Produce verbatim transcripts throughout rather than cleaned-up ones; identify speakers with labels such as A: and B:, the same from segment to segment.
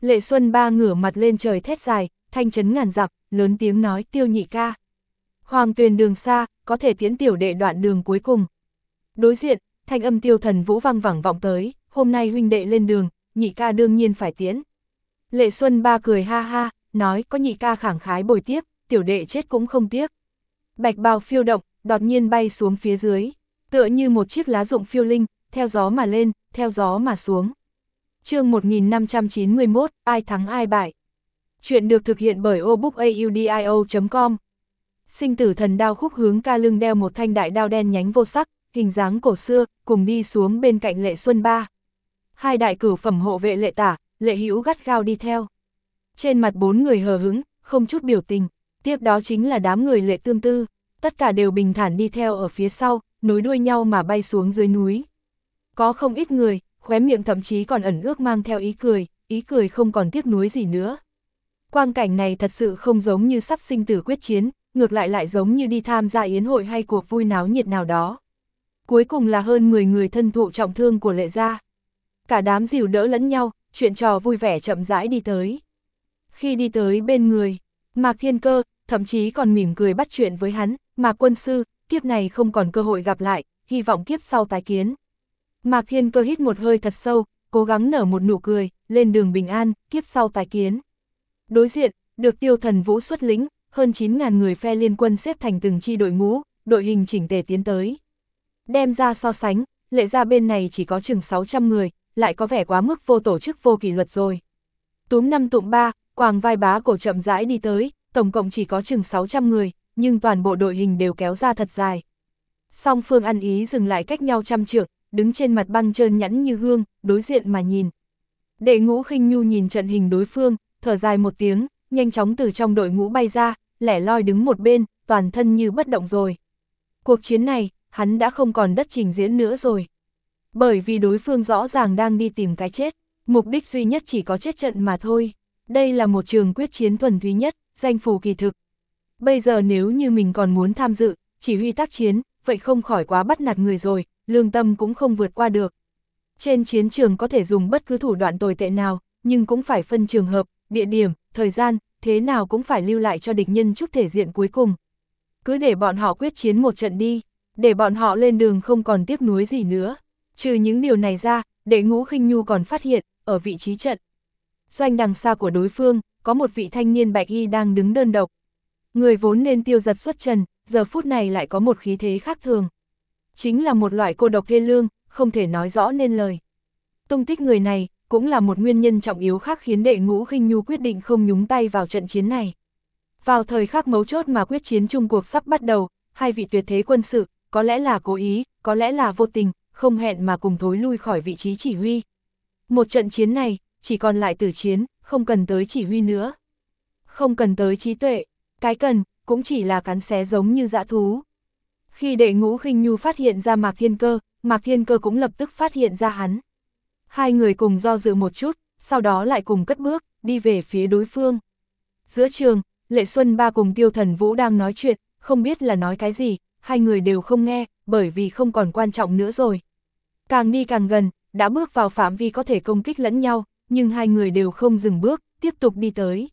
A: Lệ Xuân Ba ngửa mặt lên trời thét dài, thanh chấn ngàn dặm, lớn tiếng nói Tiêu nhị ca. Hoàng Tuyền đường xa, có thể tiến tiểu đệ đoạn đường cuối cùng. Đối diện, thanh âm Tiêu Thần Vũ vang vẳng vọng tới, hôm nay huynh đệ lên đường, nhị ca đương nhiên phải tiến. Lệ Xuân Ba cười ha ha, nói có nhị ca khẳng khái bồi tiếp, tiểu đệ chết cũng không tiếc. Bạch bào phiêu động, đột nhiên bay xuống phía dưới, tựa như một chiếc lá rụng phiêu linh, theo gió mà lên, theo gió mà xuống. Chương một nghìn năm trăm chín mươi mốt, ai thắng ai bại. Chuyện được thực hiện bởi obookaudio chấm com. Sinh tử thần đao khúc hướng ca lưng đeo một thanh đại đao đen nhánh vô sắc, hình dáng cổ xưa, cùng đi xuống bên cạnh Lệ Xuân Ba. Hai đại cửu phẩm hộ vệ Lệ Tả, Lệ Hữu gắt gao đi theo. Trên mặt bốn người hờ hững, không chút biểu tình, tiếp đó chính là đám người Lệ Tương Tư, tất cả đều bình thản đi theo ở phía sau, nối đuôi nhau mà bay xuống dưới núi. Có không ít người, khóe miệng thậm chí còn ẩn ước mang theo ý cười, ý cười không còn tiếc nuối gì nữa. Quang cảnh này thật sự không giống như sắp sinh tử quyết chiến, ngược lại lại giống như đi tham gia yến hội hay cuộc vui náo nhiệt nào đó. Cuối cùng là hơn mười người thân thụ trọng thương của Lệ gia. Cả đám dìu đỡ lẫn nhau, chuyện trò vui vẻ chậm rãi đi tới. Khi đi tới bên người, Mạc Thiên Cơ, thậm chí còn mỉm cười bắt chuyện với hắn, Mạc quân sư, kiếp này không còn cơ hội gặp lại, hy vọng kiếp sau tái kiến. Mạc Thiên Cơ hít một hơi thật sâu, cố gắng nở một nụ cười, lên đường bình an, kiếp sau tái kiến. Đối diện, được Tiêu Thần Vũ xuất lĩnh, hơn chín nghìn người phe liên quân xếp thành từng chi đội ngũ, đội hình chỉnh tề tiến tới. Đem ra so sánh, Lệ gia bên này chỉ có chừng sáu trăm người, lại có vẻ quá mức vô tổ chức vô kỷ luật rồi. Túm năm tụm ba, quàng vai bá cổ chậm rãi đi tới, tổng cộng chỉ có chừng sáu trăm người, nhưng toàn bộ đội hình đều kéo ra thật dài. Song phương ăn ý dừng lại cách nhau trăm trượng, đứng trên mặt băng trơn nhẵn như gương, đối diện mà nhìn. Đệ Ngũ Khinh Nhu nhìn trận hình đối phương, thở dài một tiếng, nhanh chóng từ trong đội ngũ bay ra, lẻ loi đứng một bên, toàn thân như bất động rồi. Cuộc chiến này, hắn đã không còn đất trình diễn nữa rồi. Bởi vì đối phương rõ ràng đang đi tìm cái chết, mục đích duy nhất chỉ có chết trận mà thôi. Đây là một trường quyết chiến thuần túy nhất, danh phủ kỳ thực. Bây giờ nếu như mình còn muốn tham dự, chỉ huy tác chiến, vậy không khỏi quá bắt nạt người rồi, lương tâm cũng không vượt qua được. Trên chiến trường có thể dùng bất cứ thủ đoạn tồi tệ nào, nhưng cũng phải phân trường hợp, địa điểm, thời gian, thế nào cũng phải lưu lại cho địch nhân chút thể diện cuối cùng. Cứ để bọn họ quyết chiến một trận đi, để bọn họ lên đường không còn tiếc nuối gì nữa. Trừ những điều này ra, Đệ Ngũ Khinh Nhu còn phát hiện, ở vị trí trận doanh đằng xa của đối phương, có một vị thanh niên bạch y đang đứng đơn độc. Người vốn nên tiêu giật xuất trần, giờ phút này lại có một khí thế khác thường. Chính là một loại cô độc thê lương, không thể nói rõ nên lời. Tung tích người này, cũng là một nguyên nhân trọng yếu khác khiến Đệ Ngũ Khinh Nhu quyết định không nhúng tay vào trận chiến này. Vào thời khắc mấu chốt mà quyết chiến chung cuộc sắp bắt đầu, hai vị tuyệt thế quân sự, có lẽ là cố ý, có lẽ là vô tình, không hẹn mà cùng thối lui khỏi vị trí chỉ huy. Một trận chiến này, chỉ còn lại tử chiến, không cần tới chỉ huy nữa. Không cần tới trí tuệ, cái cần, cũng chỉ là cắn xé giống như dã thú. Khi Đệ Ngũ Khinh Nhu phát hiện ra Mạc Thiên Cơ, Mạc Thiên Cơ cũng lập tức phát hiện ra hắn. Hai người cùng do dự một chút, sau đó lại cùng cất bước, đi về phía đối phương. Giữa trường, Lệ Xuân Ba cùng Tiêu Thần Vũ đang nói chuyện, không biết là nói cái gì, hai người đều không nghe, bởi vì không còn quan trọng nữa rồi. Càng đi càng gần, đã bước vào phạm vi có thể công kích lẫn nhau, nhưng hai người đều không dừng bước, tiếp tục đi tới.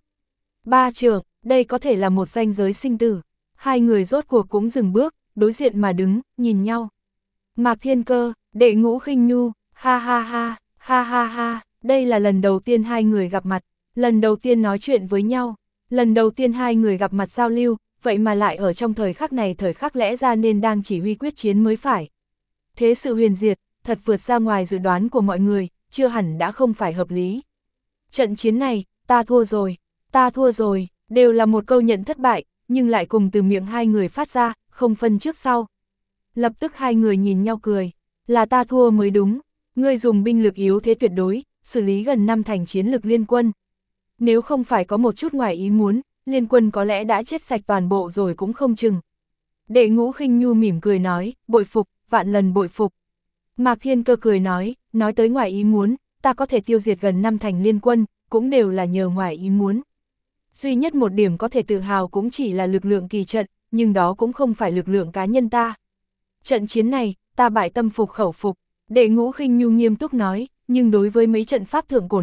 A: Ba trường, đây có thể là một ranh giới sinh tử. Hai người rốt cuộc cũng dừng bước, đối diện mà đứng, nhìn nhau. Mạc Thiên Cơ, Đệ Ngũ Khinh Nhu, ha ha ha, ha ha ha, đây là lần đầu tiên hai người gặp mặt, lần đầu tiên nói chuyện với nhau, lần đầu tiên hai người gặp mặt giao lưu, vậy mà lại ở trong thời khắc này thời khắc lẽ ra nên đang chỉ huy quyết chiến mới phải. Thế sự huyền diệt, thật vượt ra ngoài dự đoán của mọi người, chưa hẳn đã không phải hợp lý. Trận chiến này, ta thua rồi, ta thua rồi, đều là một câu nhận thất bại, nhưng lại cùng từ miệng hai người phát ra, không phân trước sau. Lập tức hai người nhìn nhau cười, là ta thua mới đúng, ngươi dùng binh lực yếu thế tuyệt đối, xử lý gần năm thành chiến lực liên quân. Nếu không phải có một chút ngoài ý muốn, liên quân có lẽ đã chết sạch toàn bộ rồi cũng không chừng. Đệ Ngũ Khinh Nhu mỉm cười nói, bội phục, vạn lần bội phục. Mạc Thiên Cơ cười nói, nói tới ngoài ý muốn, ta có thể tiêu diệt gần năm thành liên quân, cũng đều là nhờ ngoài ý muốn. Duy nhất một điểm có thể tự hào cũng chỉ là lực lượng kỳ trận, nhưng đó cũng không phải lực lượng cá nhân ta. Trận chiến này, ta bại tâm phục khẩu phục, Đệ Ngũ Khinh Nhu nghiêm túc nói, nhưng đối với mấy trận pháp thượng cổ này,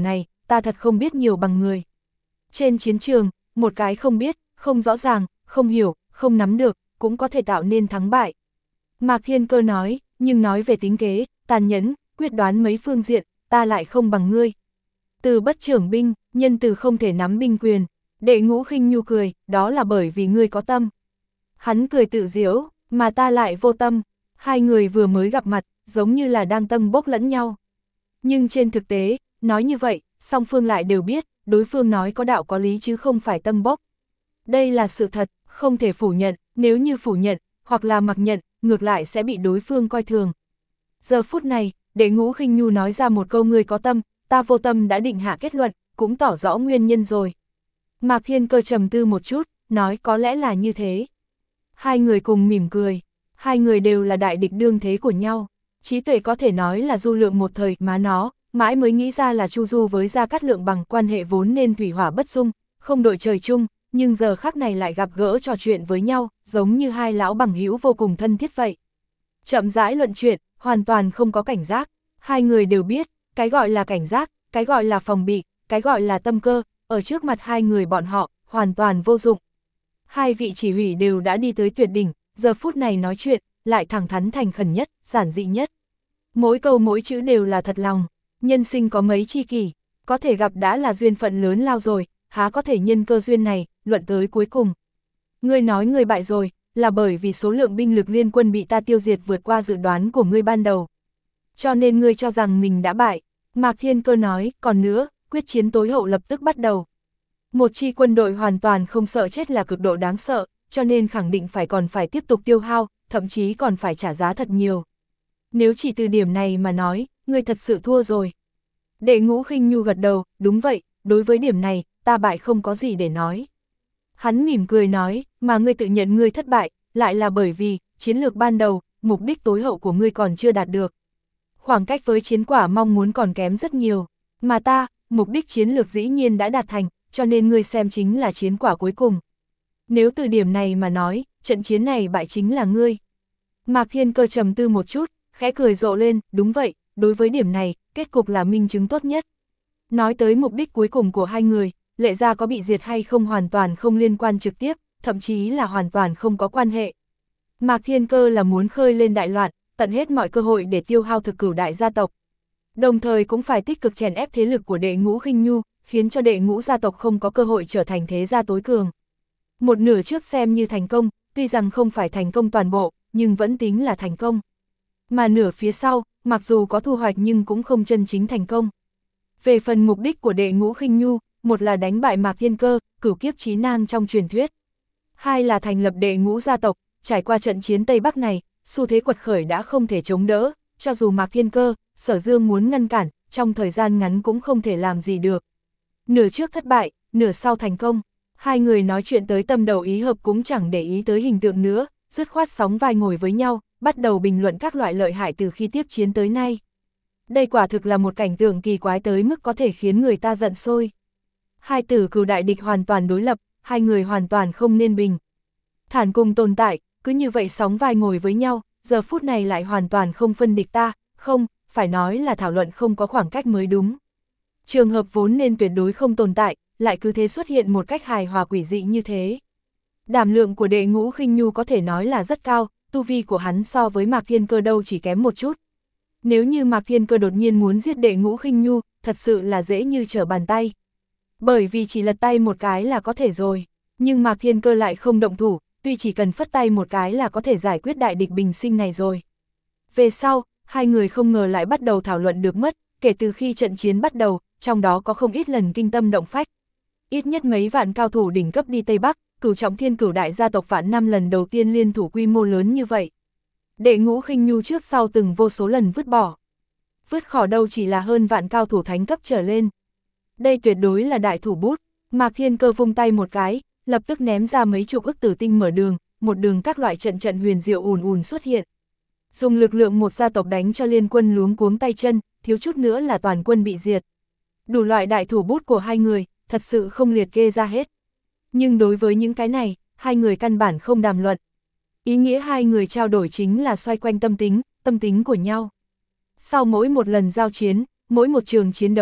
A: ta thật không biết nhiều bằng người. Trên chiến trường, một cái không biết, không rõ ràng, không hiểu, không nắm được, cũng có thể tạo nên thắng bại. Mạc Thiên Cơ nói, nhưng nói về tính kế, tàn nhẫn, quyết đoán mấy phương diện, ta lại không bằng ngươi. Từ bất trưởng binh, nhân từ không thể nắm binh quyền. Đệ Ngũ Khinh Nhu cười, đó là bởi vì ngươi có tâm. Hắn cười tự giễu, mà ta lại vô tâm. Hai người vừa mới gặp mặt, giống như là đang tâng bốc lẫn nhau. Nhưng trên thực tế, nói như vậy, song phương lại đều biết, đối phương nói có đạo có lý chứ không phải tâng bốc. Đây là sự thật, không thể phủ nhận, nếu như phủ nhận, hoặc là mặc nhận, ngược lại sẽ bị đối phương coi thường. Giờ phút này, Đệ Ngũ Khinh Nhu nói ra một câu ngươi có tâm, ta vô tâm đã định hạ kết luận, cũng tỏ rõ nguyên nhân rồi. Mạc Thiên Cơ trầm tư một chút, nói có lẽ là như thế. Hai người cùng mỉm cười, hai người đều là đại địch đương thế của nhau. Trí tuệ có thể nói là du lượng một thời má nó, mãi mới nghĩ ra là Chu Du với Gia Cát Lượng bằng quan hệ vốn nên thủy hỏa bất dung, không đội trời chung, nhưng giờ khắc này lại gặp gỡ trò chuyện với nhau, giống như hai lão bằng hữu vô cùng thân thiết vậy. Chậm rãi luận chuyện, hoàn toàn không có cảnh giác, hai người đều biết, cái gọi là cảnh giác, cái gọi là phòng bị, cái gọi là tâm cơ, ở trước mặt hai người bọn họ, hoàn toàn vô dụng. Hai vị chỉ huy đều đã đi tới tuyệt đỉnh, giờ phút này nói chuyện, lại thẳng thắn thành khẩn nhất, giản dị nhất. Mỗi câu mỗi chữ đều là thật lòng, nhân sinh có mấy chi kỷ, có thể gặp đã là duyên phận lớn lao rồi, há có thể nhân cơ duyên này, luận tới cuối cùng. Ngươi nói ngươi bại rồi, là bởi vì số lượng binh lực liên quân bị ta tiêu diệt vượt qua dự đoán của ngươi ban đầu. Cho nên ngươi cho rằng mình đã bại. Mạc Thiên Cơ nói, còn nữa, quyết chiến tối hậu lập tức bắt đầu. Một chi quân đội hoàn toàn không sợ chết là cực độ đáng sợ, cho nên khẳng định phải còn phải tiếp tục tiêu hao, thậm chí còn phải trả giá thật nhiều. Nếu chỉ từ điểm này mà nói, ngươi thật sự thua rồi. Đệ Ngũ Khinh Nhu gật đầu, đúng vậy, đối với điểm này, ta bại không có gì để nói. Hắn mỉm cười nói, mà ngươi tự nhận ngươi thất bại, lại là bởi vì, chiến lược ban đầu, mục đích tối hậu của ngươi còn chưa đạt được. Khoảng cách với chiến quả mong muốn còn kém rất nhiều, mà ta, mục đích chiến lược dĩ nhiên đã đạt thành, cho nên ngươi xem chính là chiến quả cuối cùng. Nếu từ điểm này mà nói, trận chiến này bại chính là ngươi. Mạc Thiên Cơ trầm tư một chút, khẽ cười rộ lên, đúng vậy, đối với điểm này, kết cục là minh chứng tốt nhất. Nói tới mục đích cuối cùng của hai người, Lệ Gia có bị diệt hay không hoàn toàn không liên quan trực tiếp, thậm chí là hoàn toàn không có quan hệ. Mạc Thiên Cơ là muốn khơi lên đại loạn, tận hết mọi cơ hội để tiêu hao thực cửu đại gia tộc. Đồng thời cũng phải tích cực chèn ép thế lực của Đệ Ngũ Khinh Nhu, khiến cho Đệ Ngũ gia tộc không có cơ hội trở thành thế gia tối cường. Một nửa trước xem như thành công, tuy rằng không phải thành công toàn bộ, nhưng vẫn tính là thành công. Mà nửa phía sau, mặc dù có thu hoạch nhưng cũng không chân chính thành công. Về phần mục đích của Đệ Ngũ Khinh Nhu, một là đánh bại Mạc Thiên Cơ, cửu kiếp chí nang trong truyền thuyết. Hai là thành lập Đệ Ngũ gia tộc, trải qua trận chiến Tây Bắc này, xu thế quật khởi đã không thể chống đỡ, cho dù Mạc Thiên Cơ, Sở Dương muốn ngăn cản, trong thời gian ngắn cũng không thể làm gì được. Nửa trước thất bại, nửa sau thành công, hai người nói chuyện tới tâm đầu ý hợp cũng chẳng để ý tới hình tượng nữa, dứt khoát sóng vai ngồi với nhau, bắt đầu bình luận các loại lợi hại từ khi tiếp chiến tới nay. Đây quả thực là một cảnh tượng kỳ quái tới mức có thể khiến người ta giận sôi. Hai tử cừu đại địch hoàn toàn đối lập, hai người hoàn toàn không nên bình. Thản cùng tồn tại, cứ như vậy sóng vai ngồi với nhau, giờ phút này lại hoàn toàn không phân địch ta, không, phải nói là thảo luận không có khoảng cách mới đúng. Trường hợp vốn nên tuyệt đối không tồn tại, lại cứ thế xuất hiện một cách hài hòa quỷ dị như thế. Đảm lượng của Đệ Ngũ Khinh Nhu có thể nói là rất cao, tu vi của hắn so với Mạc Thiên Cơ đâu chỉ kém một chút. Nếu như Mạc Thiên Cơ đột nhiên muốn giết Đệ Ngũ Khinh Nhu, thật sự là dễ như trở bàn tay. Bởi vì chỉ lật tay một cái là có thể rồi, nhưng Mạc Thiên Cơ lại không động thủ, tuy chỉ cần phất tay một cái là có thể giải quyết đại địch bình sinh này rồi. Về sau, hai người không ngờ lại bắt đầu thảo luận được mất, kể từ khi trận chiến bắt đầu, trong đó có không ít lần kinh tâm động phách. Ít nhất mấy vạn cao thủ đỉnh cấp đi Tây Bắc, cửu trọng thiên cửu đại gia tộc vạn năm lần đầu tiên liên thủ quy mô lớn như vậy. Đệ Ngũ Khinh Nhu trước sau từng vô số lần vứt bỏ. Vứt khỏi đâu chỉ là hơn vạn cao thủ thánh cấp trở lên. Đây tuyệt đối là đại thủ bút, Mạc Thiên Cơ vung tay một cái, lập tức ném ra mấy chục ức tử tinh mở đường, một đường các loại trận trận huyền diệu ùn ùn xuất hiện. Dùng lực lượng một gia tộc đánh cho liên quân luống cuống tay chân, thiếu chút nữa là toàn quân bị diệt. Đủ loại đại thủ bút của hai người, thật sự không liệt kê ra hết. Nhưng đối với những cái này, hai người căn bản không đàm luận. Ý nghĩa hai người trao đổi chính là xoay quanh tâm tính, tâm tính của nhau. Sau mỗi một lần giao chiến, mỗi một trường chiến đấu,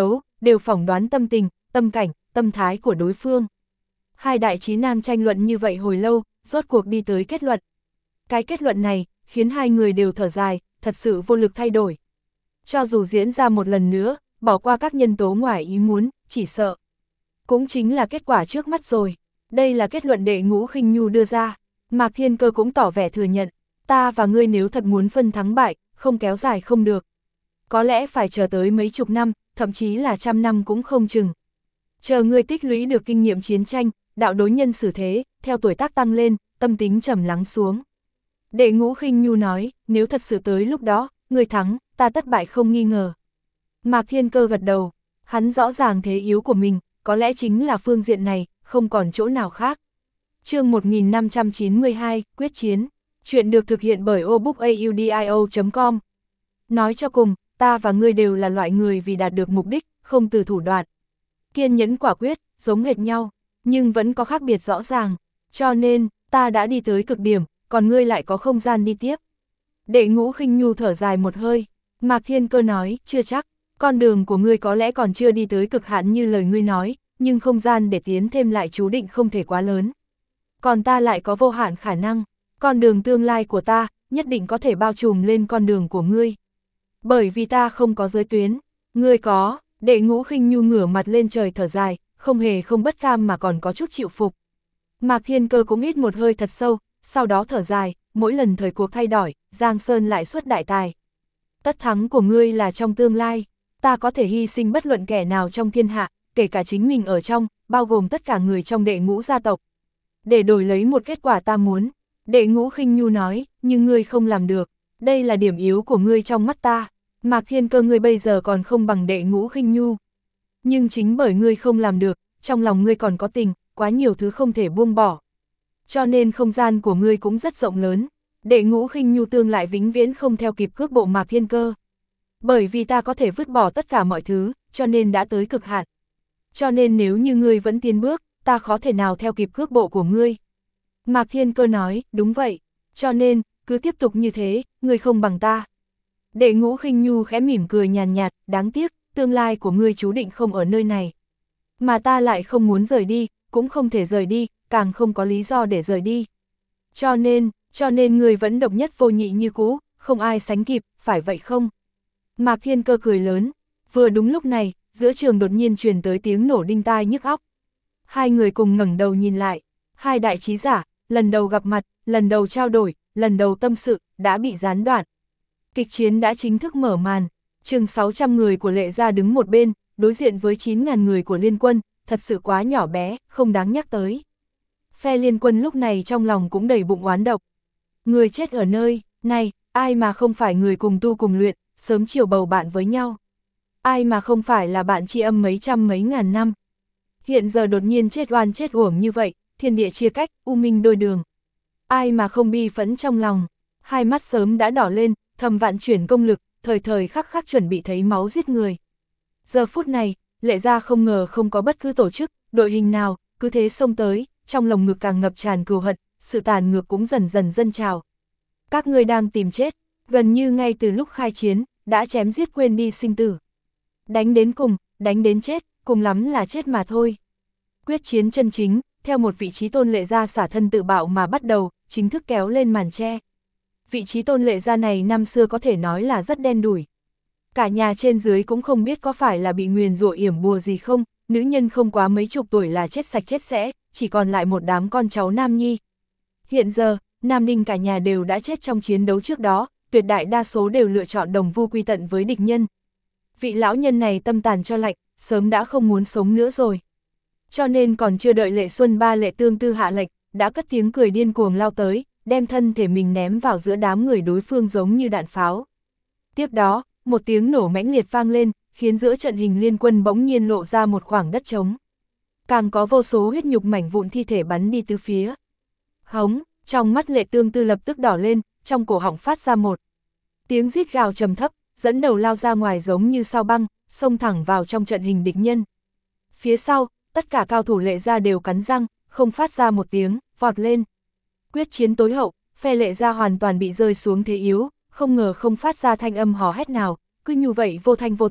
A: đều phỏng đoán tâm tình, tâm cảnh, tâm thái của đối phương. Hai đại trí năng tranh luận như vậy hồi lâu, rốt cuộc đi tới kết luận. Cái kết luận này, khiến hai người đều thở dài, thật sự vô lực thay đổi. Cho dù diễn ra một lần nữa, bỏ qua các nhân tố ngoài ý muốn, chỉ sợ. Cũng chính là kết quả trước mắt rồi. Đây là kết luận Đệ Ngũ Khinh Nhu đưa ra. Mạc Thiên Cơ cũng tỏ vẻ thừa nhận. Ta và ngươi nếu thật muốn phân thắng bại, không kéo dài không được. Có lẽ phải chờ tới mấy chục năm, thậm chí là trăm năm cũng không chừng. Chờ ngươi tích lũy được kinh nghiệm chiến tranh, đạo đối nhân xử thế, theo tuổi tác tăng lên, tâm tính trầm lắng xuống. Đệ Ngũ Khinh Nhu nói, nếu thật sự tới lúc đó, ngươi thắng, ta thất bại không nghi ngờ. Mạc Thiên Cơ gật đầu, hắn rõ ràng thế yếu của mình, có lẽ chính là phương diện này, không còn chỗ nào khác. Chương một nghìn năm trăm chín mươi hai, Quyết chiến. Chuyện được thực hiện bởi obookaudio chấm com. Nói cho cùng, ta và ngươi đều là loại người vì đạt được mục đích, không từ thủ đoạn. Kiên nhẫn quả quyết, giống hệt nhau, nhưng vẫn có khác biệt rõ ràng. Cho nên, ta đã đi tới cực điểm, còn ngươi lại có không gian đi tiếp. Đệ Ngũ Khinh Nhu thở dài một hơi. Mạc Thiên Cơ nói, chưa chắc, con đường của ngươi có lẽ còn chưa đi tới cực hạn như lời ngươi nói, nhưng không gian để tiến thêm lại chú định không thể quá lớn. Còn ta lại có vô hạn khả năng, con đường tương lai của ta, nhất định có thể bao trùm lên con đường của ngươi. Bởi vì ta không có giới tuyến, ngươi có. Đệ Ngũ Khinh Nhu ngửa mặt lên trời thở dài, không hề không bất cam mà còn có chút chịu phục. Mạc Thiên Cơ cũng hít một hơi thật sâu, sau đó thở dài, mỗi lần thời cuộc thay đổi, Giang Sơn lại xuất đại tài. Tất thắng của ngươi là trong tương lai, ta có thể hy sinh bất luận kẻ nào trong thiên hạ, kể cả chính mình ở trong, bao gồm tất cả người trong Đệ Ngũ gia tộc. Để đổi lấy một kết quả ta muốn. Đệ Ngũ Khinh Nhu nói, nhưng ngươi không làm được, đây là điểm yếu của ngươi trong mắt ta. Mạc Thiên Cơ ngươi bây giờ còn không bằng Đệ Ngũ Khinh Nhu. Nhưng chính bởi ngươi không làm được, trong lòng ngươi còn có tình, quá nhiều thứ không thể buông bỏ. Cho nên không gian của ngươi cũng rất rộng lớn. Đệ Ngũ Khinh Nhu tương lại vĩnh viễn không theo kịp cước bộ Mạc Thiên Cơ. Bởi vì ta có thể vứt bỏ tất cả mọi thứ, cho nên đã tới cực hạn. Cho nên nếu như ngươi vẫn tiến bước, ta khó thể nào theo kịp cước bộ của ngươi. Mạc Thiên Cơ nói, đúng vậy, cho nên, cứ tiếp tục như thế, ngươi không bằng ta. Đệ Ngũ Khinh Nhu khẽ mỉm cười nhàn nhạt, đáng tiếc, tương lai của ngươi chú định không ở nơi này. Mà ta lại không muốn rời đi, cũng không thể rời đi, càng không có lý do để rời đi. Cho nên, cho nên ngươi vẫn độc nhất vô nhị như cũ, không ai sánh kịp, phải vậy không? Mạc Thiên Cơ cười lớn, vừa đúng lúc này, giữa trường đột nhiên truyền tới tiếng nổ đinh tai nhức óc. Hai người cùng ngẩng đầu nhìn lại, hai đại trí giả, lần đầu gặp mặt, lần đầu trao đổi, lần đầu tâm sự, đã bị gián đoạn. Kịch chiến đã chính thức mở màn, chừng sáu trăm người của Lệ gia đứng một bên, đối diện với chín nghìn người của Liên Quân, thật sự quá nhỏ bé, không đáng nhắc tới. Phe Liên Quân lúc này trong lòng cũng đầy bụng oán độc. Người chết ở nơi này, ai mà không phải người cùng tu cùng luyện, sớm chiều bầu bạn với nhau. Ai mà không phải là bạn tri âm mấy trăm mấy ngàn năm. Hiện giờ đột nhiên chết oan chết uổng như vậy, thiên địa chia cách, u minh đôi đường. Ai mà không bi phẫn trong lòng, hai mắt sớm đã đỏ lên, thầm vạn chuyển công lực, thời thời khắc khắc chuẩn bị thấy máu giết người. Giờ phút này, Lệ gia không ngờ không có bất cứ tổ chức, đội hình nào, cứ thế xông tới, trong lòng ngực càng ngập tràn cừu hận, sự tàn ngược cũng dần dần dâng trào. Các ngươi đang tìm chết, gần như ngay từ lúc khai chiến, đã chém giết quên đi sinh tử. Đánh đến cùng, đánh đến chết, cùng lắm là chết mà thôi. Quyết chiến chân chính, theo một vị trí tôn Lệ gia xả thân tự bạo mà bắt đầu, chính thức kéo lên màn tre. Vị trí tôn Lệ gia này năm xưa có thể nói là rất đen đủi. Cả nhà trên dưới cũng không biết có phải là bị nguyền rủa yểm bùa gì không, nữ nhân không quá mấy chục tuổi là chết sạch chết sẽ, chỉ còn lại một đám con cháu nam nhi. Hiện giờ, Nam Ninh cả nhà đều đã chết trong chiến đấu trước đó, tuyệt đại đa số đều lựa chọn đồng vu quy tận với địch nhân. Vị lão nhân này tâm tàn cho lạnh, sớm đã không muốn sống nữa rồi. Cho nên còn chưa đợi Lệ Xuân ba Lệ Tương Tư hạ lệnh, đã cất tiếng cười điên cuồng lao tới, đem thân thể mình ném vào giữa đám người đối phương giống như đạn pháo. Tiếp đó, một tiếng nổ mãnh liệt vang lên, khiến giữa trận hình Liên Quân bỗng nhiên lộ ra một khoảng đất trống. Càng có vô số huyết nhục mảnh vụn thi thể bắn đi tứ phía. Hống, trong mắt Lệ Tương Tư lập tức đỏ lên, trong cổ họng phát ra một tiếng rít gào trầm thấp, dẫn đầu lao ra ngoài giống như sao băng, xông thẳng vào trong trận hình địch nhân. Phía sau, tất cả cao thủ Lệ gia đều cắn răng, không phát ra một tiếng, vọt lên. Quyết chiến tối hậu, phe Lệ gia hoàn toàn bị rơi xuống thế yếu, không ngờ không phát ra thanh âm hò hét nào, cứ như vậy vô thanh vô tức,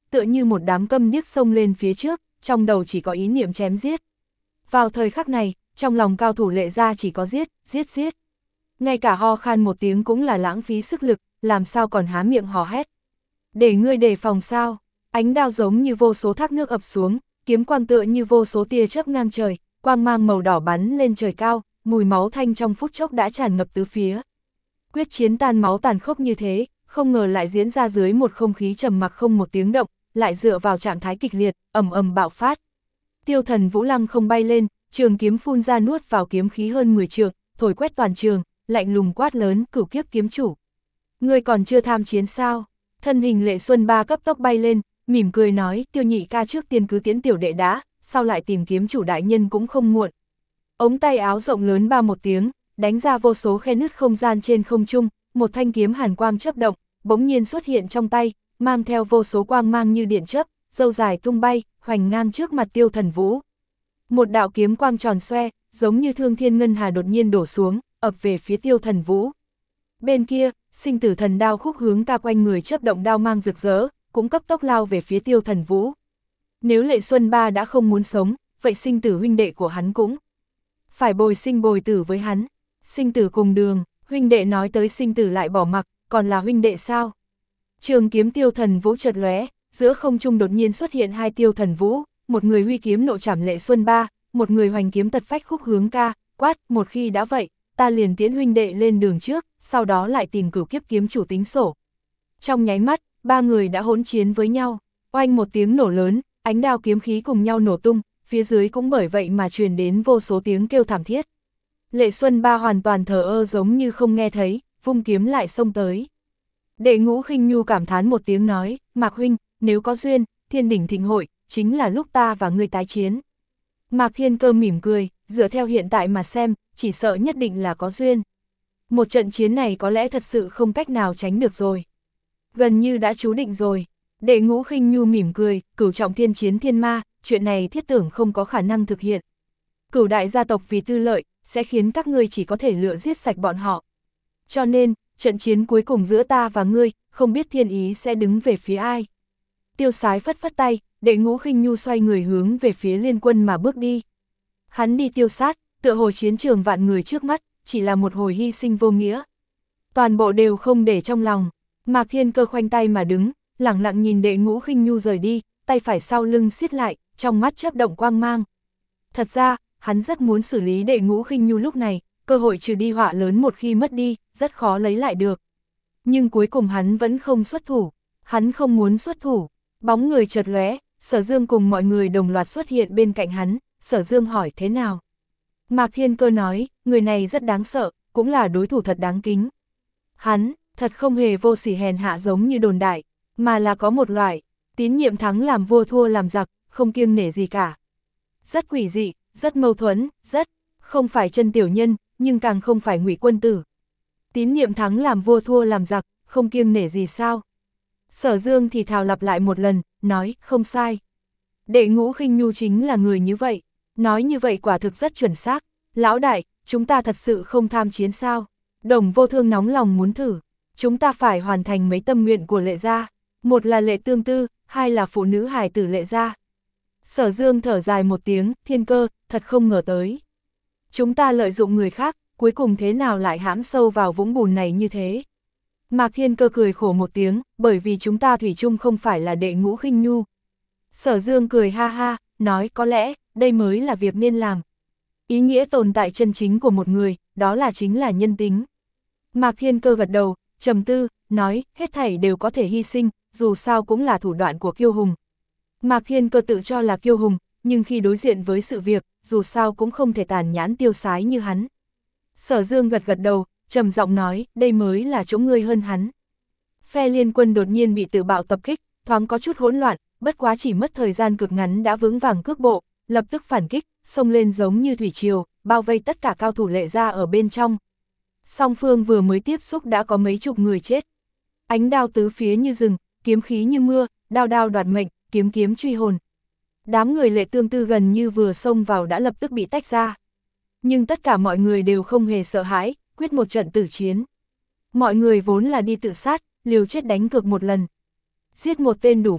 A: tựa như một đám câm điếc xông lên phía trước, trong đầu chỉ có ý niệm chém giết. Vào thời khắc này, trong lòng cao thủ Lệ gia chỉ có giết, giết giết. Ngay cả ho khan một tiếng cũng là lãng phí sức lực, làm sao còn há miệng hò hét. Để ngươi đề phòng sao, ánh đao giống như vô số thác nước ập xuống, kiếm quang tựa như vô số tia chớp ngang trời, quang mang màu đỏ bắn lên trời cao, mùi máu thanh trong phút chốc đã tràn ngập tứ phía. Quyết chiến tan máu tàn khốc như thế, không ngờ lại diễn ra dưới một không khí trầm mặc không một tiếng động, lại dựa vào trạng thái kịch liệt, ầm ầm bạo phát. Tiêu Thần Vũ lăng không bay lên, trường kiếm phun ra nuốt vào kiếm khí hơn mười trượng, thổi quét toàn trường, lạnh lùng quát lớn, Cửu Kiếp kiếm chủ. Ngươi còn chưa tham chiến sao? Thân hình Lệ Xuân Ba cấp tốc bay lên, mỉm cười nói, Tiêu nhị ca trước tiên cứ tiễn tiểu đệ đã, sau lại tìm kiếm chủ đại nhân cũng không muộn. Ống tay áo rộng lớn ba một tiếng, đánh ra vô số khe nứt không gian trên không trung, một thanh kiếm hàn quang chớp động, bỗng nhiên xuất hiện trong tay, mang theo vô số quang mang như điện chớp, râu dài tung bay, hoành ngang trước mặt Tiêu Thần Vũ. Một đạo kiếm quang tròn xoe, giống như thương thiên ngân hà đột nhiên đổ xuống, ập về phía Tiêu Thần Vũ. Bên kia, sinh tử thần đao khúc hướng ca quanh người chớp động đao mang rực rỡ, cũng cấp tốc lao về phía Tiêu Thần Vũ. Nếu Lệ Xuân Ba đã không muốn sống, vậy sinh tử huynh đệ của hắn cũng phải bồi sinh bồi tử với hắn. Sinh tử cùng đường, huynh đệ nói tới sinh tử lại bỏ mặc, còn là huynh đệ sao? Trường kiếm Tiêu Thần Vũ chợt lóe, giữa không trung đột nhiên xuất hiện hai Tiêu Thần Vũ, một người huy kiếm nộ trảm Lệ Xuân Ba, một người hoành kiếm tật phách khúc hướng ca, quát, một khi đã vậy, ta liền tiễn huynh đệ lên đường trước, sau đó lại tìm Cửu Kiếp kiếm chủ tính sổ. Trong nháy mắt, ba người đã hỗn chiến với nhau, oanh một tiếng nổ lớn, ánh đao kiếm khí cùng nhau nổ tung, phía dưới cũng bởi vậy mà truyền đến vô số tiếng kêu thảm thiết. Lệ Xuân Ba hoàn toàn thờ ơ giống như không nghe thấy, vung kiếm lại xông tới. Đệ Ngũ Khinh Nhu cảm thán một tiếng nói, Mạc huynh, nếu có duyên, thiên đỉnh thịnh hội, chính là lúc ta và ngươi tái chiến. Mạc Thiên Cơ mỉm cười, dựa theo hiện tại mà xem, chỉ sợ nhất định là có duyên. Một trận chiến này có lẽ thật sự không cách nào tránh được rồi. Gần như đã chú định rồi. Đệ Ngũ Khinh Nhu mỉm cười, cửu trọng thiên chiến thiên ma, chuyện này thiết tưởng không có khả năng thực hiện. Cửu đại gia tộc vì tư lợi, sẽ khiến các ngươi chỉ có thể lựa giết sạch bọn họ. Cho nên, trận chiến cuối cùng giữa ta và ngươi, không biết thiên ý sẽ đứng về phía ai. Tiêu Sái phất phất tay, Đệ Ngũ Khinh Nhu xoay người hướng về phía Liên Quân mà bước đi. Hắn đi tiêu sát, tựa hồ chiến trường vạn người trước mắt, chỉ là một hồi hy sinh vô nghĩa. Toàn bộ đều không để trong lòng. Mạc Thiên Cơ khoanh tay mà đứng, lẳng lặng nhìn Đệ Ngũ Khinh Nhu rời đi, tay phải sau lưng siết lại, trong mắt chớp động quang mang. Thật ra, hắn rất muốn xử lý Đệ Ngũ Khinh Nhu lúc này, cơ hội trừ đi họa lớn một khi mất đi, rất khó lấy lại được. Nhưng cuối cùng hắn vẫn không xuất thủ, hắn không muốn xuất thủ. Bóng người chợt lóe, Sở Dương cùng mọi người đồng loạt xuất hiện bên cạnh hắn, Sở Dương hỏi thế nào. Mạc Thiên Cơ nói, người này rất đáng sợ, cũng là đối thủ thật đáng kính. Hắn, thật không hề vô sỉ hèn hạ giống như đồn đại, mà là có một loại, tín nhiệm thắng làm vua thua làm giặc, không kiêng nể gì cả. Rất quỷ dị, rất mâu thuẫn, rất, không phải chân tiểu nhân, nhưng càng không phải ngụy quân tử. Tín nhiệm thắng làm vua thua làm giặc, không kiêng nể gì sao? Sở Dương thì thào lặp lại một lần, nói, không sai. Đệ Ngũ Khinh Nhu chính là người như vậy, nói như vậy quả thực rất chuẩn xác. Lão đại, chúng ta thật sự không tham chiến sao? Đồng Vô Thương nóng lòng muốn thử. Chúng ta phải hoàn thành mấy tâm nguyện của Lệ gia. Một là Lệ Tương Tư, hai là phụ nữ hài tử Lệ gia. Sở Dương thở dài một tiếng, Thiên Cơ, thật không ngờ tới. Chúng ta lợi dụng người khác, cuối cùng thế nào lại hãm sâu vào vũng bùn này như thế? Mạc Thiên Cơ cười khổ một tiếng, bởi vì chúng ta thủy chung không phải là Đệ Ngũ Khinh Nhu. Sở Dương cười ha ha, nói có lẽ, đây mới là việc nên làm. Ý nghĩa tồn tại chân chính của một người, đó là chính là nhân tính. Mạc Thiên Cơ gật đầu, trầm tư, nói, hết thảy đều có thể hy sinh, dù sao cũng là thủ đoạn của kiêu hùng. Mạc Thiên Cơ tự cho là kiêu hùng, nhưng khi đối diện với sự việc, dù sao cũng không thể tàn nhẫn tiêu sái như hắn. Sở Dương gật gật đầu, trầm giọng nói, đây mới là chỗ ngươi hơn hắn. Phe Liên Quân đột nhiên bị tự bạo tập kích, thoáng có chút hỗn loạn, bất quá chỉ mất thời gian cực ngắn đã vững vàng cước bộ, lập tức phản kích, xông lên giống như thủy triều, bao vây tất cả cao thủ Lệ gia ở bên trong. Song phương vừa mới tiếp xúc đã có mấy chục người chết. Ánh đao tứ phía như rừng, kiếm khí như mưa, đao đao đoạt mệnh, kiếm kiếm truy hồn. Đám người Lệ Tương Tư gần như vừa xông vào đã lập tức bị tách ra. Nhưng tất cả mọi người đều không hề sợ hãi, quyết một trận tử chiến. Mọi người vốn là đi tự sát, liều chết đánh cược một lần. Giết một tên đủ vốn,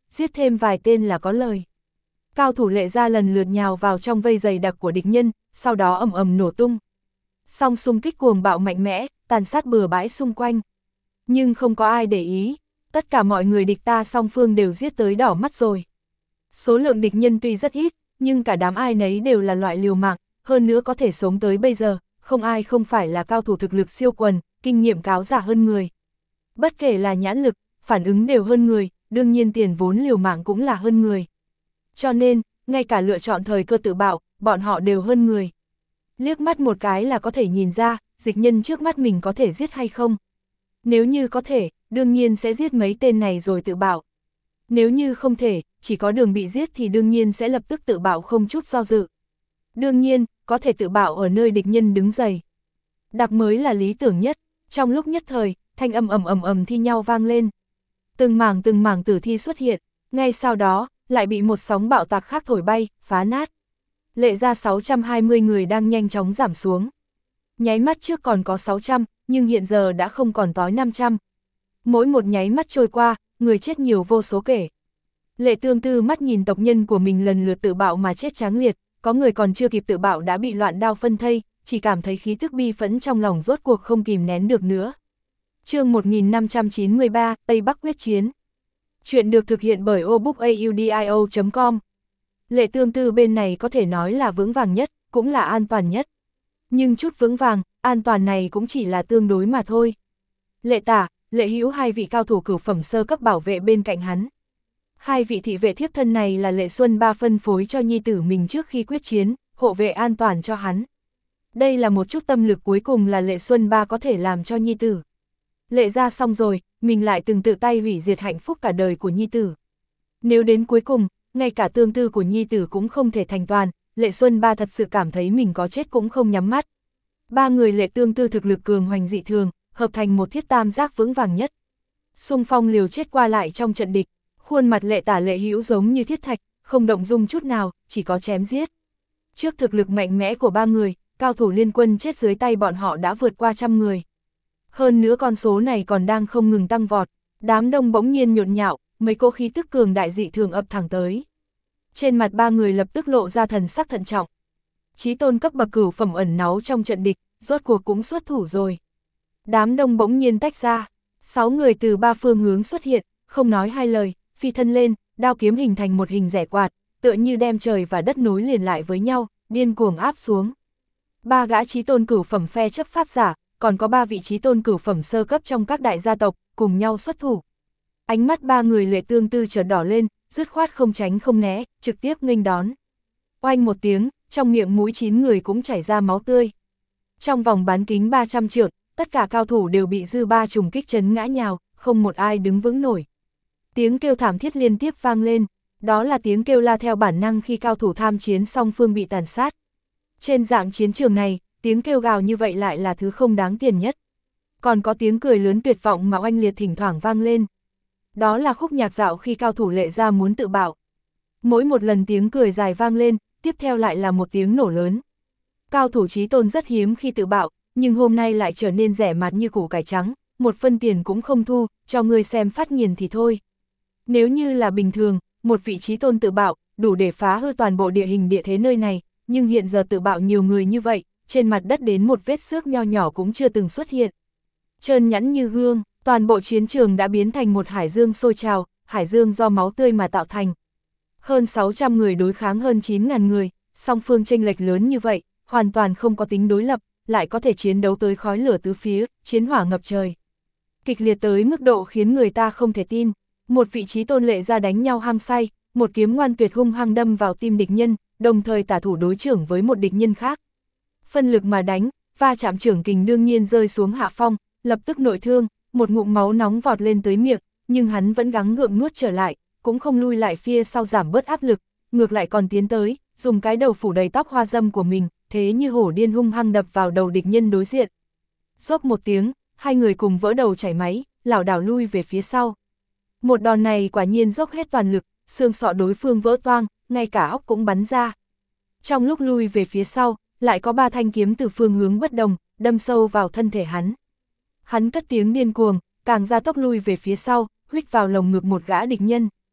A: giết thêm vài tên là có lời. Cao thủ Lệ gia lần lượt nhào vào trong vây dày đặc của địch nhân, sau đó ầm ầm nổ tung. Song xung kích cuồng bạo mạnh mẽ, tàn sát bừa bãi xung quanh. Nhưng không có ai để ý, tất cả mọi người địch ta song phương đều giết tới đỏ mắt rồi. Số lượng địch nhân tuy rất ít, nhưng cả đám ai nấy đều là loại liều mạng, hơn nữa có thể sống tới bây giờ, không ai không phải là cao thủ thực lực siêu quần, kinh nghiệm cáo giả hơn người. Bất kể là nhãn lực, phản ứng đều hơn người, đương nhiên tiền vốn liều mạng cũng là hơn người. Cho nên, ngay cả lựa chọn thời cơ tự bạo, bọn họ đều hơn người. Liếc mắt một cái là có thể nhìn ra, dịch nhân trước mắt mình có thể giết hay không. Nếu như có thể, đương nhiên sẽ giết mấy tên này rồi tự bạo. Nếu như không thể, chỉ có đường bị giết thì đương nhiên sẽ lập tức tự bạo không chút do dự. Đương nhiên, có thể tự bạo ở nơi địch nhân đứng dày. Đặc mới là lý tưởng nhất, trong lúc nhất thời, thanh âm ầm ầm ầm thi nhau vang lên. Từng mảng từng mảng tử thi xuất hiện, ngay sau đó, lại bị một sóng bạo tạc khác thổi bay, phá nát. Lệ ra sáu trăm hai mươi người đang nhanh chóng giảm xuống. Nháy mắt trước còn có sáu trăm, nhưng hiện giờ đã không còn tối năm trăm. Mỗi một nháy mắt trôi qua, người chết nhiều vô số kể. Lệ Tương Tư mắt nhìn tộc nhân của mình lần lượt tự bạo mà chết tráng liệt, có người còn chưa kịp tự bạo đã bị loạn đao phân thây, chỉ cảm thấy khí tức bi phẫn trong lòng rốt cuộc không kìm nén được nữa. Chương một nghìn năm trăm chín mươi ba, Tây Bắc quyết chiến. Chuyện được thực hiện bởi obookaudio chấm com. Lệ Tương Tư bên này có thể nói là vững vàng nhất, cũng là an toàn nhất. Nhưng chút vững vàng, an toàn này cũng chỉ là tương đối mà thôi. Lệ Tả, Lệ Hữu hai vị cao thủ cửu phẩm sơ cấp bảo vệ bên cạnh hắn. Hai vị thị vệ thiếp thân này là Lệ Xuân Ba phân phối cho nhi tử mình trước khi quyết chiến, hộ vệ an toàn cho hắn. Đây là một chút tâm lực cuối cùng là Lệ Xuân Ba có thể làm cho nhi tử. Lệ ra xong rồi, mình lại từng tự tay hủy diệt hạnh phúc cả đời của nhi tử. Nếu đến cuối cùng, ngay cả tương tư của nhi tử cũng không thể thành toàn, Lệ Xuân Ba thật sự cảm thấy mình có chết cũng không nhắm mắt. Ba người Lệ Tương Tư thực lực cường hoành dị thường, hợp thành một thiết tam giác vững vàng nhất. Xung phong liều chết qua lại trong trận địch, khuôn mặt Lệ Tả Lệ Hữu giống như thiết thạch, không động dung chút nào, chỉ có chém giết. Trước thực lực mạnh mẽ của ba người, cao thủ liên quân chết dưới tay bọn họ đã vượt qua trăm người. Hơn nữa con số này còn đang không ngừng tăng vọt, đám đông bỗng nhiên nhộn nhạo, mấy cỗ khí tức cường đại dị thường ập thẳng tới. Trên mặt ba người lập tức lộ ra thần sắc thận trọng. Chí tôn cấp bậc cửu phẩm ẩn náu trong trận địch, rốt cuộc cũng xuất thủ rồi. Đám đông bỗng nhiên tách ra, sáu người từ ba phương hướng xuất hiện, không nói hai lời, phi thân lên, đao kiếm hình thành một hình rẻ quạt, tựa như đem trời và đất nối liền lại với nhau, điên cuồng áp xuống. Ba gã chí tôn cửu phẩm phe chấp pháp giả, còn có ba vị chí tôn cửu phẩm sơ cấp trong các đại gia tộc, cùng nhau xuất thủ. Ánh mắt ba người Lệ Tương Tư chợt đỏ lên, dứt khoát không tránh không né, trực tiếp nghênh đón. Oanh một tiếng, trong miệng mũi chín người cũng chảy ra máu tươi. Trong vòng bán kính ba trăm trượng, tất cả cao thủ đều bị dư ba trùng kích chấn ngã nhào, không một ai đứng vững nổi. Tiếng kêu thảm thiết liên tiếp vang lên, đó là tiếng kêu la theo bản năng khi cao thủ tham chiến song phương bị tàn sát. Trên dạng chiến trường này, tiếng kêu gào như vậy lại là thứ không đáng tiền nhất. Còn có tiếng cười lớn tuyệt vọng mà oanh liệt thỉnh thoảng vang lên. Đó là khúc nhạc dạo khi cao thủ Lệ gia muốn tự bạo. Mỗi một lần tiếng cười dài vang lên, tiếp theo lại là một tiếng nổ lớn. Cao thủ chí tôn rất hiếm khi tự bạo, nhưng hôm nay lại trở nên rẻ mạt như củ cải trắng, một phân tiền cũng không thu, cho người xem phát nghiền thì thôi. Nếu như là bình thường, một vị chí tôn tự bạo, đủ để phá hư toàn bộ địa hình địa thế nơi này, nhưng hiện giờ tự bạo nhiều người như vậy, trên mặt đất đến một vết xước nho nhỏ cũng chưa từng xuất hiện. Trơn nhẵn như gương, toàn bộ chiến trường đã biến thành một hải dương sôi trào, hải dương do máu tươi mà tạo thành. Hơn sáu trăm người đối kháng hơn chín nghìn người, song phương chênh lệch lớn như vậy, hoàn toàn không có tính đối lập, lại có thể chiến đấu tới khói lửa tứ phía, chiến hỏa ngập trời. Kịch liệt tới mức độ khiến người ta không thể tin, một vị chí tôn Lệ ra đánh nhau hăng say, một kiếm ngoan tuyệt hung hăng đâm vào tim địch nhân, đồng thời tả thủ đối trưởng với một địch nhân khác. Phân lực mà đánh, va chạm trưởng kình đương nhiên rơi xuống hạ phong, lập tức nội thương, một ngụm máu nóng vọt lên tới miệng, nhưng hắn vẫn gắng gượng nuốt trở lại, cũng không lui lại phía sau giảm bớt áp lực, ngược lại còn tiến tới, dùng cái đầu phủ đầy tóc hoa dâm của mình, thế như hổ điên hung hăng đập vào đầu địch nhân đối diện. Xốp một tiếng, hai người cùng vỡ đầu chảy máy, lảo đảo lui về phía sau. Một đòn này quả nhiên dốc hết toàn lực, xương sọ đối phương vỡ toang, ngay cả óc cũng bắn ra. Trong lúc lui về phía sau, lại có ba thanh kiếm từ phương hướng bất đồng, đâm sâu vào thân thể hắn. Hắn cất tiếng điên cuồng, càng gia tốc lui về phía sau, huých vào lồng ngực một gã địch nhân.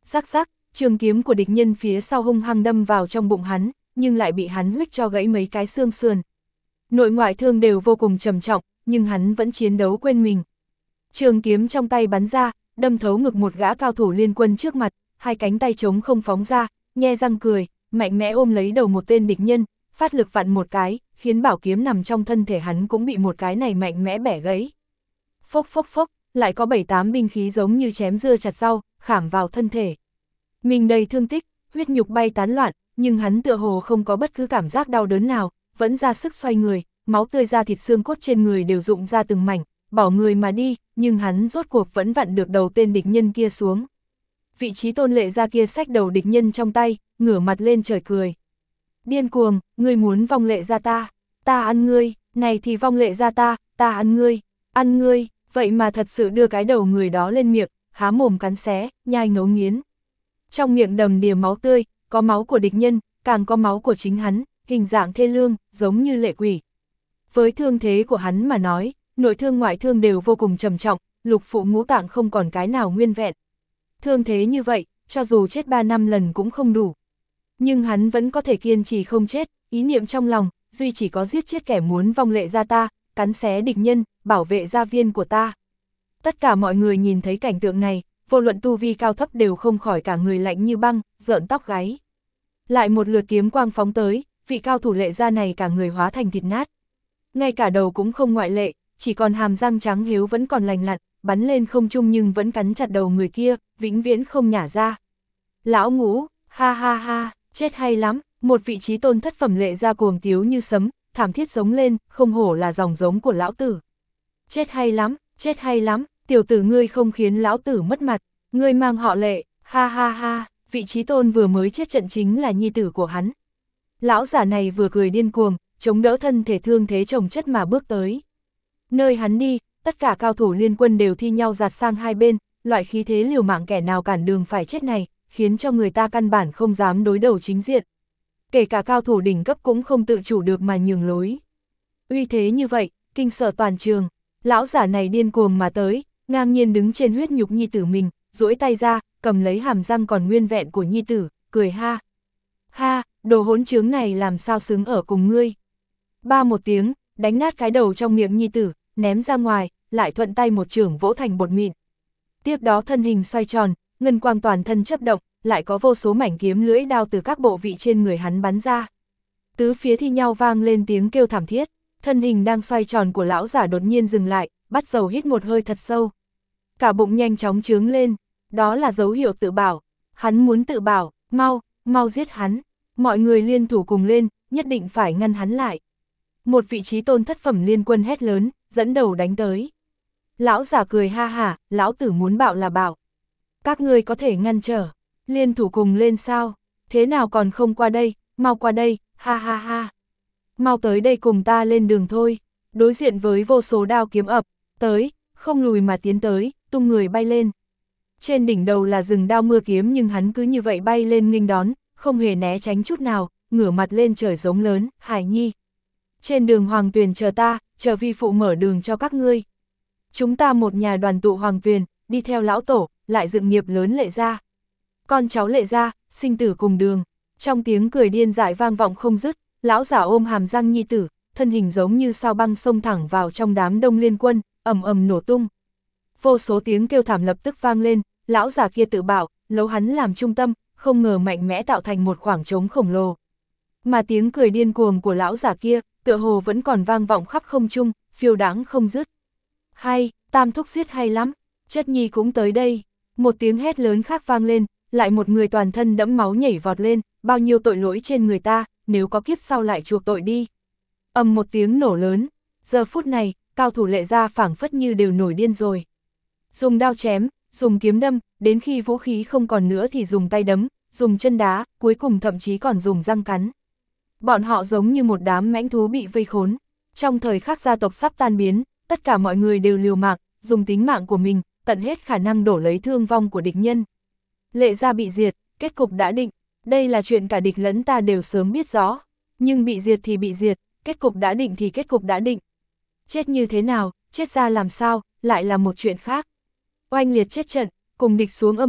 A: Rắc rắc, trường kiếm của địch nhân phía sau hung hăng đâm vào trong bụng hắn, nhưng lại bị hắn huých cho gãy mấy cái xương sườn. Nội ngoại thương đều vô cùng trầm trọng, nhưng hắn vẫn chiến đấu quên mình. Trường kiếm trong tay bắn ra, đâm thấu ngực một gã cao thủ liên quân trước mặt, hai cánh tay trống không phóng ra, nhe răng cười, mạnh mẽ ôm lấy đầu một tên địch nhân, phát lực vặn một cái, khiến bảo kiếm nằm trong thân thể hắn cũng bị một cái này mạnh mẽ bẻ gãy. Phốc phốc phốc, lại có bảy tám binh khí giống như chém dưa chặt rau, khảm vào thân thể. Mình đầy thương tích, huyết nhục bay tán loạn, nhưng hắn tựa hồ không có bất cứ cảm giác đau đớn nào, vẫn ra sức xoay người, máu tươi ra thịt xương cốt trên người đều rụng ra từng mảnh, bỏ người mà đi, nhưng hắn rốt cuộc vẫn vặn được đầu tên địch nhân kia xuống. Vị trí Tôn Lệ Gia kia xách đầu địch nhân trong tay, ngửa mặt lên trời cười. Điên cuồng, ngươi muốn vong Lệ Gia ta, ta ăn ngươi, này thì vong Lệ Gia ta, ta ăn ngươi, ăn ngươi, vậy mà thật sự đưa cái đầu người đó lên miệng, há mồm cắn xé, nhai ngấu nghiến. Trong miệng đầm đìa máu tươi, có máu của địch nhân, càng có máu của chính hắn, hình dạng thê lương, giống như lệ quỷ. Với thương thế của hắn mà nói, nội thương ngoại thương đều vô cùng trầm trọng, lục phủ ngũ tạng không còn cái nào nguyên vẹn. Thương thế như vậy, cho dù chết ba năm lần cũng không đủ. Nhưng hắn vẫn có thể kiên trì không chết, ý niệm trong lòng, duy chỉ có giết chết kẻ muốn vong Lệ Gia ta, cắn xé địch nhân, bảo vệ gia viên của ta. Tất cả mọi người nhìn thấy cảnh tượng này, vô luận tu vi cao thấp đều không khỏi cả người lạnh như băng, rợn tóc gáy. Lại một lượt kiếm quang phóng tới, vị cao thủ Lệ Gia này cả người hóa thành thịt nát. Ngay cả đầu cũng không ngoại lệ, chỉ còn hàm răng trắng hiếu vẫn còn lành lặn, bắn lên không trung nhưng vẫn cắn chặt đầu người kia, vĩnh viễn không nhả ra. Lão Ngũ, ha ha ha, chết hay lắm, một vị trí tôn thất phẩm Lệ Gia cuồng tiếu như sấm, thảm thiết giống lên, không hổ là dòng giống của lão tử. Chết hay lắm, chết hay lắm, tiểu tử ngươi không khiến lão tử mất mặt, ngươi mang họ Lệ, ha ha ha, vị trí tôn vừa mới chết trận chính là nhi tử của hắn. Lão giả này vừa cười điên cuồng, chống đỡ thân thể thương thế chồng chất mà bước tới. Nơi hắn đi, tất cả cao thủ liên quân đều thi nhau giạt sang hai bên, loại khí thế liều mạng kẻ nào cản đường phải chết này, khiến cho người ta căn bản không dám đối đầu chính diện. Kể cả cao thủ đỉnh cấp cũng không tự chủ được mà nhường lối. Uy thế như vậy, kinh sợ toàn trường, lão giả này điên cuồng mà tới, ngang nhiên đứng trên huyết nhục nhi tử mình, duỗi tay ra, cầm lấy hàm răng còn nguyên vẹn của nhi tử, cười ha. Ha, đồ hỗn trướng này làm sao xứng ở cùng ngươi. Ba một tiếng, đánh nát cái đầu trong miệng nhi tử, ném ra ngoài, lại thuận tay một chưởng vỗ thành bột mịn. Tiếp đó thân hình xoay tròn, ngân quang toàn thân chớp động, lại có vô số mảnh kiếm lưỡi đao từ các bộ vị trên người hắn bắn ra. Tứ phía thi nhau vang lên tiếng kêu thảm thiết, thân hình đang xoay tròn của lão giả đột nhiên dừng lại, bắt đầu hít một hơi thật sâu. Cả bụng nhanh chóng trướng lên, đó là dấu hiệu tự bảo, hắn muốn tự bảo, mau, mau giết hắn, mọi người liên thủ cùng lên, nhất định phải ngăn hắn lại. Một vị trí tôn thất phẩm liên quân hét lớn, dẫn đầu đánh tới. Lão giả cười ha hả, lão tử muốn bảo là bảo. Các ngươi có thể ngăn trở, liên thủ cùng lên sao, thế nào còn không qua đây, mau qua đây, ha ha ha. Mau tới đây cùng ta lên đường thôi, đối diện với vô số đao kiếm ập, tới, không lùi mà tiến tới, tung người bay lên. Trên đỉnh đầu là rừng đao mưa kiếm nhưng hắn cứ như vậy bay lên nghênh đón, không hề né tránh chút nào, ngửa mặt lên trời giống lớn, Hải Nhi. Trên đường Hoàng Tuyền chờ ta, chờ vi phụ mở đường cho các ngươi. Chúng ta một nhà đoàn tụ Hoàng Tuyền, đi theo lão tổ, lại dựng nghiệp lớn Lệ Gia. Con cháu Lệ Gia, sinh tử cùng đường. Trong tiếng cười điên dại vang vọng không dứt, lão giả ôm hàm răng nhi tử, thân hình giống như sao băng xông thẳng vào trong đám đông liên quân, ầm ầm nổ tung. Vô số tiếng kêu thảm lập tức vang lên, lão giả kia tự bảo, lấy hắn làm trung tâm, không ngờ mạnh mẽ tạo thành một khoảng trống khổng lồ. Mà tiếng cười điên cuồng của lão giả kia, tựa hồ vẫn còn vang vọng khắp không trung, phiêu đáng không dứt. Hay, tam thúc giết hay lắm, chất nhi cũng tới đây. Một tiếng hét lớn khác vang lên, lại một người toàn thân đẫm máu nhảy vọt lên, bao nhiêu tội lỗi trên người ta, nếu có kiếp sau lại chuộc tội đi. Ầm một tiếng nổ lớn, giờ phút này, cao thủ Lệ Gia phảng phất như đều nổi điên rồi. Dùng đao chém, dùng kiếm đâm, đến khi vũ khí không còn nữa thì dùng tay đấm, dùng chân đá, cuối cùng thậm chí còn dùng răng cắn. Bọn họ giống như một đám mãnh thú bị vây khốn. Trong thời khắc gia tộc sắp tan biến, tất cả mọi người đều liều mạng, dùng tính mạng của mình, tận hết khả năng đổ lấy thương vong của địch nhân. Lệ Gia bị diệt, kết cục đã định, đây là chuyện cả địch lẫn ta đều sớm biết rõ. Nhưng bị diệt thì bị diệt, kết cục đã định thì kết cục đã định. Chết như thế nào, chết ra làm sao, lại là một chuyện khác. Oanh liệt chết trận, cùng địch xuống âm phủ,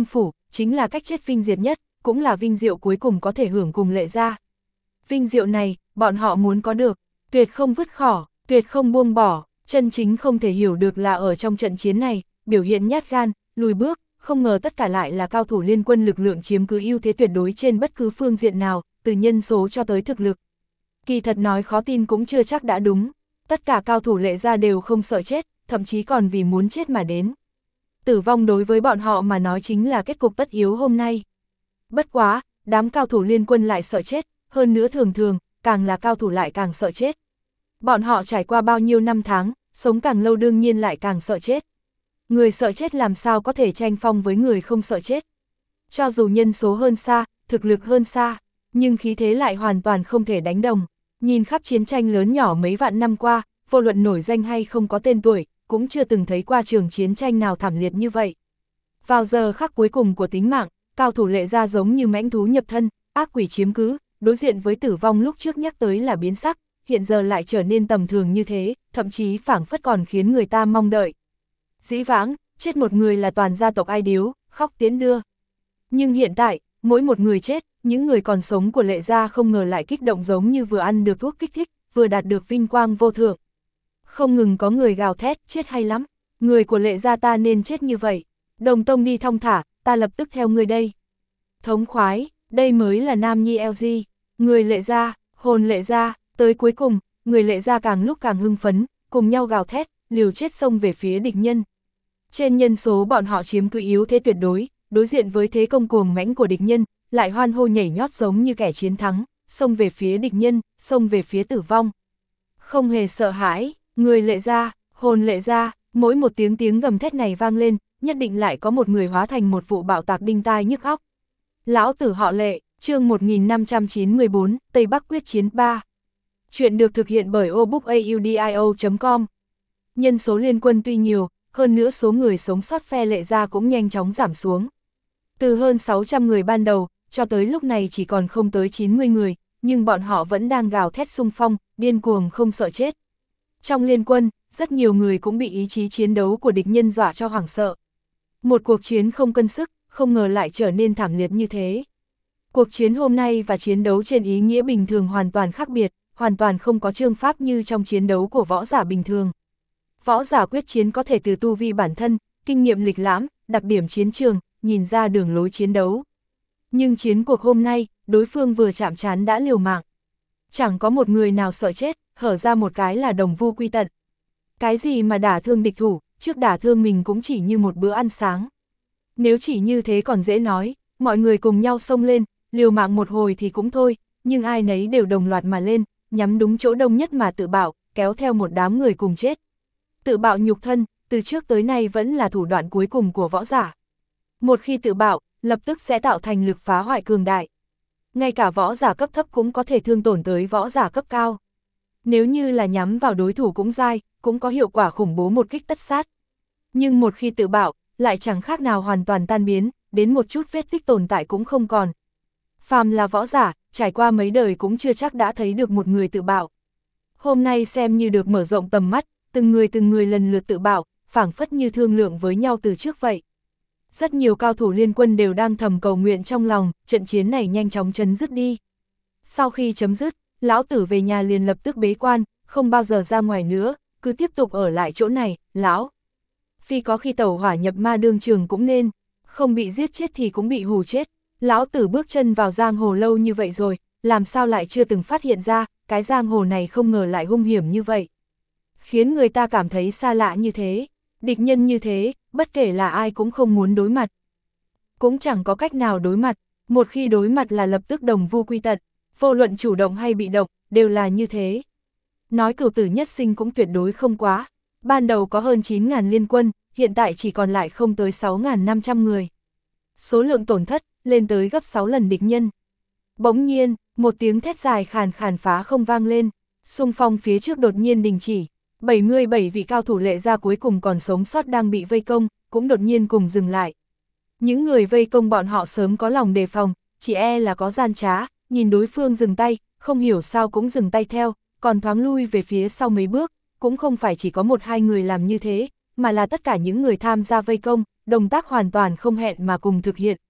A: chính là cách chết vinh diệt nhất, cũng là vinh diệu cuối cùng có thể hưởng cùng Lệ gia. Vinh diệu này, bọn họ muốn có được, tuyệt không vứt khỏ, tuyệt không buông bỏ, chân chính không thể hiểu được là ở trong trận chiến này, biểu hiện nhát gan, lùi bước, không ngờ tất cả lại là cao thủ liên quân lực lượng chiếm cứ ưu thế tuyệt đối trên bất cứ phương diện nào, từ nhân số cho tới thực lực. Kỳ thật nói khó tin cũng chưa chắc đã đúng, tất cả cao thủ Lệ gia đều không sợ chết, thậm chí còn vì muốn chết mà đến. Tử vong đối với bọn họ mà nói chính là kết cục tất yếu hôm nay. Bất quá, đám cao thủ liên quân lại sợ chết, hơn nữa thường thường, càng là cao thủ lại càng sợ chết. Bọn họ trải qua bao nhiêu năm tháng, sống càng lâu đương nhiên lại càng sợ chết. Người sợ chết làm sao có thể tranh phong với người không sợ chết. Cho dù nhân số hơn xa, thực lực hơn xa, nhưng khí thế lại hoàn toàn không thể đánh đồng. Nhìn khắp chiến tranh lớn nhỏ mấy vạn năm qua, vô luận nổi danh hay không có tên tuổi, cũng chưa từng thấy qua trường chiến tranh nào thảm liệt như vậy. Vào giờ khắc cuối cùng của tính mạng, cao thủ Lệ gia giống như mãnh thú nhập thân, ác quỷ chiếm cứ, đối diện với tử vong lúc trước nhắc tới là biến sắc, hiện giờ lại trở nên tầm thường như thế, thậm chí phảng phất còn khiến người ta mong đợi. Dĩ vãng, chết một người là toàn gia tộc ai điếu, khóc tiến đưa. Nhưng hiện tại, mỗi một người chết, những người còn sống của Lệ gia không ngờ lại kích động giống như vừa ăn được thuốc kích thích, vừa đạt được vinh quang vô thượng. Không ngừng có người gào thét, chết hay lắm, người của Lệ gia ta nên chết như vậy. Đồng tông đi thong thả, ta lập tức theo người đây. Thống khoái, đây mới là nam nhi lờ giê, người Lệ gia, hồn Lệ gia, tới cuối cùng, người Lệ gia càng lúc càng hưng phấn, cùng nhau gào thét, liều chết xông về phía địch nhân. Trên nhân số bọn họ chiếm cứ yếu thế tuyệt đối, đối diện với thế công cuồng mãnh của địch nhân, lại hoan hô nhảy nhót giống như kẻ chiến thắng, xông về phía địch nhân, xông về phía tử vong. Không hề sợ hãi, người Lệ gia, hồn Lệ gia, mỗi một tiếng tiếng gầm thét này vang lên, nhất định lại có một người hóa thành một vụ bạo tạc đinh tai nhức óc. Lão tử họ Lệ, chương một nghìn năm trăm chín mươi tư, Tây Bắc quyết chiến ba. Chuyện được thực hiện bởi obookaudio chấm com. Nhân số liên quân tuy nhiều, hơn nữa số người sống sót phe Lệ gia cũng nhanh chóng giảm xuống. Từ hơn sáu trăm người ban đầu, cho tới lúc này chỉ còn không tới chín mươi người, nhưng bọn họ vẫn đang gào thét xung phong, điên cuồng không sợ chết. Trong liên quân, rất nhiều người cũng bị ý chí chiến đấu của địch nhân dọa cho hoảng sợ. Một cuộc chiến không cân sức, không ngờ lại trở nên thảm liệt như thế. Cuộc chiến hôm nay và chiến đấu trên ý nghĩa bình thường hoàn toàn khác biệt, hoàn toàn không có chương pháp như trong chiến đấu của võ giả bình thường. Võ giả quyết chiến có thể từ tu vi bản thân, kinh nghiệm lịch lãm, đặc điểm chiến trường, nhìn ra đường lối chiến đấu. Nhưng chiến cuộc hôm nay, đối phương vừa chạm trán đã liều mạng. Chẳng có một người nào sợ chết, hở ra một cái là đồng vu quy tận. Cái gì mà đả thương địch thủ, trước đả thương mình cũng chỉ như một bữa ăn sáng. Nếu chỉ như thế còn dễ nói, mọi người cùng nhau xông lên, liều mạng một hồi thì cũng thôi, nhưng ai nấy đều đồng loạt mà lên, nhắm đúng chỗ đông nhất mà tự bạo, kéo theo một đám người cùng chết. Tự bạo nhục thân, từ trước tới nay vẫn là thủ đoạn cuối cùng của võ giả. Một khi tự bạo, lập tức sẽ tạo thành lực phá hoại cường đại. Ngay cả võ giả cấp thấp cũng có thể thương tổn tới võ giả cấp cao. Nếu như là nhắm vào đối thủ cũng dai, cũng có hiệu quả khủng bố một kích tất sát. Nhưng một khi tự bạo, lại chẳng khác nào hoàn toàn tan biến, đến một chút vết tích tồn tại cũng không còn. Phàm là võ giả, trải qua mấy đời cũng chưa chắc đã thấy được một người tự bạo. Hôm nay xem như được mở rộng tầm mắt, từng người từng người lần lượt tự bạo, phảng phất như thương lượng với nhau từ trước vậy. Rất nhiều cao thủ liên quân đều đang thầm cầu nguyện trong lòng, trận chiến này nhanh chóng chấm dứt đi. Sau khi chấm dứt, lão tử về nhà liền lập tức bế quan, không bao giờ ra ngoài nữa, cứ tiếp tục ở lại chỗ này, lão. Phi có khi tẩu hỏa nhập ma đương trường cũng nên, không bị giết chết thì cũng bị hù chết. Lão tử bước chân vào giang hồ lâu như vậy rồi, làm sao lại chưa từng phát hiện ra, cái giang hồ này không ngờ lại hung hiểm như vậy. Khiến người ta cảm thấy xa lạ như thế, địch nhân như thế, bất kể là ai cũng không muốn đối mặt. Cũng chẳng có cách nào đối mặt, một khi đối mặt là lập tức đồng vu quy tận, vô luận chủ động hay bị động, đều là như thế. Nói cửu tử nhất sinh cũng tuyệt đối không quá, ban đầu có hơn chín nghìn liên quân, hiện tại chỉ còn lại không tới sáu nghìn năm trăm người. Số lượng tổn thất, lên tới gấp sáu lần địch nhân. Bỗng nhiên, một tiếng thét dài khàn khàn phá không vang lên, xung phong phía trước đột nhiên đình chỉ. bảy mươi bảy vị cao thủ Lệ gia cuối cùng còn sống sót đang bị vây công, cũng đột nhiên cùng dừng lại. Những người vây công bọn họ sớm có lòng đề phòng, chỉ e là có gian trá, nhìn đối phương dừng tay, không hiểu sao cũng dừng tay theo, còn thoáng lui về phía sau mấy bước, cũng không phải chỉ có một hai người làm như thế, mà là tất cả những người tham gia vây công, động tác hoàn toàn không hẹn mà cùng thực hiện,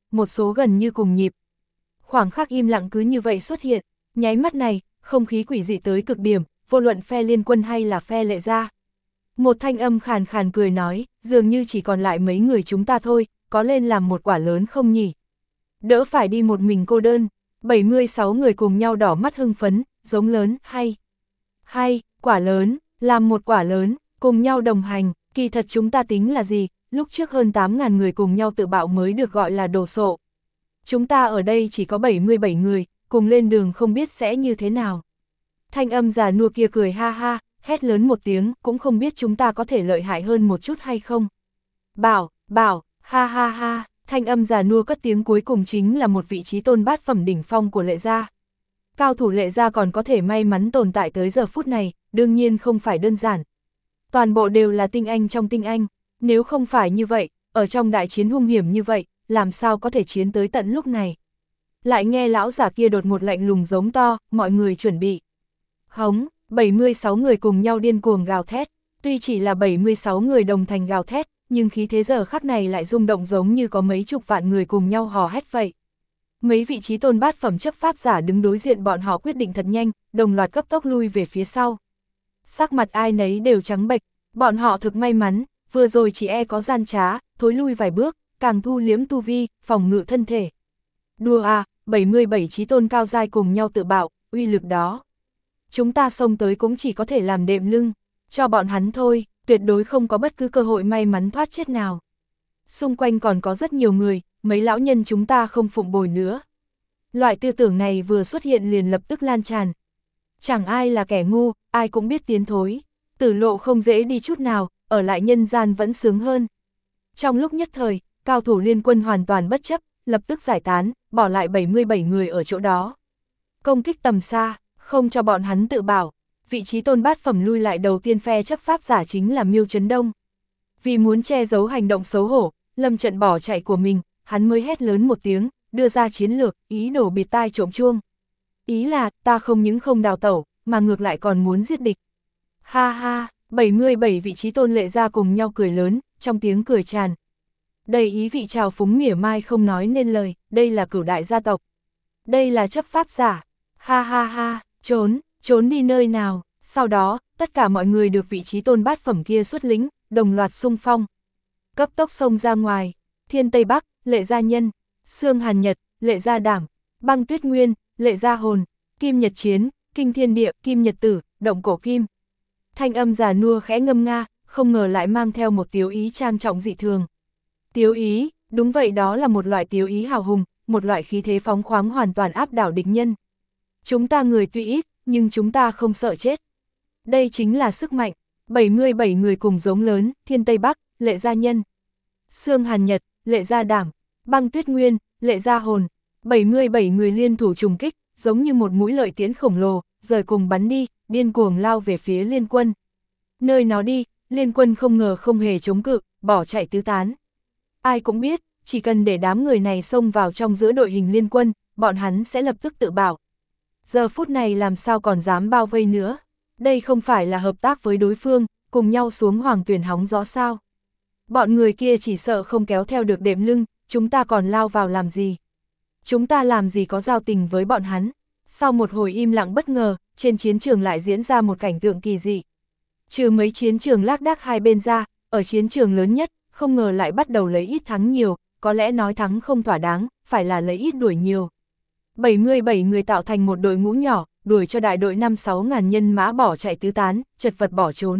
A: một số gần như cùng nhịp. Khoảng khắc im lặng cứ như vậy xuất hiện, nháy mắt này, không khí quỷ dị tới cực điểm, vô luận phe Liên Quân hay là phe Lệ Gia. Một thanh âm khàn khàn cười nói, dường như chỉ còn lại mấy người chúng ta thôi, có lên làm một quả lớn không nhỉ? Đỡ phải đi một mình cô đơn, bảy mươi sáu người cùng nhau đỏ mắt hưng phấn, giống lớn, hay. Hay, quả lớn, làm một quả lớn, cùng nhau đồng hành, kỳ thật chúng ta tính là gì, lúc trước hơn tám nghìn người cùng nhau tự bạo mới được gọi là đồ sộ. Chúng ta ở đây chỉ có bảy mươi bảy người, cùng lên đường không biết sẽ như thế nào. Thanh âm già nua kia cười ha ha, hét lớn một tiếng, cũng không biết chúng ta có thể lợi hại hơn một chút hay không. Bảo, bảo, ha ha ha, thanh âm già nua cất tiếng cuối cùng chính là một vị trí tôn bát phẩm đỉnh phong của Lệ Gia. Cao thủ Lệ Gia còn có thể may mắn tồn tại tới giờ phút này, đương nhiên không phải đơn giản. Toàn bộ đều là tinh anh trong tinh anh, nếu không phải như vậy, ở trong đại chiến hung hiểm như vậy, làm sao có thể chiến tới tận lúc này. Lại nghe lão giả kia đột ngột lạnh lùng giống to, mọi người chuẩn bị. Hống, bảy mươi sáu người cùng nhau điên cuồng gào thét, tuy chỉ là bảy mươi sáu người đồng thành gào thét, nhưng khí thế giờ khắc này lại rung động giống như có mấy chục vạn người cùng nhau hò hét vậy. Mấy vị trí tôn bát phẩm chấp pháp giả đứng đối diện bọn họ quyết định thật nhanh, đồng loạt cấp tốc lui về phía sau. Sắc mặt ai nấy đều trắng bệch, bọn họ thực may mắn, vừa rồi chỉ e có gian trá, thối lui vài bước, càng thu liếm tu vi, phòng ngự thân thể. Đùa à, bảy mươi bảy trí tôn cao giai cùng nhau tự bạo, uy lực đó. Chúng ta xông tới cũng chỉ có thể làm đệm lưng, cho bọn hắn thôi, tuyệt đối không có bất cứ cơ hội may mắn thoát chết nào. Xung quanh còn có rất nhiều người, mấy lão nhân chúng ta không phụng bồi nữa. Loại tư tưởng này vừa xuất hiện liền lập tức lan tràn. Chẳng ai là kẻ ngu, ai cũng biết tiến thối. Tử lộ không dễ đi chút nào, ở lại nhân gian vẫn sướng hơn. Trong lúc nhất thời, cao thủ Liên Quân hoàn toàn bất chấp, lập tức giải tán, bỏ lại bảy mươi bảy người ở chỗ đó. Công kích tầm xa, không cho bọn hắn tự bảo. Vị trí tôn bát phẩm lui lại đầu tiên phe chấp pháp giả chính là Miêu Trấn Đông. Vì muốn che giấu hành động xấu hổ, lâm trận bỏ chạy của mình, hắn mới hét lớn một tiếng, đưa ra chiến lược, ý đồ bịt tai trộm chuông. Ý là, ta không những không đào tẩu, mà ngược lại còn muốn giết địch. Ha ha, bảy mươi bảy vị trí tôn Lệ Gia cùng nhau cười lớn, trong tiếng cười tràn. Đầy ý vị trào phúng mỉa mai không nói nên lời, đây là cửu đại gia tộc. Đây là chấp pháp giả. Ha ha ha, trốn, trốn đi nơi nào. Sau đó, tất cả mọi người được vị trí tôn bát phẩm kia xuất lĩnh, đồng loạt xung phong. Cấp tốc xông ra ngoài, Thiên Tây Bắc, Lệ Gia Nhân, Sương Hàn Nhật, Lệ Gia Đảm, Băng Tuyết Nguyên, Lệ Gia Hồn, Kim Nhật Chiến, Kinh Thiên Địa, Kim Nhật Tử, Động Cổ Kim. Thanh âm già nua khẽ ngâm nga, không ngờ lại mang theo một tiếu ý trang trọng dị thường. Tiếu ý, đúng vậy, đó là một loại tiếu ý hào hùng, một loại khí thế phóng khoáng hoàn toàn áp đảo địch nhân. Chúng ta người tuy ít, nhưng chúng ta không sợ chết. Đây chính là sức mạnh, bảy mươi bảy người cùng giống lớn, Thiên Tây Bắc, Lệ Gia Nhân, Sương Hàn Nhật, Lệ Gia Đảm, Băng Tuyết Nguyên, Lệ Gia Hồn, bảy mươi bảy người liên thủ trùng kích, giống như một mũi lợi tiễn khổng lồ, rời cùng bắn đi, điên cuồng lao về phía Liên Quân. Nơi nó đi, Liên Quân không ngờ không hề chống cự, bỏ chạy tứ tán. Ai cũng biết, chỉ cần để đám người này xông vào trong giữa đội hình Liên Quân, bọn hắn sẽ lập tức tự bảo. Giờ phút này làm sao còn dám bao vây nữa. Đây không phải là hợp tác với đối phương, cùng nhau xuống hoàng tuyển hóng gió sao. Bọn người kia chỉ sợ không kéo theo được đệm lưng, chúng ta còn lao vào làm gì. Chúng ta làm gì có giao tình với bọn hắn. Sau một hồi im lặng bất ngờ, trên chiến trường lại diễn ra một cảnh tượng kỳ dị. Trừ mấy chiến trường lác đác hai bên ra, ở chiến trường lớn nhất, không ngờ lại bắt đầu lấy ít thắng nhiều, có lẽ nói thắng không thỏa đáng, phải là lấy ít đuổi nhiều. bảy mươi bảy người tạo thành một đội ngũ nhỏ, đuổi cho đại đội năm sáu ngàn nhân mã bỏ chạy tứ tán, chật vật bỏ trốn.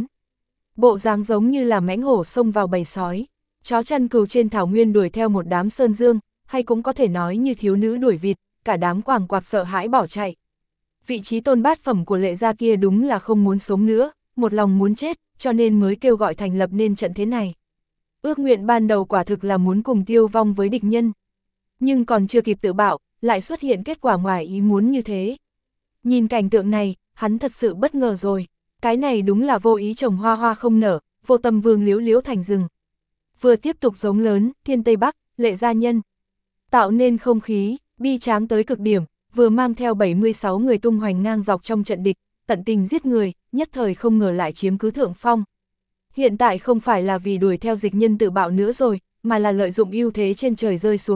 A: Bộ dáng giống như là mãnh hổ xông vào bầy sói, chó chăn cừu trên thảo nguyên đuổi theo một đám sơn dương, hay cũng có thể nói như thiếu nữ đuổi vịt, cả đám quàng quạc sợ hãi bỏ chạy. Vị trí tôn bát phẩm của Lệ Gia kia đúng là không muốn sống nữa, một lòng muốn chết, cho nên mới kêu gọi thành lập nên trận thế này. Ước nguyện ban đầu quả thực là muốn cùng tiêu vong với địch nhân. Nhưng còn chưa kịp tự bạo, lại xuất hiện kết quả ngoài ý muốn như thế. Nhìn cảnh tượng này, hắn thật sự bất ngờ rồi. Cái này đúng là vô ý trồng hoa hoa không nở, vô tâm vương liếu liếu thành rừng. Vừa tiếp tục giống lớn, Thiên Tây Bắc, Lệ Gia Nhân. Tạo nên không khí, bi tráng tới cực điểm, vừa mang theo bảy mươi sáu người tung hoành ngang dọc trong trận địch, tận tình giết người, nhất thời không ngờ lại chiếm cứ thượng phong. Hiện tại không phải là vì đuổi theo dịch nhân tự bạo nữa rồi, mà là lợi dụng ưu thế trên trời rơi xuống này,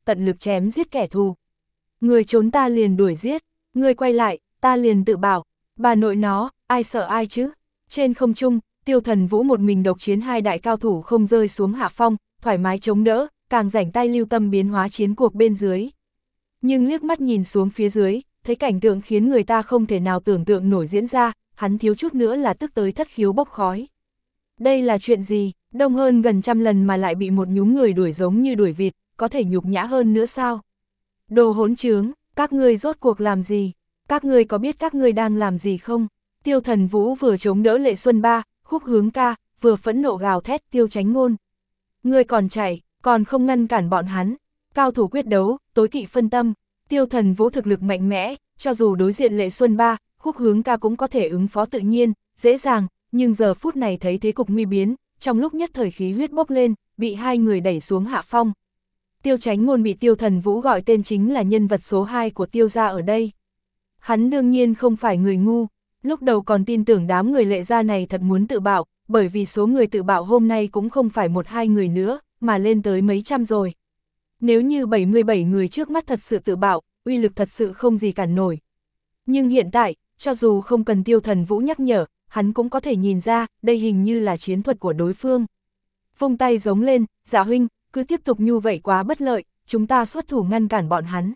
A: tận lực chém giết kẻ thù. Người trốn ta liền đuổi giết, người quay lại, ta liền tự bảo, bà nội nó, ai sợ ai chứ. Trên không trung, Tiêu Thần Vũ một mình độc chiến hai đại cao thủ không rơi xuống hạ phong, thoải mái chống đỡ, càng rảnh tay lưu tâm biến hóa chiến cuộc bên dưới. Nhưng liếc mắt nhìn xuống phía dưới, thấy cảnh tượng khiến người ta không thể nào tưởng tượng nổi diễn ra, hắn thiếu chút nữa là tức tới thất khiếu bốc khói. Đây là chuyện gì, đông hơn gần trăm lần mà lại bị một nhúm người đuổi giống như đuổi vịt, có thể nhục nhã hơn nữa sao? Đồ hỗn trướng, các ngươi rốt cuộc làm gì? Các ngươi có biết các ngươi đang làm gì không? Tiêu Thần Vũ vừa chống đỡ Lệ Xuân Ba, Khúc Hướng Ca, vừa phẫn nộ gào thét Tiêu Chánh Ngôn. Ngươi còn chạy, còn không ngăn cản bọn hắn. Cao thủ quyết đấu, tối kỵ phân tâm. Tiêu Thần Vũ thực lực mạnh mẽ, cho dù đối diện Lệ Xuân Ba, Khúc Hướng Ca cũng có thể ứng phó tự nhiên, dễ dàng, nhưng giờ phút này thấy thế cục nguy biến, trong lúc nhất thời khí huyết bốc lên, bị hai người đẩy xuống hạ phong. Tiêu Chánh Ngôn bị Tiêu Thần Vũ gọi tên chính là nhân vật số hai của Tiêu gia ở đây. Hắn đương nhiên không phải người ngu, lúc đầu còn tin tưởng đám người Lệ gia này thật muốn tự bạo, bởi vì số người tự bạo hôm nay cũng không phải một hai người nữa, mà lên tới mấy trăm rồi. Nếu như bảy mươi bảy người trước mắt thật sự tự bạo, uy lực thật sự không gì cản nổi. Nhưng hiện tại, cho dù không cần Tiêu Thần Vũ nhắc nhở, hắn cũng có thể nhìn ra, đây hình như là chiến thuật của đối phương. Vung tay giống lên, Dạ huynh, cứ tiếp tục như vậy quá bất lợi, chúng ta xuất thủ ngăn cản bọn hắn.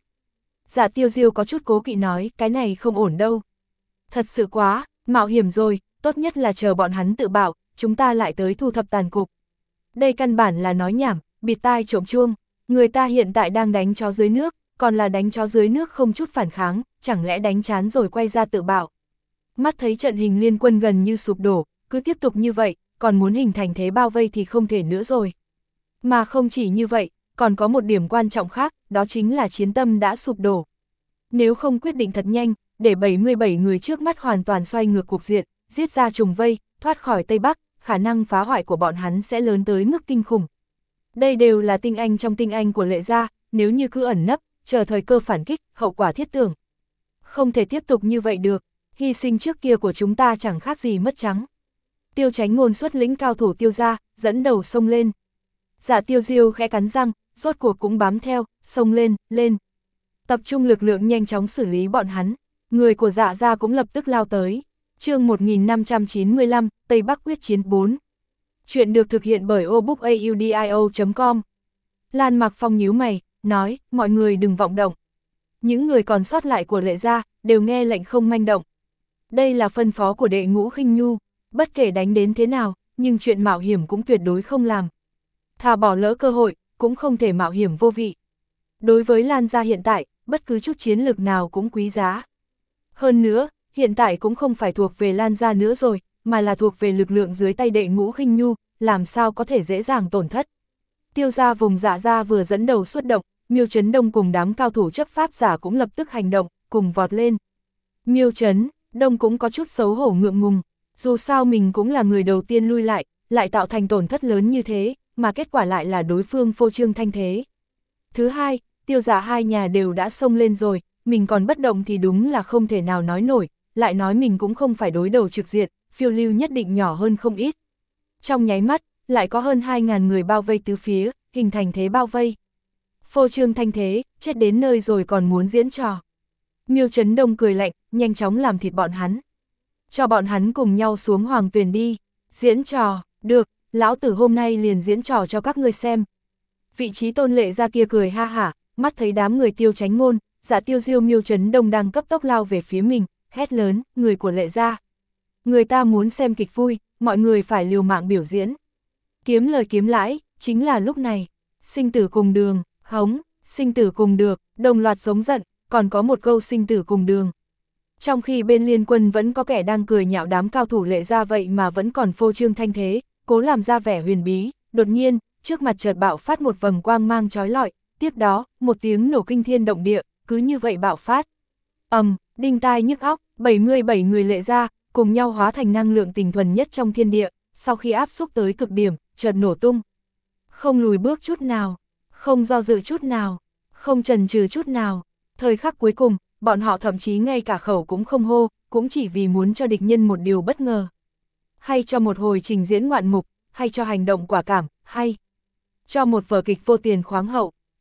A: Dạ Tiêu Diêu có chút cố kỵ nói, cái này không ổn đâu. Thật sự quá, mạo hiểm rồi, tốt nhất là chờ bọn hắn tự bảo, chúng ta lại tới thu thập tàn cục. Đây căn bản là nói nhảm, bịt tai trộm chuông, người ta hiện tại đang đánh chó dưới nước, còn là đánh chó dưới nước không chút phản kháng, chẳng lẽ đánh chán rồi quay ra tự bảo. Mắt thấy trận hình liên quân gần như sụp đổ, cứ tiếp tục như vậy, còn muốn hình thành thế bao vây thì không thể nữa rồi. Mà không chỉ như vậy, còn có một điểm quan trọng khác, đó chính là chiến tâm đã sụp đổ. Nếu không quyết định thật nhanh, để bảy mươi bảy người trước mắt hoàn toàn xoay ngược cục diện, giết ra trùng vây, thoát khỏi Tây Bắc, khả năng phá hoại của bọn hắn sẽ lớn tới mức kinh khủng. Đây đều là tinh anh trong tinh anh của Lệ gia, nếu như cứ ẩn nấp, chờ thời cơ phản kích, hậu quả thiết tưởng. Không thể tiếp tục như vậy được, hy sinh trước kia của chúng ta chẳng khác gì mất trắng. Tiêu Chánh Ngôn xuất lĩnh cao thủ Tiêu gia, dẫn đầu xông lên. Dạ Tiêu Diêu khẽ cắn răng, rốt cuộc cũng bám theo, xông lên, lên. Tập trung lực lượng nhanh chóng xử lý bọn hắn, người của Dạ gia cũng lập tức lao tới. Chương một nghìn năm trăm chín mươi lăm, Tây Bắc quyết chiến bốn. Chuyện được thực hiện bởi obookaudio chấm com. Lan Mặc Phong nhíu mày, nói, mọi người đừng vọng động. Những người còn sót lại của Lệ gia, đều nghe lệnh không manh động. Đây là phân phó của đệ ngũ Khinh Nhu, bất kể đánh đến thế nào, nhưng chuyện mạo hiểm cũng tuyệt đối không làm. Thà bỏ lỡ cơ hội, cũng không thể mạo hiểm vô vị. Đối với Lan gia hiện tại, bất cứ chút chiến lược nào cũng quý giá. Hơn nữa, hiện tại cũng không phải thuộc về Lan gia nữa rồi, mà là thuộc về lực lượng dưới tay đệ ngũ Khinh Nhu, làm sao có thể dễ dàng tổn thất. Tiêu gia vùng Dạ gia vừa dẫn đầu xuất động, Miêu Trấn Đông cùng đám cao thủ chấp pháp giả cũng lập tức hành động, cùng vọt lên. Miêu Trấn Đông cũng có chút xấu hổ ngượng ngùng, dù sao mình cũng là người đầu tiên lui lại, lại tạo thành tổn thất lớn như thế, mà kết quả lại là đối phương phô trương thanh thế. Thứ hai, Tiêu gia hai nhà đều đã xông lên rồi, mình còn bất động thì đúng là không thể nào nói nổi, lại nói mình cũng không phải đối đầu trực diện, phiêu lưu nhất định nhỏ hơn không ít. Trong nháy mắt, lại có hơn hai nghìn người bao vây tứ phía, hình thành thế bao vây. Phô trương thanh thế, chết đến nơi rồi còn muốn diễn trò. Miêu Trấn Đông cười lạnh, nhanh chóng làm thịt bọn hắn. Cho bọn hắn cùng nhau xuống Hoàng Tuyền đi. Diễn trò, được, lão tử hôm nay liền diễn trò cho các ngươi xem. Vị trí tôn Lệ gia kia cười ha hả, mắt thấy đám người Tiêu Chánh Ngôn, Dạ Tiêu Diêu Miêu Trấn Đông đang cấp tốc lao về phía mình, hét lớn, người của Lệ gia. Người ta muốn xem kịch vui, mọi người phải liều mạng biểu diễn. Kiếm lời kiếm lãi, chính là lúc này. Sinh tử cùng đường, hống, sinh tử cùng được, đồng loạt giống giận, còn có một câu sinh tử cùng đường. Trong khi bên liên quân vẫn có kẻ đang cười nhạo đám cao thủ Lệ gia vậy mà vẫn còn phô trương thanh thế, cố làm ra vẻ huyền bí, đột nhiên, trước mặt chợt bạo phát một vầng quang mang chói lọi, tiếp đó, một tiếng nổ kinh thiên động địa, cứ như vậy bạo phát. Ầm, um, đinh tai nhức óc, bảy mươi bảy người Lệ gia, cùng nhau hóa thành năng lượng tình thuần nhất trong thiên địa, sau khi áp xúc tới cực điểm, chợt nổ tung. Không lùi bước chút nào, không do dự chút nào, không chần chừ chút nào. Thời khắc cuối cùng, bọn họ thậm chí ngay cả khẩu cũng không hô, cũng chỉ vì muốn cho địch nhân một điều bất ngờ. Hay cho một hồi trình diễn ngoạn mục, hay cho hành động quả cảm, hay cho một vở kịch vô tiền khoáng hậu.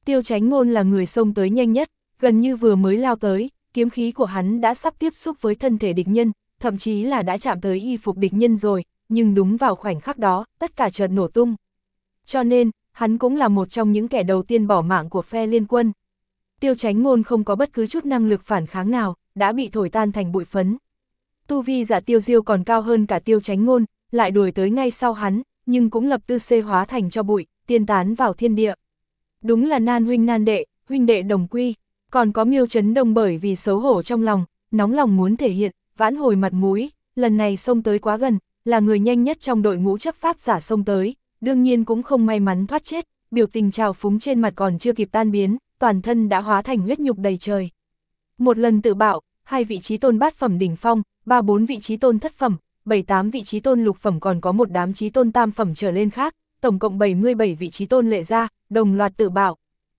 A: Tiêu Chánh Ngôn là người xông tới nhanh nhất, gần như vừa mới lao tới, kiếm khí của hắn đã sắp tiếp xúc với thân thể địch nhân, thậm chí là đã chạm tới y phục địch nhân rồi, nhưng đúng vào khoảnh khắc đó, tất cả chợt nổ tung. Cho nên, hắn cũng là một trong những kẻ đầu tiên bỏ mạng của phe liên quân. Tiêu Chánh Ngôn không có bất cứ chút năng lực phản kháng nào, đã bị thổi tan thành bụi phấn. Tu vi Dạ Tiêu Diêu còn cao hơn cả Tiêu Chánh Ngôn, lại đuổi tới ngay sau hắn, nhưng cũng lập tư xê hóa thành cho bụi, tiên tán vào thiên địa. Đúng là nan huynh nan đệ, huynh đệ đồng quy. Còn có Miêu Chấn Đông bởi vì xấu hổ trong lòng, nóng lòng muốn thể hiện, vãn hồi mặt mũi, lần này xông tới quá gần, là người nhanh nhất trong đội ngũ chấp pháp giả xông tới, đương nhiên cũng không may mắn thoát chết, biểu tình trào phúng trên mặt còn chưa kịp tan biến, toàn thân đã hóa thành huyết nhục đầy trời. Một lần tự bạo, hai vị trí tôn bát phẩm đỉnh phong, ba bốn vị trí tôn thất phẩm, bảy tám vị trí tôn lục phẩm, còn có một đám trí tôn tam phẩm trở lên khác, tổng cộng bảy mươi bảy vị trí tôn lệ ra, đồng loạt tự bạo.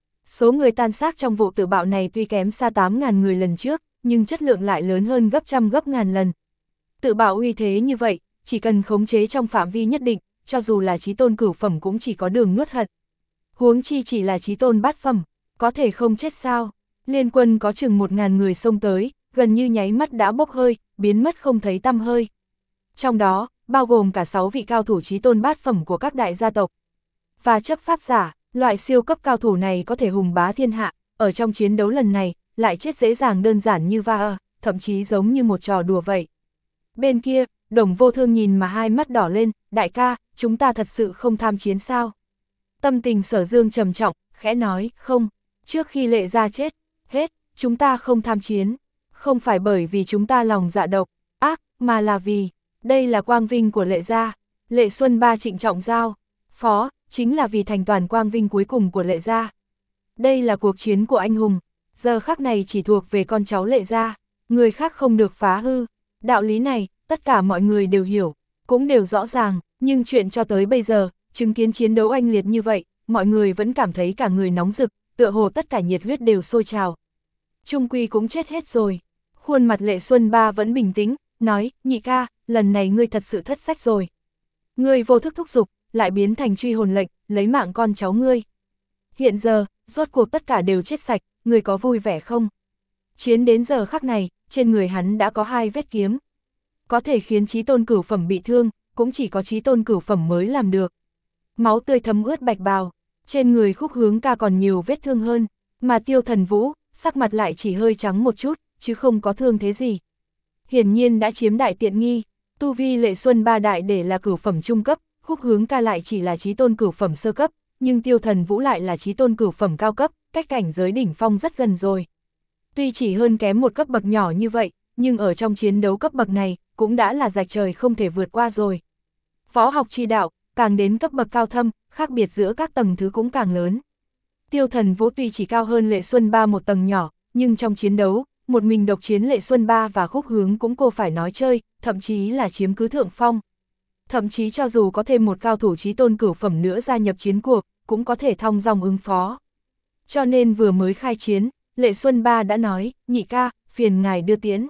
A: Số người tan xác trong vụ tự bạo này tuy kém xa tám nghìn người lần trước, nhưng chất lượng lại lớn hơn gấp trăm gấp ngàn lần. Tự bạo uy thế như vậy, chỉ cần khống chế trong phạm vi nhất định, cho dù là chí tôn cửu phẩm cũng chỉ có đường nuốt hận. Huống chi chỉ là chí tôn bát phẩm, có thể không chết sao? Liên quân có chừng một ngàn người xông tới, gần như nháy mắt đã bốc hơi, biến mất không thấy tăm hơi. Trong đó, bao gồm cả sáu vị cao thủ chí tôn bát phẩm của các đại gia tộc. Và chấp pháp giả, loại siêu cấp cao thủ này có thể hùng bá thiên hạ, ở trong chiến đấu lần này, lại chết dễ dàng đơn giản như va thậm chí giống như một trò đùa vậy. Bên kia, Đồng Vô Thương nhìn mà hai mắt đỏ lên, đại ca, chúng ta thật sự không tham chiến sao? Tâm tình Sở Dương trầm trọng, khẽ nói, không, trước khi Lệ Gia chết, hết, chúng ta không tham chiến, không phải bởi vì chúng ta lòng dạ độc, ác, mà là vì, đây là quang vinh của Lệ Gia. Lệ Xuân Ba trịnh trọng giao, phó, chính là vì thành toàn quang vinh cuối cùng của Lệ Gia. Đây là cuộc chiến của anh hùng, giờ khắc này chỉ thuộc về con cháu Lệ Gia, người khác không được phá hư. Đạo lý này, tất cả mọi người đều hiểu, cũng đều rõ ràng, nhưng chuyện cho tới bây giờ, chứng kiến chiến đấu oanh liệt như vậy, mọi người vẫn cảm thấy cả người nóng rực, tựa hồ tất cả nhiệt huyết đều sôi trào. Trung Quy cũng chết hết rồi. Khuôn mặt Lệ Xuân Ba vẫn bình tĩnh, nói, nhị ca, lần này ngươi thật sự thất sách rồi. Ngươi vô thức thúc giục, lại biến thành truy hồn lệnh, lấy mạng con cháu ngươi. Hiện giờ, rốt cuộc tất cả đều chết sạch, ngươi có vui vẻ không? Chiến đến giờ khắc này, trên người hắn đã có hai vết kiếm. Có thể khiến chí tôn cửu phẩm bị thương, cũng chỉ có chí tôn cửu phẩm mới làm được. Máu tươi thấm ướt bạch bào, trên người Khúc Hướng Ca còn nhiều vết thương hơn, mà Tiêu Thần Vũ, sắc mặt lại chỉ hơi trắng một chút, chứ không có thương thế gì. Hiển nhiên đã chiếm đại tiện nghi, tu vi Lệ Xuân Ba đại để là cửu phẩm trung cấp, Khúc Hướng Ca lại chỉ là chí tôn cửu phẩm sơ cấp, nhưng Tiêu Thần Vũ lại là chí tôn cửu phẩm cao cấp, cách cảnh giới đỉnh phong rất gần rồi. Tuy chỉ hơn kém một cấp bậc nhỏ như vậy, nhưng ở trong chiến đấu cấp bậc này, cũng đã là rạch trời không thể vượt qua rồi. Võ học chi đạo, càng đến cấp bậc cao thâm, khác biệt giữa các tầng thứ cũng càng lớn. Tiêu Thần Vũ tuy chỉ cao hơn Lệ Xuân Ba một tầng nhỏ, nhưng trong chiến đấu, một mình độc chiến Lệ Xuân Ba và Khúc Hướng cũng cô phải nói chơi, thậm chí là chiếm cứ thượng phong. Thậm chí cho dù có thêm một cao thủ chí tôn cửu phẩm nữa gia nhập chiến cuộc, cũng có thể thong dong ứng phó. Cho nên vừa mới khai chiến, Lệ Xuân Ba đã nói, nhị ca, phiền ngài đưa tiễn.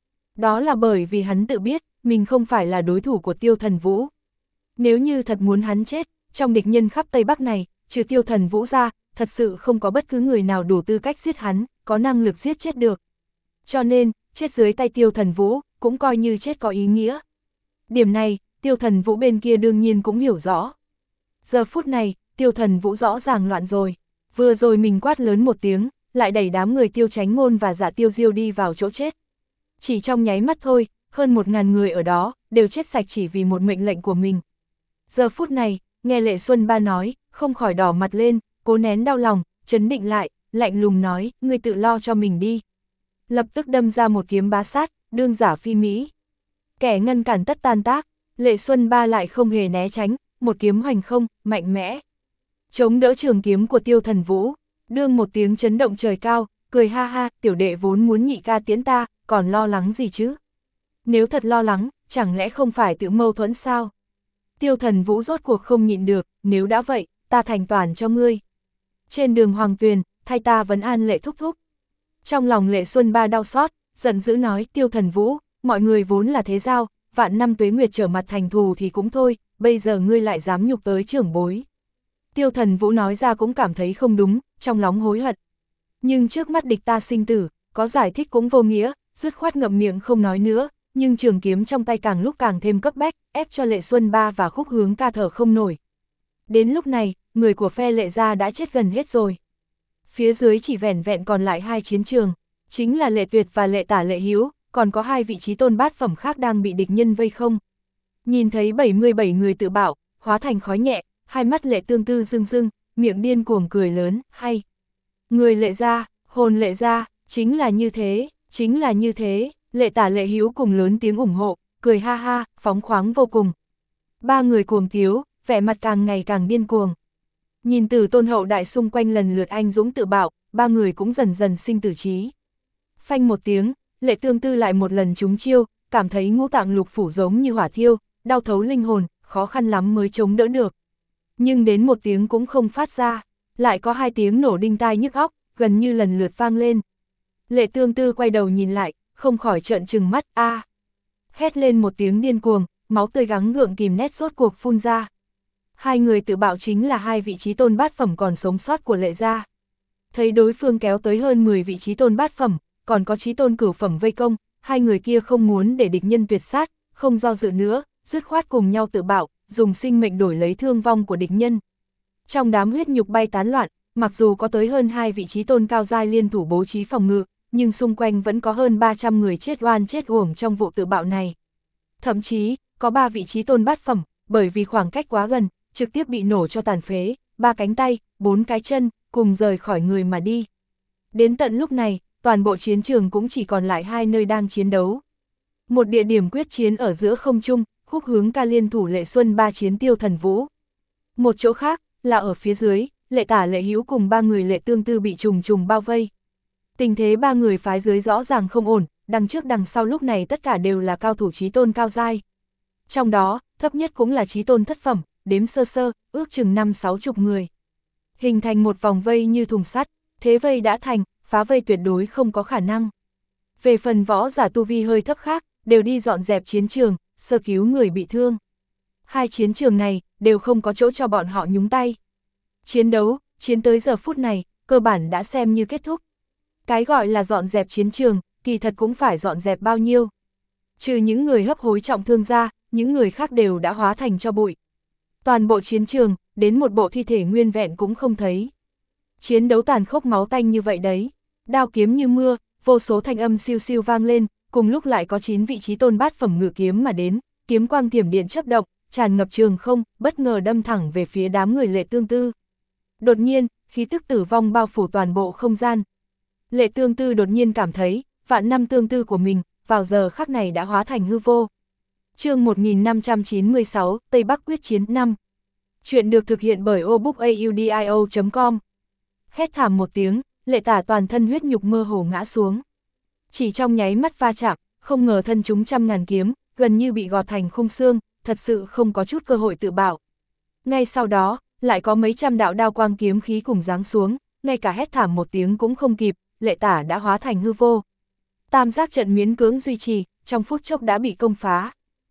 A: Đó là bởi vì hắn tự biết, mình không phải là đối thủ của Tiêu Thần Vũ. Nếu như thật muốn hắn chết, trong địch nhân khắp Tây Bắc này, trừ Tiêu Thần Vũ ra, thật sự không có bất cứ người nào đủ tư cách giết hắn, có năng lực giết chết được. Cho nên, chết dưới tay Tiêu Thần Vũ, cũng coi như chết có ý nghĩa. Điểm này, Tiêu Thần Vũ bên kia đương nhiên cũng hiểu rõ. Giờ phút này, Tiêu Thần Vũ rõ ràng loạn rồi. Vừa rồi mình quát lớn một tiếng, lại đẩy đám người Tiêu Chánh Ngôn và Dạ Tiêu Diêu đi vào chỗ chết. Chỉ trong nháy mắt thôi, hơn một ngàn người ở đó, đều chết sạch chỉ vì một mệnh lệnh của mình. Giờ phút này, nghe Lệ Xuân Ba nói, không khỏi đỏ mặt lên, cố nén đau lòng, trấn định lại, lạnh lùng nói, ngươi tự lo cho mình đi. Lập tức đâm ra một kiếm bá sát, đương giả phi mỹ. Kẻ ngăn cản tất tan tác, Lệ Xuân Ba lại không hề né tránh, một kiếm hoành không, mạnh mẽ. Chống đỡ trường kiếm của Tiêu Thần Vũ, đương một tiếng chấn động trời cao, cười ha ha, tiểu đệ vốn muốn nhị ca tiễn ta, còn lo lắng gì chứ? Nếu thật lo lắng, chẳng lẽ không phải tự mâu thuẫn sao? Tiêu Thần Vũ rốt cuộc không nhịn được, nếu đã vậy, ta thành toàn cho ngươi. Trên đường Hoàng Tuyền, thay ta vấn an Lệ thúc thúc. Trong lòng Lệ Xuân Ba đau xót, giận dữ nói, Tiêu Thần Vũ, mọi người vốn là thế giao, vạn năm tuế nguyệt trở mặt thành thù thì cũng thôi, bây giờ ngươi lại dám nhục tới trưởng bối. Tiêu Thần Vũ nói ra cũng cảm thấy không đúng, trong lòng hối hận. Nhưng trước mắt địch ta sinh tử, có giải thích cũng vô nghĩa, dứt khoát ngậm miệng không nói nữa, nhưng trường kiếm trong tay càng lúc càng thêm cấp bách, ép cho Lệ Xuân Ba và Khúc Hướng Ca thở không nổi. Đến lúc này, người của phe Lệ gia đã chết gần hết rồi. Phía dưới chỉ vẻn vẹn còn lại hai chiến trường, chính là Lệ Tuyệt và Lệ Tả Lệ Hữu, còn có hai vị trí tôn bát phẩm khác đang bị địch nhân vây không. Nhìn thấy bảy mươi bảy người tự bạo, hóa thành khói nhẹ, hai mắt Lệ Tương Tư rưng rưng, miệng điên cuồng cười lớn, hay. Người Lệ gia, hồn Lệ gia, chính là như thế, chính là như thế, Lệ Tả Lệ Hữu cùng lớn tiếng ủng hộ, cười ha ha, phóng khoáng vô cùng. Ba người cuồng tiếu, vẻ mặt càng ngày càng điên cuồng. Nhìn từ tôn hậu đại xung quanh lần lượt anh dũng tự bạo, ba người cũng dần dần sinh tử trí. Phanh một tiếng, Lệ Tương Tư lại một lần trúng chiêu, cảm thấy ngũ tạng lục phủ giống như hỏa thiêu, đau thấu linh hồn, khó khăn lắm mới chống đỡ được. Nhưng đến một tiếng cũng không phát ra, lại có hai tiếng nổ đinh tai nhức óc, gần như lần lượt vang lên. Lệ Tương Tư quay đầu nhìn lại, không khỏi trợn trừng mắt, a, à. Hét lên một tiếng điên cuồng, máu tươi gắng gượng kìm nét rốt cuộc phun ra. Hai người tự bạo chính là hai vị trí tôn bát phẩm còn sống sót của Lệ gia. Thấy đối phương kéo tới hơn mười vị trí tôn bát phẩm, còn có trí tôn cửu phẩm vây công, hai người kia không muốn để địch nhân tuyệt sát, không do dự nữa, dứt khoát cùng nhau tự bạo, dùng sinh mệnh đổi lấy thương vong của địch nhân. Trong đám huyết nhục bay tán loạn, mặc dù có tới hơn hai vị trí tôn cao giai liên thủ bố trí phòng ngự, nhưng xung quanh vẫn có hơn ba trăm người chết oan chết uổng trong vụ tự bạo này. Thậm chí, có ba vị trí tôn bát phẩm, bởi vì khoảng cách quá gần, trực tiếp bị nổ cho tàn phế, ba cánh tay, bốn cái chân, cùng rời khỏi người mà đi. Đến tận lúc này, toàn bộ chiến trường cũng chỉ còn lại hai nơi đang chiến đấu. Một địa điểm quyết chiến ở giữa không trung, Khúc Hướng Ca liên thủ Lệ Xuân Ba chiến Tiêu Thần Vũ. Một chỗ khác, là ở phía dưới, Lệ Tả Lệ Hữu cùng ba người Lệ Tương Tư bị trùng trùng bao vây. Tình thế ba người phái dưới rõ ràng không ổn, đằng trước đằng sau lúc này tất cả đều là cao thủ chí tôn cao giai. Trong đó, thấp nhất cũng là chí tôn thất phẩm, đếm sơ sơ, ước chừng năm sáu chục người. Hình thành một vòng vây như thùng sắt, thế vây đã thành, phá vây tuyệt đối không có khả năng. Về phần võ giả tu vi hơi thấp khác, đều đi dọn dẹp chiến trường, sơ cứu người bị thương. Hai chiến trường này, đều không có chỗ cho bọn họ nhúng tay. Chiến đấu, chiến tới giờ phút này, cơ bản đã xem như kết thúc. Cái gọi là dọn dẹp chiến trường, kỳ thật cũng phải dọn dẹp bao nhiêu. Trừ những người hấp hối trọng thương ra, những người khác đều đã hóa thành cho bụi. Toàn bộ chiến trường, đến một bộ thi thể nguyên vẹn cũng không thấy. Chiến đấu tàn khốc máu tanh như vậy đấy. Đao kiếm như mưa, vô số thanh âm siêu siêu vang lên, cùng lúc lại có chín vị trí tôn bát phẩm ngự kiếm mà đến, kiếm quang thiểm điện chớp động, tràn ngập trường không, bất ngờ đâm thẳng về phía đám người Lệ Tương Tư. Đột nhiên, khí tức tử vong bao phủ toàn bộ không gian. Lệ Tương Tư đột nhiên cảm thấy, vạn năm tương tư của mình, vào giờ khắc này đã hóa thành hư vô. Chương một nghìn năm trăm chín mươi sáu, Tây Bắc quyết chiến năm. Chuyện được thực hiện bởi obookaudio chấm com. Hét thảm một tiếng, Lệ Tả toàn thân huyết nhục mơ hồ ngã xuống. Chỉ trong nháy mắt va chạm, không ngờ thân chúng trăm ngàn kiếm, gần như bị gọt thành khung xương, thật sự không có chút cơ hội tự bảo. Ngay sau đó, lại có mấy trăm đạo đao quang kiếm khí cùng giáng xuống, ngay cả hét thảm một tiếng cũng không kịp, Lệ Tả đã hóa thành hư vô. Tam giác trận miễn cưỡng duy trì, trong phút chốc đã bị công phá.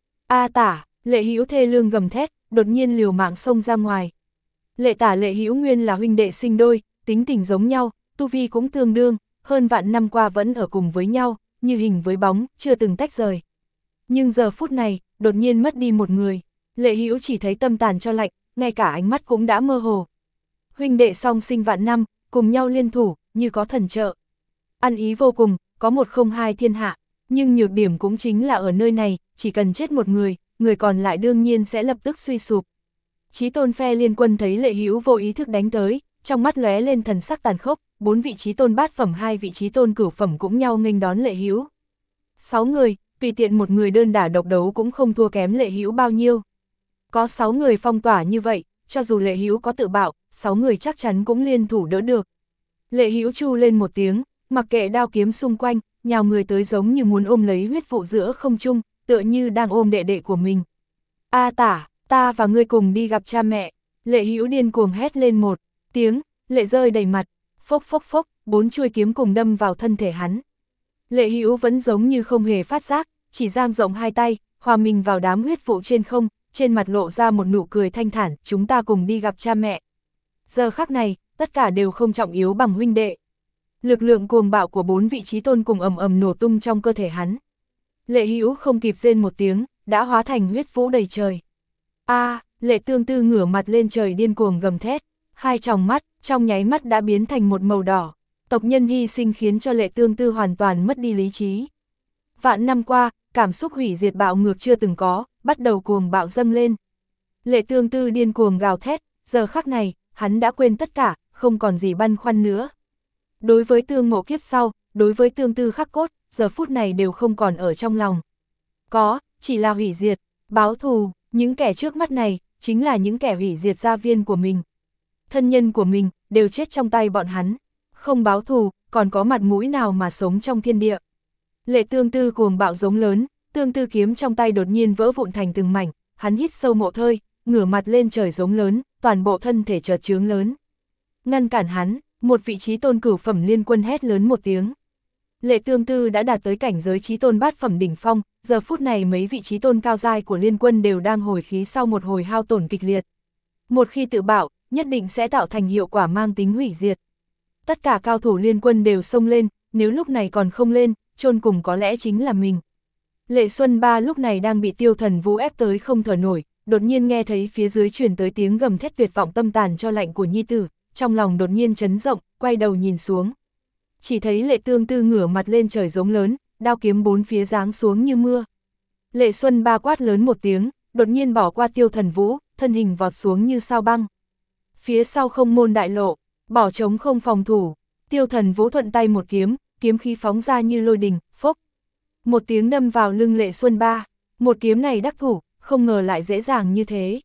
A: A Tả, Lệ Hữu thê lương gầm thét, đột nhiên liều mạng xông ra ngoài. Lệ Tả Lệ Hữu nguyên là huynh đệ sinh đôi, tính tình giống nhau, tu vi cũng tương đương, hơn vạn năm qua vẫn ở cùng với nhau, như hình với bóng, chưa từng tách rời. Nhưng giờ phút này, đột nhiên mất đi một người, Lệ Hữu chỉ thấy tâm tàn cho lạnh, ngay cả ánh mắt cũng đã mơ hồ. Huynh đệ song sinh vạn năm, cùng nhau liên thủ, như có thần trợ. Ăn ý vô cùng, có một không hai thiên hạ, nhưng nhược điểm cũng chính là ở nơi này, chỉ cần chết một người, người còn lại đương nhiên sẽ lập tức suy sụp. Chí tôn phe liên quân thấy Lệ Hữu vô ý thức đánh tới, trong mắt lóe lên thần sắc tàn khốc, bốn vị chí tôn bát phẩm hai vị chí tôn cửu phẩm cũng nhau nghênh đón Lệ Hữu. Sáu người, tùy tiện một người đơn đả độc đấu cũng không thua kém Lệ Hữu bao nhiêu. Có sáu người phong tỏa như vậy, cho dù Lệ Hữu có tự bạo, sáu người chắc chắn cũng liên thủ đỡ được. Lệ Hữu chu lên một tiếng, mặc kệ đao kiếm xung quanh, nhào người tới giống như muốn ôm lấy huyết vụ giữa không trung, tựa như đang ôm đệ đệ của mình. A Tả, ta và ngươi cùng đi gặp cha mẹ. Lệ Hữu điên cuồng hét lên một tiếng, lệ rơi đầy mặt, phốc phốc phốc, bốn chuôi kiếm cùng đâm vào thân thể hắn. Lệ Hữu vẫn giống như không hề phát giác, chỉ dang rộng hai tay, hòa mình vào đám huyết vụ trên không, trên mặt lộ ra một nụ cười thanh thản, chúng ta cùng đi gặp cha mẹ. giờ khắc này, tất cả đều không trọng yếu bằng huynh đệ. Lực lượng cuồng bạo của bốn vị trí tôn cùng ầm ầm nổ tung trong cơ thể hắn. Lệ Hữu không kịp rên một tiếng, đã hóa thành huyết vũ đầy trời. A, à, Lệ Tương Tư ngửa mặt lên trời điên cuồng gầm thét, hai tròng mắt, trong nháy mắt đã biến thành một màu đỏ. Tộc nhân hy sinh khiến cho Lệ Tương Tư hoàn toàn mất đi lý trí. Vạn năm qua, cảm xúc hủy diệt bạo ngược chưa từng có, bắt đầu cuồng bạo dâng lên. Lệ Tương Tư điên cuồng gào thét, giờ khắc này, hắn đã quên tất cả, không còn gì băn khoăn nữa. Đối với Tương Ngộ kiếp sau, đối với Tương Tư khắc cốt, giờ phút này đều không còn ở trong lòng. Có, chỉ là hủy diệt, báo thù, những kẻ trước mắt này, chính là những kẻ hủy diệt gia viên của mình. Thân nhân của mình, đều chết trong tay bọn hắn. Không báo thù, còn có mặt mũi nào mà sống trong thiên địa. Lệ Tương Tư cuồng bạo giống lớn, Tương Tư kiếm trong tay đột nhiên vỡ vụn thành từng mảnh, hắn hít sâu một hơi, ngửa mặt lên trời giống lớn, toàn bộ thân thể chợt trướng lớn. Ngăn cản hắn, một vị trí tôn cửu phẩm liên quân hét lớn một tiếng. Lệ Tương Tư đã đạt tới cảnh giới trí tôn bát phẩm đỉnh phong, giờ phút này mấy vị trí tôn cao giai của liên quân đều đang hồi khí sau một hồi hao tổn kịch liệt. Một khi tự bạo, nhất định sẽ tạo thành hiệu quả mang tính hủy diệt. Tất cả cao thủ liên quân đều xông lên, nếu lúc này còn không lên, chôn cùng có lẽ chính là mình. Lệ Xuân Ba lúc này đang bị Tiêu Thần Vũ ép tới không thở nổi, đột nhiên nghe thấy phía dưới truyền tới tiếng gầm thét tuyệt vọng tâm tàn cho lạnh của nhi tử, trong lòng đột nhiên chấn động, quay đầu nhìn xuống. Chỉ thấy Lệ Tương Tư ngửa mặt lên trời giống lớn, đao kiếm bốn phía giáng xuống như mưa. Lệ Xuân Ba quát lớn một tiếng, đột nhiên bỏ qua Tiêu Thần Vũ, thân hình vọt xuống như sao băng. Phía sau không môn đại lộ, bỏ trống không phòng thủ, Tiêu Thần Vũ thuận tay một kiếm, kiếm khí phóng ra như lôi đình, phốc. Một tiếng đâm vào lưng Lệ Xuân Ba, một kiếm này đắc thủ, không ngờ lại dễ dàng như thế.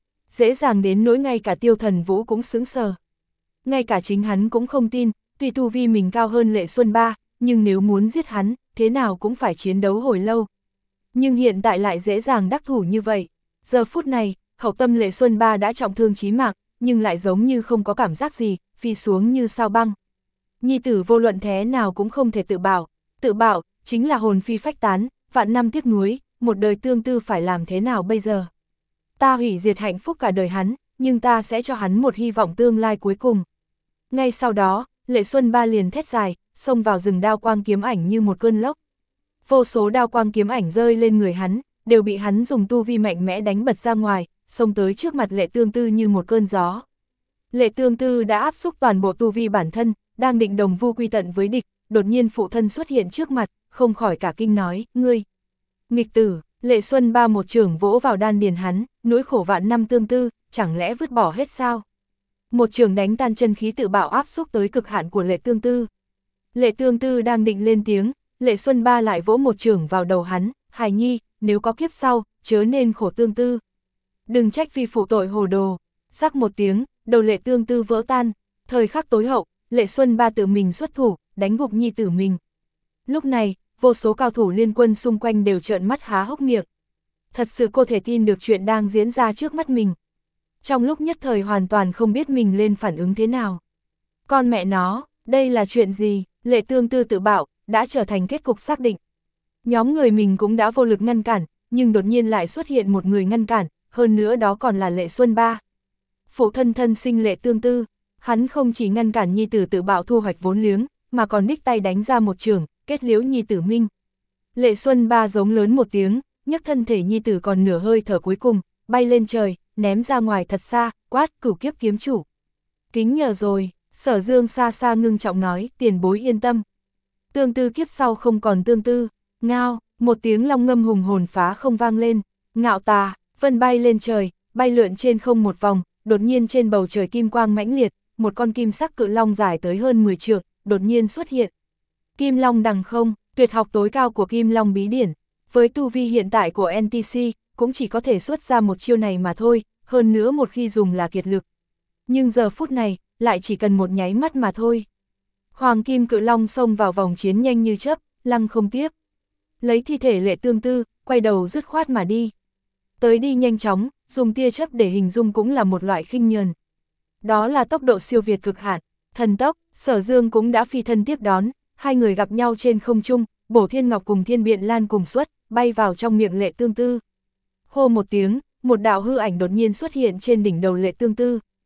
A: Dễ dàng đến nỗi ngay cả Tiêu Thần Vũ cũng sững sờ. Ngay cả chính hắn cũng không tin, tuy tu vi mình cao hơn Lệ Xuân Ba, nhưng nếu muốn giết hắn, thế nào cũng phải chiến đấu hồi lâu. Nhưng hiện tại lại dễ dàng đắc thủ như vậy. Giờ phút này, hậu tâm Lệ Xuân Ba đã trọng thương chí mạng, nhưng lại giống như không có cảm giác gì, phi xuống như sao băng. Nhi tử vô luận thế nào cũng không thể tự bảo, tự bảo, chính là hồn phi phách tán, vạn năm tiếc nuối, một đời Tương Tư phải làm thế nào bây giờ? Ta hủy diệt hạnh phúc cả đời hắn, nhưng ta sẽ cho hắn một hy vọng tương lai cuối cùng. Ngay sau đó, Lệ Xuân Ba liền thét dài, xông vào rừng đao quang kiếm ảnh như một cơn lốc. Vô số đao quang kiếm ảnh rơi lên người hắn, đều bị hắn dùng tu vi mạnh mẽ đánh bật ra ngoài, xông tới trước mặt Lệ Tương Tư như một cơn gió. Lệ Tương Tư đã áp xúc toàn bộ tu vi bản thân, đang định đồng vu quy tận với địch, đột nhiên phụ thân xuất hiện trước mặt, không khỏi cả kinh nói, ngươi. Nghịch tử, Lệ Xuân Ba một chưởng vỗ vào đan điền hắn, nỗi khổ vạn năm Tương Tư, chẳng lẽ vứt bỏ hết sao? Một chưởng đánh tan chân khí tự bạo áp xúc tới cực hạn của Lệ Tương Tư. Lệ Tương Tư đang định lên tiếng, Lệ Xuân Ba lại vỗ một chưởng vào đầu hắn, hài nhi, nếu có kiếp sau, chớ nên khổ Tương Tư. Đừng trách vì phụ tội hồ đồ. Rắc một tiếng, đầu Lệ Tương Tư vỡ tan, thời khắc tối hậu, Lệ Xuân Ba tự mình xuất thủ, đánh gục nhi tử mình. Lúc này, vô số cao thủ liên quân xung quanh đều trợn mắt há hốc miệng. Thật sự cô thể tin được chuyện đang diễn ra trước mắt mình. Trong lúc nhất thời hoàn toàn không biết mình lên phản ứng thế nào. Con mẹ nó, đây là chuyện gì? Lệ Tương Tư tự bảo, đã trở thành kết cục xác định. Nhóm người mình cũng đã vô lực ngăn cản, nhưng đột nhiên lại xuất hiện một người ngăn cản, hơn nữa đó còn là Lệ Xuân Ba. Phụ thân thân sinh Lệ Tương Tư, hắn không chỉ ngăn cản nhi tử tự bạo thu hoạch vốn liếng, mà còn đích tay đánh ra một chưởng, kết liễu nhi tử minh. Lệ Xuân Ba giống lớn một tiếng, nhấc thân thể nhi tử còn nửa hơi thở cuối cùng, bay lên trời, ném ra ngoài thật xa, quát cửu kiếp kiếm chủ. Kính nhờ rồi, Sở Dương xa xa ngưng trọng nói, tiền bối yên tâm. Tương Tư kiếp sau không còn Tương Tư, ngao, một tiếng long ngâm hùng hồn phá không vang lên, ngạo tà, vân bay lên trời, bay lượn trên không một vòng, đột nhiên trên bầu trời kim quang mãnh liệt, một con kim sắc cự long dài tới hơn mười trượng, đột nhiên xuất hiện. Kim Long đằng không, tuyệt học tối cao của Kim Long bí điển, với tu vi hiện tại của en tê xê, cũng chỉ có thể xuất ra một chiêu này mà thôi, hơn nữa một khi dùng là kiệt lực. Nhưng giờ phút này, lại chỉ cần một nháy mắt mà thôi. Hoàng Kim Cự Long xông vào vòng chiến nhanh như chớp, lăng không tiếp. Lấy thi thể Lệ Tương Tư, quay đầu dứt khoát mà đi. Tới đi nhanh chóng, dùng tia chớp để hình dung cũng là một loại khinh nhờn. Đó là tốc độ siêu việt cực hạn, thần tốc, Sở Dương cũng đã phi thân tiếp đón, hai người gặp nhau trên không trung, Bổ Thiên Ngọc cùng Thiên Biện Lan cùng xuất, bay vào trong miệng Lệ Tương Tư. Hô một tiếng, một đạo hư ảnh đột nhiên xuất hiện trên đỉnh đầu Lệ Tương Tư.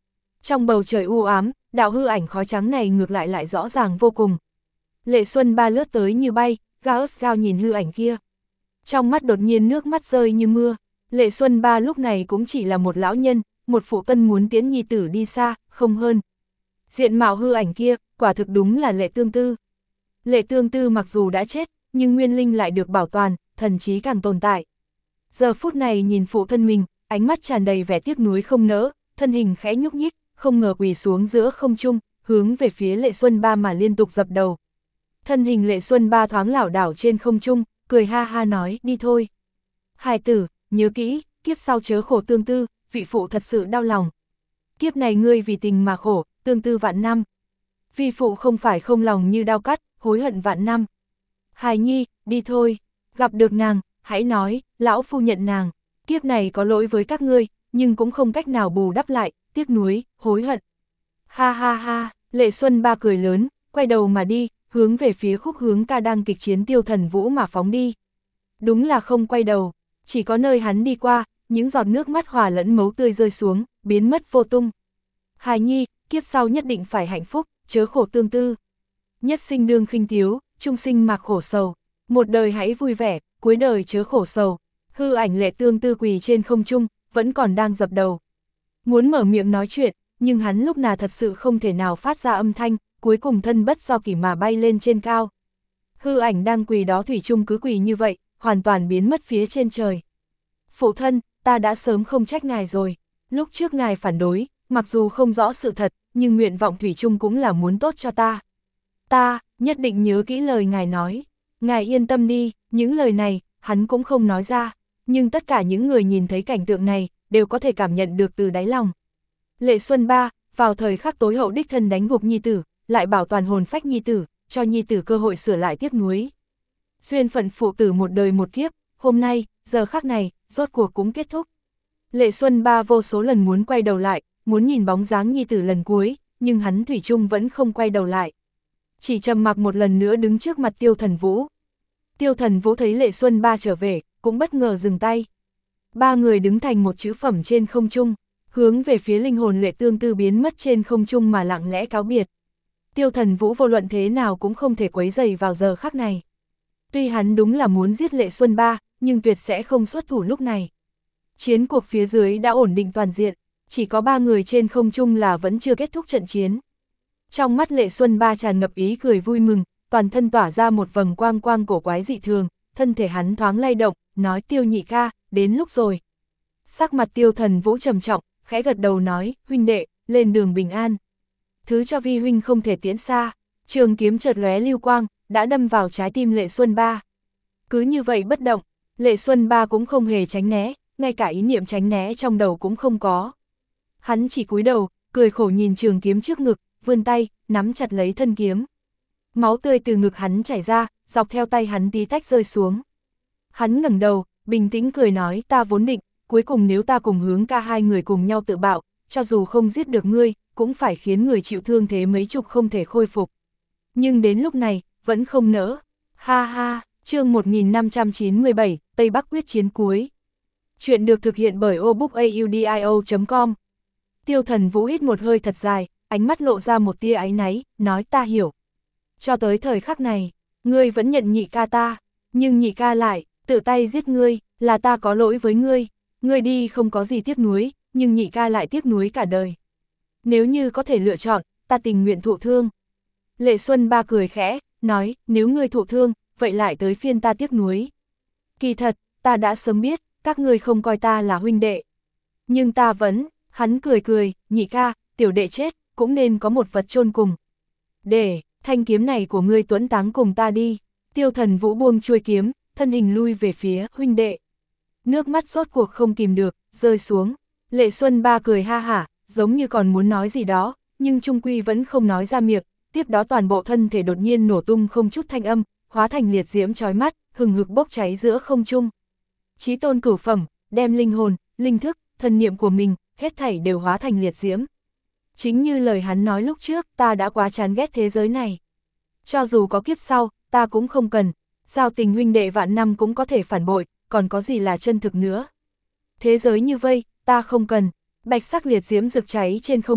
A: Trong bầu trời u ám, đạo hư ảnh khói trắng này ngược lại lại rõ ràng vô cùng. Lệ Xuân Ba lướt tới như bay, Gauss Gao nhìn hư ảnh kia. Trong mắt đột nhiên nước mắt rơi như mưa. Lệ Xuân Ba lúc này cũng chỉ là một lão nhân, một phụ tân muốn tiễn nhi tử đi xa, không hơn. Diện mạo hư ảnh kia, quả thực đúng là Lệ Tương Tư. Lệ Tương Tư mặc dù đã chết, nhưng nguyên linh lại được bảo toàn, thần trí càng tồn tại. Giờ phút này nhìn phụ thân mình, ánh mắt tràn đầy vẻ tiếc nuối không nỡ, thân hình khẽ nhúc nhích, không ngờ quỳ xuống giữa không trung, hướng về phía Lệ Xuân Ba mà liên tục dập đầu. Thân hình Lệ Xuân Ba thoáng lảo đảo trên không trung, cười ha ha nói, đi thôi. Hài tử, nhớ kỹ, kiếp sau chớ khổ tương tư, vị phụ thật sự đau lòng. Kiếp này ngươi vì tình mà khổ, tương tư vạn năm. Vi phụ không phải không lòng như đao cắt, hối hận vạn năm. Hài nhi, đi thôi, gặp được nàng, hãy nói, lão phu nhận nàng. Kiếp này có lỗi với các ngươi, nhưng cũng không cách nào bù đắp lại, tiếc nuối, hối hận. Ha ha ha, Lệ Xuân Ba cười lớn, quay đầu mà đi, hướng về phía khúc hướng ca đang kịch chiến Tiêu Thần Vũ mà phóng đi. Đúng là không quay đầu, chỉ có nơi hắn đi qua, những giọt nước mắt hòa lẫn máu tươi rơi xuống, biến mất vô tung. Hài nhi, kiếp sau nhất định phải hạnh phúc, chớ khổ tương tư. Nhất sinh đương khinh tiếu, trung sinh mạc khổ sầu. Một đời hãy vui vẻ, cuối đời chớ khổ sầu. Hư ảnh Lệ Tương Tư quỳ trên không trung, vẫn còn đang dập đầu. Muốn mở miệng nói chuyện, nhưng hắn lúc nào thật sự không thể nào phát ra âm thanh, cuối cùng thân bất do kỷ mà bay lên trên cao. Hư ảnh đang quỳ đó thủy chung cứ quỳ như vậy, hoàn toàn biến mất phía trên trời. Phụ thân, ta đã sớm không trách ngài rồi. Lúc trước ngài phản đối, mặc dù không rõ sự thật, nhưng nguyện vọng thủy chung cũng là muốn tốt cho ta. Ta, nhất định nhớ kỹ lời ngài nói. Ngài yên tâm đi, những lời này, hắn cũng không nói ra. Nhưng tất cả những người nhìn thấy cảnh tượng này, đều có thể cảm nhận được từ đáy lòng. Lệ Xuân Ba, vào thời khắc tối hậu đích thân đánh gục nhi tử, lại bảo toàn hồn phách nhi tử, cho nhi tử cơ hội sửa lại tiếc nuối. Duyên phận phụ tử một đời một kiếp, hôm nay, giờ khắc này, rốt cuộc cũng kết thúc. Lệ Xuân Ba vô số lần muốn quay đầu lại, muốn nhìn bóng dáng nhi tử lần cuối, nhưng hắn thủy chung vẫn không quay đầu lại. Chỉ trầm mặc một lần nữa đứng trước mặt Tiêu Thần Vũ. Tiêu Thần Vũ thấy Lệ Xuân Ba trở về, cũng bất ngờ dừng tay. Ba người đứng thành một chữ phẩm trên không trung, hướng về phía linh hồn Lệ Tương Tư biến mất trên không trung mà lặng lẽ cáo biệt. Tiêu Thần Vũ vô luận thế nào cũng không thể quấy rầy vào giờ khắc này. Tuy hắn đúng là muốn giết Lệ Xuân Ba, nhưng tuyệt sẽ không xuất thủ lúc này. Chiến cuộc phía dưới đã ổn định toàn diện, chỉ có ba người trên không trung là vẫn chưa kết thúc trận chiến. Trong mắt Lệ Xuân Ba tràn ngập ý cười vui mừng, toàn thân tỏa ra một vầng quang quang cổ quái dị thường, thân thể hắn thoáng lay động, nói Tiêu nhị ca, đến lúc rồi. Sắc mặt Tiêu Thần Vũ trầm trọng, khẽ gật đầu nói, huynh đệ, lên đường bình an. Thứ cho vi huynh không thể tiến xa, trường kiếm chợt lóe lưu quang, đã đâm vào trái tim Lệ Xuân Ba. Cứ như vậy bất động, Lệ Xuân Ba cũng không hề tránh né, ngay cả ý niệm tránh né trong đầu cũng không có. Hắn chỉ cúi đầu, cười khổ nhìn trường kiếm trước ngực, vươn tay, nắm chặt lấy thân kiếm. Máu tươi từ ngực hắn chảy ra, dọc theo tay hắn tí tách rơi xuống. Hắn ngẩng đầu, bình tĩnh cười nói, ta vốn định, cuối cùng nếu ta cùng hướng ca hai người cùng nhau tự bạo, cho dù không giết được ngươi, cũng phải khiến người chịu thương thế mấy chục không thể khôi phục. Nhưng đến lúc này, vẫn không nỡ. Ha ha, chương một nghìn năm trăm chín mươi bảy, Tây Bắc quyết chiến cuối. Chuyện được thực hiện bởi obookaudio chấm com. Tiêu Thần Vũ hít một hơi thật dài, ánh mắt lộ ra một tia áy náy, nói ta hiểu. Cho tới thời khắc này, ngươi vẫn nhận nhị ca ta, nhưng nhị ca lại, tự tay giết ngươi, là ta có lỗi với ngươi. Ngươi đi không có gì tiếc nuối, nhưng nhị ca lại tiếc nuối cả đời. Nếu như có thể lựa chọn, ta tình nguyện thụ thương. Lệ Xuân Ba cười khẽ, nói, nếu ngươi thụ thương, vậy lại tới phiên ta tiếc nuối. Kỳ thật, ta đã sớm biết, các ngươi không coi ta là huynh đệ. Nhưng ta vẫn, hắn cười cười, nhị ca, tiểu đệ chết, cũng nên có một vật chôn cùng. Để, thanh kiếm này của ngươi tuẫn táng cùng ta đi. Tiêu Thần Vũ buông chuôi kiếm, thân hình lui về phía huynh đệ. Nước mắt rốt cuộc không kìm được, rơi xuống. Lệ Xuân Ba cười ha hả, giống như còn muốn nói gì đó, nhưng trung quy vẫn không nói ra miệng. Tiếp đó toàn bộ thân thể đột nhiên nổ tung không chút thanh âm, hóa thành liệt diễm chói mắt, hừng hực bốc cháy giữa không trung. Chí tôn cửu phẩm, đem linh hồn, linh thức, thần niệm của mình, hết thảy đều hóa thành liệt diễm. Chính như lời hắn nói lúc trước, ta đã quá chán ghét thế giới này. Cho dù có kiếp sau, ta cũng không cần, giao tình huynh đệ vạn năm cũng có thể phản bội, còn có gì là chân thực nữa. Thế giới như vây, ta không cần. Bạch sắc liệt diễm rực cháy trên không trung,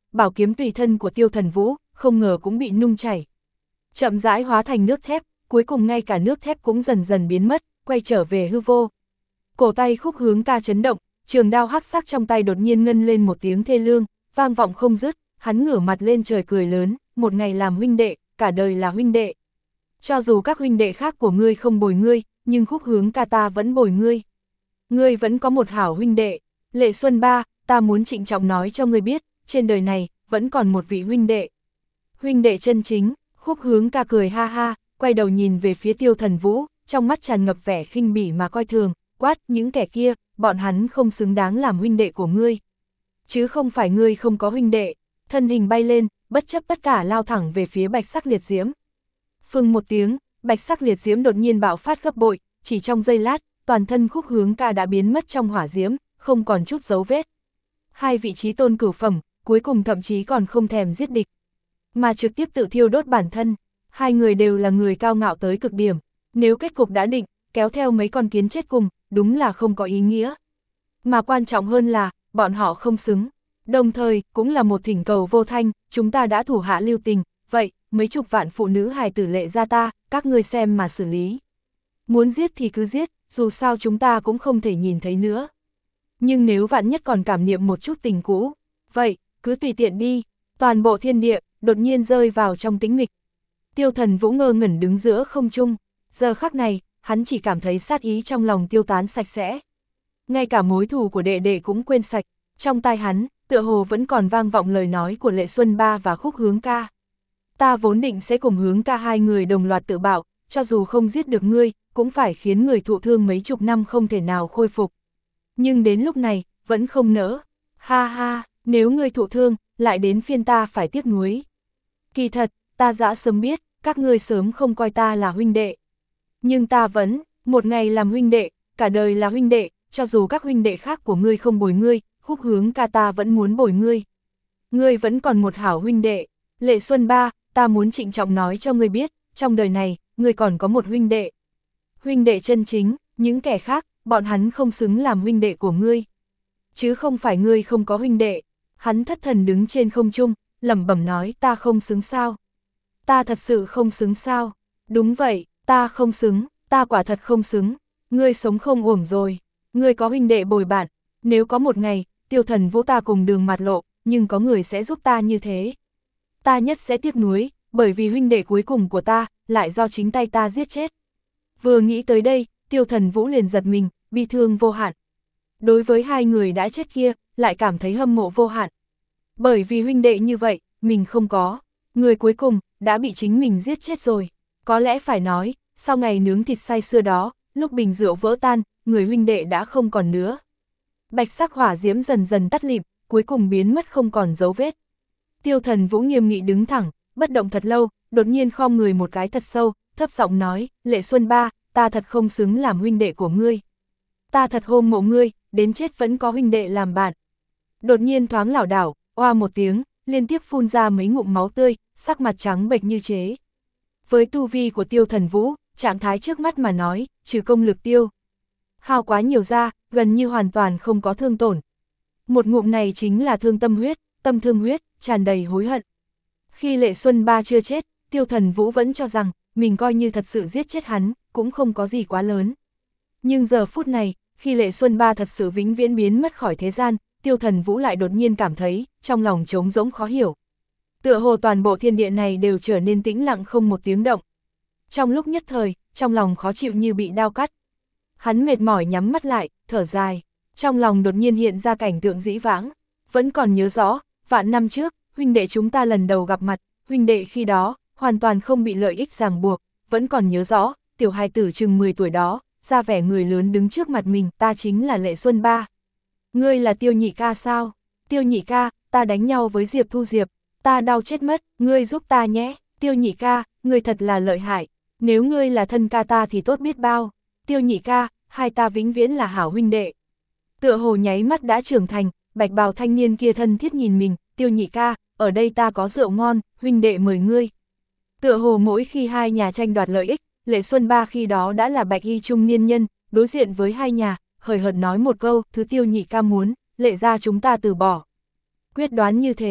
A: bảo kiếm tùy thân của Tiêu Thần Vũ, không ngờ cũng bị nung chảy. Chậm rãi hóa thành nước thép, cuối cùng ngay cả nước thép cũng dần dần biến mất, quay trở về hư vô. Cổ tay Khúc Hướng Ca chấn động, trường đao hắc sắc trong tay đột nhiên ngân lên một tiếng thê lương, vang vọng không dứt, hắn ngửa mặt lên trời cười lớn, một ngày làm huynh đệ, cả đời là huynh đệ. Cho dù các huynh đệ khác của ngươi không bồi ngươi, nhưng Khúc Hướng Ca ta vẫn bồi ngươi. Ngươi vẫn có một hảo huynh đệ. Lệ Xuân Ba, ta muốn trịnh trọng nói cho ngươi biết, trên đời này, vẫn còn một vị huynh đệ. Huynh đệ chân chính. Khúc Hướng Ca cười ha ha, quay đầu nhìn về phía Tiêu Thần Vũ, trong mắt tràn ngập vẻ khinh bỉ mà coi thường, quát, những kẻ kia, bọn hắn không xứng đáng làm huynh đệ của ngươi. Chứ không phải ngươi không có huynh đệ. Thân hình bay lên, bất chấp tất cả lao thẳng về phía bạch sắc liệt diễm. Phừng một tiếng, bạch sắc liệt diễm đột nhiên bạo phát gấp bội, chỉ trong giây lát, toàn thân Khúc Hướng Ca đã biến mất trong hỏa diễm, không còn chút dấu vết. Hai vị trí tôn cửu phẩm, cuối cùng thậm chí còn không thèm giết địch, mà trực tiếp tự thiêu đốt bản thân. Hai người đều là người cao ngạo tới cực điểm, nếu kết cục đã định, kéo theo mấy con kiến chết cùng, đúng là không có ý nghĩa. Mà quan trọng hơn là, bọn họ không xứng. Đồng thời, cũng là một thỉnh cầu vô thanh, chúng ta đã thủ hạ lưu tình, vậy, mấy chục vạn phụ nữ hài tử lệ ra ta, các ngươi xem mà xử lý. Muốn giết thì cứ giết, dù sao chúng ta cũng không thể nhìn thấy nữa. Nhưng nếu vạn nhất còn cảm niệm một chút tình cũ, vậy, cứ tùy tiện đi. Toàn bộ thiên địa, đột nhiên rơi vào trong tĩnh mịch. Tiêu Thần Vũ ngơ ngẩn đứng giữa không trung, giờ khắc này, hắn chỉ cảm thấy sát ý trong lòng tiêu tán sạch sẽ. Ngay cả mối thù của đệ đệ cũng quên sạch, trong tai hắn, tựa hồ vẫn còn vang vọng lời nói của Lệ Xuân Ba và Khúc Hướng Ca. Ta vốn định sẽ cùng Hướng Ca hai người đồng loạt tự bạo, cho dù không giết được ngươi, cũng phải khiến người thụ thương mấy chục năm không thể nào khôi phục. Nhưng đến lúc này, vẫn không nỡ. Ha ha, nếu ngươi thụ thương, lại đến phiên ta phải tiếc nuối. Kỳ thật, ta đã sớm biết, các ngươi sớm không coi ta là huynh đệ. Nhưng ta vẫn, một ngày làm huynh đệ, cả đời là huynh đệ, cho dù các huynh đệ khác của ngươi không bồi ngươi, Khúc Hướng Ca ta vẫn muốn bồi ngươi. Ngươi vẫn còn một hảo huynh đệ. Lệ Xuân Ba, ta muốn trịnh trọng nói cho ngươi biết, trong đời này, ngươi còn có một huynh đệ. Huynh đệ chân chính, những kẻ khác, bọn hắn không xứng làm huynh đệ của ngươi. Chứ không phải ngươi không có huynh đệ. Hắn thất thần đứng trên không trung, lẩm bẩm nói, ta không xứng sao? Ta thật sự không xứng sao? Đúng vậy, ta không xứng, ta quả thật không xứng. Ngươi sống không uổng rồi. Ngươi có huynh đệ bồi bạn. Nếu có một ngày, Tiêu Thần Vũ ta cùng đường mặt lộ, nhưng có người sẽ giúp ta như thế. Ta nhất sẽ tiếc nuối, bởi vì huynh đệ cuối cùng của ta, lại do chính tay ta giết chết. Vừa nghĩ tới đây, Tiêu Thần Vũ liền giật mình, bi thương vô hạn. Đối với hai người đã chết kia, lại cảm thấy hâm mộ vô hạn. Bởi vì huynh đệ như vậy, mình không có. Người cuối cùng, đã bị chính mình giết chết rồi. Có lẽ phải nói, sau ngày nướng thịt say xưa đó, lúc bình rượu vỡ tan, người huynh đệ đã không còn nữa. Bạch sắc hỏa diễm dần dần tắt lịm, cuối cùng biến mất không còn dấu vết. Tiêu Thần Vũ nghiêm nghị đứng thẳng, bất động thật lâu, đột nhiên khom người một cái thật sâu, thấp giọng nói, Lệ Xuân Ba, ta thật không xứng làm huynh đệ của ngươi. Ta thật hôm mộ ngươi, đến chết vẫn có huynh đệ làm bạn. Đột nhiên thoáng lảo đảo, oa một tiếng, liên tiếp phun ra mấy ngụm máu tươi, sắc mặt trắng bệch như chế. Với tu vi của Tiêu Thần Vũ, trạng thái trước mắt mà nói, trừ công lực tiêu hao quá nhiều ra, gần như hoàn toàn không có thương tổn. Một ngụm này chính là thương tâm huyết, tâm thương huyết, tràn đầy hối hận. Khi Lệ Xuân Ba chưa chết, Tiêu Thần Vũ vẫn cho rằng, mình coi như thật sự giết chết hắn, cũng không có gì quá lớn. Nhưng giờ phút này, khi Lệ Xuân Ba thật sự vĩnh viễn biến mất khỏi thế gian, Tiêu Thần Vũ lại đột nhiên cảm thấy, trong lòng trống rỗng khó hiểu. Tựa hồ toàn bộ thiên địa này đều trở nên tĩnh lặng không một tiếng động. Trong lúc nhất thời, trong lòng khó chịu như bị đao cắt. Hắn mệt mỏi nhắm mắt lại, thở dài. Trong lòng đột nhiên hiện ra cảnh tượng dĩ vãng. Vẫn còn nhớ rõ, vạn năm trước, huynh đệ chúng ta lần đầu gặp mặt, huynh đệ khi đó, hoàn toàn không bị lợi ích ràng buộc. Vẫn còn nhớ rõ, tiểu hài tử chừng mười tuổi đó, ra vẻ người lớn đứng trước mặt mình, ta chính là Lệ Xuân Ba. Ngươi là Tiêu Nhị Ca sao? Tiêu Nhị Ca, ta đánh nhau với Diệp Thu Diệp, ta đau chết mất, ngươi giúp ta nhé. Tiêu Nhị Ca, ngươi thật là lợi hại, nếu ngươi là thân ca ta thì tốt biết bao. Tiêu Nhị Ca, hai ta vĩnh viễn là hảo huynh đệ. Tựa hồ nháy mắt đã trưởng thành, bạch bào thanh niên kia thân thiết nhìn mình, Tiêu Nhị Ca, ở đây ta có rượu ngon, huynh đệ mời ngươi. Tựa hồ mỗi khi hai nhà tranh đoạt lợi ích, Lệ Xuân Ba khi đó đã là bạch y trung niên nhân, đối diện với hai nhà, hời hợt nói một câu, thứ Tiêu Nhị Ca muốn, Lệ gia chúng ta từ bỏ. Quyết đoán như thế,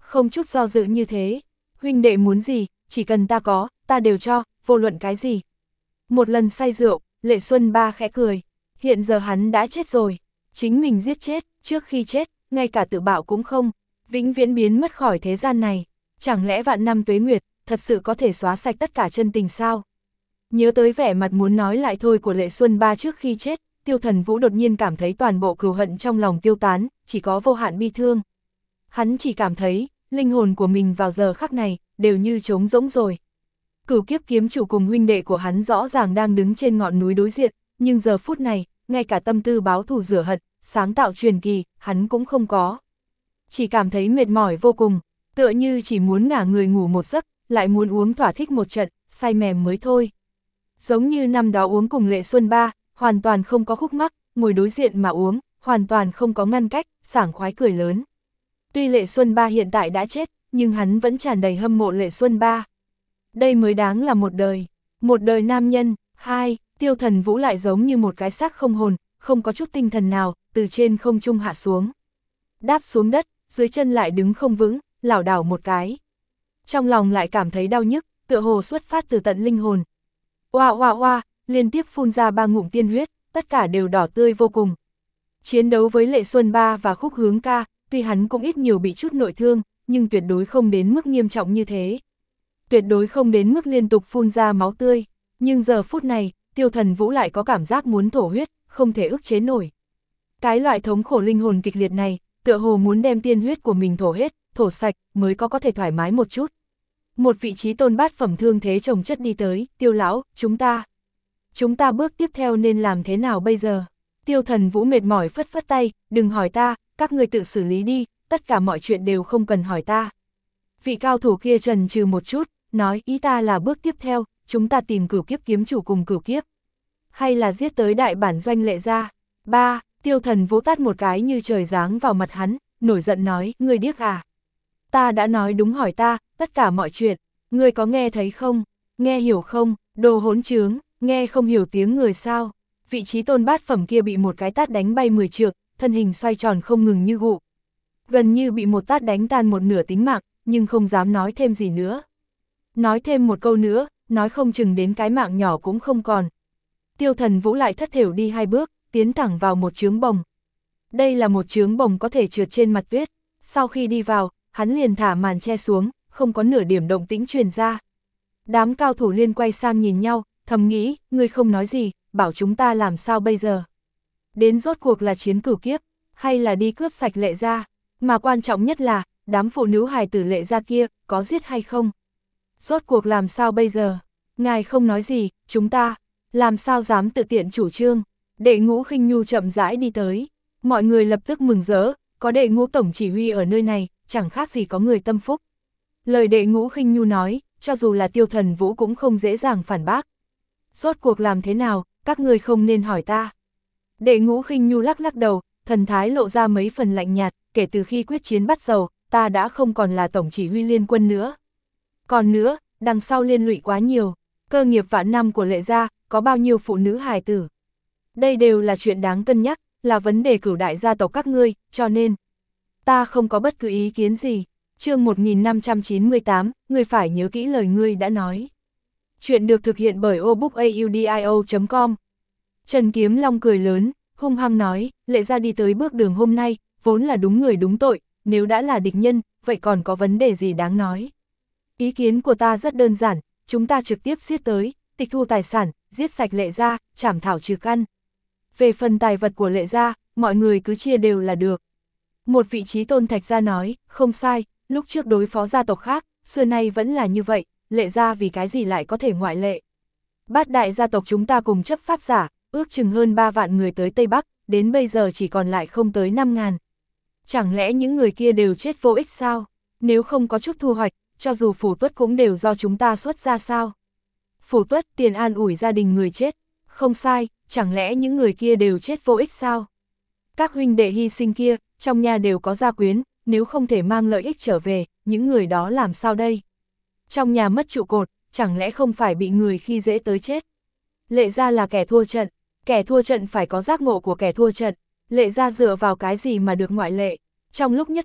A: không chút do dự như thế. Huynh đệ muốn gì, chỉ cần ta có, ta đều cho, vô luận cái gì. Một lần say rượu, Lệ Xuân Ba khẽ cười. Hiện giờ hắn đã chết rồi. Chính mình giết chết, trước khi chết, ngay cả tự bạo cũng không. Vĩnh viễn biến mất khỏi thế gian này. Chẳng lẽ vạn năm tuế nguyệt, thật sự có thể xóa sạch tất cả chân tình sao? Nhớ tới vẻ mặt muốn nói lại thôi của Lệ Xuân Ba trước khi chết, Tiêu Thần Vũ đột nhiên cảm thấy toàn bộ cừu hận trong lòng tiêu tán, chỉ có vô hạn bi thương. Hắn chỉ cảm thấy, linh hồn của mình vào giờ khắc này, đều như trống rỗng rồi. Cửu kiếp kiếm chủ cùng huynh đệ của hắn rõ ràng đang đứng trên ngọn núi đối diện, nhưng giờ phút này, ngay cả tâm tư báo thù rửa hận, sáng tạo truyền kỳ, hắn cũng không có. Chỉ cảm thấy mệt mỏi vô cùng, tựa như chỉ muốn ngả người ngủ một giấc, lại muốn uống thỏa thích một trận, say mềm mới thôi. Giống như năm đó uống cùng Lệ Xuân Ba, hoàn toàn không có khúc mắc, ngồi đối diện mà uống, hoàn toàn không có ngăn cách, sảng khoái cười lớn. Tuy Lệ Xuân Ba hiện tại đã chết, nhưng hắn vẫn tràn đầy hâm mộ Lệ Xuân Ba. Đây mới đáng là một đời, một đời nam nhân. Hai, Tiêu Thần Vũ lại giống như một cái xác không hồn, không có chút tinh thần nào, từ trên không trung hạ xuống. Đáp xuống đất, dưới chân lại đứng không vững, lảo đảo một cái. Trong lòng lại cảm thấy đau nhức, tựa hồ xuất phát từ tận linh hồn. Oa oa oa, liên tiếp phun ra ba ngụm tiên huyết, tất cả đều đỏ tươi vô cùng. Chiến đấu với Lệ Xuân Ba và Khúc Hướng Ca, tuy hắn cũng ít nhiều bị chút nội thương, nhưng tuyệt đối không đến mức nghiêm trọng như thế. Tuyệt đối không đến mức liên tục phun ra máu tươi, nhưng giờ phút này, Tiêu Thần Vũ lại có cảm giác muốn thổ huyết, không thể ức chế nổi. Cái loại thống khổ linh hồn kịch liệt này, tựa hồ muốn đem tiên huyết của mình thổ hết, thổ sạch, mới có có thể thoải mái một chút. Một vị trí tôn bát phẩm thương thế chồng chất đi tới, Tiêu lão, chúng ta. Chúng ta bước tiếp theo nên làm thế nào bây giờ? Tiêu Thần Vũ mệt mỏi phất phất tay, đừng hỏi ta, các người tự xử lý đi, tất cả mọi chuyện đều không cần hỏi ta. Vị cao thủ kia chần chừ một chút, nói ý ta là bước tiếp theo, chúng ta tìm cửu kiếp kiếm chủ cùng cửu kiếp. Hay là giết tới đại bản doanh Lệ gia. Ba, Tiêu Thần Vũ tát một cái như trời giáng vào mặt hắn, nổi giận nói, ngươi điếc à? Ta đã nói đúng hỏi ta, tất cả mọi chuyện, ngươi có nghe thấy không? Nghe hiểu không? Đồ hỗn trướng, nghe không hiểu tiếng người sao? Vị trí tôn bát phẩm kia bị một cái tát đánh bay mười trượng, thân hình xoay tròn không ngừng như gụ. Gần như bị một tát đánh tan một nửa tính mạng, nhưng không dám nói thêm gì nữa. Nói thêm một câu nữa, nói không chừng đến cái mạng nhỏ cũng không còn. Tiêu Thần Vũ lại thất thểu đi hai bước, tiến thẳng vào một trướng bồng. Đây là một trướng bồng có thể trượt trên mặt tuyết. Sau khi đi vào, hắn liền thả màn che xuống, không có nửa điểm động tĩnh truyền ra. Đám cao thủ liên quay sang nhìn nhau, thầm nghĩ, ngươi không nói gì, bảo chúng ta làm sao bây giờ? Đến rốt cuộc là chiến cửu kiếp, hay là đi cướp sạch Lệ gia? Mà quan trọng nhất là, đám phụ nữ hài tử Lệ gia kia, có giết hay không? Rốt cuộc làm sao bây giờ? Ngài không nói gì, chúng ta, làm sao dám tự tiện chủ trương? Đệ Ngũ Khinh Nhu chậm rãi đi tới. Mọi người lập tức mừng rỡ, có Đệ Ngũ tổng chỉ huy ở nơi này, chẳng khác gì có người tâm phúc. Lời Đệ Ngũ Khinh Nhu nói, cho dù là Tiêu Thần Vũ cũng không dễ dàng phản bác. Rốt cuộc làm thế nào, các người không nên hỏi ta. Đệ Ngũ Khinh Nhu lắc lắc đầu, thần thái lộ ra mấy phần lạnh nhạt, kể từ khi quyết chiến bắt đầu, ta đã không còn là tổng chỉ huy liên quân nữa. Còn nữa, đằng sau liên lụy quá nhiều, cơ nghiệp vạn năm của Lệ gia, có bao nhiêu phụ nữ hài tử. Đây đều là chuyện đáng cân nhắc, là vấn đề cửu đại gia tộc các ngươi, cho nên, ta không có bất cứ ý kiến gì. Chương một nghìn năm trăm chín mươi tám, ngươi phải nhớ kỹ lời ngươi đã nói. Chuyện được thực hiện bởi obookaudio chấm com. Trần Kiếm Long cười lớn, hung hăng nói, Lệ gia đi tới bước đường hôm nay, vốn là đúng người đúng tội, nếu đã là địch nhân, vậy còn có vấn đề gì đáng nói. Ý kiến của ta rất đơn giản, chúng ta trực tiếp giết tới, tịch thu tài sản, giết sạch Lệ gia, trảm thảo trừ căn. Về phần tài vật của Lệ gia, mọi người cứ chia đều là được. Một vị trí tôn thạch gia nói, không sai, lúc trước đối phó gia tộc khác, xưa nay vẫn là như vậy, Lệ gia vì cái gì lại có thể ngoại lệ. Bát đại gia tộc chúng ta cùng chấp pháp giả, ước chừng hơn ba vạn người tới Tây Bắc, đến bây giờ chỉ còn lại không tới năm ngàn. Chẳng lẽ những người kia đều chết vô ích sao? Nếu không có chút thu hoạch, cho dù Phủ Tuất cũng đều do chúng ta xuất ra sao? Phủ Tuất tiền an ủi gia đình người chết, không sai, chẳng lẽ những người kia đều chết vô ích sao? Các huynh đệ hy sinh kia, trong nhà đều có gia quyến, nếu không thể mang lợi ích trở về, những người đó làm sao đây? Trong nhà mất trụ cột, chẳng lẽ không phải bị người khi dễ tới chết? Lệ gia là kẻ thua trận, kẻ thua trận phải có giác ngộ của kẻ thua trận, Lệ gia dựa vào cái gì mà được ngoại lệ? Trong lúc nhất thời,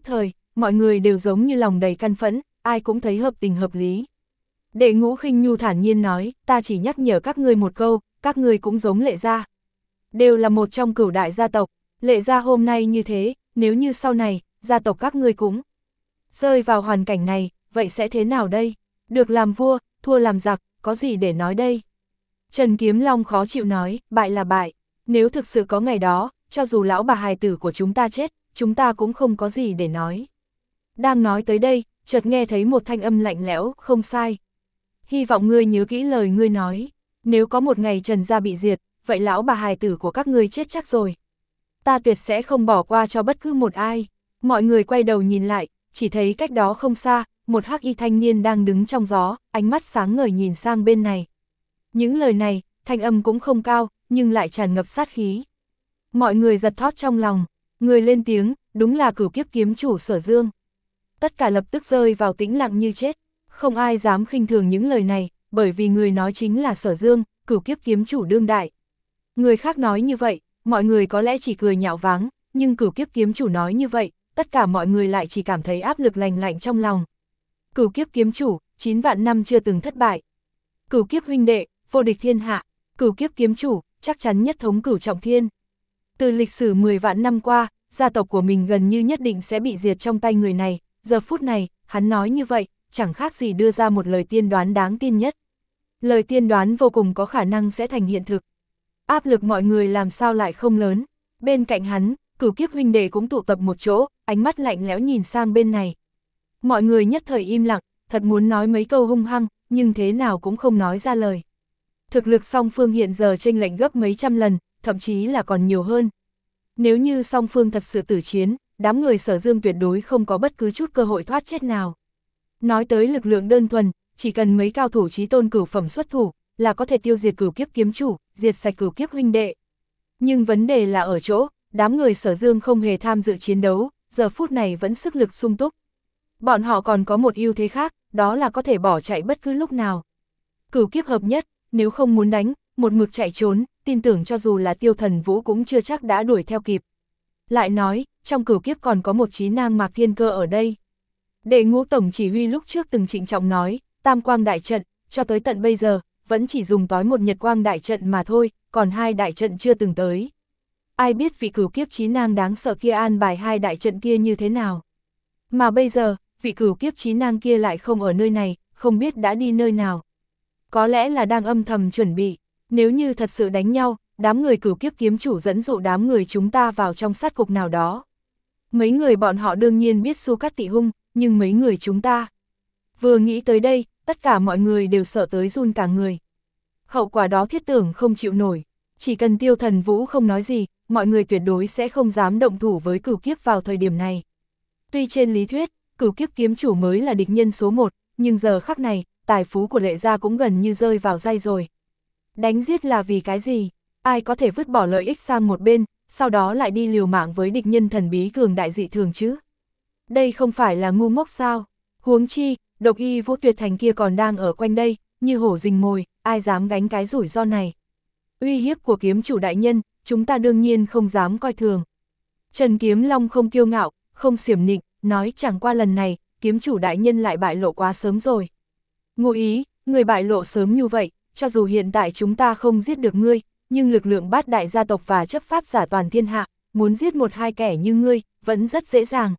A: mọi người đều giống như lòng đầy căn phẫn, ai cũng thấy hợp tình hợp lý. Đệ Ngũ Khinh Nhu thản nhiên nói, ta chỉ nhắc nhở các ngươi một câu, các ngươi cũng giống Lệ gia. Đều là một trong cửu đại gia tộc, Lệ gia hôm nay như thế, nếu như sau này, gia tộc các ngươi cũng rơi vào hoàn cảnh này, vậy sẽ thế nào đây? Được làm vua, thua làm giặc, có gì để nói đây? Trần Kiếm Long khó chịu nói, bại là bại, nếu thực sự có ngày đó, cho dù lão bà hài tử của chúng ta chết, chúng ta cũng không có gì để nói. Đang nói tới đây, chợt nghe thấy một thanh âm lạnh lẽo, không sai. Hy vọng ngươi nhớ kỹ lời ngươi nói, nếu có một ngày Trần gia bị diệt, vậy lão bà hài tử của các ngươi chết chắc rồi. Ta tuyệt sẽ không bỏ qua cho bất cứ một ai. Mọi người quay đầu nhìn lại, chỉ thấy cách đó không xa, một hắc y thanh niên đang đứng trong gió, ánh mắt sáng ngời nhìn sang bên này. Những lời này, thanh âm cũng không cao, nhưng lại tràn ngập sát khí. Mọi người giật thót trong lòng, người lên tiếng, đúng là Cửu Kiếp kiếm chủ Sở Dương. Tất cả lập tức rơi vào tĩnh lặng như chết, không ai dám khinh thường những lời này, bởi vì người nói chính là Sở Dương, Cửu Kiếp kiếm chủ đương đại. Người khác nói như vậy, mọi người có lẽ chỉ cười nhạo váng, nhưng Cửu Kiếp kiếm chủ nói như vậy, tất cả mọi người lại chỉ cảm thấy áp lực lành lạnh trong lòng. Cửu Kiếp kiếm chủ, chín vạn năm chưa từng thất bại. Cửu Kiếp huynh đệ, vô địch thiên hạ. Cửu Kiếp kiếm chủ, chắc chắn nhất thống cửu trọng thiên. Từ lịch sử mười vạn năm qua, gia tộc của mình gần như nhất định sẽ bị diệt trong tay người này, giờ phút này, hắn nói như vậy, chẳng khác gì đưa ra một lời tiên đoán đáng tin nhất. Lời tiên đoán vô cùng có khả năng sẽ thành hiện thực. Áp lực mọi người làm sao lại không lớn. Bên cạnh hắn, Cửu Kiếp huynh đệ cũng tụ tập một chỗ, ánh mắt lạnh lẽo nhìn sang bên này. Mọi người nhất thời im lặng, thật muốn nói mấy câu hung hăng, nhưng thế nào cũng không nói ra lời. Thực lực song phương hiện giờ chênh lệch gấp mấy trăm lần, thậm chí là còn nhiều hơn. Nếu như song phương thật sự tử chiến, đám người Sở Dương tuyệt đối không có bất cứ chút cơ hội thoát chết nào. Nói tới lực lượng đơn thuần, chỉ cần mấy cao thủ chí tôn cửu phẩm xuất thủ, là có thể tiêu diệt Cửu Kiếp kiếm chủ, diệt sạch Cửu Kiếp huynh đệ. Nhưng vấn đề là ở chỗ, đám người Sở Dương không hề tham dự chiến đấu, giờ phút này vẫn sức lực sung túc. Bọn họ còn có một ưu thế khác, đó là có thể bỏ chạy bất cứ lúc nào. Cửu Kiếp hợp nhất, nếu không muốn đánh, một mực chạy trốn, tin tưởng cho dù là Tiêu Thần Vũ cũng chưa chắc đã đuổi theo kịp. Lại nói, trong Cửu Kiếp còn có một trí nang Mạc Thiên Cơ ở đây. Đệ Ngũ tổng chỉ huy lúc trước từng trịnh trọng nói, Tam Quang đại trận, cho tới tận bây giờ, vẫn chỉ dùng tối một Nhật Quang đại trận mà thôi, còn hai đại trận chưa từng tới. Ai biết vị Cửu Kiếp trí nang đáng sợ kia an bài hai đại trận kia như thế nào. Mà bây giờ, vị Cửu Kiếp trí nang kia lại không ở nơi này, không biết đã đi nơi nào. Có lẽ là đang âm thầm chuẩn bị, nếu như thật sự đánh nhau, đám người Cửu Kiếp kiếm chủ dẫn dụ đám người chúng ta vào trong sát cục nào đó. Mấy người bọn họ đương nhiên biết Su Cát Tị hung, nhưng mấy người chúng ta. Vừa nghĩ tới đây, tất cả mọi người đều sợ tới run cả người. Hậu quả đó thiết tưởng không chịu nổi, chỉ cần Tiêu Thần Vũ không nói gì, mọi người tuyệt đối sẽ không dám động thủ với Cửu Kiếp vào thời điểm này. Tuy trên lý thuyết, Cửu Kiếp kiếm chủ mới là địch nhân số một, nhưng giờ khắc này, tài phú của Lệ gia cũng gần như rơi vào dây rồi. Đánh giết là vì cái gì? Ai có thể vứt bỏ lợi ích sang một bên, sau đó lại đi liều mạng với địch nhân thần bí cường đại dị thường chứ? Đây không phải là ngu ngốc sao? Huống chi, độc y Vũ Tuyệt Thành kia còn đang ở quanh đây, như hổ rình mồi, ai dám gánh cái rủi ro này? Uy hiếp của kiếm chủ đại nhân, chúng ta đương nhiên không dám coi thường. Trần Kiếm Long không kiêu ngạo, không xiểm nịnh, nói chẳng qua lần này, kiếm chủ đại nhân lại bại lộ quá sớm rồi. Ngụ ý, người bại lộ sớm như vậy, cho dù hiện tại chúng ta không giết được ngươi, nhưng lực lượng bát đại gia tộc và chấp pháp giả toàn thiên hạ, muốn giết một hai kẻ như ngươi, vẫn rất dễ dàng.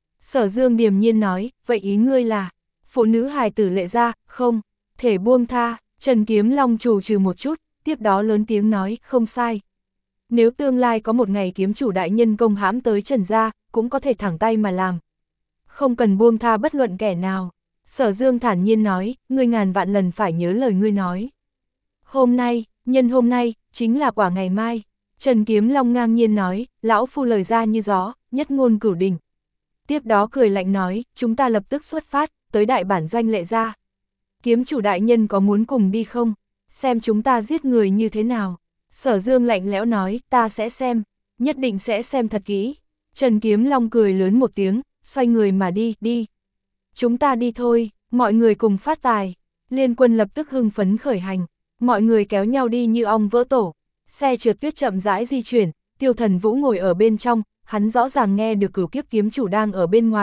A: Sở Dương điềm nhiên nói, vậy ý ngươi là, phụ nữ hài tử Lệ gia, không, thể buông tha. Trần Kiếm Long trù trừ một chút, tiếp đó lớn tiếng nói, không sai. Nếu tương lai có một ngày kiếm chủ đại nhân công hãm tới Trần gia, cũng có thể thẳng tay mà làm. Không cần buông tha bất luận kẻ nào. Sở Dương thản nhiên nói, ngươi ngàn vạn lần phải nhớ lời ngươi nói. Hôm nay, nhân hôm nay, chính là quả ngày mai. Trần Kiếm Long ngang nhiên nói, lão phu lời ra như gió, nhất ngôn cửu đình. Tiếp đó cười lạnh nói, chúng ta lập tức xuất phát, tới đại bản doanh Lệ gia. Kiếm chủ đại nhân có muốn cùng đi không? Xem chúng ta giết người như thế nào? Sở Dương lạnh lẽo nói, ta sẽ xem, nhất định sẽ xem thật kỹ. Trần Kiếm Long cười lớn một tiếng, xoay người mà đi, đi. Chúng ta đi thôi, mọi người cùng phát tài. Liên quân lập tức hưng phấn khởi hành, mọi người kéo nhau đi như ong vỡ tổ. Xe trượt tuyết chậm rãi di chuyển, Tiêu Thần Vũ ngồi ở bên trong, hắn rõ ràng nghe được Cửu Kiếp kiếm chủ đang ở bên ngoài,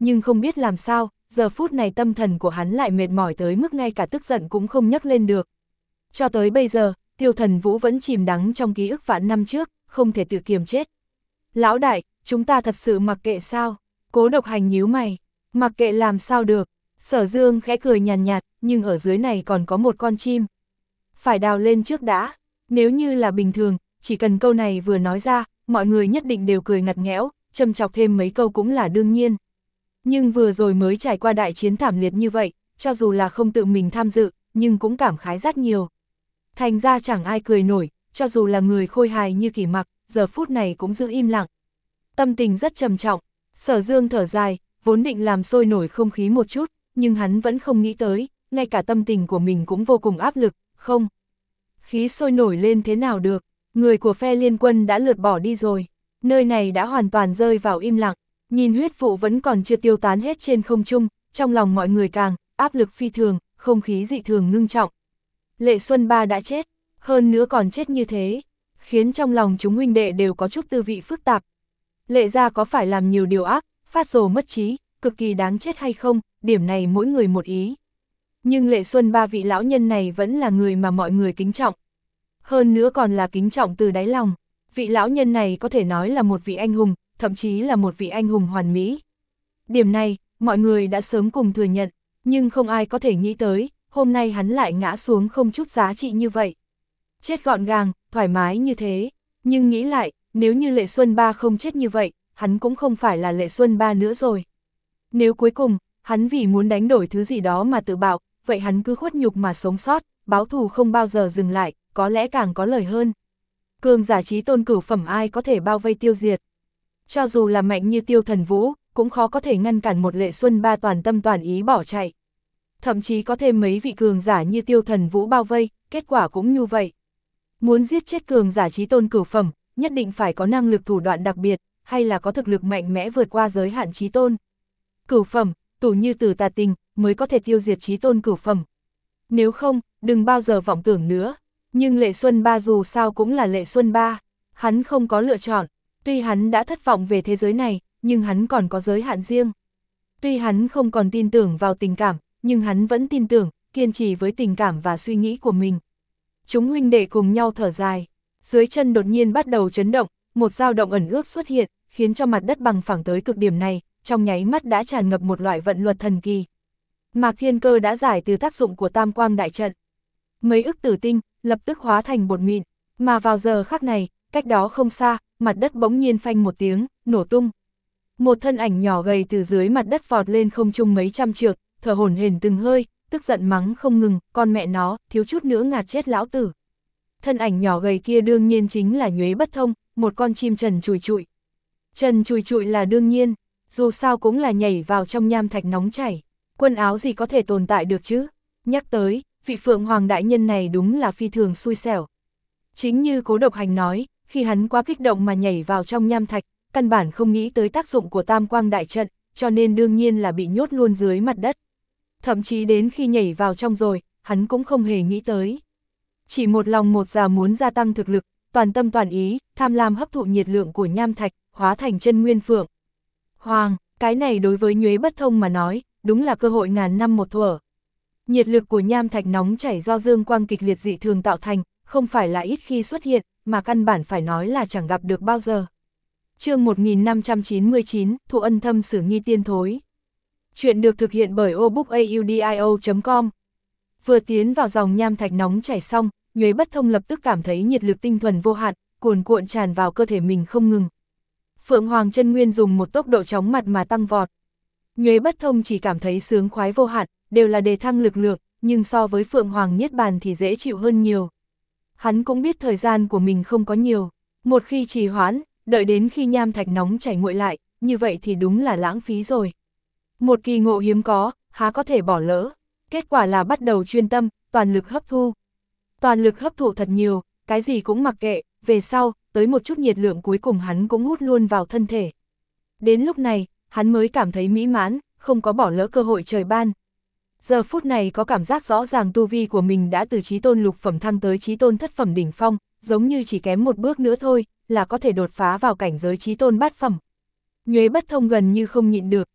A: nhưng không biết làm sao, giờ phút này tâm thần của hắn lại mệt mỏi tới mức ngay cả tức giận cũng không nhấc lên được. Cho tới bây giờ, Tiêu Thần Vũ vẫn chìm đắm trong ký ức vạn năm trước, không thể tự kiềm chết. Lão đại, chúng ta thật sự mặc kệ sao? Cố Độc Hành nhíu mày, mặc kệ làm sao được. Sở Dương khẽ cười nhàn nhạt, nhạt, nhưng ở dưới này còn có một con chim. Phải đào lên trước đã, nếu như là bình thường, chỉ cần câu này vừa nói ra, mọi người nhất định đều cười ngặt nghẽo, châm chọc thêm mấy câu cũng là đương nhiên. Nhưng vừa rồi mới trải qua đại chiến thảm liệt như vậy, cho dù là không tự mình tham dự, nhưng cũng cảm khái rất nhiều. Thành ra chẳng ai cười nổi, cho dù là người khôi hài như Kỷ Mặc, giờ phút này cũng giữ im lặng. Tâm tình rất trầm trọng, Sở Dương thở dài, vốn định làm sôi nổi không khí một chút, nhưng hắn vẫn không nghĩ tới, ngay cả tâm tình của mình cũng vô cùng áp lực, không. Khí sôi nổi lên thế nào được, người của phe liên quân đã lượt bỏ đi rồi, nơi này đã hoàn toàn rơi vào im lặng, nhìn huyết vụ vẫn còn chưa tiêu tán hết trên không trung, trong lòng mọi người càng áp lực phi thường, không khí dị thường ngưng trọng. Lệ Xuân Ba đã chết, hơn nữa còn chết như thế, khiến trong lòng chúng huynh đệ đều có chút tư vị phức tạp. Lệ gia có phải làm nhiều điều ác, phát rồ mất trí, cực kỳ đáng chết hay không, điểm này mỗi người một ý. Nhưng Lệ Xuân Ba vị lão nhân này vẫn là người mà mọi người kính trọng. Hơn nữa còn là kính trọng từ đáy lòng. Vị lão nhân này có thể nói là một vị anh hùng, thậm chí là một vị anh hùng hoàn mỹ. Điểm này, mọi người đã sớm cùng thừa nhận, nhưng không ai có thể nghĩ tới, hôm nay hắn lại ngã xuống không chút giá trị như vậy. Chết gọn gàng, thoải mái như thế, nhưng nghĩ lại, nếu như Lệ Xuân Ba không chết như vậy, hắn cũng không phải là Lệ Xuân Ba nữa rồi. Nếu cuối cùng, hắn vì muốn đánh đổi thứ gì đó mà tự bạo, vậy hắn cứ khuất nhục mà sống sót, báo thù không bao giờ dừng lại, có lẽ càng có lời hơn. Cường giả chí tôn cửu phẩm ai có thể bao vây tiêu diệt. Cho dù là mạnh như Tiêu Thần Vũ, cũng khó có thể ngăn cản một Lệ Xuân Ba toàn tâm toàn ý bỏ chạy. Thậm chí có thêm mấy vị cường giả như Tiêu Thần Vũ bao vây, kết quả cũng như vậy. Muốn giết chết cường giả chí tôn cửu phẩm, nhất định phải có năng lực thủ đoạn đặc biệt, hay là có thực lực mạnh mẽ vượt qua giới hạn chí tôn. Cửu phẩm, tủ như Tử Tà Tình, mới có thể tiêu diệt chí tôn cửu phẩm. Nếu không, đừng bao giờ vọng tưởng nữa. Nhưng Lệ Xuân Ba dù sao cũng là Lệ Xuân Ba, hắn không có lựa chọn. Tuy hắn đã thất vọng về thế giới này, nhưng hắn còn có giới hạn riêng. Tuy hắn không còn tin tưởng vào tình cảm, nhưng hắn vẫn tin tưởng, kiên trì với tình cảm và suy nghĩ của mình. Chúng huynh đệ cùng nhau thở dài, dưới chân đột nhiên bắt đầu chấn động, một dao động ẩn ước xuất hiện, khiến cho mặt đất bằng phẳng tới cực điểm này, trong nháy mắt đã tràn ngập một loại vận luật thần kỳ. Mạc Thiên Cơ đã giải từ tác dụng của Tam Quang Đại Trận. Mấy ức tử tinh, lập tức hóa thành bột mịn, mà vào giờ khắc này, cách đó không xa, mặt đất bỗng nhiên phanh một tiếng, nổ tung. Một thân ảnh nhỏ gầy từ dưới mặt đất vọt lên không trung mấy trăm trượng, thở hổn hển từng hơi, tức giận mắng không ngừng, con mẹ nó, thiếu chút nữa ngạt chết lão tử. Thân ảnh nhỏ gầy kia đương nhiên chính là Nhuế Bất Thông, một con chim trần chùi chụi. Trần chùi chụi là đương nhiên, dù sao cũng là nhảy vào trong nham thạch nóng chảy, quần áo gì có thể tồn tại được chứ. Nhắc tới, vị Phượng Hoàng đại nhân này đúng là phi thường xui xẻo. Chính như Cố Độc Hành nói, khi hắn quá kích động mà nhảy vào trong nham thạch, căn bản không nghĩ tới tác dụng của Tam Quang Đại Trận, cho nên đương nhiên là bị nhốt luôn dưới mặt đất. Thậm chí đến khi nhảy vào trong rồi, hắn cũng không hề nghĩ tới. Chỉ một lòng một dạ muốn gia tăng thực lực, toàn tâm toàn ý, tham lam hấp thụ nhiệt lượng của nham thạch, hóa thành chân nguyên phượng. Hoàng, cái này đối với Nhuế Bất Thông mà nói, đúng là cơ hội ngàn năm một thuở. Nhiệt lực của nham thạch nóng chảy do dương quang kịch liệt dị thường tạo thành, không phải là ít khi xuất hiện, mà căn bản phải nói là chẳng gặp được bao giờ. Chương một nghìn năm trăm chín mươi chín, Thụ Ân Thâm Sử Nghi Tiên Thối. Chuyện được thực hiện bởi obookaudio chấm com. Vừa tiến vào dòng nham thạch nóng chảy xong, Nhuế Bất Thông lập tức cảm thấy nhiệt lực tinh thuần vô hạn, cuồn cuộn tràn vào cơ thể mình không ngừng. Phượng Hoàng chân nguyên dùng một tốc độ chóng mặt mà tăng vọt. Nhuế Bất Thông chỉ cảm thấy sướng khoái vô hạn, đều là đề thăng lực lượng, nhưng so với Phượng Hoàng Niết Bàn thì dễ chịu hơn nhiều. Hắn cũng biết thời gian của mình không có nhiều, một khi trì hoãn, đợi đến khi nham thạch nóng chảy nguội lại, như vậy thì đúng là lãng phí rồi. Một kỳ ngộ hiếm có, há có thể bỏ lỡ. Kết quả là bắt đầu chuyên tâm, toàn lực hấp thu. Toàn lực hấp thụ thật nhiều, cái gì cũng mặc kệ, về sau, tới một chút nhiệt lượng cuối cùng hắn cũng hút luôn vào thân thể. Đến lúc này, hắn mới cảm thấy mỹ mãn, không có bỏ lỡ cơ hội trời ban. Giờ phút này có cảm giác rõ ràng tu vi của mình đã từ chí tôn lục phẩm thăng tới chí tôn thất phẩm đỉnh phong, giống như chỉ kém một bước nữa thôi, là có thể đột phá vào cảnh giới chí tôn bát phẩm. Nhuế Bất Thông gần như không nhịn được,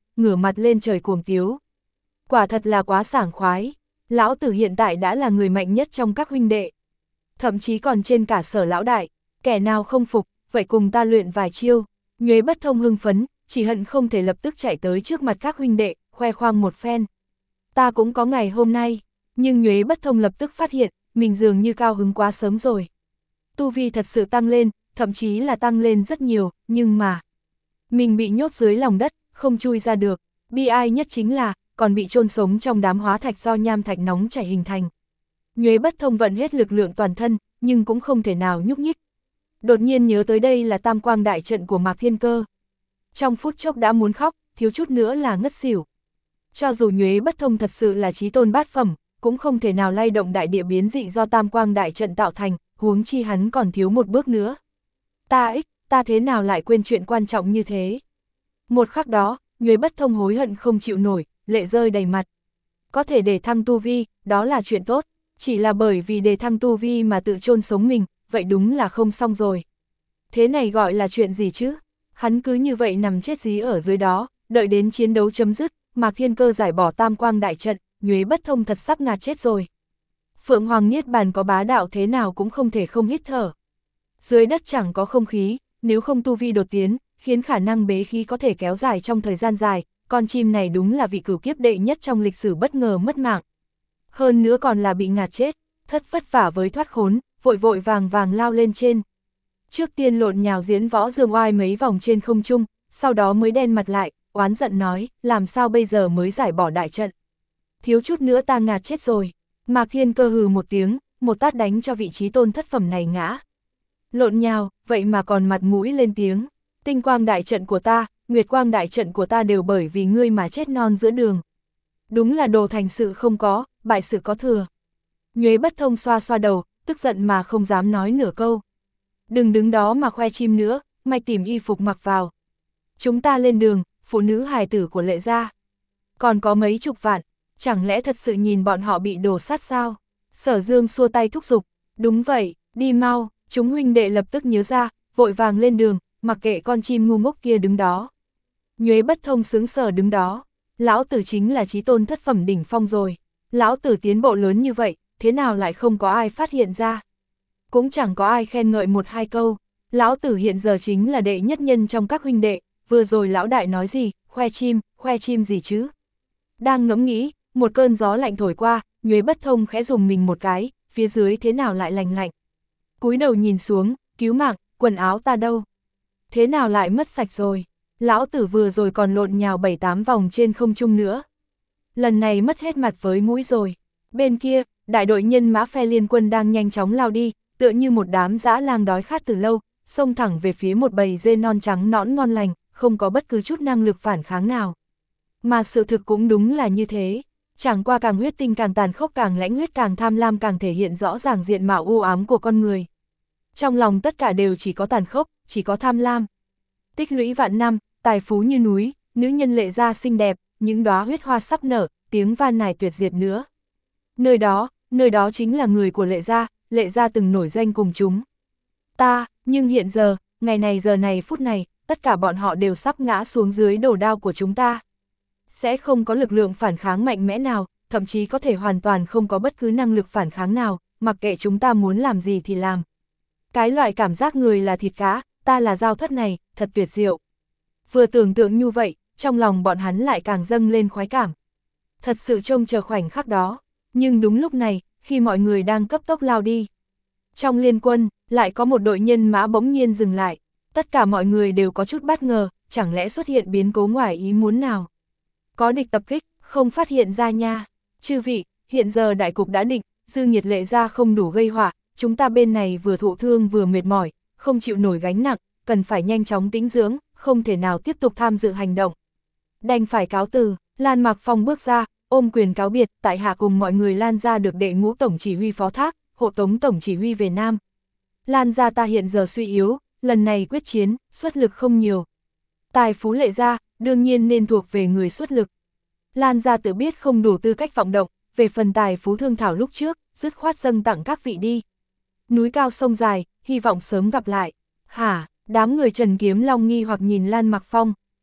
A: ngửa mặt lên trời cuồng tiếu. Quả thật là quá sảng khoái, lão tử hiện tại đã là người mạnh nhất trong các huynh đệ. Thậm chí còn trên cả Sở lão đại, kẻ nào không phục, vậy cùng ta luyện vài chiêu. Nhuế Bất Thông hưng phấn, chỉ hận không thể lập tức chạy tới trước mặt các huynh đệ, khoe khoang một phen. Ta cũng có ngày hôm nay, nhưng Nhuế Bất Thông lập tức phát hiện, mình dường như cao hứng quá sớm rồi. Tu vi thật sự tăng lên, thậm chí là tăng lên rất nhiều, nhưng mà mình bị nhốt dưới lòng đất, không chui ra được. Bi ai nhất chính là, còn bị chôn sống trong đám hóa thạch do nham thạch nóng chảy hình thành. Nhuế Bất Thông vận hết lực lượng toàn thân, nhưng cũng không thể nào nhúc nhích. Đột nhiên nhớ tới đây là tam quang đại trận của Mạc Thiên Cơ. Trong phút chốc đã muốn khóc, thiếu chút nữa là ngất xỉu. Cho dù Nhuế Bất Thông thật sự là chí tôn bát phẩm, cũng không thể nào lay động đại địa biến dị do tam quang đại trận tạo thành, huống chi hắn còn thiếu một bước nữa. Ta ích, ta thế nào lại quên chuyện quan trọng như thế? Một khắc đó, Nhuế Bất Thông hối hận không chịu nổi, lệ rơi đầy mặt. Có thể để thăng tu vi, đó là chuyện tốt, chỉ là bởi vì để thăng tu vi mà tự chôn sống mình, vậy đúng là không xong rồi. Thế này gọi là chuyện gì chứ? Hắn cứ như vậy nằm chết dí ở dưới đó, đợi đến chiến đấu chấm dứt, Mạc Thiên Cơ giải bỏ tam quang đại trận, Nhuế Bất Thông thật sắp ngạt chết rồi. Phượng Hoàng Niết Bàn có bá đạo thế nào cũng không thể không hít thở. Dưới đất chẳng có không khí, nếu không tu vi đột tiến, khiến khả năng bế khí có thể kéo dài trong thời gian dài, con chim này đúng là vị cửu kiếp đệ nhất trong lịch sử bất ngờ mất mạng. Hơn nữa còn là bị ngạt chết, thất vất vả với thoát khốn, vội vội vàng vàng lao lên trên. Trước tiên lộn nhào diễn võ dương oai mấy vòng trên không trung, sau đó mới đen mặt lại, oán giận nói, làm sao bây giờ mới giải bỏ đại trận. Thiếu chút nữa ta ngạt chết rồi. Mạc Thiên Cơ hừ một tiếng, một tát đánh cho vị trí tôn thất phẩm này ngã. Lộn nhào, vậy mà còn mặt mũi lên tiếng. Tinh quang đại trận của ta, nguyệt quang đại trận của ta đều bởi vì ngươi mà chết non giữa đường. Đúng là đồ thành sự không có, bại sự có thừa. Nhuế Bất Thông xoa xoa đầu, tức giận mà không dám nói nửa câu. Đừng đứng đó mà khoe chim nữa, mày tìm y phục mặc vào. Chúng ta lên đường, phụ nữ hài tử của Lệ gia. Còn có mấy chục vạn, chẳng lẽ thật sự nhìn bọn họ bị đổ sát sao? Sở Dương xua tay thúc giục, đúng vậy, đi mau. Chúng huynh đệ lập tức nhớ ra, vội vàng lên đường, mặc kệ con chim ngu ngốc kia đứng đó. Nhuế Bất Thông sướng sở đứng đó, lão tử chính là chí tôn thất phẩm đỉnh phong rồi. Lão tử tiến bộ lớn như vậy, thế nào lại không có ai phát hiện ra? Cũng chẳng có ai khen ngợi một hai câu. Lão tử hiện giờ chính là đệ nhất nhân trong các huynh đệ, vừa rồi lão đại nói gì, khoe chim, khoe chim gì chứ? Đang ngẫm nghĩ, một cơn gió lạnh thổi qua, Nhuế Bất Thông khẽ dùng mình một cái, phía dưới thế nào lại lành lạnh. Cúi đầu nhìn xuống, cứu mạng, quần áo ta đâu? Thế nào lại mất sạch rồi? Lão tử vừa rồi còn lộn nhào bảy tám vòng trên không trung nữa. Lần này mất hết mặt với mũi rồi. Bên kia, đại đội nhân mã phe liên quân đang nhanh chóng lao đi, tựa như một đám dã lang đói khát từ lâu, xông thẳng về phía một bầy dê non trắng nõn ngon lành, không có bất cứ chút năng lực phản kháng nào. Mà sự thực cũng đúng là như thế. Chẳng qua càng huyết tinh càng tàn khốc, càng lãnh huyết càng tham lam, càng thể hiện rõ ràng diện mạo u ám của con người. Trong lòng tất cả đều chỉ có tàn khốc, chỉ có tham lam. Tích lũy vạn năm, tài phú như núi, nữ nhân Lệ gia xinh đẹp, những đóa huyết hoa sắp nở, tiếng van nài tuyệt diệt nữa. Nơi đó, nơi đó chính là người của Lệ gia, Lệ gia từng nổi danh cùng chúng. Ta, nhưng hiện giờ, ngày này giờ này phút này, tất cả bọn họ đều sắp ngã xuống dưới đồ đao của chúng ta. Sẽ không có lực lượng phản kháng mạnh mẽ nào, thậm chí có thể hoàn toàn không có bất cứ năng lực phản kháng nào, mặc kệ chúng ta muốn làm gì thì làm. Cái loại cảm giác người là thịt cá, ta là dao thất này, thật tuyệt diệu. Vừa tưởng tượng như vậy, trong lòng bọn hắn lại càng dâng lên khoái cảm. Thật sự trông chờ khoảnh khắc đó, nhưng đúng lúc này, khi mọi người đang cấp tốc lao đi. Trong liên quân, lại có một đội nhân mã bỗng nhiên dừng lại, tất cả mọi người đều có chút bất ngờ, chẳng lẽ xuất hiện biến cố ngoài ý muốn nào. Có địch tập kích, không phát hiện ra nha. Chư vị, hiện giờ đại cục đã định, dư nhiệt Lệ gia không đủ gây họa, chúng ta bên này vừa thụ thương vừa mệt mỏi, không chịu nổi gánh nặng, cần phải nhanh chóng tĩnh dưỡng, không thể nào tiếp tục tham dự hành động. Đành phải cáo từ, Lan Mạc Phong bước ra, ôm quyền cáo biệt, tại hạ cùng mọi người Lan gia được đệ ngũ tổng chỉ huy phó thác, hộ tống tổng chỉ huy về Nam. Lan gia ta hiện giờ suy yếu, lần này quyết chiến, xuất lực không nhiều. Tài phú Lệ gia, đương nhiên nên thuộc về người xuất lực. Lan gia tự biết không đủ tư cách vọng động, về phần tài phú thương thảo lúc trước, dứt khoát dâng tặng các vị đi. Núi cao sông dài, hy vọng sớm gặp lại. Hả, đám người Trần Kiếm Long nghi hoặc nhìn Lan Mạc Phong,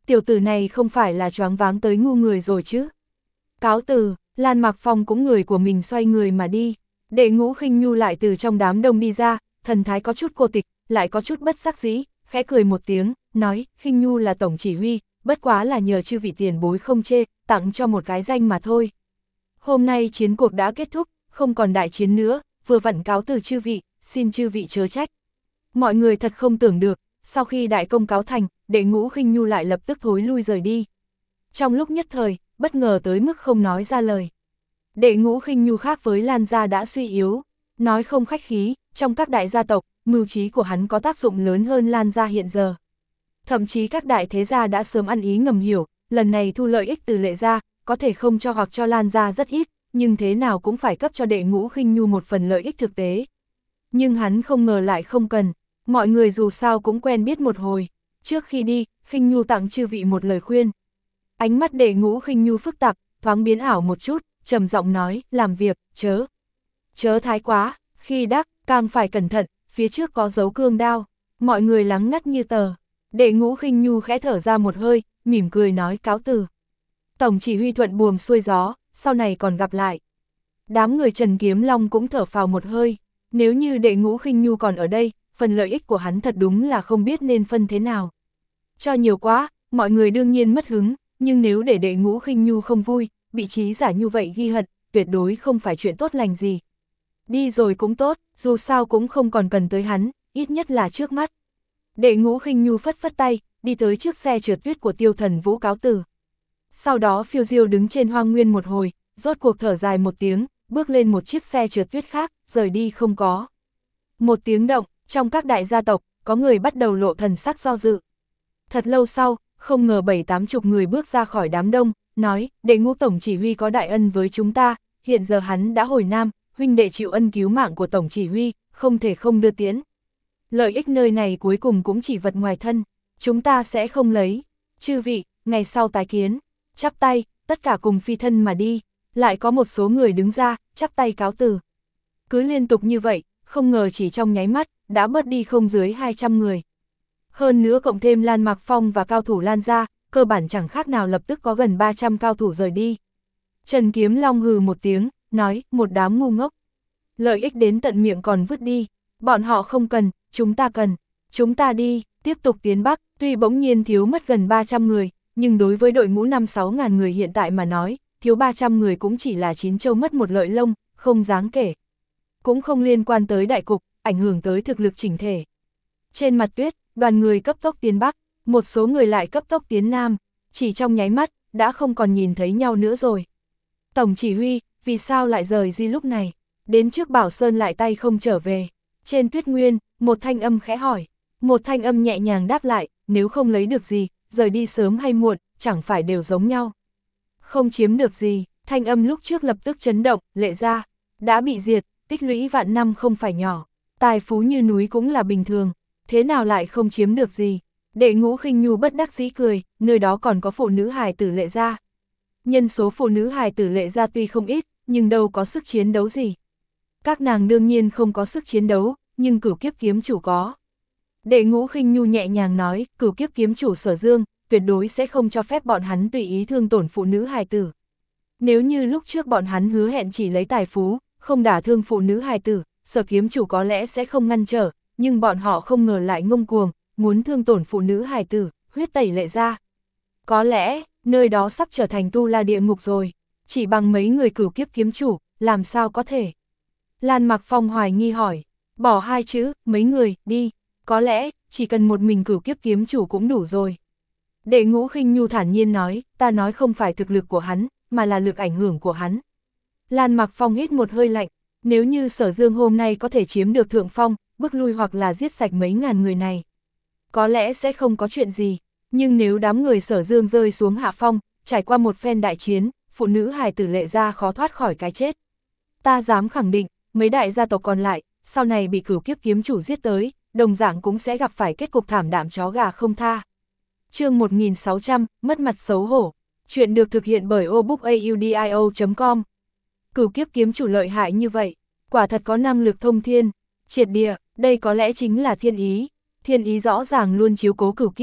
A: tiểu tử này không phải là choáng váng tới ngu người rồi chứ. Cáo từ, Lan Mặc Phong cũng người của mình xoay người mà đi. Đệ Ngũ Khinh Nhu lại từ trong đám đông đi ra, thần thái có chút cô tịch, lại có chút bất đắc dĩ, khẽ cười một tiếng, nói, Khinh Nhu là tổng chỉ huy, bất quá là nhờ chư vị tiền bối không chê, tặng cho một cái danh mà thôi. Hôm nay chiến cuộc đã kết thúc, không còn đại chiến nữa, vừa vặn cáo từ chư vị, xin chư vị chớ trách. Mọi người thật không tưởng được, sau khi đại công cáo thành, Đệ Ngũ Khinh Nhu lại lập tức thối lui rời đi. Trong lúc nhất thời, bất ngờ tới mức không nói ra lời. Đệ Ngũ Khinh Nhu khác với Lan gia đã suy yếu, nói không khách khí, trong các đại gia tộc, mưu trí của hắn có tác dụng lớn hơn Lan gia hiện giờ. Thậm chí các đại thế gia đã sớm ăn ý ngầm hiểu, lần này thu lợi ích từ Lệ gia, có thể không cho hoặc cho Lan gia rất ít, nhưng thế nào cũng phải cấp cho Đệ Ngũ Khinh Nhu một phần lợi ích thực tế. Nhưng hắn không ngờ lại không cần, mọi người dù sao cũng quen biết một hồi. Trước khi đi, Khinh Nhu tặng chư vị một lời khuyên. Ánh mắt Đệ Ngũ Khinh Nhu phức tạp, thoáng biến ảo một chút, trầm giọng nói, làm việc, chớ. Chớ thái quá, khi đắc, càng phải cẩn thận, phía trước có dấu cương đao. Mọi người lắng ngắt như tờ. Đệ Ngũ Khinh Nhu khẽ thở ra một hơi, mỉm cười nói cáo từ. Tổng chỉ huy thuận buồm xuôi gió, sau này còn gặp lại. Đám người Trần Kiếm Long cũng thở phào một hơi. Nếu như Đệ Ngũ Khinh Nhu còn ở đây, phần lợi ích của hắn thật đúng là không biết nên phân thế nào. Cho nhiều quá, mọi người đương nhiên mất hứng, nhưng nếu để Đệ Ngũ Khinh Nhu không vui, bị trí giả như vậy ghi hận, tuyệt đối không phải chuyện tốt lành gì. Đi rồi cũng tốt, dù sao cũng không còn cần tới hắn, ít nhất là trước mắt. Đệ Ngũ Khinh Nhu phất phất tay, đi tới trước xe trượt tuyết của Tiêu Thần Vũ cáo từ. Sau đó phiêu diêu đứng trên hoang nguyên một hồi, rốt cuộc thở dài một tiếng, bước lên một chiếc xe trượt tuyết khác, rời đi không có. Một tiếng động, trong các đại gia tộc, có người bắt đầu lộ thần sắc do dự. Thật lâu sau, không ngờ bảy tám chục người bước ra khỏi đám đông, nói, Đệ Ngũ tổng chỉ huy có đại ân với chúng ta, hiện giờ hắn đã hồi Nam, huynh đệ chịu ân cứu mạng của tổng chỉ huy, không thể không đưa tiễn. Lợi ích nơi này cuối cùng cũng chỉ vật ngoài thân, chúng ta sẽ không lấy. Chư vị, ngày sau tái kiến, chắp tay, tất cả cùng phi thân mà đi. Lại có một số người đứng ra, chắp tay cáo từ. Cứ liên tục như vậy, không ngờ chỉ trong nháy mắt, đã bớt đi không dưới hai trăm người. Hơn nữa cộng thêm Lan Mặc Phong và cao thủ Lan gia, cơ bản chẳng khác nào lập tức có gần ba trăm cao thủ rời đi. Trần Kiếm Long hừ một tiếng, nói, một đám ngu ngốc. Lợi ích đến tận miệng còn vứt đi, bọn họ không cần, chúng ta cần. Chúng ta đi, tiếp tục tiến Bắc, tuy bỗng nhiên thiếu mất gần ba trăm người, nhưng đối với đội ngũ năm sáu ngàn người hiện tại mà nói, thiếu ba trăm người cũng chỉ là chín châu mất một lợi lông, không đáng kể. Cũng không liên quan tới đại cục, ảnh hưởng tới thực lực chỉnh thể. Trên mặt tuyết, đoàn người cấp tốc tiến Bắc, một số người lại cấp tốc tiến Nam, chỉ trong nháy mắt, đã không còn nhìn thấy nhau nữa rồi. Tổng chỉ huy, vì sao lại rời đi lúc này? Đến trước Bảo Sơn lại tay không trở về. Trên tuyết nguyên, một thanh âm khẽ hỏi. Một thanh âm nhẹ nhàng đáp lại, nếu không lấy được gì, rời đi sớm hay muộn, chẳng phải đều giống nhau. Không chiếm được gì, thanh âm lúc trước lập tức chấn động, Lệ gia đã bị diệt, tích lũy vạn năm không phải nhỏ, tài phú như núi cũng là bình thường, thế nào lại không chiếm được gì? Đệ Ngũ Khinh Nhu bất đắc dĩ cười, nơi đó còn có phụ nữ hài tử Lệ gia. Nhân số phụ nữ hài tử Lệ gia tuy không ít, nhưng đâu có sức chiến đấu gì. Các nàng đương nhiên không có sức chiến đấu, nhưng Cửu Kiếp kiếm chủ có. Đệ Ngũ Khinh Nhu nhẹ nhàng nói, Cửu Kiếp kiếm chủ Sở Dương, tuyệt đối sẽ không cho phép bọn hắn tùy ý thương tổn phụ nữ hài tử. Nếu như lúc trước bọn hắn hứa hẹn chỉ lấy tài phú, không đả thương phụ nữ hài tử, Sở kiếm chủ có lẽ sẽ không ngăn trở, nhưng bọn họ không ngờ lại ngông cuồng, muốn thương tổn phụ nữ hài tử, huyết tẩy Lệ gia. Có lẽ, nơi đó sắp trở thành tu la địa ngục rồi, chỉ bằng mấy người Cửu Kiếp kiếm chủ, làm sao có thể? Lan Mặc Phong hoài nghi hỏi, bỏ hai chữ, mấy người, đi, có lẽ, chỉ cần một mình Cửu Kiếp kiếm chủ cũng đủ rồi. Đệ Ngũ Khinh Nhu thản nhiên nói, ta nói không phải thực lực của hắn, mà là lực ảnh hưởng của hắn. Lan Mặc Phong hít một hơi lạnh, nếu như Sở Dương hôm nay có thể chiếm được thượng phong, bức lui hoặc là giết sạch mấy ngàn người này, có lẽ sẽ không có chuyện gì, nhưng nếu đám người Sở Dương rơi xuống hạ phong, trải qua một phen đại chiến, phụ nữ hài tử Lệ gia khó thoát khỏi cái chết. Ta dám khẳng định, mấy đại gia tộc còn lại, sau này bị Cửu Kiếp kiếm chủ giết tới, đồng dạng cũng sẽ gặp phải kết cục thảm đạm chó gà không tha. Chương một nghìn sáu trăm, mất mặt xấu hổ. Chuyện được thực hiện bởi obookaudio chấm com. Cửu Kiếp kiếm chủ lợi hại như vậy, quả thật có năng lực thông thiên, triệt địa, đây có lẽ chính là thiên ý. Thiên ý rõ ràng luôn chiếu cố Cửu Kiếp,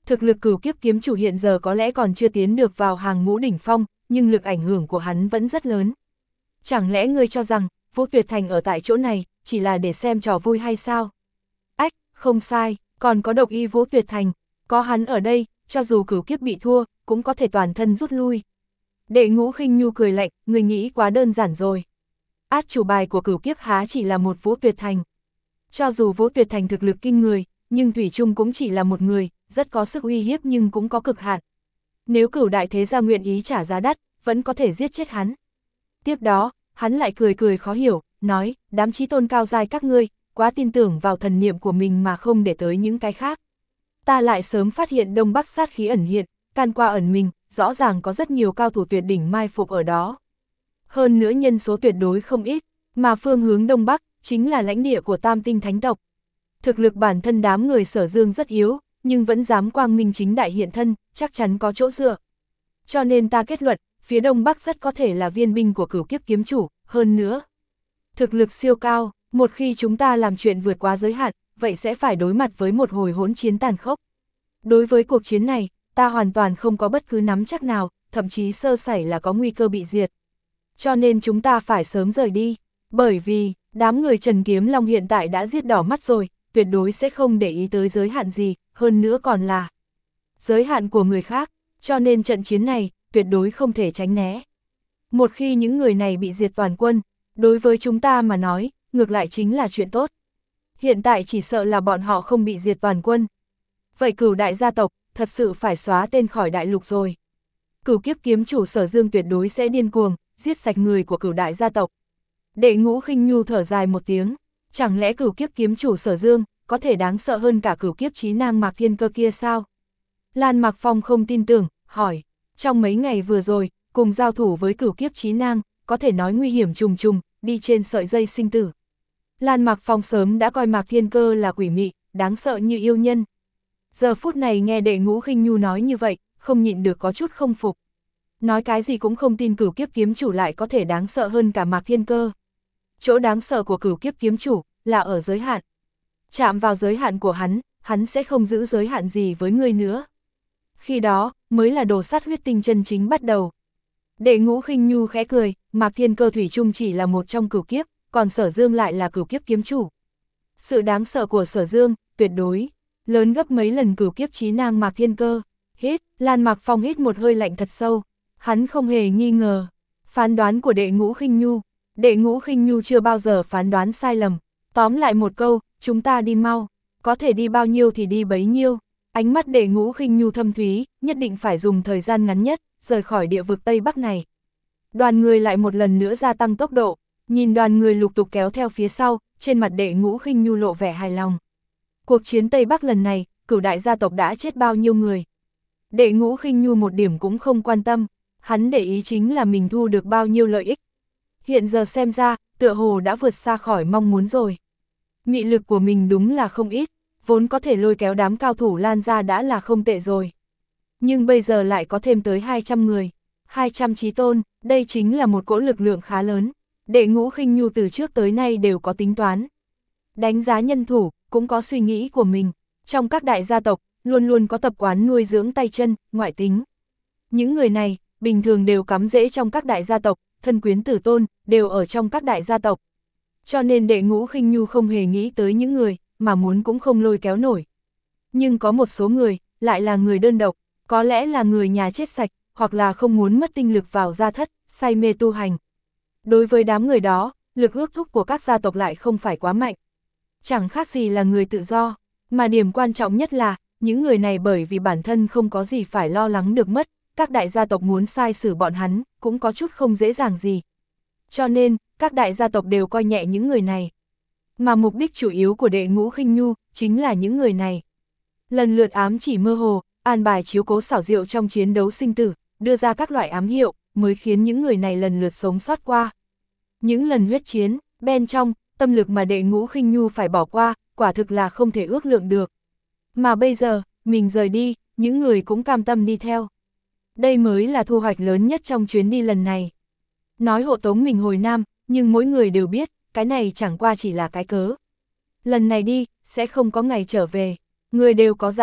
A: Thực lực cửu kiếp kiếm chủ hiện giờ có lẽ còn chưa tiến được vào hàng ngũ đỉnh phong, nhưng lực ảnh hưởng của hắn vẫn rất lớn. Chẳng lẽ ngươi cho rằng, Vũ Tuyệt Thành ở tại chỗ này, chỉ là để xem trò vui hay sao? Ách, không sai, còn có độc y Vũ Tuyệt Thành, có hắn ở đây, cho dù cửu kiếp bị thua, cũng có thể toàn thân rút lui. Đệ Ngũ Khinh Nhu cười lạnh, người nghĩ quá đơn giản rồi. Át chủ bài của cửu kiếp há chỉ là một Vũ Tuyệt Thành. Cho dù Vũ Tuyệt Thành thực lực kinh người, nhưng Thủy Trung cũng chỉ là một người, rất có sức uy hiếp nhưng cũng có cực hạn. Nếu cửu đại thế gia nguyện ý trả giá đắt, vẫn có thể giết chết hắn. Tiếp đó, hắn lại cười cười khó hiểu, nói, đám chí tôn cao giai các ngươi, quá tin tưởng vào thần niệm của mình mà không để tới những cái khác. Ta lại sớm phát hiện Đông Bắc sát khí ẩn hiện, can qua ẩn mình, rõ ràng có rất nhiều cao thủ tuyệt đỉnh mai phục ở đó. Hơn nữa nhân số tuyệt đối không ít, mà phương hướng Đông Bắc, chính là lãnh địa của Tam Tinh Thánh tộc. Thực lực bản thân đám người Sở Dương rất yếu, nhưng vẫn dám quang minh chính đại hiện thân, chắc chắn có chỗ dựa. Cho nên ta kết luận, phía Đông Bắc rất có thể là viên binh của cửu kiếp kiếm chủ, hơn nữa. Thực lực siêu cao, một khi chúng ta làm chuyện vượt quá giới hạn, vậy sẽ phải đối mặt với một hồi hỗn chiến tàn khốc. Đối với cuộc chiến này, ta hoàn toàn không có bất cứ nắm chắc nào, thậm chí sơ sẩy là có nguy cơ bị diệt. Cho nên chúng ta phải sớm rời đi, bởi vì, đám người Trần Kiếm Long hiện tại đã giết đỏ mắt rồi, tuyệt đối sẽ không để ý tới giới hạn gì, hơn nữa còn là giới hạn của người khác, cho nên trận chiến này, tuyệt đối không thể tránh né. Một khi những người này bị diệt toàn quân, đối với chúng ta mà nói, ngược lại chính là chuyện tốt. Hiện tại chỉ sợ là bọn họ không bị diệt toàn quân. Vậy cửu đại gia tộc, thật sự phải xóa tên khỏi đại lục rồi. Cửu kiếp kiếm chủ Sở Dương tuyệt đối sẽ điên cuồng, giết sạch người của cửu đại gia tộc. Đệ Ngũ Khinh Nhu thở dài một tiếng, chẳng lẽ cửu kiếp kiếm chủ Sở Dương có thể đáng sợ hơn cả cửu kiếp chí nang Mạc Thiên Cơ kia sao? Lan Mạc Phong không tin tưởng, hỏi, trong mấy ngày vừa rồi, cùng giao thủ với cửu kiếp chí nang, có thể nói nguy hiểm trùng trùng, đi trên sợi dây sinh tử. Lan Mạc Phong sớm đã coi Mạc Thiên Cơ là quỷ mị, đáng sợ như yêu nhân. Giờ phút này nghe Đệ Ngũ Khinh Nhu nói như vậy, không nhịn được có chút không phục. Nói cái gì cũng không tin cửu kiếp kiếm chủ lại có thể đáng sợ hơn cả Mạc Thiên Cơ. Chỗ đáng sợ của cửu kiếp kiếm chủ là ở giới hạn. Chạm vào giới hạn của hắn, hắn sẽ không giữ giới hạn gì với ngươi nữa. Khi đó, mới là đồ sát huyết tinh chân chính bắt đầu. Đệ Ngũ Khinh Nhu khẽ cười, Mạc Thiên Cơ thủy chung chỉ là một trong cửu kiếp, còn Sở Dương lại là cửu kiếp kiếm chủ. Sự đáng sợ của Sở Dương, tuyệt đối, lớn gấp mấy lần cửu kiếp chí nang Mạc Thiên Cơ. Hít, Lan Mạc Phong hít một hơi lạnh thật sâu, hắn không hề nghi ngờ. Phán đoán của Đệ Ngũ Khinh Nhu, Đệ Ngũ Khinh Nhu chưa bao giờ phán đoán sai lầm. Tóm lại một câu, chúng ta đi mau, có thể đi bao nhiêu thì đi bấy nhiêu. Ánh mắt Đệ Ngũ Khinh Nhu thâm thúy, nhất định phải dùng thời gian ngắn nhất, rời khỏi địa vực Tây Bắc này. Đoàn người lại một lần nữa gia tăng tốc độ, nhìn đoàn người lục tục kéo theo phía sau, trên mặt Đệ Ngũ Khinh Nhu lộ vẻ hài lòng. Cuộc chiến Tây Bắc lần này, cửu đại gia tộc đã chết bao nhiêu người. Đệ Ngũ Khinh Nhu một điểm cũng không quan tâm, hắn để ý chính là mình thu được bao nhiêu lợi ích. Hiện giờ xem ra, tựa hồ đã vượt xa khỏi mong muốn rồi. Mị lực của mình đúng là không ít, vốn có thể lôi kéo đám cao thủ lan ra đã là không tệ rồi. Nhưng bây giờ lại có thêm tới hai trăm người, hai trăm chí tôn, đây chính là một cỗ lực lượng khá lớn. Đệ Ngũ Khinh Nhu từ trước tới nay đều có tính toán. Đánh giá nhân thủ, cũng có suy nghĩ của mình. Trong các đại gia tộc, luôn luôn có tập quán nuôi dưỡng tay chân, ngoại tính. Những người này, bình thường đều cắm rễ trong các đại gia tộc, thân quyến tử tôn, đều ở trong các đại gia tộc. Cho nên Đệ Ngũ Khinh Nhu không hề nghĩ tới những người, mà muốn cũng không lôi kéo nổi. Nhưng có một số người, lại là người đơn độc, có lẽ là người nhà chết sạch, hoặc là không muốn mất tinh lực vào gia thất, say mê tu hành. Đối với đám người đó, lực ước thúc của các gia tộc lại không phải quá mạnh. Chẳng khác gì là người tự do, mà điểm quan trọng nhất là, những người này bởi vì bản thân không có gì phải lo lắng được mất, các đại gia tộc muốn sai xử bọn hắn, cũng có chút không dễ dàng gì. Cho nên, các đại gia tộc đều coi nhẹ những người này. Mà mục đích chủ yếu của Đệ Ngũ Khinh Nhu, chính là những người này. Lần lượt ám chỉ mơ hồ, an bài chiếu cố xảo diệu trong chiến đấu sinh tử, đưa ra các loại ám hiệu, mới khiến những người này lần lượt sống sót qua. Những lần huyết chiến, bên trong, tâm lực mà Đệ Ngũ Khinh Nhu phải bỏ qua, quả thực là không thể ước lượng được. Mà bây giờ, mình rời đi, những người cũng cam tâm đi theo. Đây mới là thu hoạch lớn nhất trong chuyến đi lần này. Nói hộ tống mình hồi Nam, nhưng mỗi người đều biết, cái này chẳng qua chỉ là cái cớ. Lần này đi, sẽ không có ngày trở về. Người đều có dã tâm,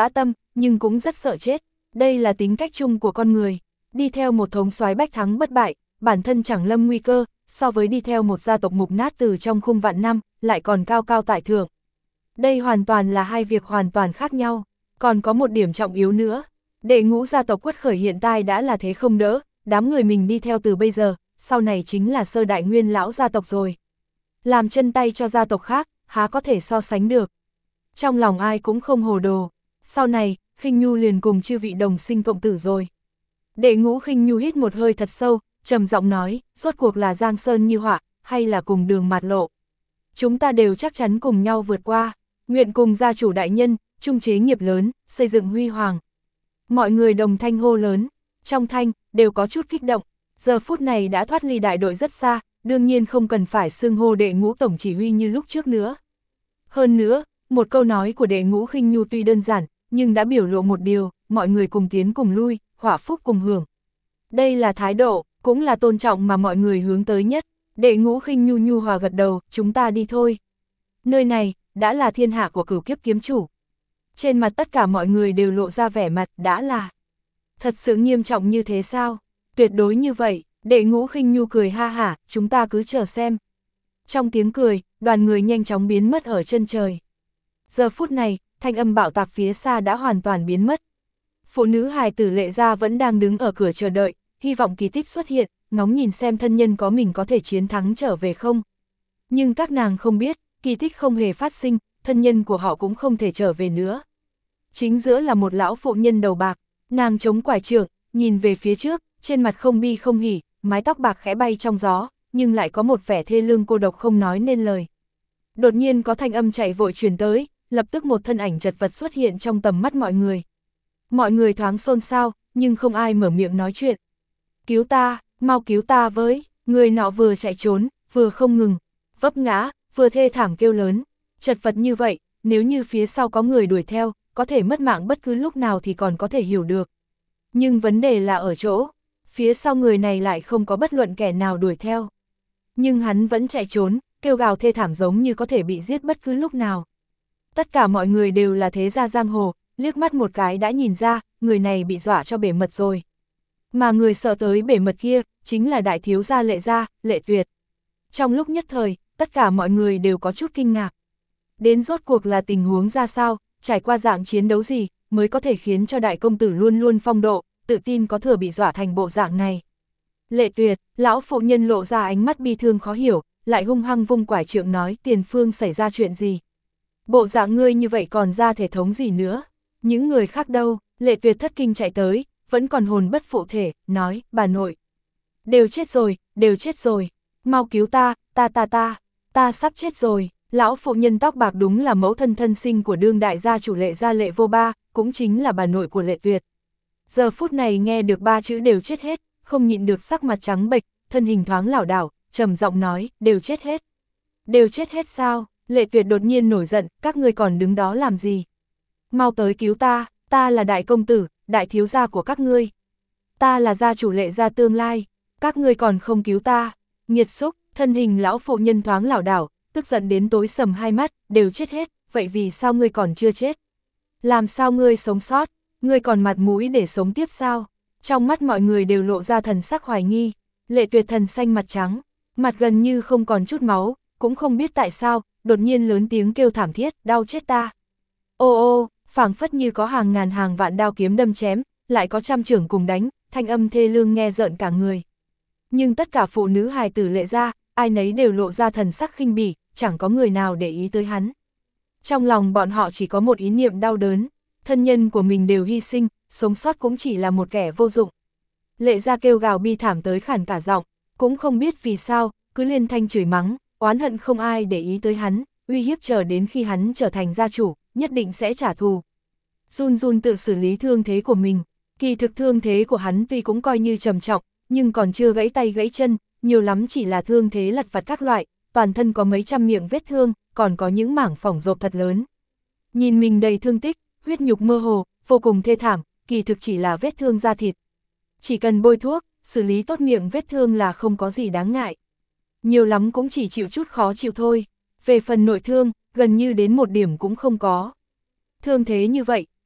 A: nhưng cũng rất sợ chết. Đây là tính cách chung của con người. Đi theo một thống soái bách thắng bất bại, bản thân chẳng lâm nguy cơ, so với đi theo một gia tộc mục nát từ trong khung vạn năm, lại còn cao cao tại thượng. Đây hoàn toàn là hai việc hoàn toàn khác nhau. Còn có một điểm trọng yếu nữa. Đệ ngũ gia tộc quất khởi hiện tại đã là thế không đỡ, đám người mình đi theo từ bây giờ, sau này chính là sơ đại nguyên lão gia tộc rồi. Làm chân tay cho gia tộc khác, há có thể so sánh được. Trong lòng ai cũng không hồ đồ. Sau này, Khinh Nhu liền cùng chư vị đồng sinh cộng tử rồi. Đệ ngũ Khinh Nhu hít một hơi thật sâu, trầm giọng nói, rốt cuộc là giang sơn như họa, hay là cùng đường mạt lộ. Chúng ta đều chắc chắn cùng nhau vượt qua, nguyện cùng gia chủ đại nhân, chung chế nghiệp lớn, xây dựng huy hoàng. Mọi người đồng thanh hô lớn, trong thanh, đều có chút kích động, giờ phút này đã thoát ly đại đội rất xa, đương nhiên không cần phải xưng hô đệ ngũ tổng chỉ huy như lúc trước nữa. Hơn nữa, một câu nói của đệ ngũ Khinh Nhu tuy đơn giản, nhưng đã biểu lộ một điều, mọi người cùng tiến cùng lui, họa phúc cùng hưởng. Đây là thái độ, cũng là tôn trọng mà mọi người hướng tới nhất. Đệ ngũ Khinh Nhu nhu hòa gật đầu, chúng ta đi thôi. Nơi này, đã là thiên hạ của Cửu Kiếp kiếm chủ. Trên mặt tất cả mọi người đều lộ ra vẻ mặt, đã là. Thật sự nghiêm trọng như thế sao? Tuyệt đối như vậy, đệ ngũ Khinh Nhu cười ha hả, chúng ta cứ chờ xem. Trong tiếng cười, đoàn người nhanh chóng biến mất ở chân trời. Giờ phút này, thanh âm bạo tạc phía xa đã hoàn toàn biến mất. Phụ nữ hài tử Lệ gia vẫn đang đứng ở cửa chờ đợi, hy vọng kỳ tích xuất hiện, ngóng nhìn xem thân nhân có mình có thể chiến thắng trở về không. Nhưng các nàng không biết, kỳ tích không hề phát sinh, thân nhân của họ cũng không thể trở về nữa. Chính giữa là một lão phụ nhân đầu bạc, nàng chống quải trượng, nhìn về phía trước, trên mặt không bi không hỉ, mái tóc bạc khẽ bay trong gió, nhưng lại có một vẻ thê lương cô độc không nói nên lời. Đột nhiên có thanh âm chạy vội truyền tới, lập tức một thân ảnh chật vật xuất hiện trong tầm mắt mọi người. Mọi người thoáng xôn xao, nhưng không ai mở miệng nói chuyện. Cứu ta, mau cứu ta với, người nọ vừa chạy trốn, vừa không ngừng, vấp ngã, vừa thê thảm kêu lớn. Chật vật như vậy, nếu như phía sau có người đuổi theo, có thể mất mạng bất cứ lúc nào thì còn có thể hiểu được. Nhưng vấn đề là ở chỗ, phía sau người này lại không có bất luận kẻ nào đuổi theo. Nhưng hắn vẫn chạy trốn, kêu gào thê thảm giống như có thể bị giết bất cứ lúc nào. Tất cả mọi người đều là thế gia giang hồ, liếc mắt một cái đã nhìn ra, người này bị dọa cho bể mật rồi. Mà người sợ tới bể mật kia, chính là đại thiếu gia Lệ gia, Lệ Tuyệt. Trong lúc nhất thời, tất cả mọi người đều có chút kinh ngạc. Đến rốt cuộc là tình huống ra sao, trải qua dạng chiến đấu gì, mới có thể khiến cho đại công tử luôn luôn phong độ, tự tin có thừa bị dọa thành bộ dạng này. Lệ Tuyệt, lão phụ nhân lộ ra ánh mắt bi thương khó hiểu, lại hung hăng vung quải trượng nói Tiền Phương xảy ra chuyện gì. Bộ dạng ngươi như vậy còn ra thể thống gì nữa. Những người khác đâu, Lệ Tuyệt thất kinh chạy tới, vẫn còn hồn bất phụ thể, nói, bà nội. Đều chết rồi, đều chết rồi, mau cứu ta, ta ta ta, ta sắp chết rồi. Lão phụ nhân tóc bạc đúng là mẫu thân thân sinh của đương đại gia chủ Lệ gia Lệ Vô Ba, cũng chính là bà nội của Lệ Tuyệt. Giờ phút này nghe được ba chữ đều chết hết, không nhịn được sắc mặt trắng bệch, thân hình thoáng lảo đảo, trầm giọng nói, đều chết hết. Đều chết hết sao? Lệ Tuyệt đột nhiên nổi giận, các ngươi còn đứng đó làm gì? Mau tới cứu ta, ta là đại công tử, đại thiếu gia của các ngươi. Ta là gia chủ Lệ gia tương lai, các ngươi còn không cứu ta. Nghiệt xúc, thân hình lão phụ nhân thoáng lảo đảo, tức giận đến tối sầm hai mắt, đều chết hết, vậy vì sao ngươi còn chưa chết? Làm sao ngươi sống sót? Ngươi còn mặt mũi để sống tiếp sao? Trong mắt mọi người đều lộ ra thần sắc hoài nghi. Lệ Tuyệt thần xanh mặt trắng, mặt gần như không còn chút máu, cũng không biết tại sao, đột nhiên lớn tiếng kêu thảm thiết, đau chết ta. Ô ô, phảng phất như có hàng ngàn hàng vạn đao kiếm đâm chém, lại có trăm chưởng cùng đánh, thanh âm thê lương nghe rợn cả người. Nhưng tất cả phụ nữ hài tử Lệ gia, ai nấy đều lộ ra thần sắc khinh bỉ, chẳng có người nào để ý tới hắn. Trong lòng bọn họ chỉ có một ý niệm đau đớn, thân nhân của mình đều hy sinh, sống sót cũng chỉ là một kẻ vô dụng. Lệ gia kêu gào bi thảm tới khản cả giọng, cũng không biết vì sao, cứ liên thanh chửi mắng, oán hận không ai để ý tới hắn, uy hiếp chờ đến khi hắn trở thành gia chủ, nhất định sẽ trả thù. Run run tự xử lý thương thế của mình, kỳ thực thương thế của hắn tuy cũng coi như trầm trọng, nhưng còn chưa gãy tay gãy chân, nhiều lắm chỉ là thương thế lặt vặt các loại, toàn thân có mấy trăm miệng vết thương, còn có những mảng phỏng rộp thật lớn. Nhìn mình đầy thương tích, huyết nhục mơ hồ, vô cùng thê thảm, kỳ thực chỉ là vết thương da thịt. Chỉ cần bôi thuốc, xử lý tốt miệng vết thương là không có gì đáng ngại. Nhiều lắm cũng chỉ chịu chút khó chịu thôi. Về phần nội thương, gần như đến một điểm cũng không có. Thương thế như vậy,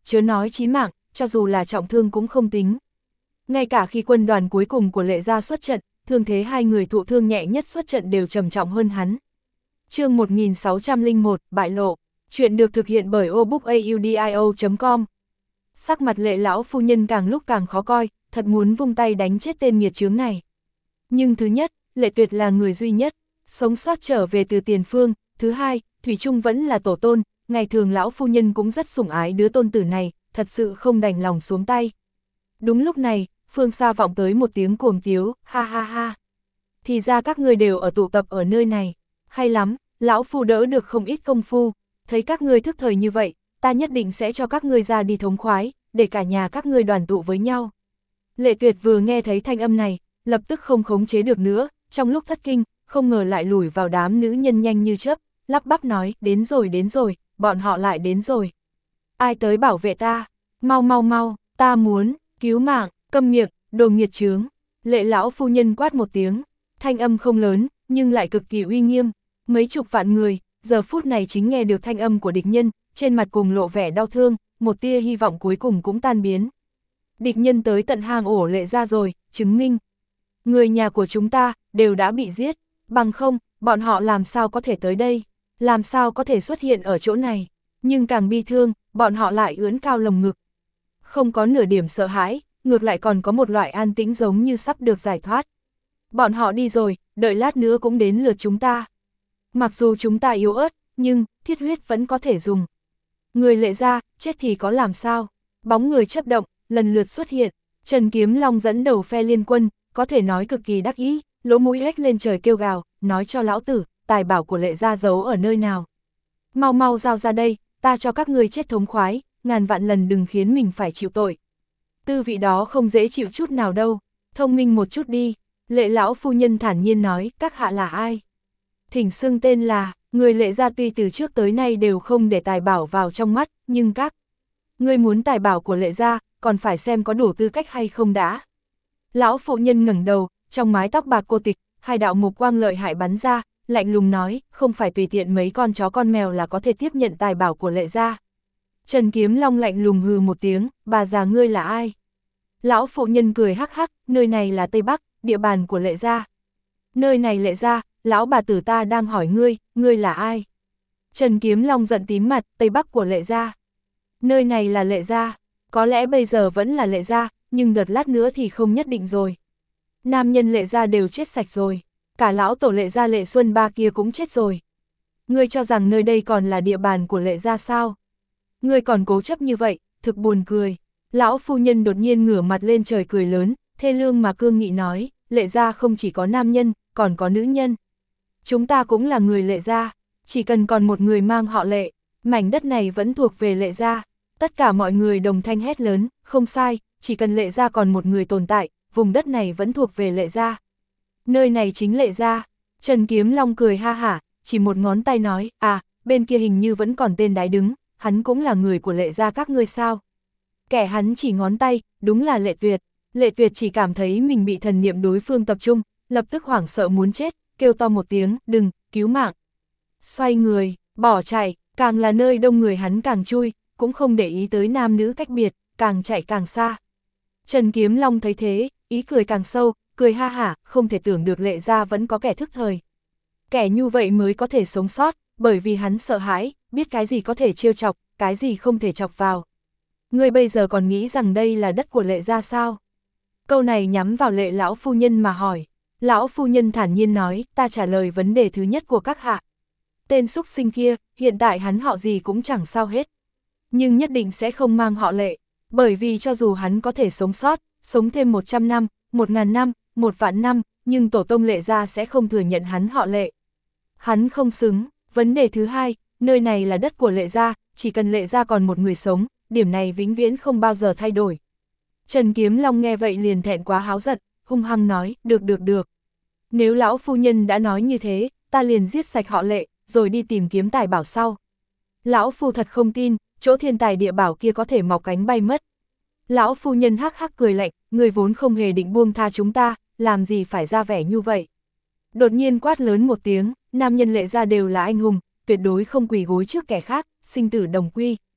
A: chớ nói chí mạng, cho dù là trọng thương cũng không tính. Ngay cả khi quân đoàn cuối cùng của Lệ gia xuất trận, thương thế hai người thụ thương nhẹ nhất xuất trận đều trầm trọng hơn hắn. Chương một nghìn sáu trăm lẻ một, bại lộ. Chuyện được thực hiện bởi obookaudio chấm com. Sắc mặt Lệ lão phu nhân càng lúc càng khó coi, thật muốn vung tay đánh chết tên nghiệt chướng này. Nhưng thứ nhất, Lệ Tuyệt là người duy nhất sống sót trở về từ tiền phương, thứ hai, thủy chung vẫn là tổ tôn, ngày thường lão phu nhân cũng rất sủng ái đứa tôn tử này, thật sự không đành lòng xuống tay. Đúng lúc này, phương xa vọng tới một tiếng cuồng tiếu, ha ha ha. Thì ra các ngươi đều ở tụ tập ở nơi này, hay lắm, lão phu đỡ được không ít công phu, thấy các ngươi thức thời như vậy, ta nhất định sẽ cho các ngươi ra đi thống khoái, để cả nhà các ngươi đoàn tụ với nhau. Lệ Tuyệt vừa nghe thấy thanh âm này, lập tức không khống chế được nữa, trong lúc thất kinh, không ngờ lại lùi vào đám nữ nhân nhanh như chớp, lắp bắp nói, đến rồi đến rồi, bọn họ lại đến rồi. Ai tới bảo vệ ta, mau mau mau, ta muốn, cứu mạng, câm miệng, đồ nghiệt chướng. Lệ lão phu nhân quát một tiếng, thanh âm không lớn, nhưng lại cực kỳ uy nghiêm, mấy chục vạn người, giờ phút này chính nghe được thanh âm của địch nhân, trên mặt cùng lộ vẻ đau thương, một tia hy vọng cuối cùng cũng tan biến. Địch nhân tới tận hang ổ Lệ gia rồi, chứng minh người nhà của chúng ta đều đã bị giết, bằng không, bọn họ làm sao có thể tới đây, làm sao có thể xuất hiện ở chỗ này, nhưng càng bi thương, bọn họ lại ưỡn cao lồng ngực. Không có nửa điểm sợ hãi, ngược lại còn có một loại an tĩnh giống như sắp được giải thoát. Bọn họ đi rồi, đợi lát nữa cũng đến lượt chúng ta. Mặc dù chúng ta yếu ớt, nhưng thiết huyết vẫn có thể dùng. Người Lệ gia, chết thì có làm sao? Bóng người chớp động, lần lượt xuất hiện. Trần Kiếm Long dẫn đầu phe liên quân, có thể nói cực kỳ đắc ý, lỗ mũi hét lên trời kêu gào, nói cho lão tử, tài bảo của Lệ gia giấu ở nơi nào. Mau mau giao ra đây, ta cho các ngươi chết thống khoái, ngàn vạn lần đừng khiến mình phải chịu tội. Tư vị đó không dễ chịu chút nào đâu, thông minh một chút đi. Lệ lão phu nhân thản nhiên nói, các hạ là ai? Thỉnh xưng tên là, người Lệ gia tuy từ trước tới nay đều không để tài bảo vào trong mắt, nhưng các ngươi muốn tài bảo của Lệ gia, còn phải xem có đủ tư cách hay không đã. Lão phụ nhân ngẩng đầu, trong mái tóc bạc cô tịch, hai đạo mục quang lợi hại bắn ra, lạnh lùng nói, không phải tùy tiện mấy con chó con mèo là có thể tiếp nhận tài bảo của Lệ gia. Trần Kiếm Long lạnh lùng hừ một tiếng, bà già ngươi là ai? Lão phụ nhân cười hắc hắc, nơi này là Tây Bắc, địa bàn của Lệ gia. Nơi này Lệ gia, lão bà tử ta đang hỏi ngươi, ngươi là ai? Trần Kiếm Long giận tím mặt, Tây Bắc của Lệ gia. Nơi này là Lệ gia, có lẽ bây giờ vẫn là Lệ gia, nhưng đợt lát nữa thì không nhất định rồi. Nam nhân Lệ gia đều chết sạch rồi, cả lão tổ Lệ gia Lệ Xuân ba kia cũng chết rồi. Ngươi cho rằng nơi đây còn là địa bàn của Lệ gia sao? Ngươi còn cố chấp như vậy, thực buồn cười. Lão phu nhân đột nhiên ngửa mặt lên trời cười lớn, thê lương mà cương nghị nói, Lệ gia không chỉ có nam nhân, còn có nữ nhân. Chúng ta cũng là người Lệ gia, chỉ cần còn một người mang họ Lệ, mảnh đất này vẫn thuộc về Lệ gia. Tất cả mọi người đồng thanh hét lớn, không sai, chỉ cần Lệ gia còn một người tồn tại, vùng đất này vẫn thuộc về Lệ gia. Nơi này chính Lệ gia. Trần Kiếm Long cười ha hả, chỉ một ngón tay nói, à, bên kia hình như vẫn còn tên đái đứng, hắn cũng là người của Lệ gia các ngươi sao? Kẻ hắn chỉ ngón tay, đúng là Lệ Tuyệt. Lệ Tuyệt chỉ cảm thấy mình bị thần niệm đối phương tập trung, lập tức hoảng sợ muốn chết, kêu to một tiếng, đừng, cứu mạng. Xoay người, bỏ chạy, càng là nơi đông người hắn càng chui, cũng không để ý tới nam nữ cách biệt, càng chạy càng xa. Trần Kiếm Long thấy thế, ý cười càng sâu, cười ha hả, không thể tưởng được Lệ gia vẫn có kẻ thức thời. Kẻ như vậy mới có thể sống sót, bởi vì hắn sợ hãi, biết cái gì có thể trêu chọc, cái gì không thể chọc vào. Ngươi bây giờ còn nghĩ rằng đây là đất của Lệ gia sao? Câu này nhắm vào Lệ lão phu nhân mà hỏi. Lão phu nhân thản nhiên nói, ta trả lời vấn đề thứ nhất của các hạ. Tên súc sinh kia, hiện tại hắn họ gì cũng chẳng sao hết. Nhưng nhất định sẽ không mang họ Lệ, bởi vì cho dù hắn có thể sống sót, sống thêm một trăm năm, một ngàn năm, một vạn năm, nhưng tổ tông Lệ gia sẽ không thừa nhận hắn họ Lệ. Hắn không xứng. Vấn đề thứ hai, nơi này là đất của Lệ gia, chỉ cần Lệ gia còn một người sống, điểm này vĩnh viễn không bao giờ thay đổi. Trần Kiếm Long nghe vậy liền thẹn quá háo giận, hung hăng nói, được được được. Nếu lão phu nhân đã nói như thế, ta liền giết sạch họ Lệ, rồi đi tìm kiếm tài bảo sau. Lão phu thật không tin, chỗ thiên tài địa bảo kia có thể mọc cánh bay mất. Lão phu nhân hắc hắc cười lạnh, người vốn không hề định buông tha chúng ta, làm gì phải ra vẻ như vậy. Đột nhiên quát lớn một tiếng, nam nhân Lệ gia đều là anh hùng, tuyệt đối không quỳ gối trước kẻ khác, sinh tử đồng quy.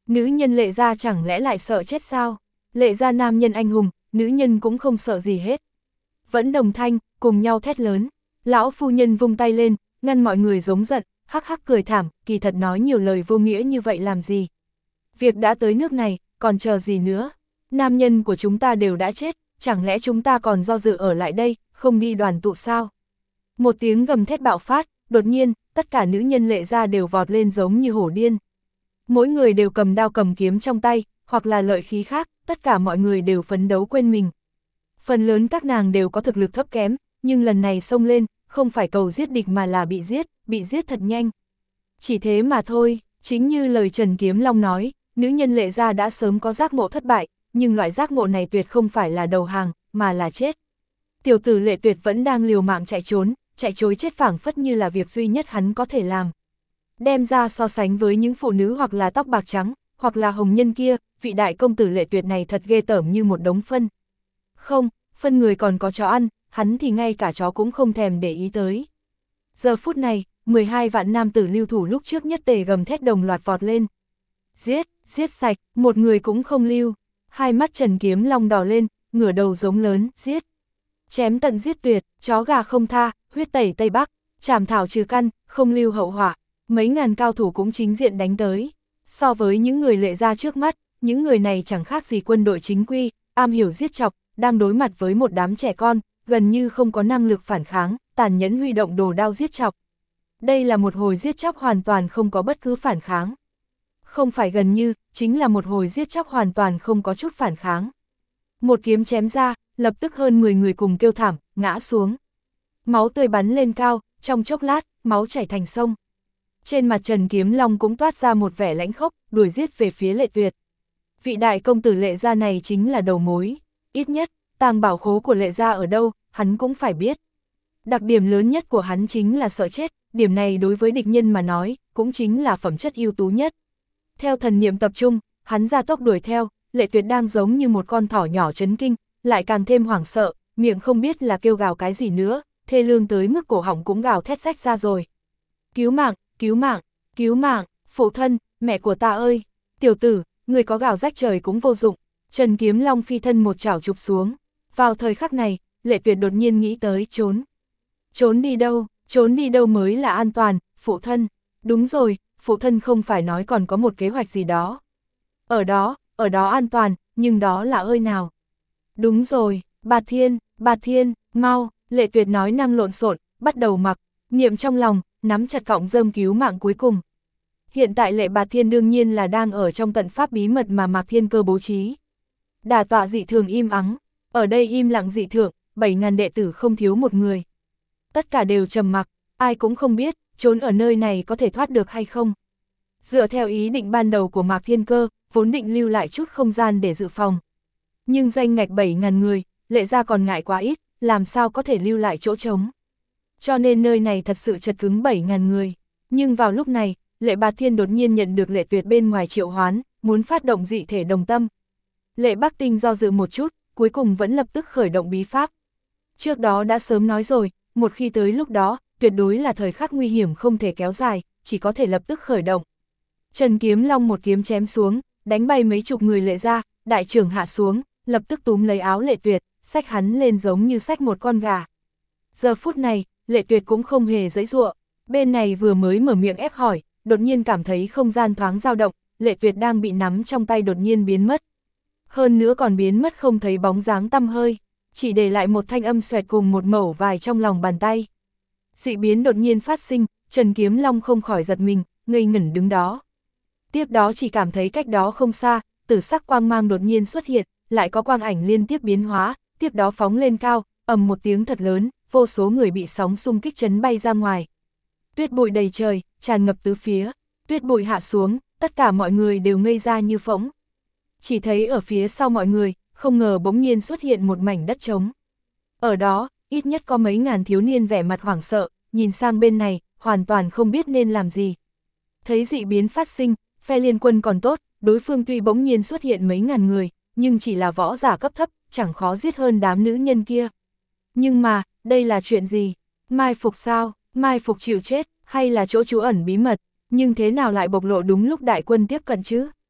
A: Nữ nhân Lệ gia chẳng lẽ lại sợ chết sao? Lệ gia nam nhân anh hùng, nữ nhân cũng không sợ gì hết. Vẫn đồng thanh, cùng nhau thét lớn. Lão phu nhân vung tay lên, ngăn mọi người giống giận, hắc hắc cười thảm, kỳ thật nói nhiều lời vô nghĩa như vậy làm gì? Việc đã tới nước này, còn chờ gì nữa? Nam nhân của chúng ta đều đã chết, chẳng lẽ chúng ta còn do dự ở lại đây, không đi đoàn tụ sao? Một tiếng gầm thét bạo phát, đột nhiên, tất cả nữ nhân Lệ gia đều vọt lên giống như hổ điên. Mỗi người đều cầm đao cầm kiếm trong tay, hoặc là lợi khí khác, tất cả mọi người đều phấn đấu quên mình. Phần lớn các nàng đều có thực lực thấp kém, nhưng lần này xông lên, không phải cầu giết địch mà là bị giết, bị giết thật nhanh. Chỉ thế mà thôi, chính như lời Trần Kiếm Long nói, nữ nhân Lệ gia đã sớm có giác ngộ thất bại, nhưng loại giác ngộ này tuyệt không phải là đầu hàng, mà là chết. Tiểu tử Lệ Tuyệt vẫn đang liều mạng chạy trốn, chạy trối chết phảng phất như là việc duy nhất hắn có thể làm. Đem ra so sánh với những phụ nữ hoặc là tóc bạc trắng, hoặc là hồng nhân kia, vị đại công tử Lệ Tuyệt này thật ghê tởm như một đống phân. Không, phân người còn có chó ăn, hắn thì ngay cả chó cũng không thèm để ý tới. Giờ phút này, mười hai vạn nam tử lưu thủ lúc trước nhất tề gầm thét đồng loạt vọt lên. Giết, giết sạch, một người cũng không lưu. Hai mắt Trần Kiếm Long đỏ lên, ngửa đầu giống lớn, giết. Chém tận giết tuyệt, chó gà không tha, huyết tẩy Tây Bắc, chảm thảo trừ căn, không lưu hậu họa. Mấy ngàn cao thủ cũng chính diện đánh tới. So với những người Lệ gia trước mắt, những người này chẳng khác gì quân đội chính quy, am hiểu giết chọc, đang đối mặt với một đám trẻ con, gần như không có năng lực phản kháng, tàn nhẫn huy động đồ đao giết chọc. Đây là một hồi giết chóc hoàn toàn không có bất cứ phản kháng. Không phải gần như, chính là một hồi giết chóc hoàn toàn không có chút phản kháng. Một kiếm chém ra, lập tức hơn mười người cùng kêu thảm, ngã xuống. Máu tươi bắn lên cao, trong chốc lát, máu chảy thành sông. Trên mặt Trần Kiếm Long cũng toát ra một vẻ lãnh khốc, đuổi giết về phía Lệ Tuyệt. Vị đại công tử Lệ gia này chính là đầu mối, ít nhất, tàng bảo khố của Lệ gia ở đâu, hắn cũng phải biết. Đặc điểm lớn nhất của hắn chính là sợ chết, điểm này đối với địch nhân mà nói, cũng chính là phẩm chất ưu tú nhất. Theo thần niệm tập trung, hắn ra tốc đuổi theo, Lệ Tuyệt đang giống như một con thỏ nhỏ chấn kinh, lại càng thêm hoảng sợ, miệng không biết là kêu gào cái gì nữa, thê lương tới mức cổ họng cũng gào thét rách ra rồi. Cứu mạng, cứu mạng, cứu mạng, phụ thân, mẹ của ta ơi, tiểu tử, người có gào rách trời cũng vô dụng. Trần Kiếm Long phi thân một chảo chụp xuống. Vào thời khắc này, Lệ Tuyệt đột nhiên nghĩ tới trốn. Trốn đi đâu, trốn đi đâu mới là an toàn, phụ thân. Đúng rồi, phụ thân không phải nói còn có một kế hoạch gì đó. Ở đó, ở đó an toàn, nhưng đó là ơi nào? Đúng rồi, Bạt Thiên, Bạt Thiên, mau, Lệ Tuyệt nói năng lộn xộn, bắt đầu mặc, niệm trong lòng, nắm chặt cọng rơm cứu mạng cuối cùng. Hiện tại Lệ Bạt Thiên đương nhiên là đang ở trong tận pháp bí mật mà Mạc Thiên Cơ bố trí. Đả tọa dị thường im ắng, ở đây im lặng dị thượng, bảy ngàn đệ tử không thiếu một người. Tất cả đều trầm mặc, ai cũng không biết, trốn ở nơi này có thể thoát được hay không. Dựa theo ý định ban đầu của Mạc Thiên Cơ, vốn định lưu lại chút không gian để dự phòng. Nhưng danh ngạch bảy ngàn người, Lệ gia còn ngại quá ít, làm sao có thể lưu lại chỗ trống. Cho nên nơi này thật sự chật cứng bảy ngàn người. Nhưng vào lúc này, Lệ Bạt Thiên đột nhiên nhận được Lệ Tuyệt bên ngoài triệu hoán, muốn phát động dị thể đồng tâm. Lệ Bắc Tinh do dự một chút, cuối cùng vẫn lập tức khởi động bí pháp. Trước đó đã sớm nói rồi, một khi tới lúc đó, tuyệt đối là thời khắc nguy hiểm không thể kéo dài, chỉ có thể lập tức khởi động. Trần Kiếm Long một kiếm chém xuống, đánh bay mấy chục người Lệ gia, đại trưởng hạ xuống, lập tức túm lấy áo Lệ Tuyệt, xách hắn lên giống như xách một con gà. Giờ phút này, Lệ Tuyệt cũng không hề giãy giụa, bên này vừa mới mở miệng ép hỏi, đột nhiên cảm thấy không gian thoáng dao động, Lệ Tuyệt đang bị nắm trong tay đột nhiên biến mất. Hơn nữa còn biến mất không thấy bóng dáng tăm hơi, chỉ để lại một thanh âm xoẹt cùng một mẩu vài trong lòng bàn tay. Dị biến đột nhiên phát sinh, Trần Kiếm Long không khỏi giật mình, ngây ngẩn đứng đó. Tiếp đó chỉ cảm thấy cách đó không xa, tử sắc quang mang đột nhiên xuất hiện, lại có quang ảnh liên tiếp biến hóa, tiếp đó phóng lên cao, ầm một tiếng thật lớn, vô số người bị sóng xung kích chấn bay ra ngoài. Tuyết bụi đầy trời, tràn ngập tứ phía, tuyết bụi hạ xuống, tất cả mọi người đều ngây ra như phỗng. Chỉ thấy ở phía sau mọi người, không ngờ bỗng nhiên xuất hiện một mảnh đất trống. Ở đó, ít nhất có mấy ngàn thiếu niên vẻ mặt hoảng sợ, nhìn sang bên này, hoàn toàn không biết nên làm gì. Thấy dị biến phát sinh, phe liên quân còn tốt, đối phương tuy bỗng nhiên xuất hiện mấy ngàn người, nhưng chỉ là võ giả cấp thấp, chẳng khó giết hơn đám nữ nhân kia. Nhưng mà, đây là chuyện gì? Mai phục sao? Mai phục chịu chết, hay là chỗ trú ẩn bí mật? Nhưng thế nào lại bộc lộ đúng lúc đại quân tiếp cận chứ?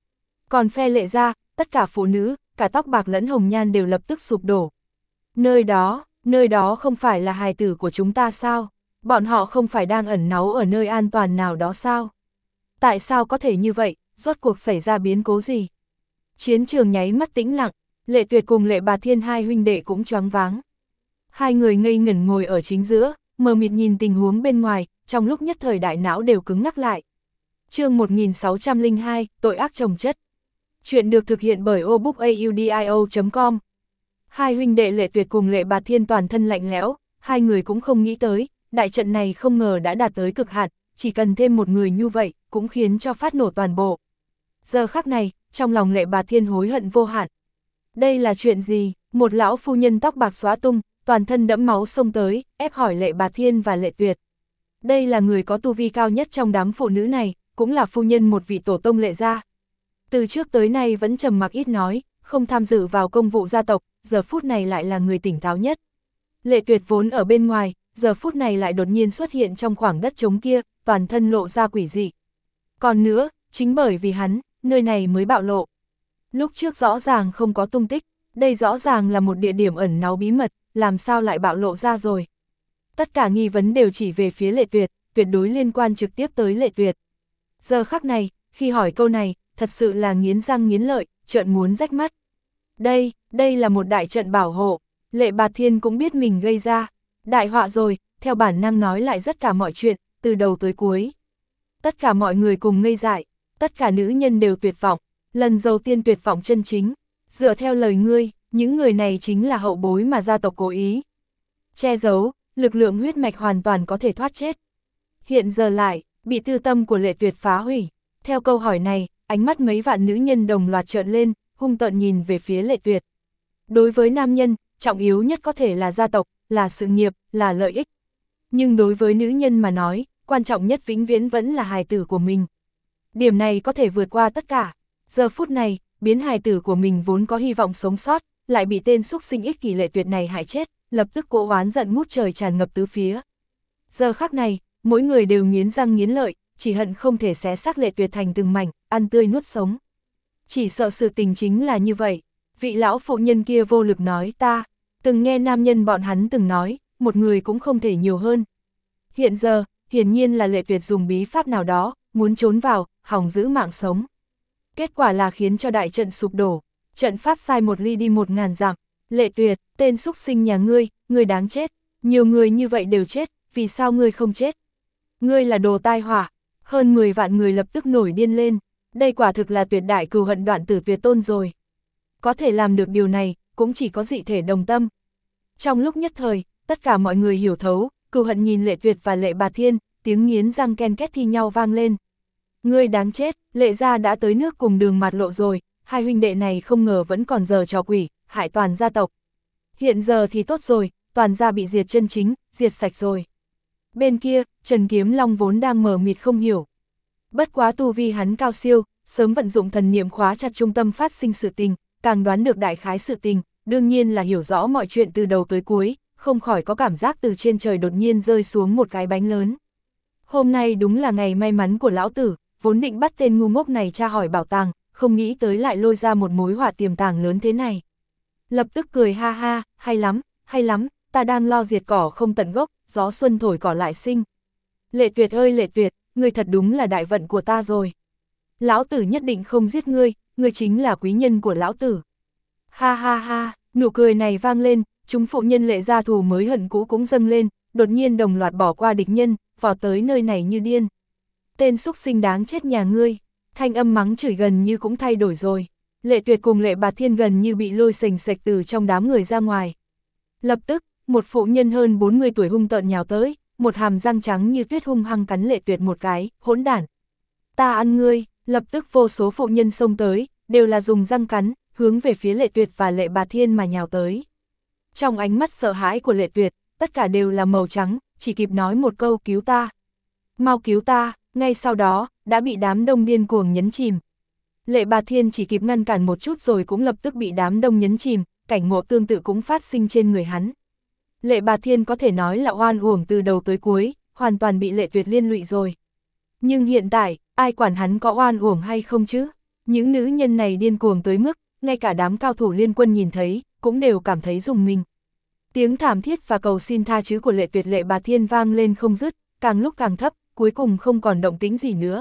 A: Còn phe Lệ gia, tất cả phụ nữ, cả tóc bạc lẫn hồng nhan đều lập tức sụp đổ. Nơi đó, nơi đó không phải là hài tử của chúng ta sao? Bọn họ không phải đang ẩn náu ở nơi an toàn nào đó sao? Tại sao có thể như vậy, rốt cuộc xảy ra biến cố gì? Chiến trường nháy mắt tĩnh lặng, Lệ Tuyệt cùng Lệ Bà Thiên hai huynh đệ cũng choáng váng. Hai người ngây ngẩn ngồi ở chính giữa, mờ mịt nhìn tình huống bên ngoài, trong lúc nhất thời đại não đều cứng ngắc lại. Chương một nghìn sáu trăm lẻ hai, tội ác chồng chất. Chuyện được thực hiện bởi obookaudio chấm com. Hai huynh đệ Lệ Tuyệt cùng Lệ Bà Thiên toàn thân lạnh lẽo, hai người cũng không nghĩ tới, đại trận này không ngờ đã đạt tới cực hạn, chỉ cần thêm một người như vậy, cũng khiến cho phát nổ toàn bộ. Giờ khắc này, trong lòng Lệ Bà Thiên hối hận vô hạn. Đây là chuyện gì? Một lão phu nhân tóc bạc xóa tung, toàn thân đẫm máu xông tới, ép hỏi Lệ Bà Thiên và Lệ Tuyệt. Đây là người có tu vi cao nhất trong đám phụ nữ này, cũng là phu nhân một vị tổ tông Lệ gia. Từ trước tới nay vẫn trầm mặc ít nói, không tham dự vào công vụ gia tộc, giờ phút này lại là người tỉnh táo nhất. Lệ Tuyệt vốn ở bên ngoài, giờ phút này lại đột nhiên xuất hiện trong khoảng đất trống kia, toàn thân lộ ra quỷ dị. Còn nữa, chính bởi vì hắn, nơi này mới bạo lộ. Lúc trước rõ ràng không có tung tích, đây rõ ràng là một địa điểm ẩn náu bí mật, làm sao lại bạo lộ ra rồi. Tất cả nghi vấn đều chỉ về phía Lệ Tuyệt, tuyệt đối liên quan trực tiếp tới Lệ Tuyệt. Giờ khắc này, khi hỏi câu này, thật sự là nghiến răng nghiến lợi, trợn muốn rách mắt. Đây, đây là một đại trận bảo hộ, Lệ Bà Thiên cũng biết mình gây ra. Đại họa rồi, theo bản năng nói lại tất cả mọi chuyện, từ đầu tới cuối. Tất cả mọi người cùng ngây dại, tất cả nữ nhân đều tuyệt vọng, lần đầu tiên tuyệt vọng chân chính. Dựa theo lời ngươi, những người này chính là hậu bối mà gia tộc cố ý che giấu, lực lượng huyết mạch hoàn toàn có thể thoát chết. Hiện giờ lại, bị tư tâm của Lệ Tuyệt phá hủy. Theo câu hỏi này, ánh mắt mấy vạn nữ nhân đồng loạt trợn lên, hung tợn nhìn về phía Lệ Tuyệt. Đối với nam nhân, trọng yếu nhất có thể là gia tộc, là sự nghiệp, là lợi ích. Nhưng đối với nữ nhân mà nói, quan trọng nhất vĩnh viễn vẫn là hài tử của mình. Điểm này có thể vượt qua tất cả. Giờ phút này, biến hài tử của mình vốn có hy vọng sống sót, lại bị tên xúc sinh ích kỷ Lệ Tuyệt này hại chết, lập tức cỗ oán giận ngút trời tràn ngập tứ phía. Giờ khắc này, mỗi người đều nghiến răng nghiến lợi, chỉ hận không thể xé xác Lệ Tuyệt thành từng mảnh, ăn tươi nuốt sống. Chỉ sợ sự tình chính là như vậy. Vị lão phụ nhân kia vô lực nói, ta từng nghe nam nhân bọn hắn từng nói, một người cũng không thể nhiều hơn. Hiện giờ, hiển nhiên là Lệ Tuyệt dùng bí pháp nào đó, muốn trốn vào, hòng giữ mạng sống. Kết quả là khiến cho đại trận sụp đổ, trận pháp sai một ly đi một ngàn dặm. Lệ Tuyệt, tên xúc sinh nhà ngươi, ngươi đáng chết, nhiều người như vậy đều chết, vì sao ngươi không chết? Ngươi là đồ tai họa. Hơn mười vạn người lập tức nổi điên lên, đây quả thực là tuyệt đại cừu hận đoạn tử tuyệt tôn rồi. Có thể làm được điều này, cũng chỉ có dị thể đồng tâm. Trong lúc nhất thời, tất cả mọi người hiểu thấu, cừu hận nhìn Lệ Tuyệt và Lệ Bà Thiên, tiếng nghiến răng ken két thi nhau vang lên. Ngươi đáng chết, Lệ gia đã tới nước cùng đường mạt lộ rồi, hai huynh đệ này không ngờ vẫn còn giở trò quỷ, hại toàn gia tộc. Hiện giờ thì tốt rồi, toàn gia bị diệt chân chính, diệt sạch rồi. Bên kia, Trần Kiếm Long vốn đang mờ mịt không hiểu. Bất quá tu vi hắn cao siêu, sớm vận dụng thần niệm khóa chặt trung tâm phát sinh sự tình, càng đoán được đại khái sự tình, đương nhiên là hiểu rõ mọi chuyện từ đầu tới cuối, không khỏi có cảm giác từ trên trời đột nhiên rơi xuống một cái bánh lớn. Hôm nay đúng là ngày may mắn của lão tử, vốn định bắt tên ngu ngốc này tra hỏi bảo tàng, không nghĩ tới lại lôi ra một mối họa tiềm tàng lớn thế này. Lập tức cười ha ha, hay lắm, hay lắm, ta đang lo diệt cỏ không tận gốc, gió xuân thổi cỏ lại sinh. Lệ Tuyệt ơi Lệ Tuyệt, ngươi thật đúng là đại vận của ta rồi. Lão tử nhất định không giết ngươi, ngươi chính là quý nhân của lão tử. Ha ha ha, nụ cười này vang lên, chúng phụ nhân Lệ gia thù mới hận cũ cũng dâng lên, đột nhiên đồng loạt bỏ qua địch nhân, vào tới nơi này như điên. Tên xúc sinh đáng chết nhà ngươi, thanh âm mắng chửi gần như cũng thay đổi rồi. Lệ Tuyệt cùng Lệ Bà Thiên gần như bị lôi sềnh sệch từ trong đám người ra ngoài. Lập tức, một phụ nhân hơn bốn mươi tuổi hung tợn nhào tới, một hàm răng trắng như tuyết hung hăng cắn Lệ Tuyệt một cái, hỗn đản. Ta ăn ngươi, lập tức vô số phụ nhân xông tới, đều là dùng răng cắn, hướng về phía Lệ Tuyệt và Lệ Bà Thiên mà nhào tới. Trong ánh mắt sợ hãi của Lệ Tuyệt, tất cả đều là màu trắng, chỉ kịp nói một câu cứu ta. Mau cứu ta, ngay sau đó, đã bị đám đông điên cuồng nhấn chìm. Lệ Bà Thiên chỉ kịp ngăn cản một chút rồi cũng lập tức bị đám đông nhấn chìm, cảnh ngộ tương tự cũng phát sinh trên người hắn. Lệ Bà Thiên có thể nói là oan uổng từ đầu tới cuối, hoàn toàn bị Lệ Tuyệt liên lụy rồi. Nhưng hiện tại, ai quản hắn có oan uổng hay không chứ? Những nữ nhân này điên cuồng tới mức, ngay cả đám cao thủ liên quân nhìn thấy, cũng đều cảm thấy rùng mình. Tiếng thảm thiết và cầu xin tha thứ của Lệ Tuyệt Lệ Bà Thiên vang lên không dứt, càng lúc càng thấp, cuối cùng không còn động tĩnh gì nữa.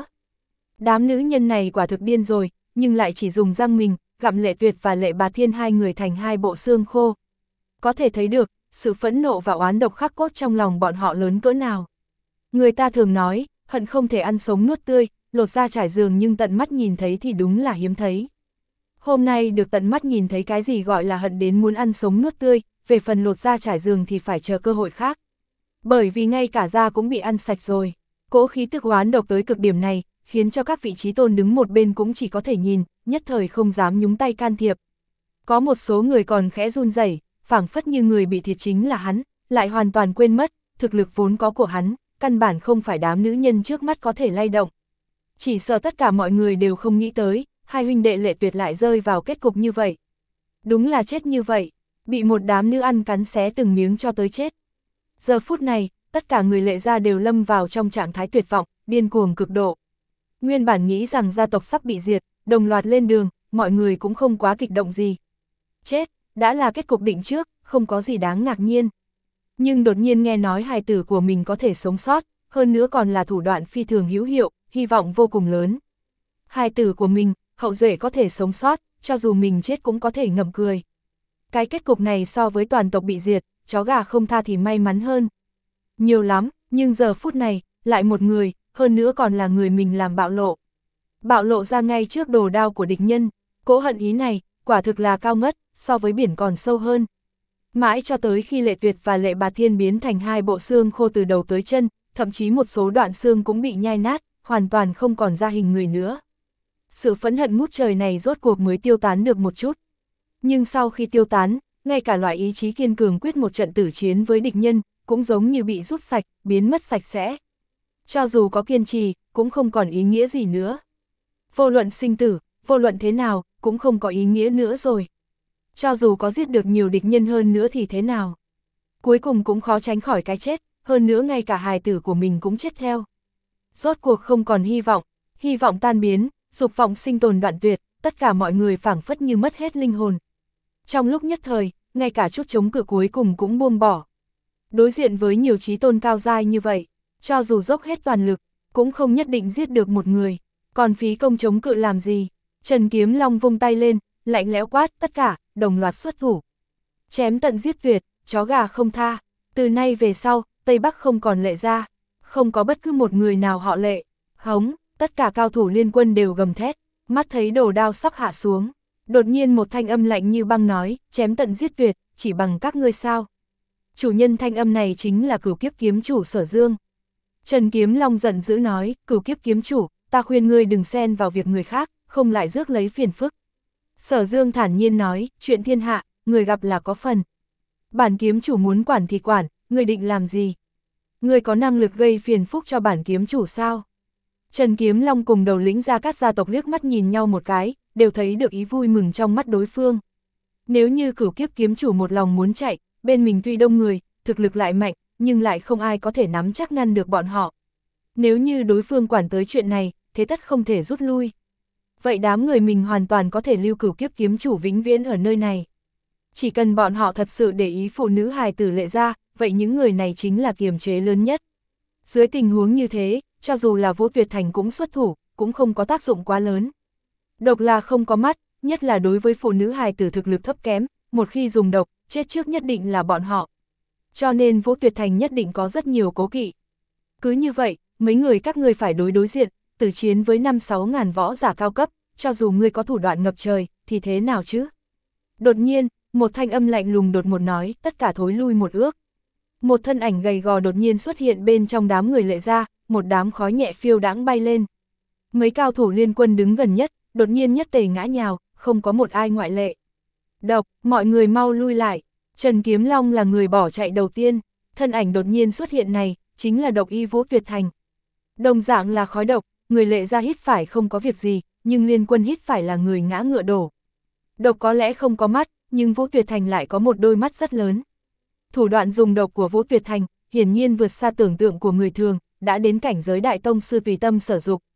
A: Đám nữ nhân này quả thực điên rồi, nhưng lại chỉ dùng răng mình, gặm Lệ Tuyệt và Lệ Bà Thiên hai người thành hai bộ xương khô. Có thể thấy được, sự phẫn nộ và oán độc khắc cốt trong lòng bọn họ lớn cỡ nào. Người ta thường nói, hận không thể ăn sống nuốt tươi, lột da trải giường, nhưng tận mắt nhìn thấy thì đúng là hiếm thấy. Hôm nay được tận mắt nhìn thấy cái gì gọi là hận đến muốn ăn sống nuốt tươi, về phần lột da trải giường thì phải chờ cơ hội khác. Bởi vì ngay cả da cũng bị ăn sạch rồi. Cỗ khí tức oán độc tới cực điểm này, khiến cho các vị trí tôn đứng một bên cũng chỉ có thể nhìn, nhất thời không dám nhúng tay can thiệp. Có một số người còn khẽ run rẩy, phảng phất như người bị thiệt chính là hắn, lại hoàn toàn quên mất, thực lực vốn có của hắn, căn bản không phải đám nữ nhân trước mắt có thể lay động. Chỉ sợ tất cả mọi người đều không nghĩ tới, hai huynh đệ Lệ Tuyệt lại rơi vào kết cục như vậy. Đúng là chết như vậy, bị một đám nữ ăn cắn xé từng miếng cho tới chết. Giờ phút này, tất cả người Lệ gia đều lâm vào trong trạng thái tuyệt vọng, điên cuồng cực độ. Nguyên bản nghĩ rằng gia tộc sắp bị diệt, đồng loạt lên đường, mọi người cũng không quá kích động gì. Chết, đã là kết cục định trước, không có gì đáng ngạc nhiên. Nhưng đột nhiên nghe nói hài tử của mình có thể sống sót, hơn nữa còn là thủ đoạn phi thường hữu hiệu, hy vọng vô cùng lớn. Hài tử của mình, hậu duệ có thể sống sót, cho dù mình chết cũng có thể ngậm cười. Cái kết cục này so với toàn tộc bị diệt, chó gà không tha thì may mắn hơn. Nhiều lắm, nhưng giờ phút này, lại một người, hơn nữa còn là người mình làm bạo lộ. Bạo lộ ra ngay trước đồ đao của địch nhân, cỗ hận ý này, quả thực là cao ngất, so với biển còn sâu hơn. Mãi cho tới khi Lệ Tuyệt và Lệ Bà Thiên biến thành hai bộ xương khô từ đầu tới chân, thậm chí một số đoạn xương cũng bị nhai nát, hoàn toàn không còn ra hình người nữa. Sự phẫn hận ngút trời này rốt cuộc mới tiêu tán được một chút. Nhưng sau khi tiêu tán, ngay cả loại ý chí kiên cường quyết một trận tử chiến với địch nhân, cũng giống như bị rút sạch, biến mất sạch sẽ. Cho dù có kiên trì, cũng không còn ý nghĩa gì nữa. Vô luận sinh tử, vô luận thế nào, cũng không có ý nghĩa nữa rồi. Cho dù có giết được nhiều địch nhân hơn nữa thì thế nào? Cuối cùng cũng khó tránh khỏi cái chết, hơn nữa ngay cả hài tử của mình cũng chết theo. Rốt cuộc không còn hy vọng, hy vọng tan biến, dục vọng sinh tồn đoạn tuyệt, tất cả mọi người phảng phất như mất hết linh hồn. Trong lúc nhất thời, ngay cả chút chống cự cuối cùng cũng buông bỏ. Đối diện với nhiều chí tôn cao giai như vậy, cho dù dốc hết toàn lực, cũng không nhất định giết được một người, còn phí công chống cự làm gì? Trần Kiếm Long vung tay lên, lạnh lẽo quát tất cả, đồng loạt xuất thủ. Chém tận giết tuyệt, chó gà không tha, từ nay về sau, Tây Bắc không còn Lệ gia, không có bất cứ một người nào họ Lệ. Hống, tất cả cao thủ liên quân đều gầm thét, mắt thấy đồ đao sắp hạ xuống. Đột nhiên một thanh âm lạnh như băng nói, chém tận giết tuyệt, chỉ bằng các ngươi sao? Chủ nhân thanh âm này chính là Cửu Kiếp kiếm chủ Sở Dương. Trần Kiếm Long giận dữ nói, Cửu Kiếp kiếm chủ, ta khuyên ngươi đừng xen vào việc người khác, không lại rước lấy phiền phức. Sở Dương thản nhiên nói, chuyện thiên hạ, người gặp là có phần. Bản kiếm chủ muốn quản thì quản, ngươi định làm gì? Ngươi có năng lực gây phiền phức cho bản kiếm chủ sao? Trần Kiếm Long cùng đầu lĩnh Gia Cát gia tộc liếc mắt nhìn nhau một cái, đều thấy được ý vui mừng trong mắt đối phương. Nếu như Cửu Kiếp kiếm chủ một lòng muốn chạy, bên mình tuy đông người, thực lực lại mạnh, nhưng lại không ai có thể nắm chắc ngăn được bọn họ. Nếu như đối phương quản tới chuyện này, thế tất không thể rút lui. Vậy đám người mình hoàn toàn có thể lưu Cửu Kiếp kiếm chủ vĩnh viễn ở nơi này. Chỉ cần bọn họ thật sự để ý phụ nữ hài tử Lệ gia, vậy những người này chính là kiềm chế lớn nhất. Dưới tình huống như thế, cho dù là Vũ Tuyệt Thành cũng xuất thủ, cũng không có tác dụng quá lớn. Độc là không có mắt, nhất là đối với phụ nữ hài tử thực lực thấp kém, một khi dùng độc, chết trước nhất định là bọn họ. Cho nên Vũ Tuyệt Thành nhất định có rất nhiều cố kỵ. Cứ như vậy, mấy người các ngươi phải đối đối diện, tử chiến với năm sáu ngàn võ giả cao cấp, cho dù ngươi có thủ đoạn ngập trời, thì thế nào chứ? Đột nhiên, một thanh âm lạnh lùng đột một nói, tất cả thối lui một ước. Một thân ảnh gầy gò đột nhiên xuất hiện bên trong đám người Lệ gia, một đám khói nhẹ phiêu đãng bay lên. Mấy cao thủ liên quân đứng gần nhất, đột nhiên nhất tề ngã nhào, không có một ai ngoại lệ. Độc, mọi người mau lui lại. Trần Kiếm Long là người bỏ chạy đầu tiên, thân ảnh đột nhiên xuất hiện này, chính là độc y Vũ Tuyệt Thành. Đồng dạng là khói độc, người Lệ gia hít phải không có việc gì, nhưng liên quân hít phải là người ngã ngựa đổ. Độc có lẽ không có mắt, nhưng Vũ Tuyệt Thành lại có một đôi mắt rất lớn. Thủ đoạn dùng độc của Vũ Tuyệt Thành, hiển nhiên vượt xa tưởng tượng của người thường, đã đến cảnh giới đại tông sư tùy tâm sở dục.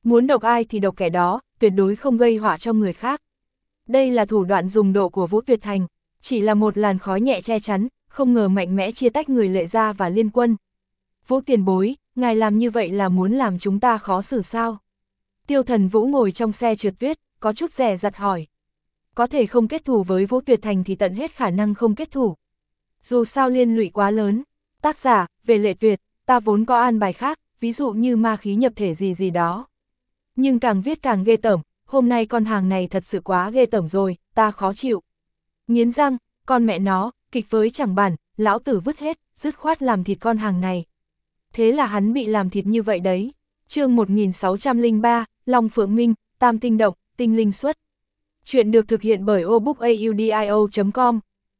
A: Muốn độc ai thì độc kẻ đó, tuyệt đối không gây họa cho người khác. Đây là thủ đoạn dùng độ của Vũ Tuyệt Thành, chỉ là một làn khói nhẹ che chắn, không ngờ mạnh mẽ chia tách người Lệ Gia và Liên Quân. Vũ tiền bối, ngài làm như vậy là muốn làm chúng ta khó xử sao? Tiêu Thần Vũ ngồi trong xe trượt tuyết, có chút dè dặt hỏi. Có thể không kết thù với Vũ Tuyệt Thành thì tận hết khả năng không kết thù. Dù sao liên lụy quá lớn. Tác giả, về Lệ Tuyệt, ta vốn có an bài khác, ví dụ như ma khí nhập thể gì gì đó. Nhưng càng viết càng ghê tởm, hôm nay con hàng này thật sự quá ghê tởm rồi, ta khó chịu. Nghiến răng, con mẹ nó, kịch với chẳng bản, lão tử vứt hết, dứt khoát làm thịt con hàng này. Thế là hắn bị làm thịt như vậy đấy. Chương một nghìn sáu trăm lẻ ba, Long Phượng Minh, Tam Tinh Động, Tinh Linh Xuất. Chuyện được thực hiện bởi obookaudio chấm com.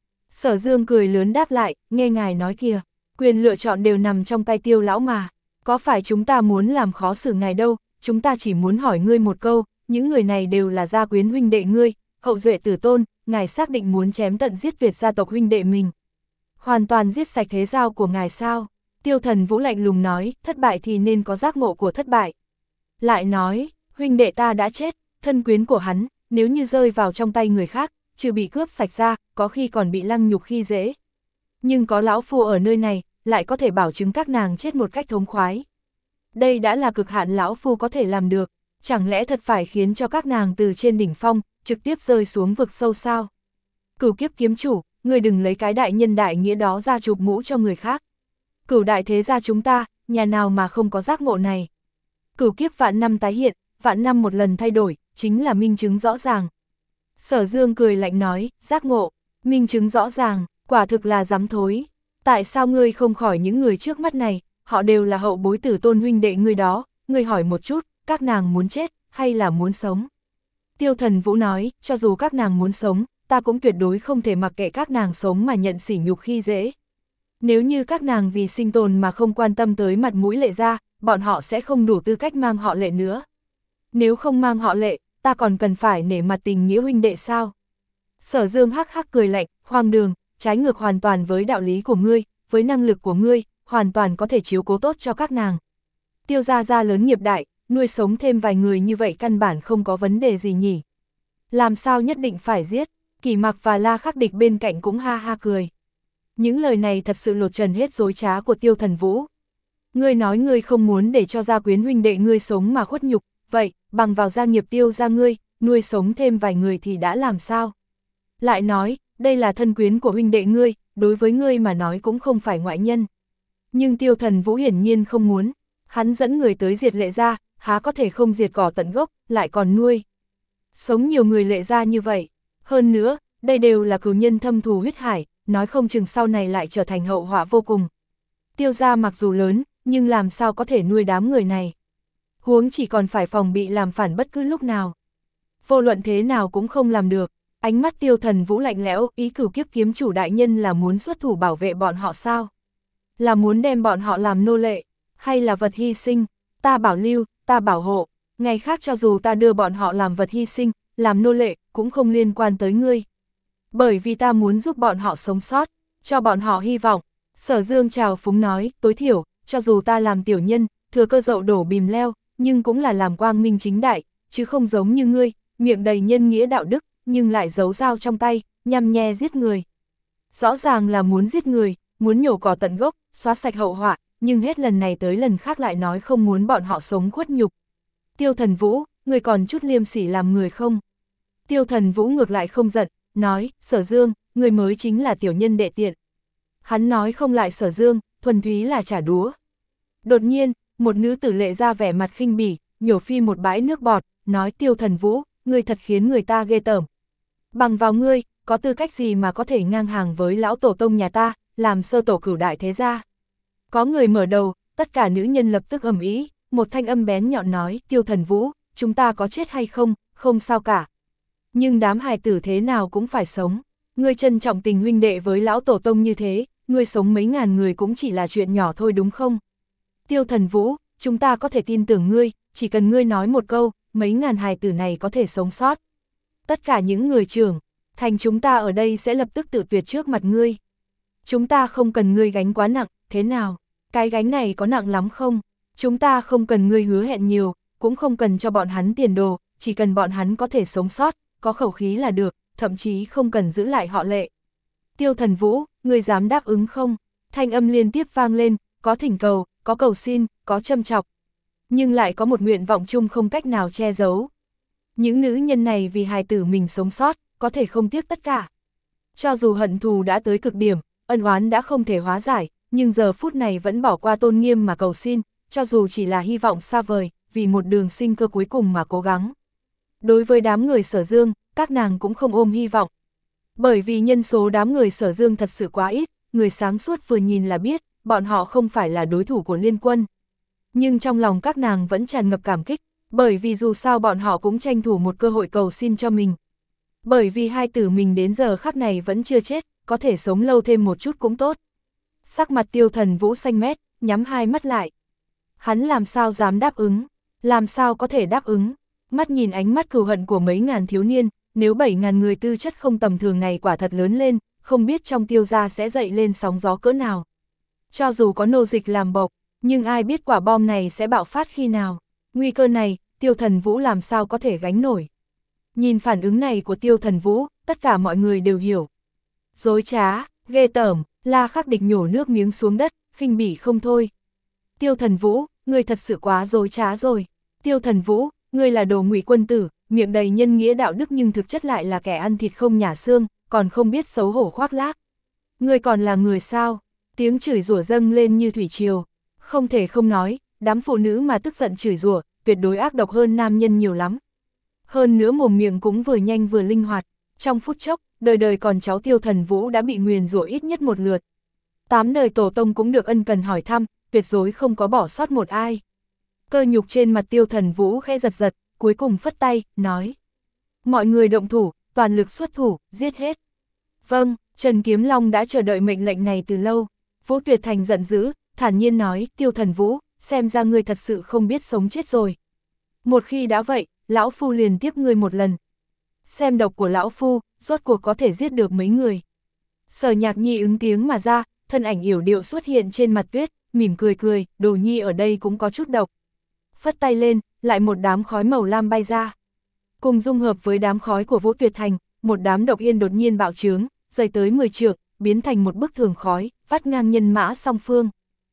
A: Sở Dương cười lớn đáp lại, nghe ngài nói kìa, quyền lựa chọn đều nằm trong tay Tiêu lão mà. Có phải chúng ta muốn làm khó xử ngài đâu, chúng ta chỉ muốn hỏi ngươi một câu, những người này đều là gia quyến huynh đệ ngươi, hậu duệ tử tôn, ngài xác định muốn chém tận giết tuyệt gia tộc huynh đệ mình. Hoàn toàn giết sạch thế giao của ngài sao? Tiêu Thần Vũ lạnh lùng nói, thất bại thì nên có giác ngộ của thất bại. Lại nói, huynh đệ ta đã chết, thân quyến của hắn, nếu như rơi vào trong tay người khác, trừ bị cướp sạch ra, có khi còn bị lăng nhục khi dễ. Nhưng có lão phu ở nơi này, lại có thể bảo chứng các nàng chết một cách thống khoái. Đây đã là cực hạn lão phu có thể làm được, chẳng lẽ thật phải khiến cho các nàng từ trên đỉnh phong, trực tiếp rơi xuống vực sâu sao? Cửu kiếp kiếm chủ, người đừng lấy cái đại nhân đại nghĩa đó ra chụp mũ cho người khác. Cửu đại thế gia chúng ta, nhà nào mà không có giác ngộ này. Cửu kiếp vạn năm tái hiện, vạn năm một lần thay đổi, chính là minh chứng rõ ràng. Sở Dương cười lạnh nói, giác ngộ, minh chứng rõ ràng, quả thực là dám thối. Tại sao ngươi không khỏi những người trước mắt này, họ đều là hậu bối tử tôn huynh đệ ngươi đó, ngươi hỏi một chút, các nàng muốn chết, hay là muốn sống? Tiêu Thần Vũ nói, cho dù các nàng muốn sống, ta cũng tuyệt đối không thể mặc kệ các nàng sống mà nhận sỉ nhục khi dễ. Nếu như các nàng vì sinh tồn mà không quan tâm tới mặt mũi Lệ gia, bọn họ sẽ không đủ tư cách mang họ Lệ nữa. Nếu không mang họ Lệ, ta còn cần phải nể mặt tình nghĩa huynh đệ sao? Sở Dương hắc hắc cười lạnh, hoang đường, trái ngược hoàn toàn với đạo lý của ngươi, với năng lực của ngươi, hoàn toàn có thể chiếu cố tốt cho các nàng. Tiêu gia gia lớn nghiệp đại, nuôi sống thêm vài người như vậy căn bản không có vấn đề gì nhỉ? Làm sao nhất định phải giết? Kỷ Mặc và La Khắc Địch bên cạnh cũng ha ha cười. Những lời này thật sự lột trần hết dối trá của Tiêu Thần Vũ. Ngươi nói ngươi không muốn để cho gia quyến huynh đệ ngươi sống mà khuất nhục, vậy, bằng vào gia nghiệp Tiêu gia ngươi, nuôi sống thêm vài người thì đã làm sao? Lại nói, đây là thân quyến của huynh đệ ngươi, đối với ngươi mà nói cũng không phải ngoại nhân. Nhưng Tiêu Thần Vũ hiển nhiên không muốn, hắn dẫn người tới diệt Lệ gia, há có thể không diệt cỏ tận gốc, lại còn nuôi. Sống nhiều người Lệ gia như vậy, hơn nữa, đây đều là cừu nhân thâm thù huyết hải, nói không chừng sau này lại trở thành hậu họa vô cùng. Tiêu gia mặc dù lớn, nhưng làm sao có thể nuôi đám người này. Huống chỉ còn phải phòng bị làm phản bất cứ lúc nào. Vô luận thế nào cũng không làm được. Ánh mắt Tiêu Thần Vũ lạnh lẽo, ý cửu kiếp kiếm chủ đại nhân là muốn xuất thủ bảo vệ bọn họ sao? Là muốn đem bọn họ làm nô lệ, hay là vật hy sinh? Ta bảo lưu, ta bảo hộ, ngày khác cho dù ta đưa bọn họ làm vật hy sinh, làm nô lệ, cũng không liên quan tới ngươi. Bởi vì ta muốn giúp bọn họ sống sót, cho bọn họ hy vọng. Sở Dương trào phúng nói, tối thiểu, cho dù ta làm tiểu nhân, thừa cơ dậu đổ bìm leo, nhưng cũng là làm quang minh chính đại, chứ không giống như ngươi, miệng đầy nhân nghĩa đạo đức, nhưng lại giấu dao trong tay, nhằm nhe giết người. Rõ ràng là muốn giết người, muốn nhổ cỏ tận gốc, xóa sạch hậu họa, nhưng hết lần này tới lần khác lại nói không muốn bọn họ sống khuất nhục. Tiêu Thần Vũ, người còn chút liêm sỉ làm người không? Tiêu Thần Vũ ngược lại không giận, nói, Sở Dương, người mới chính là tiểu nhân đệ tiện. Hắn nói không lại Sở Dương, thuần túy là trả đũa. Đột nhiên, một nữ tử Lệ ra vẻ mặt khinh bỉ, nhổ phi một bãi nước bọt, nói Tiêu Thần Vũ, ngươi thật khiến người ta ghê tởm. Bằng vào ngươi, có tư cách gì mà có thể ngang hàng với lão tổ tông nhà ta, làm sơ tổ cửu đại thế gia? Có người mở đầu, tất cả nữ nhân lập tức ầm ĩ, một thanh âm bén nhọn nói, Tiêu Thần Vũ, chúng ta có chết hay không, không sao cả. Nhưng đám hài tử thế nào cũng phải sống, ngươi trân trọng tình huynh đệ với lão tổ tông như thế, nuôi sống mấy ngàn người cũng chỉ là chuyện nhỏ thôi đúng không? Tiêu Thần Vũ, chúng ta có thể tin tưởng ngươi, chỉ cần ngươi nói một câu, mấy ngàn hài tử này có thể sống sót. Tất cả những người trưởng, thành chúng ta ở đây sẽ lập tức tự tuyệt trước mặt ngươi. Chúng ta không cần ngươi gánh quá nặng, thế nào? Cái gánh này có nặng lắm không? Chúng ta không cần ngươi hứa hẹn nhiều, cũng không cần cho bọn hắn tiền đồ, chỉ cần bọn hắn có thể sống sót, có khẩu khí là được, thậm chí không cần giữ lại họ Lệ. Tiêu Thần Vũ, ngươi dám đáp ứng không? Thanh âm liên tiếp vang lên, có thỉnh cầu, có cầu xin, có châm chọc. Nhưng lại có một nguyện vọng chung không cách nào che giấu. Những nữ nhân này vì hài tử mình sống sót, có thể không tiếc tất cả. Cho dù hận thù đã tới cực điểm, ân oán đã không thể hóa giải, nhưng giờ phút này vẫn bỏ qua tôn nghiêm mà cầu xin, cho dù chỉ là hy vọng xa vời, vì một đường sinh cơ cuối cùng mà cố gắng. Đối với đám người Sở Dương, các nàng cũng không ôm hy vọng. Bởi vì nhân số đám người Sở Dương thật sự quá ít, người sáng suốt vừa nhìn là biết, bọn họ không phải là đối thủ của Liên Quân. Nhưng trong lòng các nàng vẫn tràn ngập cảm kích, bởi vì dù sao bọn họ cũng tranh thủ một cơ hội cầu xin cho mình. Bởi vì hai tử mình đến giờ khắc này vẫn chưa chết, có thể sống lâu thêm một chút cũng tốt. Sắc mặt Tiêu Thần Vũ xanh mét, nhắm hai mắt lại. Hắn làm sao dám đáp ứng, làm sao có thể đáp ứng. Mắt nhìn ánh mắt cừu hận của mấy ngàn thiếu niên, nếu bảy ngàn người tư chất không tầm thường này quả thật lớn lên, không biết trong Tiêu gia sẽ dậy lên sóng gió cỡ nào. Cho dù có nô dịch làm bộc, nhưng ai biết quả bom này sẽ bạo phát khi nào. Nguy cơ này, Tiêu Thần Vũ làm sao có thể gánh nổi. Nhìn phản ứng này của Tiêu Thần Vũ, tất cả mọi người đều hiểu. Dối trá, ghê tởm, La Khắc Địch nhổ nước miếng xuống đất, khinh bỉ không thôi. Tiêu Thần Vũ, ngươi thật sự quá dối trá rồi. Tiêu Thần Vũ, ngươi là đồ ngụy quân tử, miệng đầy nhân nghĩa đạo đức nhưng thực chất lại là kẻ ăn thịt không nhả xương, còn không biết xấu hổ khoác lác. Ngươi còn là người sao? Tiếng chửi rủa dâng lên như thủy triều. Không thể không nói, đám phụ nữ mà tức giận chửi rủa, tuyệt đối ác độc hơn nam nhân nhiều lắm. Hơn nữa mồm miệng cũng vừa nhanh vừa linh hoạt. Trong phút chốc, đời đời còn cháu Tiêu Thần Vũ đã bị nguyền rủa ít nhất một lượt. Tám đời tổ tông cũng được ân cần hỏi thăm, tuyệt đối không có bỏ sót một ai. Cơ nhục trên mặt Tiêu Thần Vũ khẽ giật giật, cuối cùng phất tay, nói. Mọi người động thủ, toàn lực xuất thủ, giết hết. Vâng, Trần Kiếm Long đã chờ đợi mệnh lệnh này từ lâu. Vũ Tuyệt Thành giận dữ, thản nhiên nói, Tiêu Thần Vũ, xem ra ngươi thật sự không biết sống chết rồi. Một khi đã vậy, lão phu liền tiếp ngươi một lần. Xem độc của lão phu, rốt cuộc có thể giết được mấy người. Sở Nhạc Nhi ứng tiếng mà ra, thân ảnh yểu điệu xuất hiện trên mặt tuyết, mỉm cười cười, Đồ Nhi ở đây cũng có chút độc. Phất tay lên, lại một đám khói màu lam bay ra. Cùng dung hợp với đám khói của Vũ Tuyệt Thành, một đám độc yên đột nhiên bạo trướng, dày tới mười trượng, biến thành một bức tường khói, vắt ngang nhân mã song phương.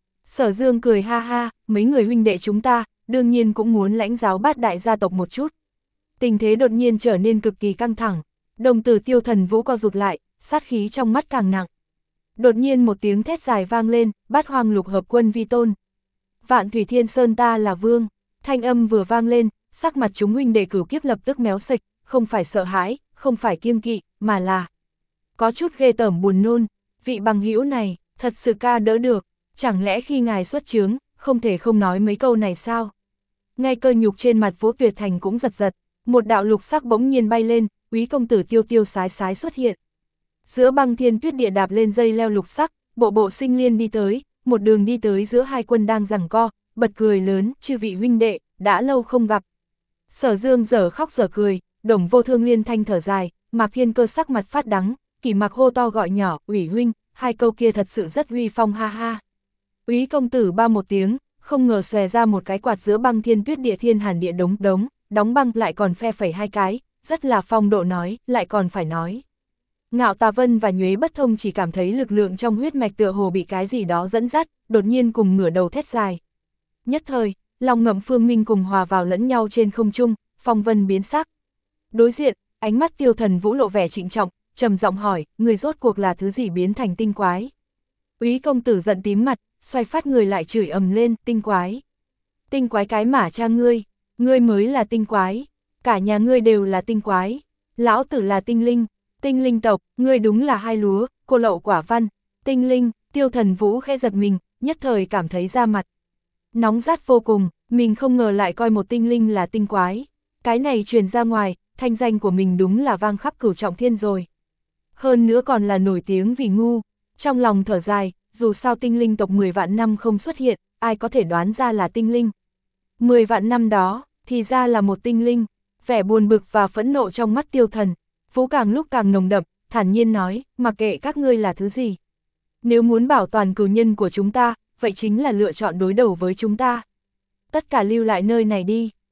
A: Sở Dương cười ha ha, mấy người huynh đệ chúng ta, đương nhiên cũng muốn lãnh giáo bát đại gia tộc một chút. Tình thế đột nhiên trở nên cực kỳ căng thẳng, đồng tử Tiêu Thần Vũ co rụt lại, sát khí trong mắt càng nặng. Đột nhiên một tiếng thét dài vang lên, Bát Hoang Lục Hợp Quân vi tôn. Vạn Thủy Thiên Sơn ta là vương, thanh âm vừa vang lên, sắc mặt chúng huynh đệ cửu kiếp lập tức méo sạch, không phải sợ hãi, không phải kiêng kỵ, mà là có chút ghê tởm buồn nôn, vị bằng hữu này, thật sự ca đỡ được, chẳng lẽ khi ngài xuất chướng, không thể không nói mấy câu này sao? Ngay cơ nhục trên mặt Vũ Tuyệt Thành cũng giật giật, một đạo lục sắc bỗng nhiên bay lên, Úy công tử tiêu tiêu sái sái xuất hiện. Giữa băng thiên tuyết địa đạp lên dây leo lục sắc, bộ bộ sinh liên đi tới, một đường đi tới giữa hai quân đang giằng co, bật cười lớn, chư vị huynh đệ, đã lâu không gặp. Sở Dương dở khóc dở cười, Đồng Vô Thương liên thanh thở dài, Mạc Thiên Cơ sắc mặt phát đắng, Kỷ Mặc hô to gọi nhỏ, ủy huynh, hai câu kia thật sự rất uy phong ha ha. Úy công tử ba một tiếng, không ngờ xòe ra một cái quạt giữa băng thiên tuyết địa thiên hàn địa đống đống, đóng băng lại còn phe phẩy hai cái, rất là phong độ nói, lại còn phải nói. Ngạo Tà Vân và Nhuế Bất Thông chỉ cảm thấy lực lượng trong huyết mạch tựa hồ bị cái gì đó dẫn dắt, đột nhiên cùng ngửa đầu thét dài. Nhất thời, lòng ngậm Phương Minh cùng hòa vào lẫn nhau trên không trung, phong vân biến sắc. Đối diện, ánh mắt Tiêu Thần Vũ lộ vẻ trịnh trọng, trầm giọng hỏi, người rốt cuộc là thứ gì biến thành tinh quái? Úy công tử giận tím mặt, xoay phát người lại chửi ầm lên, tinh quái. Tinh quái cái mả cha ngươi, ngươi mới là tinh quái, cả nhà ngươi đều là tinh quái, lão tử là tinh linh, tinh linh tộc, ngươi đúng là hai lúa, cô lậu quả văn, tinh linh. Tiêu Thần Vũ khẽ giật mình, nhất thời cảm thấy da mặt nóng rát vô cùng, mình không ngờ lại coi một tinh linh là tinh quái. Cái này truyền ra ngoài, thanh danh của mình đúng là vang khắp cửu trọng thiên rồi. Hơn nữa còn là nổi tiếng vì ngu, trong lòng thở dài, dù sao tinh linh tộc mười vạn năm không xuất hiện, ai có thể đoán ra là tinh linh. mười vạn năm đó, thì ra là một tinh linh, vẻ buồn bực và phẫn nộ trong mắt Tiêu Thần Vũ càng lúc càng nồng đậm, thản nhiên nói, mặc kệ các ngươi là thứ gì. Nếu muốn bảo toàn cửu nhân của chúng ta, vậy chính là lựa chọn đối đầu với chúng ta. Tất cả lưu lại nơi này đi,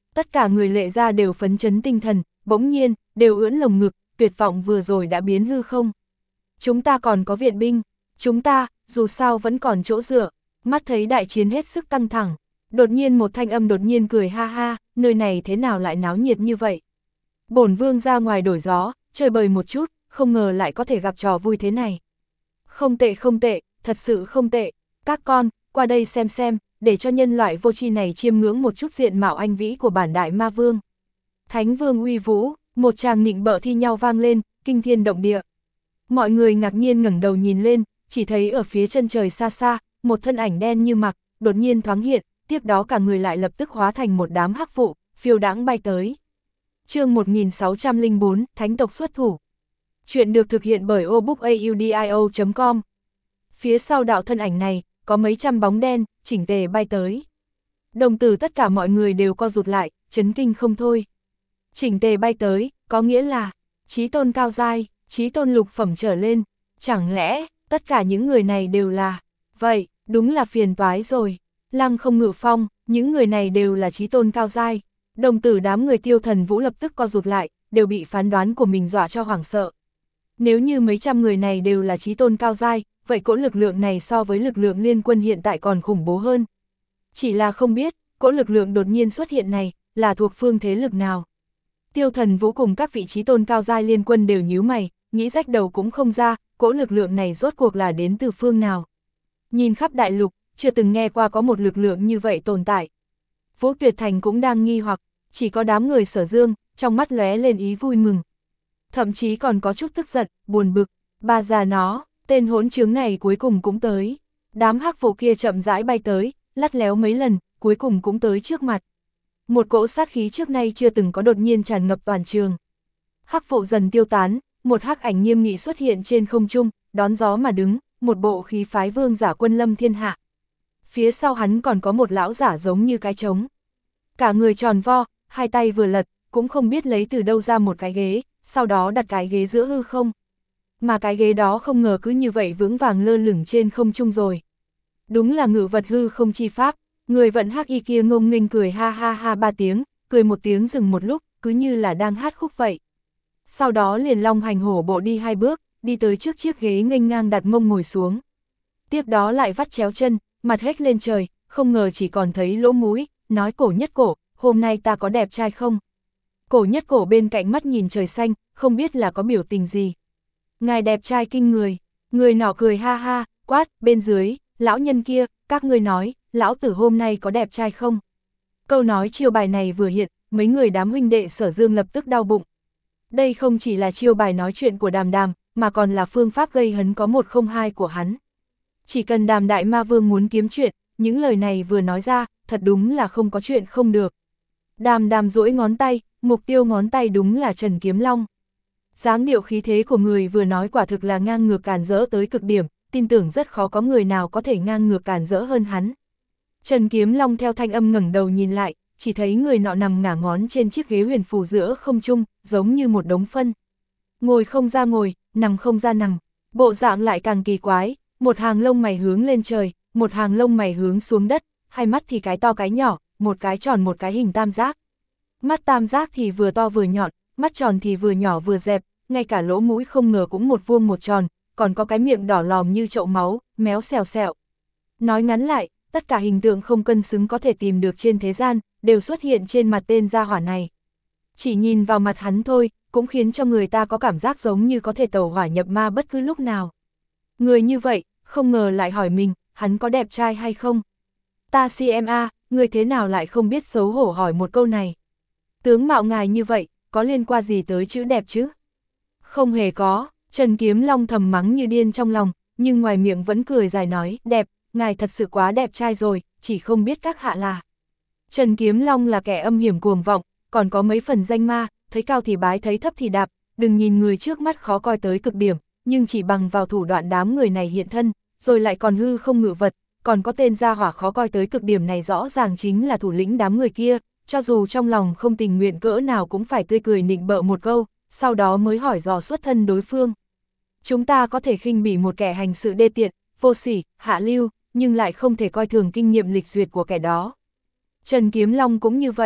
A: Tất cả người Lệ gia đều phấn chấn tinh thần, bỗng nhiên, đều ưỡn lồng ngực, tuyệt vọng vừa rồi đã biến hư không. Chúng ta còn có viện binh, chúng ta, dù sao vẫn còn chỗ dựa, mắt thấy đại chiến hết sức căng thẳng. Đột nhiên một thanh âm đột nhiên cười ha ha, nơi này thế nào lại náo nhiệt như vậy. Bổn vương ra ngoài đổi gió, chơi bời một chút, không ngờ lại có thể gặp trò vui thế này. Không tệ không tệ, thật sự không tệ, các con, qua đây xem xem, để cho nhân loại vô tri này chiêm ngưỡng một chút diện mạo anh vĩ của bản đại ma vương. Thánh vương uy vũ, một tràng nịnh bợ thi nhau vang lên, kinh thiên động địa. Mọi người ngạc nhiên ngẩng đầu nhìn lên, chỉ thấy ở phía chân trời xa xa, một thân ảnh đen như mặc, đột nhiên thoáng hiện, tiếp đó cả người lại lập tức hóa thành một đám hắc vụ, phiêu đãng bay tới. Chương một nghìn sáu trăm lẻ bốn, Thánh tộc xuất thủ. Chuyện được thực hiện bởi obookaudio chấm com. Phía sau đạo thân ảnh này, có mấy trăm bóng đen, chỉnh tề bay tới. Đồng tử tất cả mọi người đều co rụt lại, chấn kinh không thôi. Chỉnh tề bay tới, có nghĩa là chí tôn cao giai, chí tôn lục phẩm trở lên. Chẳng lẽ, tất cả những người này đều là... Vậy, đúng là phiền toái rồi. Lăng Không Ngự Phong, những người này đều là chí tôn cao giai. Đồng tử đám người Tiêu Thần Vũ lập tức co rụt lại, đều bị phán đoán của mình dọa cho hoảng sợ. Nếu như mấy trăm người này đều là chí tôn cao giai, vậy cỗ lực lượng này so với lực lượng liên quân hiện tại còn khủng bố hơn. Chỉ là không biết, cỗ lực lượng đột nhiên xuất hiện này, là thuộc phương thế lực nào. Tiêu Thần Vũ cùng các vị chí tôn cao giai liên quân đều nhíu mày, nghĩ rách đầu cũng không ra, cỗ lực lượng này rốt cuộc là đến từ phương nào. Nhìn khắp đại lục, chưa từng nghe qua có một lực lượng như vậy tồn tại. Vũ Tuyệt Thành cũng đang nghi hoặc, chỉ có đám người Sở Dương, trong mắt lóe lên ý vui mừng. Thậm chí còn có chút tức giận, buồn bực, bà già nó, tên hỗn trướng này cuối cùng cũng tới. Đám hắc vụ kia chậm rãi bay tới, lắt léo mấy lần, cuối cùng cũng tới trước mặt. Một cỗ sát khí trước nay chưa từng có đột nhiên tràn ngập toàn trường. Hắc vụ dần tiêu tán, một hắc ảnh nghiêm nghị xuất hiện trên không trung, đón gió mà đứng, một bộ khí phái vương giả quân lâm thiên hạ. Phía sau hắn còn có một lão giả giống như cái trống. Cả người tròn vo, hai tay vừa lật, cũng không biết lấy từ đâu ra một cái ghế, sau đó đặt cái ghế giữa hư không. Mà cái ghế đó không ngờ cứ như vậy vững vàng lơ lửng trên không trung rồi. Đúng là ngự vật hư không chi pháp, người vận hắc y kia ngông nghênh cười ha ha ha ba tiếng, cười một tiếng dừng một lúc, cứ như là đang hát khúc vậy. Sau đó liền long hành hổ bộ đi hai bước, đi tới trước chiếc ghế nghênh ngang đặt mông ngồi xuống. Tiếp đó lại vắt chéo chân, mặt hếch lên trời, không ngờ chỉ còn thấy lỗ mũi, nói cổ nhất cổ, hôm nay ta có đẹp trai không? Cổ nhất cổ bên cạnh mắt nhìn trời xanh, không biết là có biểu tình gì. Ngài đẹp trai kinh người, người nọ cười ha ha, quát, bên dưới, lão nhân kia, các ngươi nói, lão tử hôm nay có đẹp trai không? Câu nói chiêu bài này vừa hiện, mấy người đám huynh đệ Sở Dương lập tức đau bụng. Đây không chỉ là chiêu bài nói chuyện của Đàm Đàm, mà còn là phương pháp gây hấn có một không hai của hắn. Chỉ cần Đàm Đại Ma Vương muốn kiếm chuyện, những lời này vừa nói ra, thật đúng là không có chuyện không được. Đàm Đàm duỗi ngón tay, mục tiêu ngón tay đúng là Trần Kiếm Long. Dáng điệu khí thế của người vừa nói quả thực là ngang ngược càn rỡ tới cực điểm, tin tưởng rất khó có người nào có thể ngang ngược càn rỡ hơn hắn. Trần Kiếm Long theo thanh âm ngẩng đầu nhìn lại, chỉ thấy người nọ nằm ngả ngón trên chiếc ghế huyền phù giữa không trung, giống như một đống phân. Ngồi không ra ngồi, nằm không ra nằm, bộ dạng lại càng kỳ quái, một hàng lông mày hướng lên trời, một hàng lông mày hướng xuống đất, hai mắt thì cái to cái nhỏ, một cái tròn một cái hình tam giác. Mắt tam giác thì vừa to vừa nhọn, mắt tròn thì vừa nhỏ vừa dẹp, ngay cả lỗ mũi không ngờ cũng một vuông một tròn, còn có cái miệng đỏ lòm như chậu máu, méo xèo xẹo. Nói ngắn lại, tất cả hình tượng không cân xứng có thể tìm được trên thế gian, đều xuất hiện trên mặt tên gia hỏa này. Chỉ nhìn vào mặt hắn thôi, cũng khiến cho người ta có cảm giác giống như có thể tẩu hỏa nhập ma bất cứ lúc nào. Người như vậy, không ngờ lại hỏi mình, hắn có đẹp trai hay không? Ta si em a, người thế nào lại không biết xấu hổ hỏi một câu này? Tướng mạo ngài như vậy, có liên quan gì tới chữ đẹp chứ? Không hề có, Trần Kiếm Long thầm mắng như điên trong lòng, nhưng ngoài miệng vẫn cười dài nói, đẹp, ngài thật sự quá đẹp trai rồi, chỉ không biết các hạ là. Trần Kiếm Long là kẻ âm hiểm cuồng vọng, còn có mấy phần danh ma, thấy cao thì bái thấy thấp thì đạp, đừng nhìn người trước mắt khó coi tới cực điểm, nhưng chỉ bằng vào thủ đoạn đám người này hiện thân, rồi lại còn hư không ngự vật, còn có tên gia hỏa khó coi tới cực điểm này rõ ràng chính là thủ lĩnh đám người kia, cho dù trong lòng không tình nguyện cỡ nào cũng phải tươi cười nịnh bợ một câu, sau đó mới hỏi dò xuất thân đối phương. Chúng ta có thể khinh bỉ một kẻ hành sự đê tiện, vô sỉ, hạ lưu, nhưng lại không thể coi thường kinh nghiệm lịch duyệt của kẻ đó. Trần Kiếm Long cũng như vậy,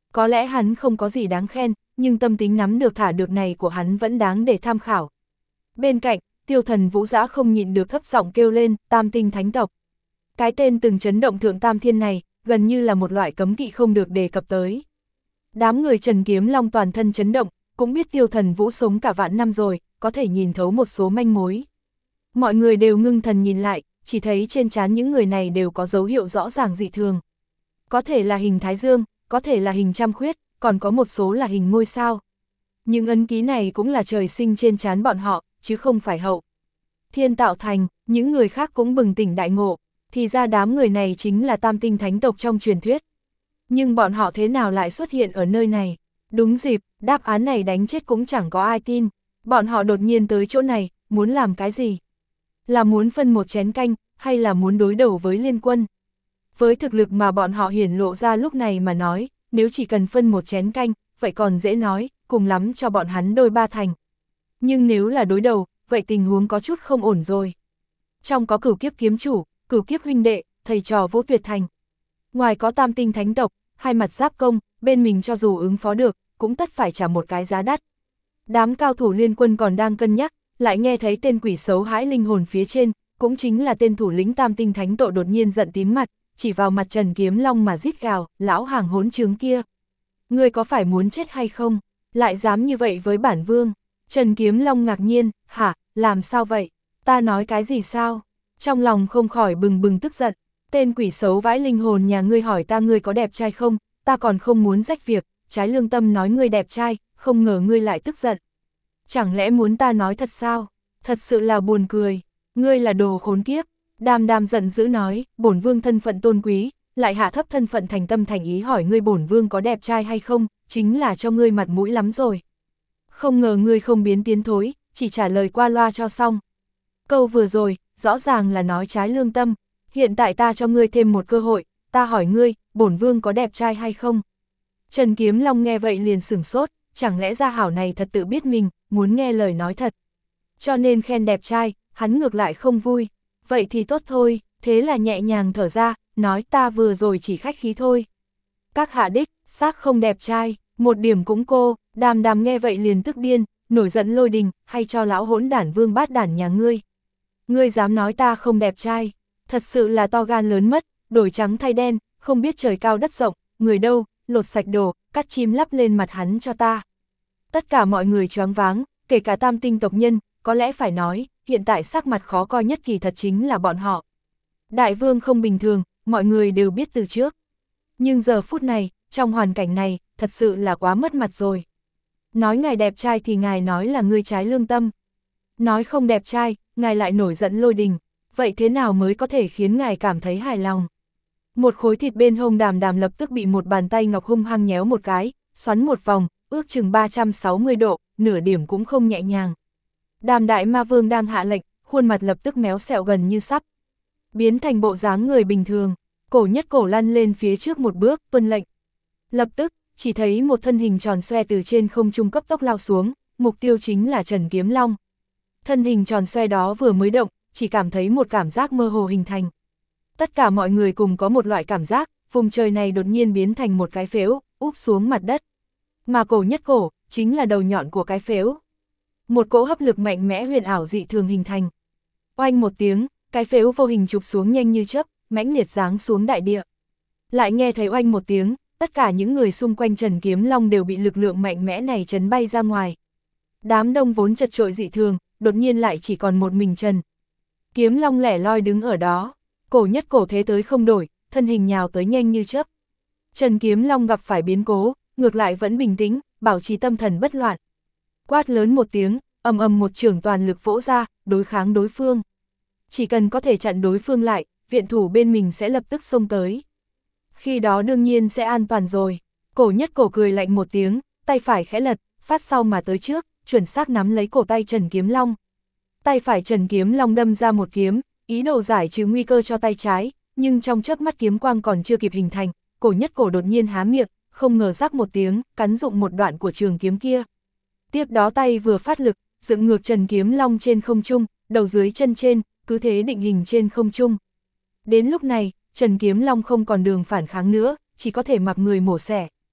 A: Có lẽ hắn không có gì đáng khen, nhưng tâm tính nắm được thả được này của hắn vẫn đáng để tham khảo. Bên cạnh, Tiêu Thần Vũ Dã không nhịn được thấp giọng kêu lên, Tam Tinh Thánh tộc. Cái tên từng chấn động thượng tam thiên này, gần như là một loại cấm kỵ không được đề cập tới. Đám người Trần Kiếm Long toàn thân chấn động, cũng biết Tiêu Thần Vũ sống cả vạn năm rồi, có thể nhìn thấu một số manh mối. Mọi người đều ngưng thần nhìn lại, chỉ thấy trên trán những người này đều có dấu hiệu rõ ràng dị thường. Có thể là hình thái dương, có thể là hình trăm khuyết, còn có một số là hình ngôi sao. Những ấn ký này cũng là trời sinh trên trán bọn họ, chứ không phải hậu thiên tạo thành. Những người khác cũng bừng tỉnh đại ngộ, thì ra đám người này chính là Tam Tinh Thánh tộc trong truyền thuyết. Nhưng bọn họ thế nào lại xuất hiện ở nơi này? Đúng dịp, đáp án này đánh chết cũng chẳng có ai tin. Bọn họ đột nhiên tới chỗ này, muốn làm cái gì? Là muốn phân một chén canh, hay là muốn đối đầu với liên quân? Với thực lực mà bọn họ hiển lộ ra lúc này mà nói, nếu chỉ cần phân một chén canh, vậy còn dễ nói, cùng lắm cho bọn hắn đôi ba thành. Nhưng nếu là đối đầu, vậy tình huống có chút không ổn rồi. Trong có Cửu Kiếp kiếm chủ, Cửu Kiếp huynh đệ, thầy trò Vũ Tuyệt Thành. Ngoài có Tam Tinh Thánh tộc, hai mặt giáp công, bên mình cho dù ứng phó được, cũng tất phải trả một cái giá đắt. Đám cao thủ liên quân còn đang cân nhắc, lại nghe thấy tên quỷ xấu hãi linh hồn phía trên, cũng chính là tên thủ lĩnh Tam Tinh Thánh Tộ đột nhiên giận tím mặt, chỉ vào mặt Trần Kiếm Long mà rít gào, lão hàng hỗn trướng kia. Ngươi có phải muốn chết hay không? Lại dám như vậy với bản vương? Trần Kiếm Long ngạc nhiên, hả, làm sao vậy? Ta nói cái gì sao? Trong lòng không khỏi bừng bừng tức giận. Tên quỷ xấu vãi linh hồn nhà ngươi hỏi ta ngươi có đẹp trai không? Ta còn không muốn rách việc, trái lương tâm nói ngươi đẹp trai, không ngờ ngươi lại tức giận. Chẳng lẽ muốn ta nói thật sao? Thật sự là buồn cười. Ngươi là đồ khốn kiếp. Đam Đam giận dữ nói, bổn vương thân phận tôn quý, lại hạ thấp thân phận thành tâm thành ý hỏi ngươi bổn vương có đẹp trai hay không, chính là cho ngươi mặt mũi lắm rồi. Không ngờ ngươi không biến tiến thối, chỉ trả lời qua loa cho xong. Câu vừa rồi, rõ ràng là nói trái lương tâm, hiện tại ta cho ngươi thêm một cơ hội, ta hỏi ngươi, bổn vương có đẹp trai hay không? Trần Kiếm Long nghe vậy liền sửng sốt, chẳng lẽ gia hảo này thật tự biết mình, muốn nghe lời nói thật. Cho nên khen đẹp trai, hắn ngược lại không vui. Vậy thì tốt thôi, thế là nhẹ nhàng thở ra, nói ta vừa rồi chỉ khách khí thôi. Các hạ đích, xác không đẹp trai, một điểm cũng cô. Đàm Đàm nghe vậy liền tức điên, nổi giận lôi đình, hay cho lão hỗn đản vương bát đản nhà ngươi. Ngươi dám nói ta không đẹp trai, thật sự là to gan lớn mất, đổi trắng thay đen, không biết trời cao đất rộng, người đâu, lột sạch đồ, cắt chim lắp lên mặt hắn cho ta. Tất cả mọi người choáng váng, kể cả Tam Tinh tộc nhân, có lẽ phải nói, hiện tại sắc mặt khó coi nhất kỳ thật chính là bọn họ. Đại vương không bình thường, mọi người đều biết từ trước. Nhưng giờ phút này, trong hoàn cảnh này, thật sự là quá mất mặt rồi. Nói ngài đẹp trai thì ngài nói là ngươi trái lương tâm. Nói không đẹp trai, ngài lại nổi giận lôi đình. Vậy thế nào mới có thể khiến ngài cảm thấy hài lòng? Một khối thịt bên hông Đàm Đàm lập tức bị một bàn tay ngọc hung hăng nhéo một cái, xoắn một vòng, ước chừng ba trăm sáu mươi độ, nửa điểm cũng không nhẹ nhàng. Đàm Đại Ma Vương đang hạ lệnh, khuôn mặt lập tức méo xẹo gần như sắp biến thành bộ dáng người bình thường, cổ nhất cổ lăn lên phía trước một bước, tuân lệnh. Lập tức, chỉ thấy một thân hình tròn xoe từ trên không trung cấp tốc lao xuống, mục tiêu chính là Trần Kiếm Long. Thân hình tròn xoe đó vừa mới động, chỉ cảm thấy một cảm giác mơ hồ hình thành. Tất cả mọi người cùng có một loại cảm giác, vùng trời này đột nhiên biến thành một cái phếu, úp xuống mặt đất. Mà cổ nhất cổ, chính là đầu nhọn của cái phếu. Một cỗ hấp lực mạnh mẽ huyền ảo dị thường hình thành. Oanh một tiếng, cái phếu vô hình chụp xuống nhanh như chớp, mãnh liệt giáng xuống đại địa. Lại nghe thấy oanh một tiếng, tất cả những người xung quanh Trần Kiếm Long đều bị lực lượng mạnh mẽ này chấn bay ra ngoài. Đám đông vốn chật trội dị thường, đột nhiên lại chỉ còn một mình Trần Kiếm Long lẻ loi đứng ở đó, cổ nhất cổ thế tới không đổi, thân hình nhào tới nhanh như chớp. Trần Kiếm Long gặp phải biến cố, ngược lại vẫn bình tĩnh, bảo trì tâm thần bất loạn. Quát lớn một tiếng, ầm ầm một chưởng toàn lực vỗ ra, đối kháng đối phương. Chỉ cần có thể chặn đối phương lại, viện thủ bên mình sẽ lập tức xông tới. Khi đó đương nhiên sẽ an toàn rồi. Cổ nhất cổ cười lạnh một tiếng, tay phải khẽ lật, phát sau mà tới trước, chuẩn xác nắm lấy cổ tay Trần Kiếm Long. Tay phải Trần Kiếm Long đâm ra một kiếm, ý đồ giải trừ nguy cơ cho tay trái, nhưng trong chớp mắt kiếm quang còn chưa kịp hình thành, cổ nhất cổ đột nhiên há miệng, không ngờ rắc một tiếng, cắn dụng một đoạn của trường kiếm kia. Tiếp đó tay vừa phát lực, dựng ngược Trần Kiếm Long trên không trung, đầu dưới chân trên, cứ thế định hình trên không trung. Đến lúc này, Trần Kiếm Long không còn đường phản kháng nữa, chỉ có thể mặc người mổ xẻ.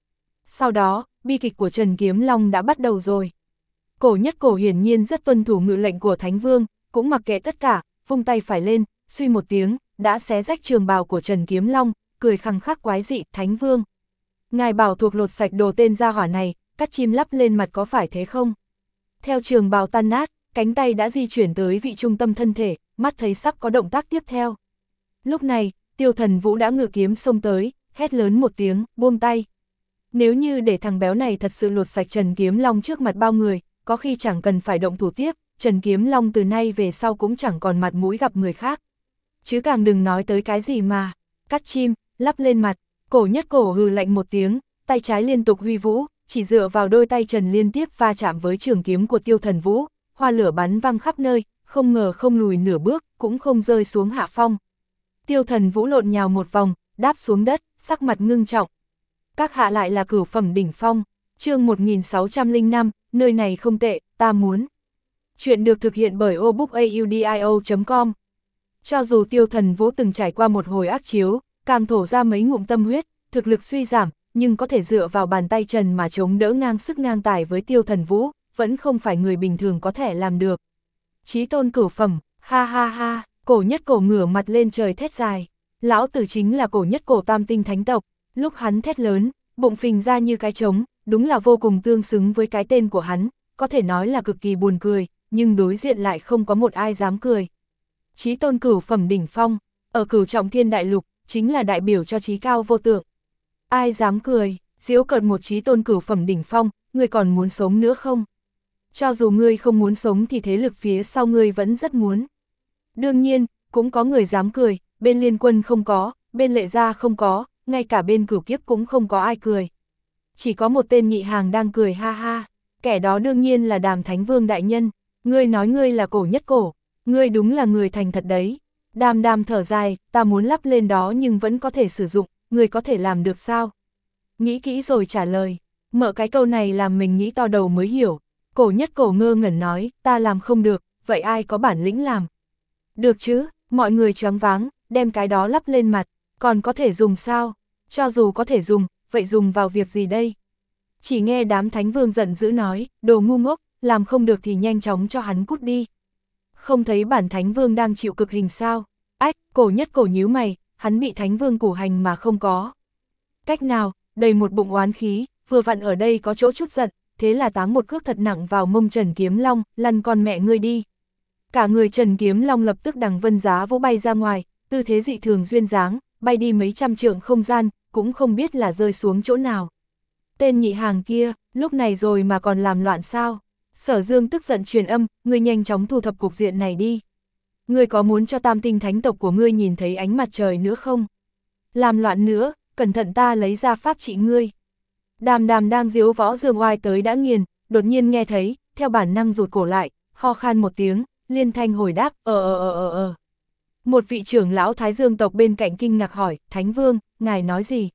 A: Sau đó, bi kịch của Trần Kiếm Long đã bắt đầu rồi. Cổ Nhất Cổ hiển nhiên rất tuân thủ ngự lệnh của Thánh Vương, cũng mặc kệ tất cả, vung tay phải lên, suy một tiếng, đã xé rách trường bào của Trần Kiếm Long, cười khăng khắc quái dị, Thánh Vương. Ngài bảo thuộc lột sạch đồ tên gia hỏa này, cắt chim lắp lên mặt có phải thế không? Theo trường bào tan nát, cánh tay đã di chuyển tới vị trung tâm thân thể, mắt thấy sắp có động tác tiếp theo. Lúc này, Tiêu Thần Vũ đã ngự kiếm xông tới, hét lớn một tiếng, buông tay. Nếu như để thằng béo này thật sự lột sạch Trần Kiếm Long trước mặt bao người, có khi chẳng cần phải động thủ tiếp, Trần Kiếm Long từ nay về sau cũng chẳng còn mặt mũi gặp người khác. Chứ càng đừng nói tới cái gì mà, cắt chim, lắp lên mặt, Cổ Nhất Cổ hừ lạnh một tiếng, tay trái liên tục huy vũ, chỉ dựa vào đôi tay trần liên tiếp va chạm với trường kiếm của Tiêu Thần Vũ, hoa lửa bắn văng khắp nơi, không ngờ không lùi nửa bước, cũng không rơi xuống hạ phong. Tiêu Thần Vũ lộn nhào một vòng, đáp xuống đất, sắc mặt ngưng trọng. Các hạ lại là cửu phẩm đỉnh phong, chương một nghìn sáu trăm lẻ năm, nơi này không tệ, ta muốn. Chuyện được thực hiện bởi obookaudio chấm com. Cho dù Tiêu Thần Vũ từng trải qua một hồi ác chiếu, càng thổ ra mấy ngụm tâm huyết, thực lực suy giảm, nhưng có thể dựa vào bàn tay trần mà chống đỡ ngang sức ngang tài với Tiêu Thần Vũ, vẫn không phải người bình thường có thể làm được. Chí tôn cửu phẩm, ha ha ha, Cổ Nhất Cổ ngửa mặt lên trời thét dài. Lão tử chính là Cổ Nhất Cổ tam tinh thánh tộc, lúc hắn thét lớn, bụng phình ra như cái trống, đúng là vô cùng tương xứng với cái tên của hắn, có thể nói là cực kỳ buồn cười, nhưng đối diện lại không có một ai dám cười. Chí tôn cửu phẩm đỉnh phong, ở Cửu Trọng Thiên Đại Lục, chính là đại biểu cho chí cao vô tượng. Ai dám cười, giễu cợt một chí tôn cửu phẩm đỉnh phong, ngươi còn muốn sống nữa không? Cho dù ngươi không muốn sống thì thế lực phía sau ngươi vẫn rất muốn. Đương nhiên, cũng có người dám cười, bên Liên Quân không có, bên Lệ Gia không có, ngay cả bên Cửu Kiếp cũng không có ai cười. Chỉ có một tên nhị hàng đang cười ha ha, kẻ đó đương nhiên là Đàm Thánh Vương đại nhân. Ngươi nói ngươi là Cổ Nhất Cổ, ngươi đúng là người thành thật đấy. Đàm Đàm thở dài, ta muốn lắp lên đó nhưng vẫn có thể sử dụng, ngươi có thể làm được sao? Nghĩ kỹ rồi trả lời, mở cái câu này làm mình nghĩ to đầu mới hiểu. Cổ Nhất Cổ ngơ ngẩn nói, ta làm không được, vậy ai có bản lĩnh làm? Được chứ, mọi người choáng váng, đem cái đó lắp lên mặt, còn có thể dùng sao? Cho dù có thể dùng, vậy dùng vào việc gì đây? Chỉ nghe đám Thánh Vương giận dữ nói, đồ ngu ngốc, làm không được thì nhanh chóng cho hắn cút đi. Không thấy bản Thánh Vương đang chịu cực hình sao? Ách, Cổ Nhất Cổ nhíu mày, hắn bị Thánh Vương củ hành mà không có. Cách nào, đầy một bụng oán khí, vừa vặn ở đây có chỗ chút giận, thế là táng một cước thật nặng vào mông Trần Kiếm Long, lăn con mẹ ngươi đi. Cả người Trần Kiếm Long lập tức đằng vân giá vỗ bay ra ngoài, tư thế dị thường duyên dáng, bay đi mấy trăm trượng không gian, cũng không biết là rơi xuống chỗ nào. Tên nhị hàng kia, lúc này rồi mà còn làm loạn sao? Sở Dương tức giận truyền âm, ngươi nhanh chóng thu thập cục diện này đi. Ngươi có muốn cho tam tinh thánh tộc của ngươi nhìn thấy ánh mặt trời nữa không? Làm loạn nữa, cẩn thận ta lấy ra pháp trị ngươi. Đàm Đàm đang diếu võ Dương oai tới đã nghiền, đột nhiên nghe thấy, theo bản năng rụt cổ lại, ho khan một tiếng, liên thanh hồi đáp, ờ ờ ờ ờ ờ. Một vị trưởng lão Thái Dương tộc bên cạnh kinh ngạc hỏi, Thánh Vương, ngài nói gì?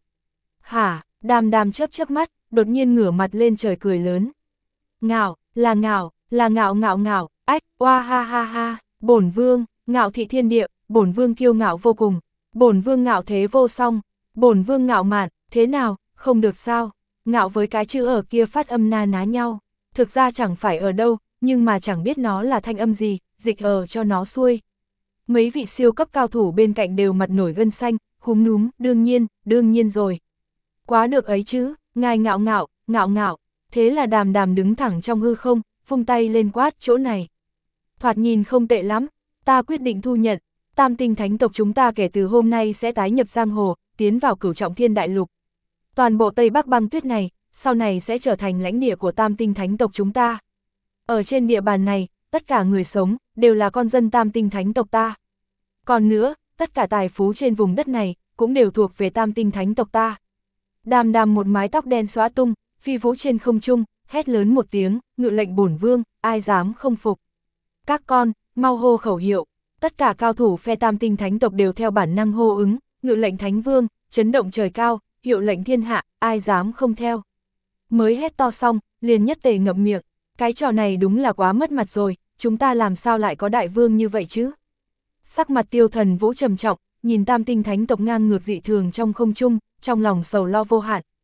A: Hả, Đàm Đàm chớp chớp mắt, đột nhiên ngửa mặt lên trời cười lớn. Ngạo, là ngạo, là ngạo ngạo ngạo, ách, oa ha ha ha, bổn vương, ngạo thị thiên địa, bổn vương kiêu ngạo vô cùng, bổn vương ngạo thế vô song, bổn vương ngạo mạn, thế nào, không được sao? Ngạo với cái chữ ở kia phát âm na ná nhau, thực ra chẳng phải ở đâu, nhưng mà chẳng biết nó là thanh âm gì, dịch ở cho nó xuôi. Mấy vị siêu cấp cao thủ bên cạnh đều mặt nổi gân xanh, húm núm, đương nhiên, đương nhiên rồi. Quá được ấy chứ, ngài ngạo ngạo, ngạo ngạo, thế là Đàm Đàm đứng thẳng trong hư không, vung tay lên quát chỗ này. Thoạt nhìn không tệ lắm, ta quyết định thu nhận, tam tinh thánh tộc chúng ta kể từ hôm nay sẽ tái nhập giang hồ, tiến vào Cửu Trọng Thiên Đại Lục. Toàn bộ Tây Bắc băng tuyết này, sau này sẽ trở thành lãnh địa của tam tinh thánh tộc chúng ta. Ở trên địa bàn này, tất cả người sống, đều là con dân tam tinh thánh tộc ta. Còn nữa, tất cả tài phú trên vùng đất này, cũng đều thuộc về tam tinh thánh tộc ta. Đàm Đàm một mái tóc đen xóa tung, phi vũ trên không trung, hét lớn một tiếng, ngự lệnh bổn vương, ai dám không phục. Các con, mau hô khẩu hiệu, tất cả cao thủ phe tam tinh thánh tộc đều theo bản năng hô ứng, ngự lệnh thánh vương, chấn động trời cao, hiệu lệnh thiên hạ, ai dám không theo. Mới hét to xong, liền nhất tề ngậm miệng, cái trò này đúng là quá mất mặt rồi, chúng ta làm sao lại có đại vương như vậy chứ? Sắc mặt Tiêu Thần Vũ trầm trọng, nhìn tam tinh thánh tộc ngang ngược dị thường trong không trung, trong lòng sầu lo vô hạn.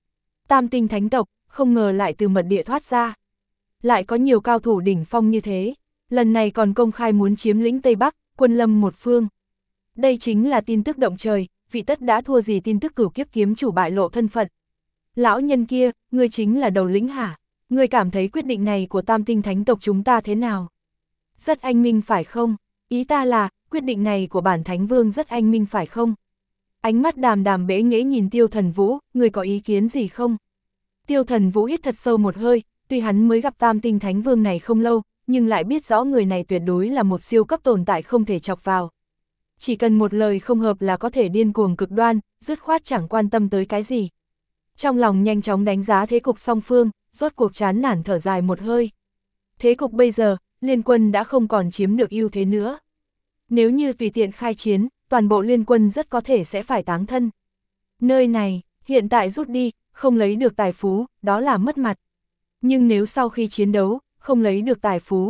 A: Tam tinh thánh tộc, không ngờ lại từ mật địa thoát ra. Lại có nhiều cao thủ đỉnh phong như thế, lần này còn công khai muốn chiếm lĩnh Tây Bắc, quân lâm một phương. Đây chính là tin tức động trời, vị tất đã thua gì tin tức cửu kiếp kiếm chủ bại lộ thân phận. Lão nhân kia, ngươi chính là đầu lĩnh hả? Ngươi cảm thấy quyết định này của tam tinh thánh tộc chúng ta thế nào? Rất anh minh phải không? Ý ta là, quyết định này của bản thánh vương rất anh minh phải không? Ánh mắt Đàm Đàm bẽ nghễ nhìn Tiêu Thần Vũ, ngươi có ý kiến gì không? Tiêu Thần Vũ hít thật sâu một hơi, tuy hắn mới gặp tam tinh thánh vương này không lâu, nhưng lại biết rõ người này tuyệt đối là một siêu cấp tồn tại không thể chọc vào. Chỉ cần một lời không hợp là có thể điên cuồng cực đoan, dứt khoát chẳng quan tâm tới cái gì. Trong lòng nhanh chóng đánh giá thế cục song phương, rốt cuộc chán nản thở dài một hơi. Thế cục bây giờ, liên quân đã không còn chiếm được ưu thế nữa. Nếu như tùy tiện khai chiến, toàn bộ liên quân rất có thể sẽ phải táng thân. Nơi này, hiện tại rút đi, không lấy được tài phú, đó là mất mặt. Nhưng nếu sau khi chiến đấu, không lấy được tài phú,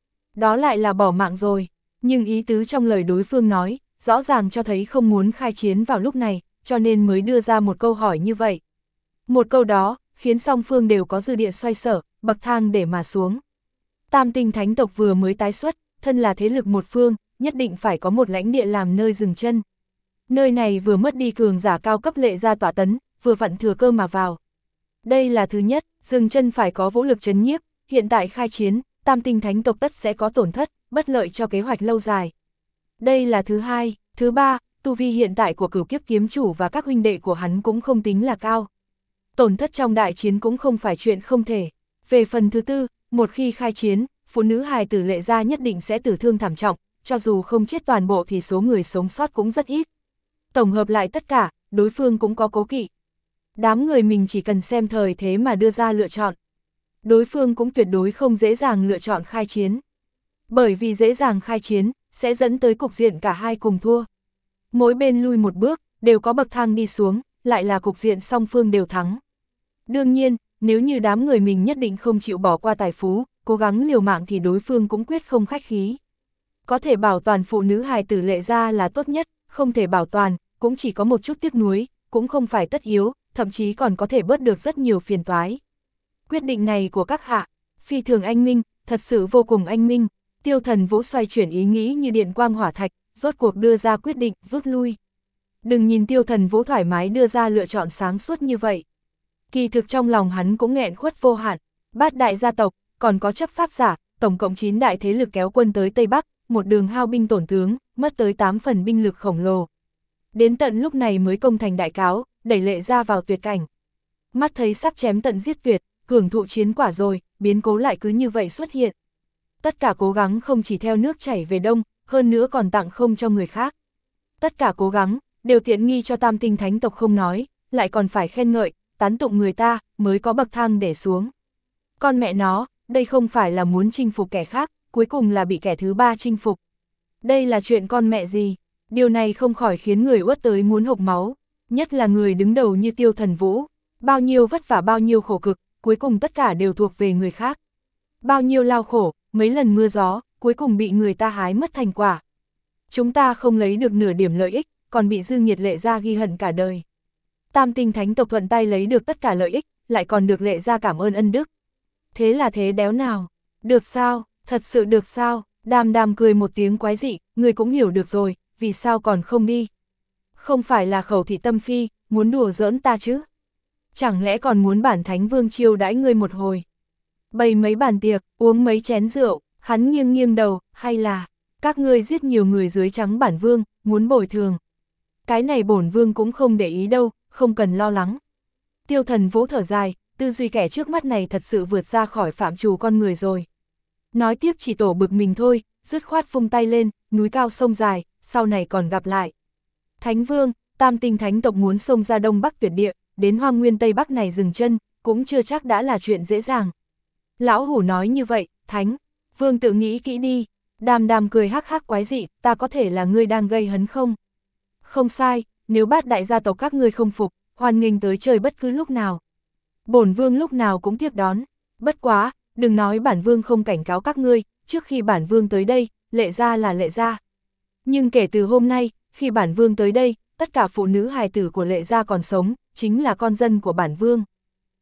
A: đó lại là bỏ mạng rồi. Nhưng ý tứ trong lời đối phương nói, rõ ràng cho thấy không muốn khai chiến vào lúc này, cho nên mới đưa ra một câu hỏi như vậy. Một câu đó, khiến song phương đều có dư địa xoay sở, bậc thang để mà xuống. Tam tinh thánh tộc vừa mới tái xuất, thân là thế lực một phương, nhất định phải có một lãnh địa làm nơi dừng chân. Nơi này vừa mất đi cường giả cao cấp lệ gia tỏa tấn, vừa vặn thừa cơ mà vào. Đây là thứ nhất, dừng chân phải có vũ lực trấn nhiếp, hiện tại khai chiến, tam tinh thánh tộc tất sẽ có tổn thất, bất lợi cho kế hoạch lâu dài. Đây là thứ hai, thứ ba, tu vi hiện tại của cửu kiếp kiếm chủ và các huynh đệ của hắn cũng không tính là cao. Tổn thất trong đại chiến cũng không phải chuyện không thể. Về phần thứ tư, một khi khai chiến, phụ nữ hài tử lệ gia nhất định sẽ tử thương thảm trọng, cho dù không chết toàn bộ thì số người sống sót cũng rất ít. Tổng hợp lại tất cả, đối phương cũng có cố kỵ. Đám người mình chỉ cần xem thời thế mà đưa ra lựa chọn. Đối phương cũng tuyệt đối không dễ dàng lựa chọn khai chiến. Bởi vì dễ dàng khai chiến, sẽ dẫn tới cục diện cả hai cùng thua. Mỗi bên lui một bước, đều có bậc thang đi xuống, lại là cục diện song phương đều thắng. Đương nhiên, nếu như đám người mình nhất định không chịu bỏ qua tài phú, cố gắng liều mạng thì đối phương cũng quyết không khách khí. Có thể bảo toàn phụ nữ hài tử lệ gia là tốt nhất, không thể bảo toàn, cũng chỉ có một chút tiếc nuối, cũng không phải tất yếu, thậm chí còn có thể bớt được rất nhiều phiền toái. Quyết định này của các hạ, phi thường anh minh, thật sự vô cùng anh minh. Tiêu Thần Vũ xoay chuyển ý nghĩ như điện quang hỏa thạch, rốt cuộc đưa ra quyết định, rút lui. Đừng nhìn Tiêu Thần Vũ thoải mái đưa ra lựa chọn sáng suốt như vậy. Kỳ thực trong lòng hắn cũng nghẹn khuất vô hạn, bát đại gia tộc, còn có chấp pháp giả, tổng cộng chín đại thế lực kéo quân tới Tây Bắc, một đường hao binh tổn tướng, mất tới tám phần binh lực khổng lồ. Đến tận lúc này mới công thành đại cáo, đẩy lệ ra vào tuyệt cảnh. Mắt thấy sắp chém tận giết tuyệt, hưởng thụ chiến quả rồi, biến cố lại cứ như vậy xuất hiện. Tất cả cố gắng không chỉ theo nước chảy về đông, hơn nữa còn tặng không cho người khác. Tất cả cố gắng, đều tiện nghi cho tam tinh thánh tộc không nói, lại còn phải khen ngợi, tán tụng người ta, mới có bậc thang để xuống. Con mẹ nó, đây không phải là muốn chinh phục kẻ khác, cuối cùng là bị kẻ thứ ba chinh phục. Đây là chuyện con mẹ gì? Điều này không khỏi khiến người uất tới muốn hộc máu, nhất là người đứng đầu như Tiêu Thần Vũ. Bao nhiêu vất vả bao nhiêu khổ cực, cuối cùng tất cả đều thuộc về người khác. Bao nhiêu lao khổ, mấy lần mưa gió, cuối cùng bị người ta hái mất thành quả. Chúng ta không lấy được nửa điểm lợi ích, còn bị dư nghiệt lệ gia ghi hận cả đời. Tam tinh thánh tộc thuận tay lấy được tất cả lợi ích, lại còn được lệ gia cảm ơn ân đức. Thế là thế đéo nào? Được sao? Thật sự được sao? Đàm Đàm cười một tiếng quái dị, người cũng hiểu được rồi, vì sao còn không đi? Không phải là khẩu thị tâm phi, muốn đùa giỡn ta chứ? Chẳng lẽ còn muốn bản thánh vương chiêu đãi ngươi một hồi? Bày mấy bàn tiệc, uống mấy chén rượu, hắn nghiêng nghiêng đầu, hay là các ngươi giết nhiều người dưới trắng bản vương, muốn bồi thường? Cái này bổn vương cũng không để ý đâu, không cần lo lắng. Tiêu Thần Vũ thở dài, tư duy kẻ trước mắt này thật sự vượt ra khỏi phạm trù con người rồi. Nói tiếp chỉ tổ bực mình thôi, dứt khoát vung tay lên, núi cao sông dài, sau này còn gặp lại. Thánh vương, tam tinh thánh tộc muốn xông ra đông bắc tuyệt địa, đến hoang nguyên tây bắc này dừng chân, cũng chưa chắc đã là chuyện dễ dàng. Lão hủ nói như vậy, thánh, vương tự nghĩ kỹ đi. Đàm Đàm cười hắc hắc quái dị, ta có thể là ngươi đang gây hấn không? Không sai, nếu bát đại gia tộc các ngươi không phục, hoan nghênh tới chơi bất cứ lúc nào. Bổn vương lúc nào cũng tiếp đón, bất quá, đừng nói bản vương không cảnh cáo các ngươi, trước khi bản vương tới đây, lệ gia là lệ gia. Nhưng kể từ hôm nay, khi bản vương tới đây, tất cả phụ nữ hài tử của lệ gia còn sống, chính là con dân của bản vương.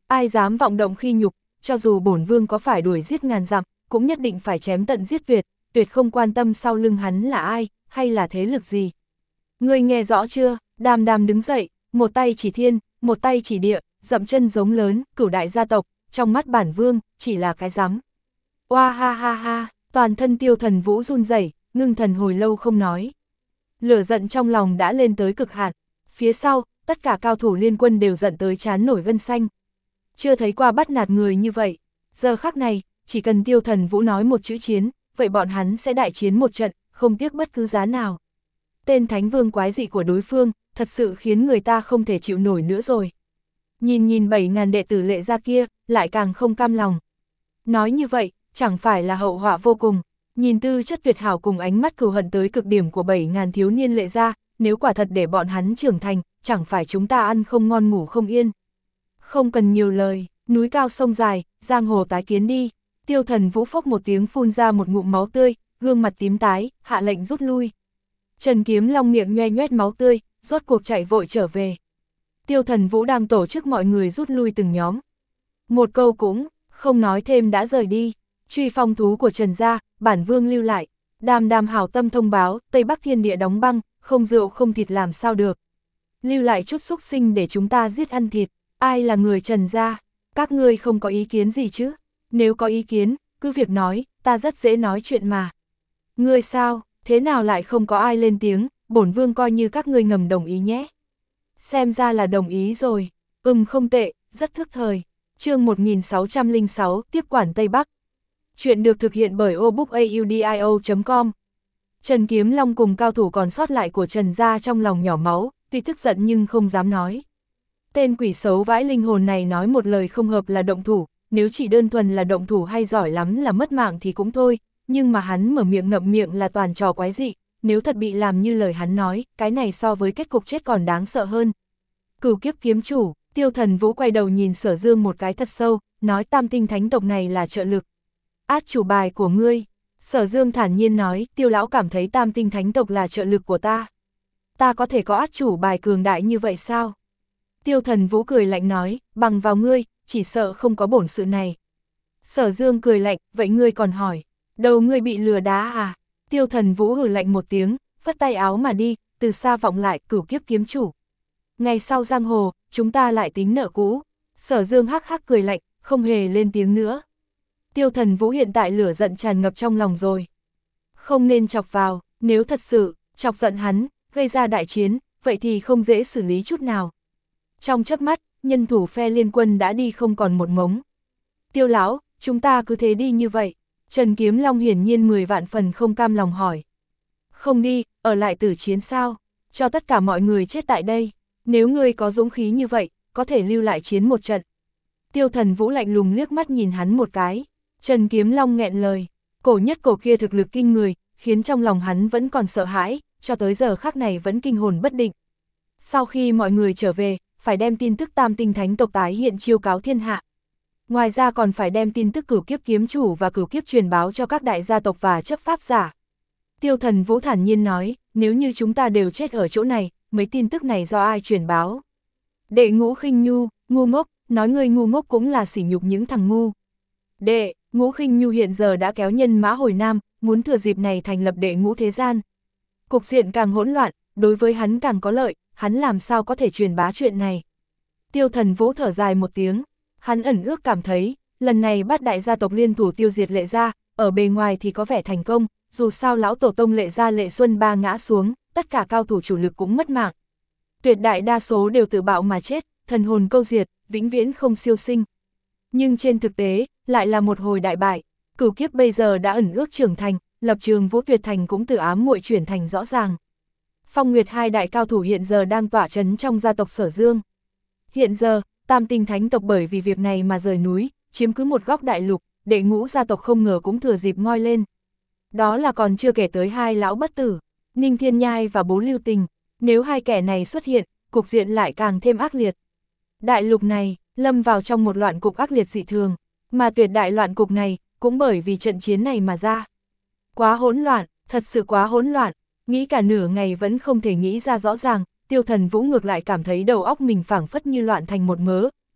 A: Ai dám vọng động khi nhục, cho dù bổn vương có phải đuổi giết ngàn dặm, cũng nhất định phải chém tận giết tuyệt, tuyệt không quan tâm sau lưng hắn là ai, hay là thế lực gì. Ngươi nghe rõ chưa? Đàm Đàm đứng dậy, một tay chỉ thiên, một tay chỉ địa, dậm chân giống lớn, cửu đại gia tộc, trong mắt bản vương, chỉ là cái rắm. Oa ha ha ha, toàn thân Tiêu Thần Vũ run rẩy, ngưng thần hồi lâu không nói. Lửa giận trong lòng đã lên tới cực hạn, phía sau, tất cả cao thủ liên quân đều giận tới trán nổi gân xanh. Chưa thấy qua bắt nạt người như vậy, giờ khắc này, chỉ cần Tiêu Thần Vũ nói một chữ chiến, vậy bọn hắn sẽ đại chiến một trận, không tiếc bất cứ giá nào. Tên thánh vương quái dị của đối phương, thật sự khiến người ta không thể chịu nổi nữa rồi. Nhìn nhìn bảy ngàn đệ tử Lệ gia kia, lại càng không cam lòng. Nói như vậy, chẳng phải là hậu họa vô cùng. Nhìn tư chất tuyệt hảo cùng ánh mắt cừu hận tới cực điểm của bảy ngàn thiếu niên Lệ gia, nếu quả thật để bọn hắn trưởng thành, chẳng phải chúng ta ăn không ngon ngủ không yên. Không cần nhiều lời, núi cao sông dài, giang hồ tái kiến đi. Tiêu Thần Vũ phốc một tiếng phun ra một ngụm máu tươi, gương mặt tím tái, hạ lệnh rút lui. Trần Kiếm Long miệng nhoe nhoét máu tươi, rốt cuộc chạy vội trở về. Tiêu Thần Vũ đang tổ chức mọi người rút lui từng nhóm. Một câu cũng không nói thêm đã rời đi. Truy phong thú của Trần gia, bản vương lưu lại. Đàm Đàm hảo tâm thông báo, Tây Bắc thiên địa đóng băng, không rượu không thịt làm sao được. Lưu lại chút xúc sinh để chúng ta giết ăn thịt. Ai là người Trần gia? Các ngươi không có ý kiến gì chứ? Nếu có ý kiến, cứ việc nói, ta rất dễ nói chuyện mà. Ngươi sao, thế nào lại không có ai lên tiếng, bổn vương coi như các ngươi ngầm đồng ý nhé. Xem ra là đồng ý rồi, ừm không tệ, rất thức thời. Chương một nghìn sáu trăm lẻ sáu, tiếp quản Tây Bắc. Chuyện được thực hiện bởi obookaudio chấm com. Trần Kiếm Long cùng cao thủ còn sót lại của Trần gia trong lòng nhỏ máu, tuy tức giận nhưng không dám nói. Tên quỷ xấu vãi linh hồn này nói một lời không hợp là động thủ, nếu chỉ đơn thuần là động thủ hay giỏi lắm là mất mạng thì cũng thôi, nhưng mà hắn mở miệng ngậm miệng là toàn trò quái dị, nếu thật bị làm như lời hắn nói, cái này so với kết cục chết còn đáng sợ hơn. Cửu kiếp kiếm chủ, Tiêu Thần Vũ quay đầu nhìn Sở Dương một cái thật sâu, nói tam tinh thánh tộc này là trợ lực. Át chủ bài của ngươi. Sở Dương thản nhiên nói, Tiêu lão cảm thấy tam tinh thánh tộc là trợ lực của ta. Ta có thể có át chủ bài cường đại như vậy sao? Tiêu Thần Vũ cười lạnh nói, bằng vào ngươi, chỉ sợ không có bổn sự này. Sở Dương cười lạnh, vậy ngươi còn hỏi, đầu ngươi bị lừa đá à? Tiêu Thần Vũ hừ lạnh một tiếng, phất tay áo mà đi, từ xa vọng lại, cửu kiếp kiếm chủ. Ngày sau giang hồ, chúng ta lại tính nợ cũ. Sở Dương hắc hắc cười lạnh, không hề lên tiếng nữa. Tiêu Thần Vũ hiện tại lửa giận tràn ngập trong lòng rồi. Không nên chọc vào, nếu thật sự, chọc giận hắn, gây ra đại chiến, vậy thì không dễ xử lý chút nào. Trong chớp mắt, nhân thủ phe liên quân đã đi không còn một mống. Tiêu lão, chúng ta cứ thế đi như vậy. Trần Kiếm Long hiển nhiên mười vạn phần không cam lòng hỏi. Không đi, ở lại tử chiến sao? Cho tất cả mọi người chết tại đây. Nếu ngươi có dũng khí như vậy, có thể lưu lại chiến một trận. Tiêu Thần Vũ lạnh lùng liếc mắt nhìn hắn một cái. Trần Kiếm Long nghẹn lời. Cổ nhất cổ kia thực lực kinh người, khiến trong lòng hắn vẫn còn sợ hãi, cho tới giờ khắc này vẫn kinh hồn bất định. Sau khi mọi người trở về, phải đem tin tức tam tinh thánh tộc tái hiện chiêu cáo thiên hạ. Ngoài ra còn phải đem tin tức cửu kiếp kiếm chủ và cửu kiếp truyền báo cho các đại gia tộc và chấp pháp giả. Tiêu Thần Vũ thản nhiên nói, nếu như chúng ta đều chết ở chỗ này, mấy tin tức này do ai truyền báo? Đệ Ngũ Khinh Nhu, ngu ngốc, nói ngươi ngu ngốc cũng là sỉ nhục những thằng ngu. Đệ, Ngũ Khinh Nhu hiện giờ đã kéo nhân mã hồi Nam, muốn thừa dịp này thành lập đệ ngũ thế gian. Cục diện càng hỗn loạn, đối với hắn càng có lợi, hắn làm sao có thể truyền bá chuyện này. Tiêu Thần Vũ thở dài một tiếng, hắn ẩn ước cảm thấy, lần này bắt đại gia tộc liên thủ tiêu diệt Lệ gia, ở bề ngoài thì có vẻ thành công, dù sao lão tổ tông Lệ gia Lệ Xuân Ba ngã xuống, tất cả cao thủ chủ lực cũng mất mạng. Tuyệt đại đa số đều tự bạo mà chết, thần hồn câu diệt, vĩnh viễn không siêu sinh. Nhưng trên thực tế, lại là một hồi đại bại, cửu kiếp bây giờ đã ẩn ước trưởng thành, lập trường Vũ Tuyệt Thành cũng từ ám muội chuyển thành rõ ràng. Phong Nguyệt hai đại cao thủ hiện giờ đang tỏa chấn trong gia tộc Sở Dương. Hiện giờ, tam tinh thánh tộc bởi vì việc này mà rời núi, chiếm cứ một góc đại lục, đệ ngũ gia tộc không ngờ cũng thừa dịp ngoi lên. Đó là còn chưa kể tới hai lão bất tử, Ninh Thiên Nhai và Bố Lưu Tình, nếu hai kẻ này xuất hiện, cục diện lại càng thêm ác liệt. Đại lục này, lâm vào trong một loạn cục ác liệt dị thường, mà tuyệt đại loạn cục này, cũng bởi vì trận chiến này mà ra. Quá hỗn loạn, thật sự quá hỗn loạn, nghĩ cả nửa ngày vẫn không thể nghĩ ra rõ ràng, Tiêu Thần Vũ ngược lại cảm thấy đầu óc mình phảng phất như loạn thành một mớ,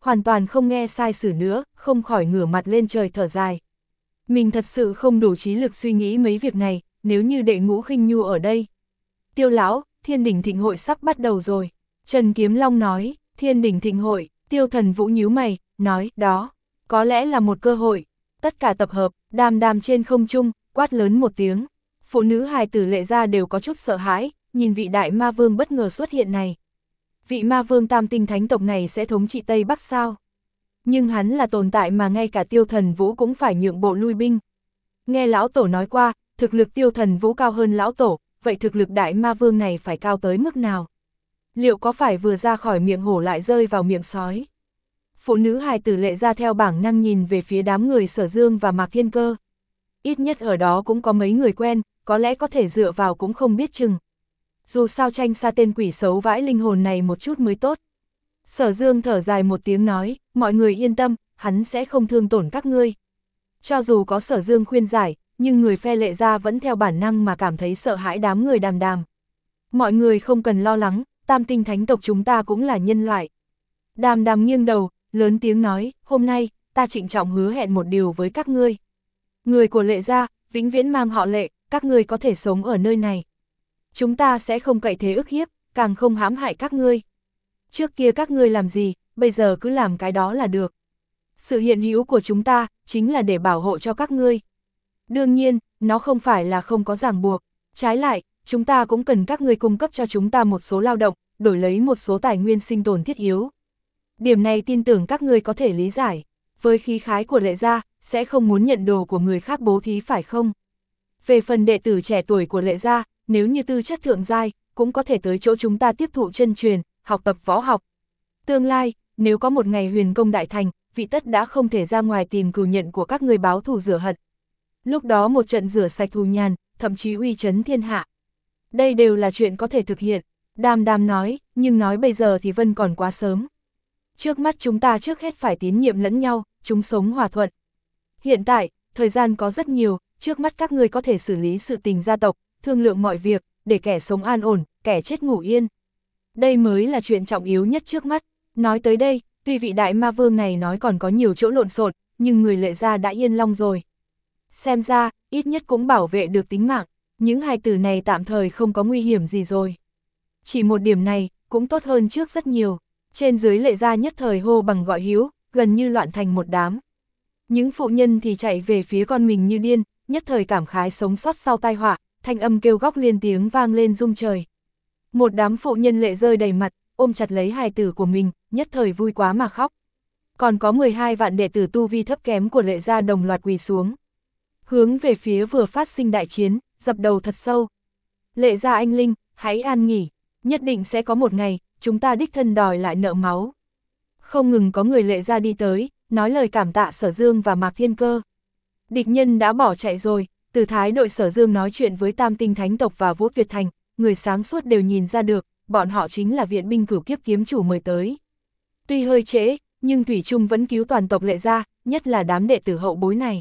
A: hoàn toàn không nghe sai sử nữa, không khỏi ngửa mặt lên trời thở dài. Mình thật sự không đủ trí lực suy nghĩ mấy việc này, nếu như đệ Ngũ Khinh Nhu ở đây. Tiêu lão, Thiên Đỉnh Thịnh Hội sắp bắt đầu rồi. Trần Kiếm Long nói, Thiên Đỉnh Thịnh Hội, Tiêu Thần Vũ nhíu mày, nói, đó, có lẽ là một cơ hội. Tất cả tập hợp, đàm đàm trên không trung, quát lớn một tiếng. Phụ nữ hài tử Lệ gia đều có chút sợ hãi, nhìn vị đại ma vương bất ngờ xuất hiện này. Vị ma vương tam tinh thánh tộc này sẽ thống trị Tây Bắc sao? Nhưng hắn là tồn tại mà ngay cả Tiêu Thần Vũ cũng phải nhượng bộ lui binh. Nghe lão tổ nói qua, thực lực Tiêu Thần Vũ cao hơn lão tổ, vậy thực lực đại ma vương này phải cao tới mức nào? Liệu có phải vừa ra khỏi miệng hổ lại rơi vào miệng sói? Phụ nữ hài tử Lệ gia theo bản năng nhìn về phía đám người Sở Dương và Mạc Thiên Cơ. Ít nhất ở đó cũng có mấy người quen, có lẽ có thể dựa vào cũng không biết chừng. Dù sao tranh xa tên quỷ xấu vãi linh hồn này một chút mới tốt. Sở Dương thở dài một tiếng nói, mọi người yên tâm, hắn sẽ không thương tổn các ngươi. Cho dù có Sở Dương khuyên giải, nhưng người phe Lệ gia vẫn theo bản năng mà cảm thấy sợ hãi đám người đàm đàm. Mọi người không cần lo lắng, tam tinh thánh tộc chúng ta cũng là nhân loại. Đàm đàm nghiêng đầu, lớn tiếng nói, hôm nay, ta trịnh trọng hứa hẹn một điều với các ngươi. Người của Lệ gia, vĩnh viễn mang họ Lệ, các ngươi có thể sống ở nơi này. Chúng ta sẽ không cậy thế ức hiếp, càng không hãm hại các ngươi. Trước kia các ngươi làm gì, bây giờ cứ làm cái đó là được. Sự hiện hữu của chúng ta, chính là để bảo hộ cho các ngươi. Đương nhiên, nó không phải là không có ràng buộc. Trái lại, chúng ta cũng cần các ngươi cung cấp cho chúng ta một số lao động, đổi lấy một số tài nguyên sinh tồn thiết yếu. Điểm này tin tưởng các ngươi có thể lý giải. Với khí khái của Lệ gia, sẽ không muốn nhận đồ của người khác bố thí phải không? Về phần đệ tử trẻ tuổi của Lệ gia, nếu như tư chất thượng giai, cũng có thể tới chỗ chúng ta tiếp thụ chân truyền, học tập võ học. Tương lai, nếu có một ngày huyền công đại thành, vị tất đã không thể ra ngoài tìm cừu nhận của các người báo thù rửa hận. Lúc đó một trận rửa sạch thù nhàn, thậm chí uy chấn thiên hạ. Đây đều là chuyện có thể thực hiện. Đàm đàm nói, nhưng nói bây giờ thì vẫn còn quá sớm. Trước mắt chúng ta trước hết phải tín nhiệm lẫn nhau, chúng sống hòa thuận. Hiện tại, thời gian có rất nhiều, trước mắt các ngươi có thể xử lý sự tình gia tộc, thương lượng mọi việc, để kẻ sống an ổn, kẻ chết ngủ yên. Đây mới là chuyện trọng yếu nhất trước mắt. Nói tới đây, tuy vị đại ma vương này nói còn có nhiều chỗ lộn xộn, nhưng người Lệ gia đã yên lòng rồi. Xem ra, ít nhất cũng bảo vệ được tính mạng, những hài tử này tạm thời không có nguy hiểm gì rồi. Chỉ một điểm này, cũng tốt hơn trước rất nhiều. Trên dưới Lệ gia nhất thời hô bằng gọi hữu, gần như loạn thành một đám. Những phụ nhân thì chạy về phía con mình như điên, nhất thời cảm khái sống sót sau tai họa, thanh âm kêu góc liên tiếng vang lên rung trời. Một đám phụ nhân lệ rơi đầy mặt, ôm chặt lấy hài tử của mình, nhất thời vui quá mà khóc. Còn có mười hai vạn đệ tử tu vi thấp kém của Lệ gia đồng loạt quỳ xuống. Hướng về phía vừa phát sinh đại chiến, dập đầu thật sâu. Lệ gia anh linh, hãy an nghỉ, nhất định sẽ có một ngày, chúng ta đích thân đòi lại nợ máu. Không ngừng có người Lệ gia đi tới, nói lời cảm tạ Sở Dương và Mạc Thiên Cơ. Địch nhân đã bỏ chạy rồi, từ thái đội Sở Dương nói chuyện với Tam Tinh Thánh tộc và Vũ Tuyệt Thành, người sáng suốt đều nhìn ra được, bọn họ chính là viện binh cửu kiếp kiếm chủ mời tới. Tuy hơi trễ, nhưng Thủy Trung vẫn cứu toàn tộc Lệ gia, nhất là đám đệ tử hậu bối này.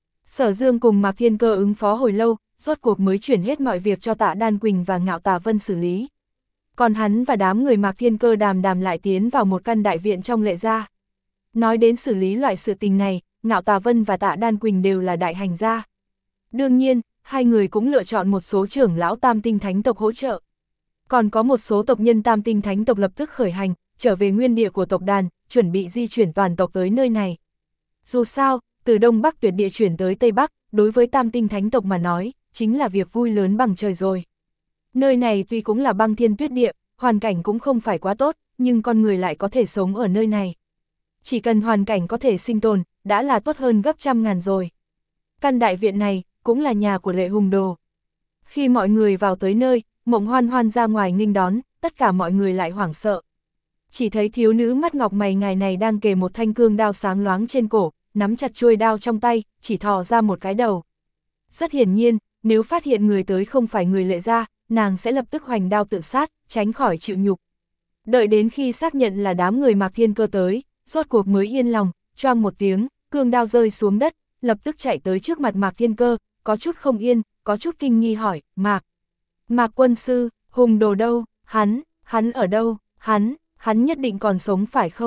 A: Sở Dương cùng Mạc Thiên Cơ ứng phó hồi lâu, rốt cuộc mới chuyển hết mọi việc cho Tạ Đan Quỳnh và Ngạo Tà Vân xử lý. Còn hắn và đám người Mạc Thiên Cơ đàm đàm lại tiến vào một căn đại viện trong Lệ gia. Nói đến xử lý loại sự tình này, Ngạo Tà Vân và Tạ Đan Quỳnh đều là đại hành gia. Đương nhiên, hai người cũng lựa chọn một số trưởng lão Tam Tinh Thánh tộc hỗ trợ. Còn có một số tộc nhân Tam Tinh Thánh tộc lập tức khởi hành, trở về nguyên địa của tộc đàn, chuẩn bị di chuyển toàn tộc tới nơi này. Dù sao, từ Đông Bắc tuyệt địa chuyển tới Tây Bắc, đối với Tam Tinh Thánh tộc mà nói, chính là việc vui lớn bằng trời rồi. Nơi này tuy cũng là băng thiên tuyết địa, hoàn cảnh cũng không phải quá tốt, nhưng con người lại có thể sống ở nơi này. Chỉ cần hoàn cảnh có thể sinh tồn, đã là tốt hơn gấp trăm ngàn rồi. Căn đại viện này, cũng là nhà của Lệ Hùng Đồ. Khi mọi người vào tới nơi, Mộng Hoan Hoan ra ngoài nghênh đón, tất cả mọi người lại hoảng sợ. Chỉ thấy thiếu nữ mắt ngọc mày ngài này đang kề một thanh cương đao sáng loáng trên cổ, nắm chặt chuôi đao trong tay, chỉ thò ra một cái đầu. Rất hiển nhiên, nếu phát hiện người tới không phải người Lệ gia, nàng sẽ lập tức hoành đao tự sát, tránh khỏi chịu nhục. Đợi đến khi xác nhận là đám người Mạc Thiên Cơ tới, rốt cuộc mới yên lòng, choang một tiếng, cương đao rơi xuống đất, lập tức chạy tới trước mặt Mạc Thiên Cơ, có chút không yên, có chút kinh nghi hỏi, Mạc. Mạc quân sư, Hùng Đồ đâu, hắn, hắn ở đâu, hắn, hắn nhất định còn sống phải không?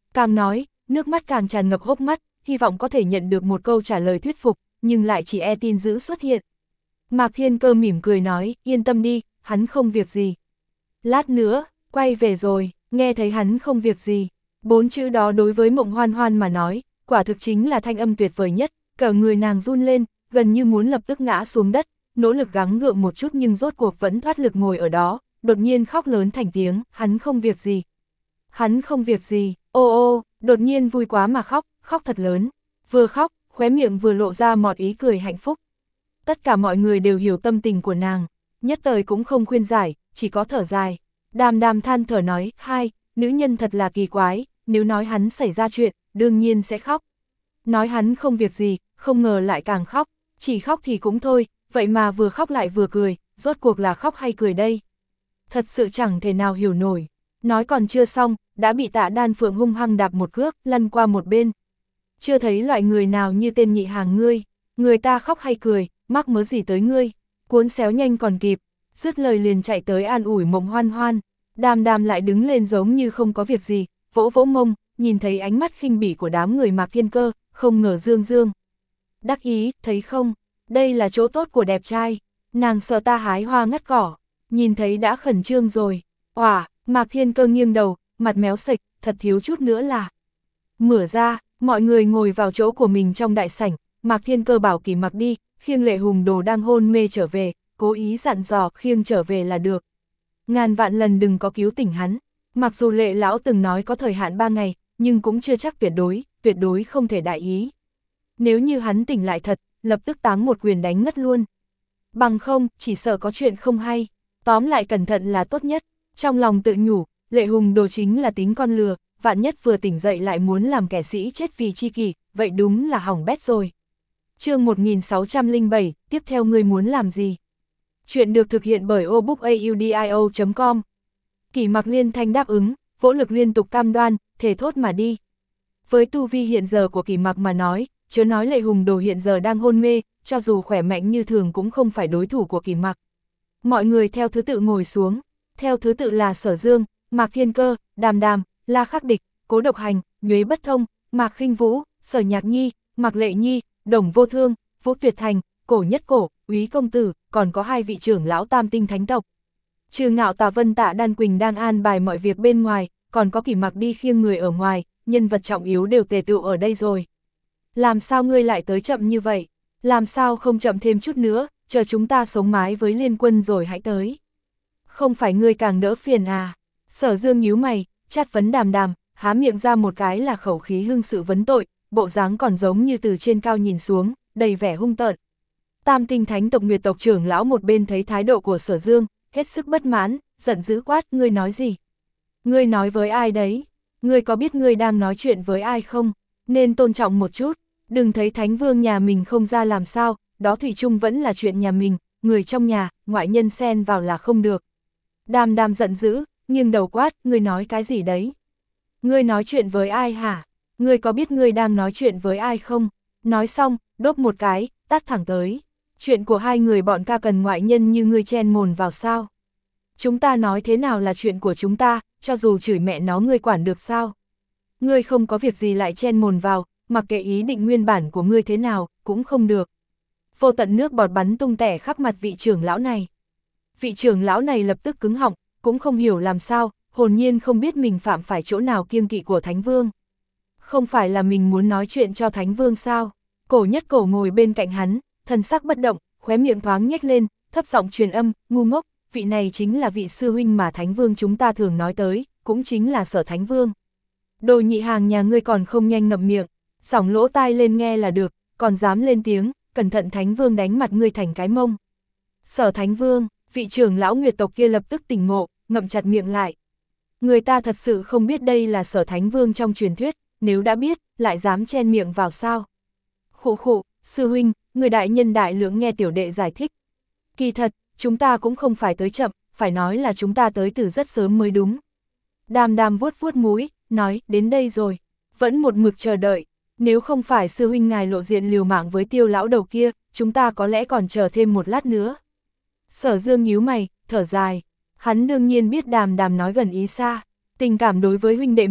A: Càng nói, nước mắt càng tràn ngập hốc mắt, hy vọng có thể nhận được một câu trả lời thuyết phục, nhưng lại chỉ e tin dữ xuất hiện. Mạc Thiên Cơ mỉm cười nói, yên tâm đi, hắn không việc gì. Lát nữa, quay về rồi, nghe thấy hắn không việc gì. Bốn chữ đó đối với Mộng Hoan Hoan mà nói, quả thực chính là thanh âm tuyệt vời nhất, cả người nàng run lên, gần như muốn lập tức ngã xuống đất, nỗ lực gắng gượng một chút nhưng rốt cuộc vẫn thoát lực ngồi ở đó, đột nhiên khóc lớn thành tiếng, hắn không việc gì. Hắn không việc gì, ô ô, đột nhiên vui quá mà khóc, khóc thật lớn. Vừa khóc, khóe miệng vừa lộ ra mọt ý cười hạnh phúc. Tất cả mọi người đều hiểu tâm tình của nàng, nhất thời cũng không khuyên giải, chỉ có thở dài. Đàm Đàm than thở nói, hai, nữ nhân thật là kỳ quái, nếu nói hắn xảy ra chuyện, đương nhiên sẽ khóc. Nói hắn không việc gì, không ngờ lại càng khóc, chỉ khóc thì cũng thôi, vậy mà vừa khóc lại vừa cười, rốt cuộc là khóc hay cười đây? Thật sự chẳng thể nào hiểu nổi. Nói còn chưa xong, đã bị Tạ Đan Phượng hung hăng đạp một cước, lăn qua một bên. Chưa thấy loại người nào như tên nhị hàng ngươi, người ta khóc hay cười, mắc mớ gì tới ngươi, cuốn xéo nhanh còn kịp, dứt lời liền chạy tới an ủi Mộng Hoan Hoan. Đàm Đàm lại đứng lên giống như không có việc gì, vỗ vỗ mông, nhìn thấy ánh mắt khinh bỉ của đám người Mạc Thiên Cơ, không ngờ dương dương. Đắc ý, thấy không, đây là chỗ tốt của đẹp trai, nàng sợ ta hái hoa ngắt cỏ, nhìn thấy đã khẩn trương rồi. Oả, Mạc Thiên Cơ nghiêng đầu, mặt méo sạch, thật thiếu chút nữa là. Mở ra, mọi người ngồi vào chỗ của mình trong đại sảnh, Mạc Thiên Cơ bảo Kỷ Mặc đi, khiêng Lệ Hùng Đồ đang hôn mê trở về, cố ý dặn dò khiêng trở về là được. Ngàn vạn lần đừng có cứu tỉnh hắn, mặc dù Lệ lão từng nói có thời hạn ba ngày, nhưng cũng chưa chắc tuyệt đối, tuyệt đối không thể đại ý. Nếu như hắn tỉnh lại thật, lập tức táng một quyền đánh ngất luôn. Bằng không, chỉ sợ có chuyện không hay, tóm lại cẩn thận là tốt nhất. Trong lòng tự nhủ, Lệ Hùng Đồ chính là tính con lừa, vạn nhất vừa tỉnh dậy lại muốn làm kẻ sĩ chết vì chi kỷ, vậy đúng là hỏng bét rồi. Chương một nghìn sáu trăm lẻ bảy, tiếp theo ngươi muốn làm gì? Chuyện được thực hiện bởi obookaudio chấm com. Kỷ Mặc liên thanh đáp ứng, vỗ lực liên tục cam đoan, thề thốt mà đi. Với tu vi hiện giờ của Kỷ Mặc mà nói, chớ nói Lệ Hùng Đồ hiện giờ đang hôn mê, cho dù khỏe mạnh như thường cũng không phải đối thủ của Kỷ Mặc. Mọi người theo thứ tự ngồi xuống, theo thứ tự là Sở Dương, Mạc Thiên Cơ, Đàm Đàm, La Khắc Địch, Cố Độc Hành, Nhuế Bất Thông, Mạc Khinh Vũ, Sở Nhạc Nhi, Mạc Lệ Nhi, Đồng Vô Thương, Vũ Tuyệt Thành, Cổ Nhất Cổ, Úy Công Tử, còn có hai vị trưởng lão Tam Tinh Thánh Tộc. Trừ Ngạo Tà Vân Tạ Đan Quỳnh đang an bài mọi việc bên ngoài, còn có Kỷ Mặc đi khiêng người ở ngoài, nhân vật trọng yếu đều tề tựu ở đây rồi. Làm sao ngươi lại tới chậm như vậy? Làm sao không chậm thêm chút nữa, chờ chúng ta sống mái với liên quân rồi hãy tới. Không phải ngươi càng đỡ phiền à? Sở Dương nhíu mày, chát vấn Đàm Đàm, há miệng ra một cái là khẩu khí hưng sự vấn tội, bộ dáng còn giống như từ trên cao nhìn xuống, đầy vẻ hung tợn. Tam Tinh Thánh Tộc Nguyệt tộc trưởng lão một bên thấy thái độ của Sở Dương, hết sức bất mãn, giận dữ quát, ngươi nói gì? Ngươi nói với ai đấy? Ngươi có biết ngươi đang nói chuyện với ai không? Nên tôn trọng một chút, đừng thấy Thánh Vương nhà mình không ra làm sao, đó thủy chung vẫn là chuyện nhà mình, người trong nhà, ngoại nhân xen vào là không được. Đàm Đàm giận dữ, nghiêng đầu quát, ngươi nói cái gì đấy? Ngươi nói chuyện với ai hả? Ngươi có biết ngươi đang nói chuyện với ai không? Nói xong, đốp một cái, tát thẳng tới. Chuyện của hai người bọn ca cần ngoại nhân như ngươi chen mồn vào sao? Chúng ta nói thế nào là chuyện của chúng ta, cho dù chửi mẹ nó ngươi quản được sao? Ngươi không có việc gì lại chen mồn vào, mặc kệ ý định nguyên bản của ngươi thế nào, cũng không được. Vô tận nước bọt bắn tung tẻ khắp mặt vị trưởng lão này. Vị trưởng lão này lập tức cứng họng, cũng không hiểu làm sao, hồn nhiên không biết mình phạm phải chỗ nào kiêng kỵ của Thánh Vương. Không phải là mình muốn nói chuyện cho Thánh Vương sao? Cổ Nhất Cổ ngồi bên cạnh hắn, thần sắc bất động, khóe miệng thoáng nhếch lên, thấp giọng truyền âm, ngu ngốc, vị này chính là vị sư huynh mà Thánh Vương chúng ta thường nói tới, cũng chính là Sở Thánh Vương. Đồ nhị hàng nhà ngươi còn không nhanh ngậm miệng, sỏng lỗ tai lên nghe là được, còn dám lên tiếng, cẩn thận Thánh Vương đánh mặt ngươi thành cái mông. Sở Thánh Vương, vị trưởng lão Nguyệt tộc kia lập tức tỉnh ngộ, ngậm chặt miệng lại. Người ta thật sự không biết đây là Sở Thánh Vương trong truyền thuyết, nếu đã biết, lại dám chen miệng vào sao. Khụ khụ, sư huynh, người đại nhân đại lượng nghe tiểu đệ giải thích. Kỳ thật, chúng ta cũng không phải tới chậm, phải nói là chúng ta tới từ rất sớm mới đúng. Đàm Đàm vuốt vuốt mũi, nói, đến đây rồi, vẫn một mực chờ đợi. Nếu không phải sư huynh ngài lộ diện liều mạng với Tiêu lão đầu kia, chúng ta có lẽ còn chờ thêm một lát nữa. Sở Dương nhíu mày, thở dài, hắn đương nhiên biết Đàm Đàm nói gần ý xa, tình cảm đối với huynh đệ mình,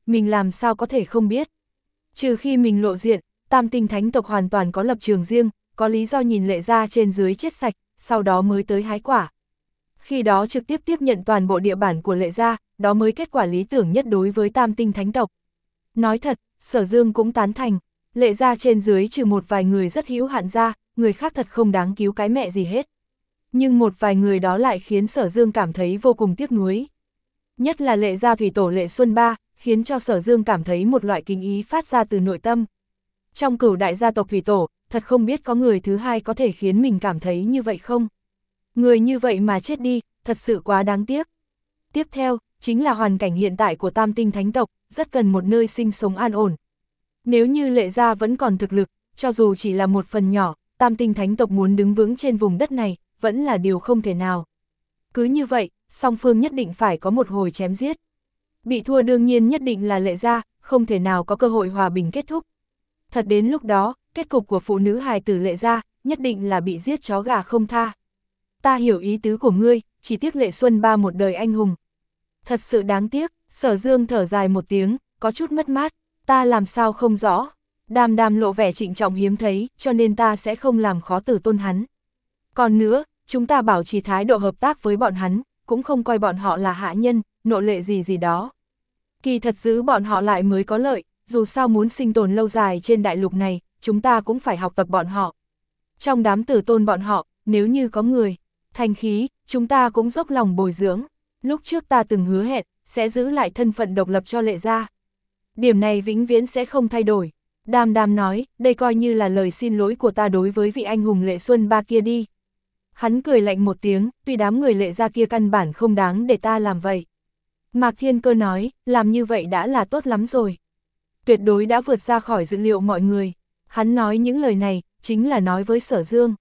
A: mình làm sao có thể không biết. Trừ khi mình lộ diện, Tam Tinh Thánh tộc hoàn toàn có lập trường riêng, có lý do nhìn Lệ gia trên dưới chết sạch, sau đó mới tới hái quả. Khi đó trực tiếp tiếp nhận toàn bộ địa bản của Lệ gia, đó mới kết quả lý tưởng nhất đối với Tam Tinh Thánh tộc. Nói thật, Sở Dương cũng tán thành, Lệ gia trên dưới trừ một vài người rất hữu hạn ra, người khác thật không đáng cứu cái mẹ gì hết. Nhưng một vài người đó lại khiến Sở Dương cảm thấy vô cùng tiếc nuối. Nhất là Lệ gia thủy tổ Lệ Xuân Ba, khiến cho Sở Dương cảm thấy một loại kính ý phát ra từ nội tâm. Trong cửu đại gia tộc thủy tổ, thật không biết có người thứ hai có thể khiến mình cảm thấy như vậy không? Người như vậy mà chết đi, thật sự quá đáng tiếc. Tiếp theo, chính là hoàn cảnh hiện tại của Tam Tinh Thánh tộc, rất cần một nơi sinh sống an ổn. Nếu như Lệ gia vẫn còn thực lực, cho dù chỉ là một phần nhỏ, Tam Tinh Thánh tộc muốn đứng vững trên vùng đất này, vẫn là điều không thể nào. Cứ như vậy, song phương nhất định phải có một hồi chém giết. Bị thua đương nhiên nhất định là Lệ gia, không thể nào có cơ hội hòa bình kết thúc. Thật đến lúc đó, kết cục của phụ nữ hài tử Lệ gia, nhất định là bị giết chó gà không tha. Ta hiểu ý tứ của ngươi, chỉ tiếc Lệ Xuân Ba một đời anh hùng. Thật sự đáng tiếc, Sở Dương thở dài một tiếng, có chút mất mát, ta làm sao không rõ. Đàm Đàm lộ vẻ trịnh trọng hiếm thấy, cho nên ta sẽ không làm khó Tử Tôn hắn. Còn nữa, chúng ta bảo trì thái độ hợp tác với bọn hắn, cũng không coi bọn họ là hạ nhân, nộ lệ gì gì đó. Kỳ thật giữ bọn họ lại mới có lợi, dù sao muốn sinh tồn lâu dài trên đại lục này, chúng ta cũng phải học tập bọn họ. Trong đám Tử Tôn bọn họ, nếu như có người thành khí, chúng ta cũng dốc lòng bồi dưỡng. Lúc trước ta từng hứa hẹn, sẽ giữ lại thân phận độc lập cho Lệ gia. Điểm này vĩnh viễn sẽ không thay đổi. Đàm Đàm nói, đây coi như là lời xin lỗi của ta đối với vị anh hùng Lệ Xuân Ba kia đi. Hắn cười lạnh một tiếng, tuy đám người Lệ gia kia căn bản không đáng để ta làm vậy. Mạc Thiên Cơ nói, làm như vậy đã là tốt lắm rồi. Tuyệt đối đã vượt ra khỏi dự liệu mọi người. Hắn nói những lời này, chính là nói với Sở Dương.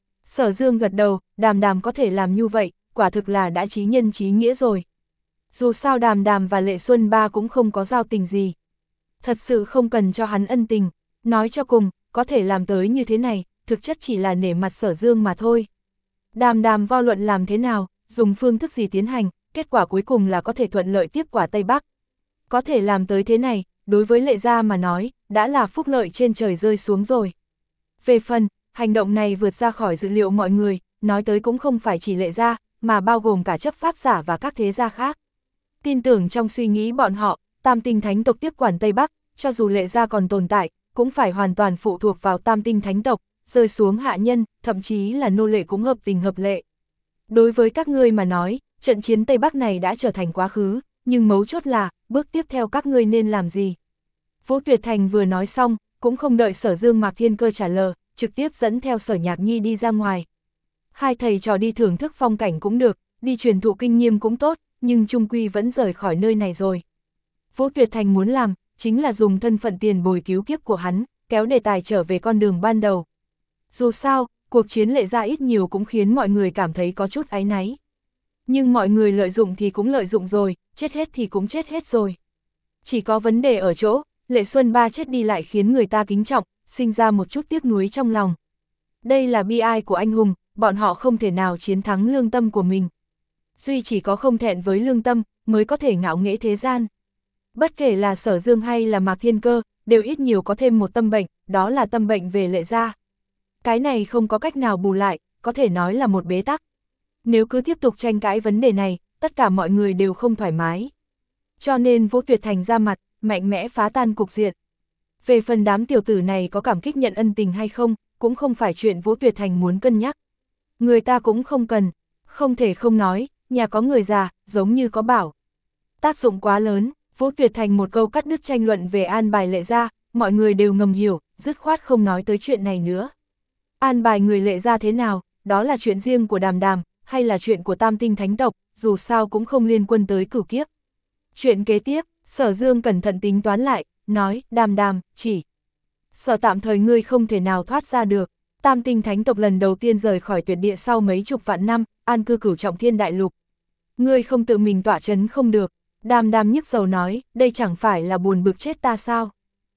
A: Sở Dương gật đầu, Đàm Đàm có thể làm như vậy, quả thực là đã chí nhân chí nghĩa rồi. Dù sao Đàm Đàm và Lệ Xuân Ba cũng không có giao tình gì. Thật sự không cần cho hắn ân tình, nói cho cùng, có thể làm tới như thế này, thực chất chỉ là nể mặt Sở Dương mà thôi. Đàm Đàm vô luận làm thế nào, dùng phương thức gì tiến hành, kết quả cuối cùng là có thể thuận lợi tiếp quả Tây Bắc. Có thể làm tới thế này, đối với Lệ gia mà nói, đã là phúc lợi trên trời rơi xuống rồi. Về phần, hành động này vượt ra khỏi dự liệu mọi người, nói tới cũng không phải chỉ Lệ gia, mà bao gồm cả chấp pháp giả và các thế gia khác. Tin tưởng trong suy nghĩ bọn họ, Tam Tinh Thánh tộc tiếp quản Tây Bắc, cho dù Lệ gia còn tồn tại, cũng phải hoàn toàn phụ thuộc vào Tam Tinh Thánh tộc, rơi xuống hạ nhân, thậm chí là nô lệ cũng hợp tình hợp lệ. Đối với các ngươi mà nói, trận chiến Tây Bắc này đã trở thành quá khứ, nhưng mấu chốt là, bước tiếp theo các ngươi nên làm gì? Vũ Tuyệt Thành vừa nói xong, cũng không đợi Sở Dương Mạc Thiên Cơ trả lời, trực tiếp dẫn theo Sở Nhạc Nhi đi ra ngoài. Hai thầy trò đi thưởng thức phong cảnh cũng được, đi truyền thụ kinh nghiệm cũng tốt, nhưng chung quy vẫn rời khỏi nơi này rồi. Vũ Tuyệt Thành muốn làm, chính là dùng thân phận tiền bồi cứu kiếp của hắn, kéo đề tài trở về con đường ban đầu. Dù sao, cuộc chiến Lệ gia ít nhiều cũng khiến mọi người cảm thấy có chút áy náy. Nhưng mọi người lợi dụng thì cũng lợi dụng rồi, chết hết thì cũng chết hết rồi. Chỉ có vấn đề ở chỗ, Lệ Xuân Ba chết đi lại khiến người ta kính trọng, sinh ra một chút tiếc nuối trong lòng. Đây là bi ai của anh hùng, bọn họ không thể nào chiến thắng lương tâm của mình. Duy chỉ có không thẹn với lương tâm, mới có thể ngạo nghễ thế gian. Bất kể là Sở Dương hay là Mạc Thiên Cơ, đều ít nhiều có thêm một tâm bệnh, đó là tâm bệnh về Lệ gia. Cái này không có cách nào bù lại, có thể nói là một bế tắc. Nếu cứ tiếp tục tranh cãi vấn đề này, tất cả mọi người đều không thoải mái. Cho nên Vũ Tuyệt Thành ra mặt, mạnh mẽ phá tan cục diện. Về phần đám tiểu tử này có cảm kích nhận ân tình hay không, cũng không phải chuyện Vũ Tuyệt Thành muốn cân nhắc. Người ta cũng không cần, không thể không nói, nhà có người già, giống như có bảo. Tác dụng quá lớn, Vũ Tuyệt Thành một câu cắt đứt tranh luận về an bài Lệ gia, mọi người đều ngầm hiểu, dứt khoát không nói tới chuyện này nữa. An bài người Lệ gia thế nào, đó là chuyện riêng của Đàm Đàm, hay là chuyện của Tam Tinh Thánh tộc, dù sao cũng không liên quan tới cửu kiếp. Chuyện kế tiếp, Sở Dương cẩn thận tính toán lại, nói, Đàm Đàm, chỉ sợ tạm thời ngươi không thể nào thoát ra được. Tam Tinh Thánh tộc lần đầu tiên rời khỏi tuyệt địa sau mấy chục vạn năm, an cư cửu trọng thiên đại lục. Ngươi không tự mình tỏa chấn không được. Đàm Đàm nhức dầu nói, đây chẳng phải là buồn bực chết ta sao?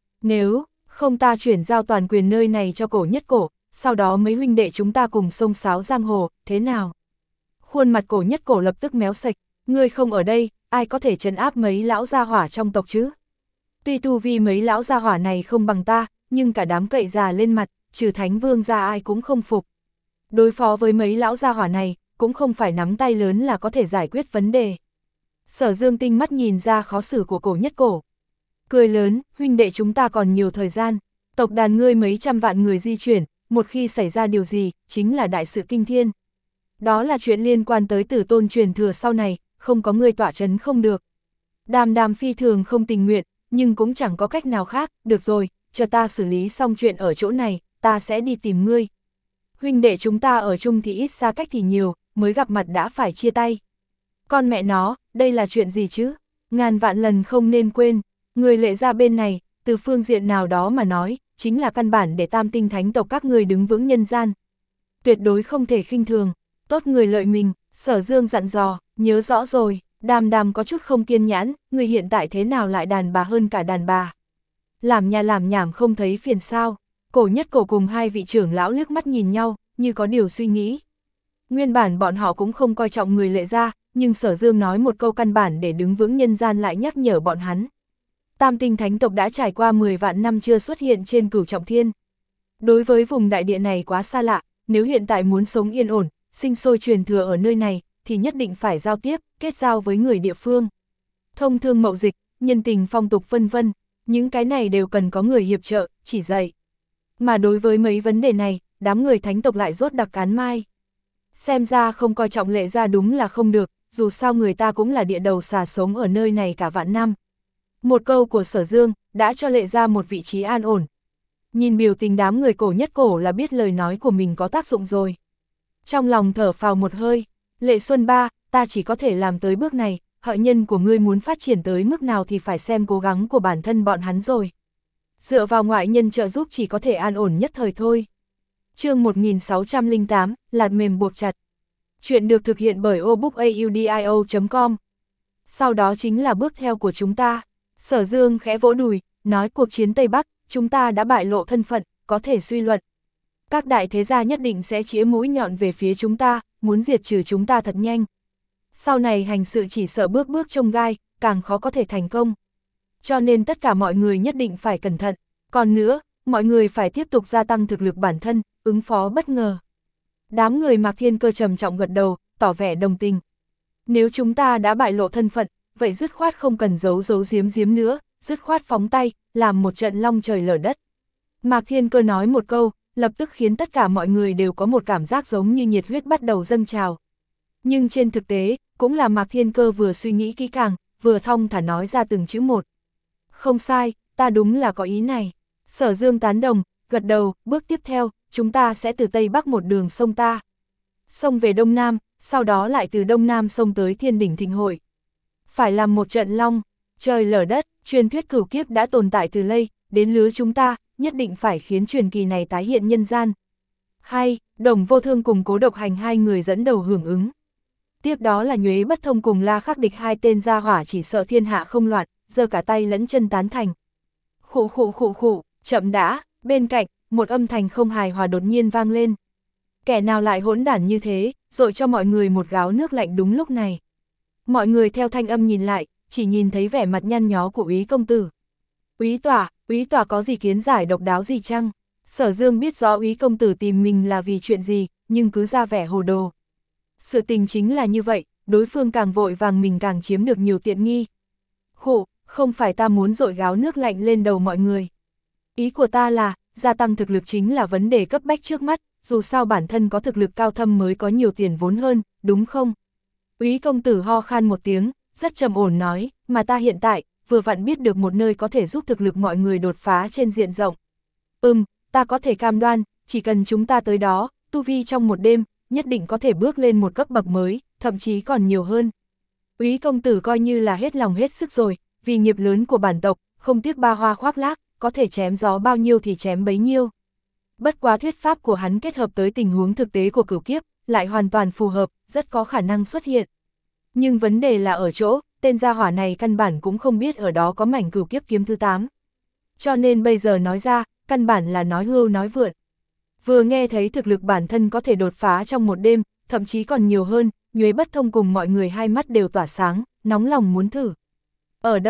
A: Nếu không ta chuyển giao toàn quyền nơi này cho Cổ Nhất Cổ, sau đó mấy huynh đệ chúng ta cùng xông xáo giang hồ, thế nào? Khuôn mặt Cổ Nhất Cổ lập tức méo sạch, ngươi không ở đây, ai có thể trấn áp mấy lão gia hỏa trong tộc chứ? Tuy tu vi mấy lão gia hỏa này không bằng ta, nhưng cả đám cậy già lên mặt, trừ Thánh Vương ra ai cũng không phục. Đối phó với mấy lão gia hỏa này, cũng không phải nắm tay lớn là có thể giải quyết vấn đề. Sở Dương tinh mắt nhìn ra khó xử của Cổ Nhất Cổ. Cười lớn, huynh đệ chúng ta còn nhiều thời gian, tộc đàn ngươi mấy trăm vạn người di chuyển, một khi xảy ra điều gì, chính là đại sự kinh thiên. Đó là chuyện liên quan tới tử tôn truyền thừa sau này, không có ngươi tọa chấn không được. Đàm Đàm phi thường không tình nguyện, nhưng cũng chẳng có cách nào khác, được rồi, chờ ta xử lý xong chuyện ở chỗ này, ta sẽ đi tìm ngươi. Huynh đệ chúng ta ở chung thì ít, xa cách thì nhiều, mới gặp mặt đã phải chia tay. Con mẹ nó, đây là chuyện gì chứ? Ngàn vạn lần không nên quên, người Lệ gia bên này, từ phương diện nào đó mà nói, chính là căn bản để tam tinh thánh tộc các người đứng vững nhân gian. Tuyệt đối không thể khinh thường, tốt người lợi mình, Sở Dương dặn dò, nhớ rõ rồi. Đàm Đàm có chút không kiên nhãn, người hiện tại thế nào lại đàn bà hơn cả đàn bà. Làm nhà làm nhảm không thấy phiền sao. Cổ Nhất Cổ cùng hai vị trưởng lão liếc mắt nhìn nhau, như có điều suy nghĩ. Nguyên bản bọn họ cũng không coi trọng người Lệ gia, nhưng Sở Dương nói một câu căn bản để đứng vững nhân gian lại nhắc nhở bọn hắn. Tam tinh thánh tộc đã trải qua mười vạn năm chưa xuất hiện trên Cửu Trọng Thiên. Đối với vùng đại địa này quá xa lạ, nếu hiện tại muốn sống yên ổn, sinh sôi truyền thừa ở nơi này, thì nhất định phải giao tiếp, kết giao với người địa phương. Thông thương mậu dịch, nhân tình phong tục vân vân, những cái này đều cần có người hiệp trợ, chỉ dạy. Mà đối với mấy vấn đề này, đám người thánh tộc lại rốt đặc cán mai. Xem ra không coi trọng Lệ gia đúng là không được, dù sao người ta cũng là địa đầu xà sống ở nơi này cả vạn năm. Một câu của Sở Dương, đã cho Lệ gia một vị trí an ổn. Nhìn biểu tình đám người Cổ Nhất Cổ là biết lời nói của mình có tác dụng rồi. Trong lòng thở phào một hơi, Lệ Xuân Ba, ta chỉ có thể làm tới bước này, hợi nhân của ngươi muốn phát triển tới mức nào thì phải xem cố gắng của bản thân bọn hắn rồi. Dựa vào ngoại nhân trợ giúp chỉ có thể an ổn nhất thời thôi. Chương một nghìn sáu trăm lẻ tám, lạt mềm buộc chặt. Chuyện được thực hiện bởi obookaudio chấm com. Sau đó chính là bước theo của chúng ta. Sở Dương khẽ vỗ đùi, nói cuộc chiến Tây Bắc, chúng ta đã bại lộ thân phận, có thể suy luận. Các đại thế gia nhất định sẽ chĩa mũi nhọn về phía chúng ta, muốn diệt trừ chúng ta thật nhanh. Sau này hành sự chỉ sợ bước bước trông gai, càng khó có thể thành công. Cho nên tất cả mọi người nhất định phải cẩn thận. Còn nữa, mọi người phải tiếp tục gia tăng thực lực bản thân, ứng phó bất ngờ. Đám người Mạc Thiên Cơ trầm trọng gật đầu, tỏ vẻ đồng tình. Nếu chúng ta đã bại lộ thân phận, vậy dứt khoát không cần giấu giấu giếm giếm nữa, dứt khoát phóng tay, làm một trận long trời lở đất. Mạc Thiên Cơ nói một câu, lập tức khiến tất cả mọi người đều có một cảm giác giống như nhiệt huyết bắt đầu dâng trào. Nhưng trên thực tế, cũng là Mạc Thiên Cơ vừa suy nghĩ kỹ càng, vừa thong thả nói ra từng chữ một. Không sai, ta đúng là có ý này. Sở Dương tán đồng, gật đầu, bước tiếp theo, chúng ta sẽ từ Tây Bắc một đường sông ta. Sông về Đông Nam, sau đó lại từ Đông Nam sông tới Thiên Đỉnh Thịnh Hội. Phải làm một trận long, trời lở đất, truyền thuyết cửu kiếp đã tồn tại từ lây, đến lứa chúng ta, nhất định phải khiến truyền kỳ này tái hiện nhân gian. Hay, Đồng Vô Thương cùng Cố Độc Hành hai người dẫn đầu hưởng ứng. Tiếp đó là Nhuế Bất Thông cùng La Khắc Địch hai tên gia hỏa chỉ sợ thiên hạ không loạn, giơ cả tay lẫn chân tán thành. Khụ khụ khụ khụ, chậm đã, bên cạnh, một âm thanh không hài hòa đột nhiên vang lên. Kẻ nào lại hỗn đản như thế, dội cho mọi người một gáo nước lạnh đúng lúc này. Mọi người theo thanh âm nhìn lại, chỉ nhìn thấy vẻ mặt nhăn nhó của Úy công tử. Úy tỏa, Úy tỏa có gì kiến giải độc đáo gì chăng? Sở Dương biết rõ Úy công tử tìm mình là vì chuyện gì, nhưng cứ ra vẻ hồ đồ. Sự tình chính là như vậy, đối phương càng vội vàng mình càng chiếm được nhiều tiện nghi. Khụ, không phải ta muốn dội gáo nước lạnh lên đầu mọi người. Ý của ta là, gia tăng thực lực chính là vấn đề cấp bách trước mắt, dù sao bản thân có thực lực cao thâm mới có nhiều tiền vốn hơn, đúng không? Úy công tử ho khan một tiếng, rất trầm ổn nói, mà ta hiện tại, vừa vặn biết được một nơi có thể giúp thực lực mọi người đột phá trên diện rộng. Ừm, ta có thể cam đoan, chỉ cần chúng ta tới đó, tu vi trong một đêm, nhất định có thể bước lên một cấp bậc mới, thậm chí còn nhiều hơn. Úy công tử coi như là hết lòng hết sức rồi, vì nghiệp lớn của bản tộc, không tiếc ba hoa khoác lác, có thể chém gió bao nhiêu thì chém bấy nhiêu. Bất quá thuyết pháp của hắn kết hợp tới tình huống thực tế của cửu kiếp, lại hoàn toàn phù hợp, rất có khả năng xuất hiện. Nhưng vấn đề là ở chỗ, tên gia hỏa này căn bản cũng không biết ở đó có mảnh cửu kiếp kiếm thứ tám. Cho nên bây giờ nói ra, căn bản là nói hưu nói vượn. Vừa nghe thấy thực lực bản thân có thể đột phá trong một đêm, thậm chí còn nhiều hơn, Nhuế Bất Thông cùng mọi người hai mắt đều tỏa sáng, nóng lòng muốn thử. Ở đâu?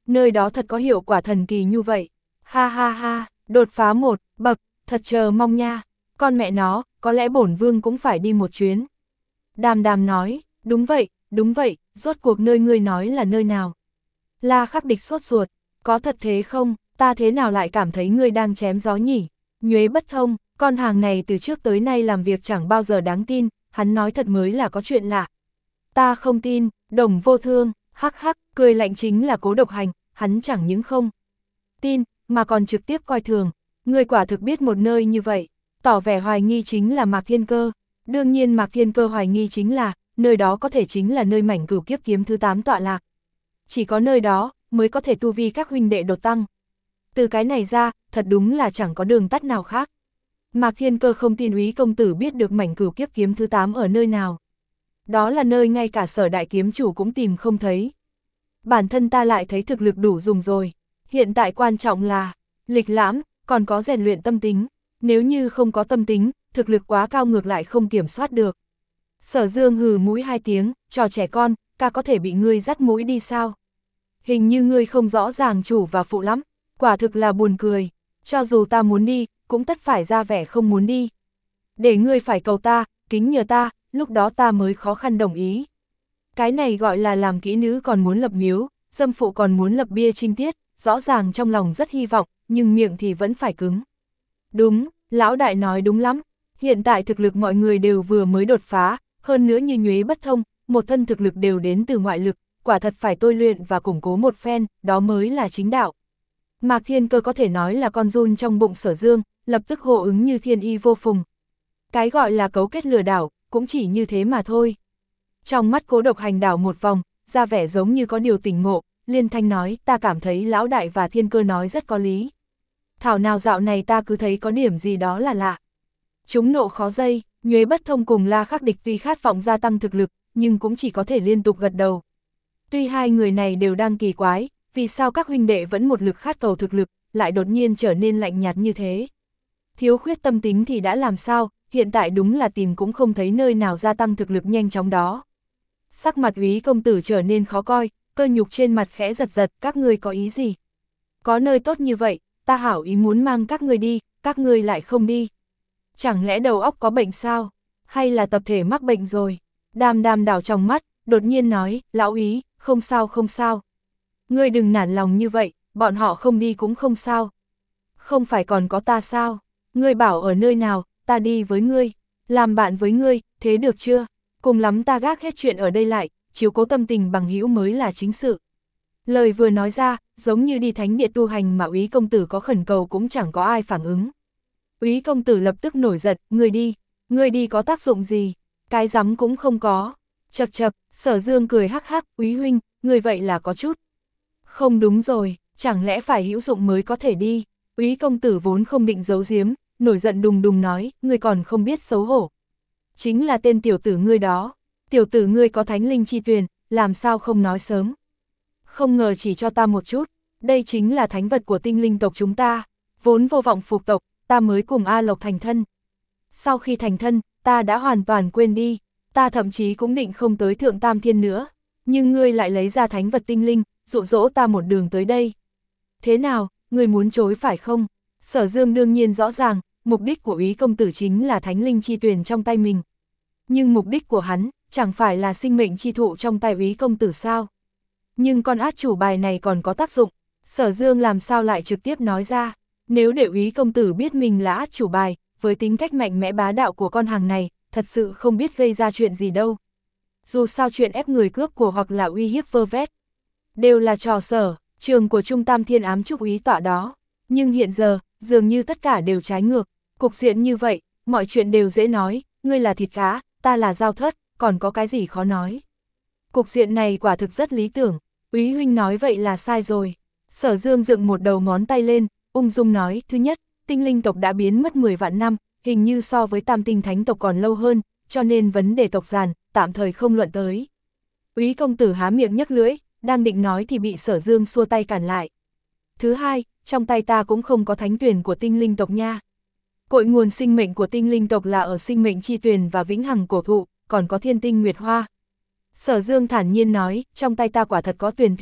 A: nơi đó thật có hiệu quả thần kỳ như vậy. Ha ha ha, đột phá một bậc, thật chờ mong nha. Con mẹ nó, có lẽ bổn vương cũng phải đi một chuyến. Đàm Đàm nói, đúng vậy, đúng vậy, rốt cuộc nơi ngươi nói là nơi nào? La Khắc Địch sốt ruột, có thật thế không, ta thế nào lại cảm thấy ngươi đang chém gió nhỉ? Nhuế Bất Thông, con hàng này từ trước tới nay làm việc chẳng bao giờ đáng tin, hắn nói thật mới là có chuyện lạ. Ta không tin, Đồng Vô Thương, hắc hắc, cười lạnh chính là Cố Độc Hành, hắn chẳng những không tin, mà còn trực tiếp coi thường. Ngươi quả thực biết một nơi như vậy, tỏ vẻ hoài nghi chính là Mạc Thiên Cơ. Đương nhiên Mạc Thiên Cơ hoài nghi chính là, nơi đó có thể chính là nơi mảnh Cửu Kiếp kiếm thứ tám tọa lạc. Chỉ có nơi đó, mới có thể tu vi các huynh đệ đột tăng. Từ cái này ra, thật đúng là chẳng có đường tắt nào khác. Mạc Thiên Cơ không tin Úy công tử biết được mảnh Cửu Kiếp kiếm thứ tám ở nơi nào. Đó là nơi ngay cả Sở đại kiếm chủ cũng tìm không thấy. Bản thân ta lại thấy thực lực đủ dùng rồi. Hiện tại quan trọng là lịch lãm, còn có rèn luyện tâm tính. Nếu như không có tâm tính, thực lực quá cao ngược lại không kiểm soát được. Sở Dương hừ mũi hai tiếng, trò trẻ con, ca có thể bị ngươi dắt mũi đi sao? Hình như ngươi không rõ ràng chủ và phụ lắm, quả thực là buồn cười. Cho dù ta muốn đi, cũng tất phải ra vẻ không muốn đi. Để ngươi phải cầu ta, kính nhờ ta, lúc đó ta mới khó khăn đồng ý. Cái này gọi là làm kỹ nữ còn muốn lập miếu, dâm phụ còn muốn lập bia trinh tiết, rõ ràng trong lòng rất hy vọng, nhưng miệng thì vẫn phải cứng. Đúng, lão đại nói đúng lắm, hiện tại thực lực mọi người đều vừa mới đột phá, hơn nữa như Nhuế Bất Thông, một thân thực lực đều đến từ ngoại lực, quả thật phải tôi luyện và củng cố một phen, đó mới là chính đạo. Mạc Thiên Cơ có thể nói là con giun trong bụng Sở Dương, lập tức hô ứng như thiên y vô phùng. Cái gọi là cấu kết lừa đảo, cũng chỉ như thế mà thôi. Trong mắt Cố Độc Hành đảo một vòng, ra vẻ giống như có điều tỉnh ngộ, liên thanh nói, ta cảm thấy lão đại và Thiên Cơ nói rất có lý. Thảo nào dạo này ta cứ thấy có điểm gì đó là lạ. Chúng nộ khó dây, Nhuế Bất Thông cùng La Khắc Địch tuy khát vọng gia tăng thực lực, nhưng cũng chỉ có thể liên tục gật đầu. Tuy hai người này đều đang kỳ quái, vì sao các huynh đệ vẫn một lực khát cầu thực lực, lại đột nhiên trở nên lạnh nhạt như thế. Thiếu khuyết tâm tính thì đã làm sao, hiện tại đúng là tìm cũng không thấy nơi nào gia tăng thực lực nhanh chóng đó. Sắc mặt Úy công tử trở nên khó coi, cơ nhục trên mặt khẽ giật giật, các ngươi có ý gì? Có nơi tốt như vậy, ta hảo ý muốn mang các ngươi đi, các ngươi lại không đi. Chẳng lẽ đầu óc có bệnh sao? Hay là tập thể mắc bệnh rồi? Đàm Đàm đảo trong mắt, đột nhiên nói, lão Úy, không sao không sao. Ngươi đừng nản lòng như vậy, bọn họ không đi cũng không sao. Không phải còn có ta sao? Ngươi bảo ở nơi nào, ta đi với ngươi, làm bạn với ngươi, thế được chưa? Cùng lắm ta gác hết chuyện ở đây lại, chiếu cố tâm tình bằng hữu mới là chính sự. Lời vừa nói ra, giống như đi thánh địa tu hành mà Úy công tử có khẩn cầu cũng chẳng có ai phản ứng. Úy công tử lập tức nổi giận, ngươi đi, ngươi đi có tác dụng gì? Cái rắm cũng không có. Chật chật, Sở Dương cười hắc hắc, Úy huynh, ngươi vậy là có chút. Không đúng rồi, chẳng lẽ phải hữu dụng mới có thể đi? Úy công tử vốn không định giấu giếm, nổi giận đùng đùng nói, ngươi còn không biết xấu hổ. Chính là tên tiểu tử ngươi đó, tiểu tử ngươi có thánh linh chi tuyền, làm sao không nói sớm. Không ngờ chỉ cho ta một chút, đây chính là thánh vật của tinh linh tộc chúng ta, vốn vô vọng phục tộc, ta mới cùng A Lộc thành thân. Sau khi thành thân, ta đã hoàn toàn quên đi, ta thậm chí cũng định không tới thượng tam thiên nữa, nhưng ngươi lại lấy ra thánh vật tinh linh, dụ dỗ ta một đường tới đây. Thế nào, ngươi muốn chối phải không? Sở Dương đương nhiên rõ ràng, mục đích của Úy công tử chính là thánh linh chi tuyền trong tay mình. Nhưng mục đích của hắn, chẳng phải là sinh mệnh chi thụ trong tay Úy công tử sao? Nhưng con át chủ bài này còn có tác dụng, Sở Dương làm sao lại trực tiếp nói ra, nếu để Úy công tử biết mình là át chủ bài, với tính cách mạnh mẽ bá đạo của con hàng này, thật sự không biết gây ra chuyện gì đâu. Dù sao chuyện ép người cướp của hoặc là uy hiếp vơ vét, đều là trò sở, trường của Trung Tam Thiên ám trúc Úy tọa đó. Nhưng hiện giờ, dường như tất cả đều trái ngược, cục diện như vậy, mọi chuyện đều dễ nói, ngươi là thịt cá, ta là dao thớt, còn có cái gì khó nói. Cục diện này quả thực rất lý tưởng, Úy huynh nói vậy là sai rồi. Sở Dương dựng một đầu ngón tay lên, ung dung nói, thứ nhất, tinh linh tộc đã biến mất mười vạn năm, hình như so với tam tinh thánh tộc còn lâu hơn, cho nên vấn đề tộc giàn, tạm thời không luận tới. Úy công tử há miệng nhấc lưỡi, đang định nói thì bị Sở Dương xua tay cản lại. Thứ hai, trong tay ta cũng không có thánh tuyền của tinh linh tộc nha. Cội nguồn sinh mệnh của tinh linh tộc là ở sinh mệnh chi tuyền và vĩnh hằng cổ thụ, còn có thiên tinh nguyệt hoa. Sở Dương thản nhiên nói, trong tay ta quả thật có tuyền thủy,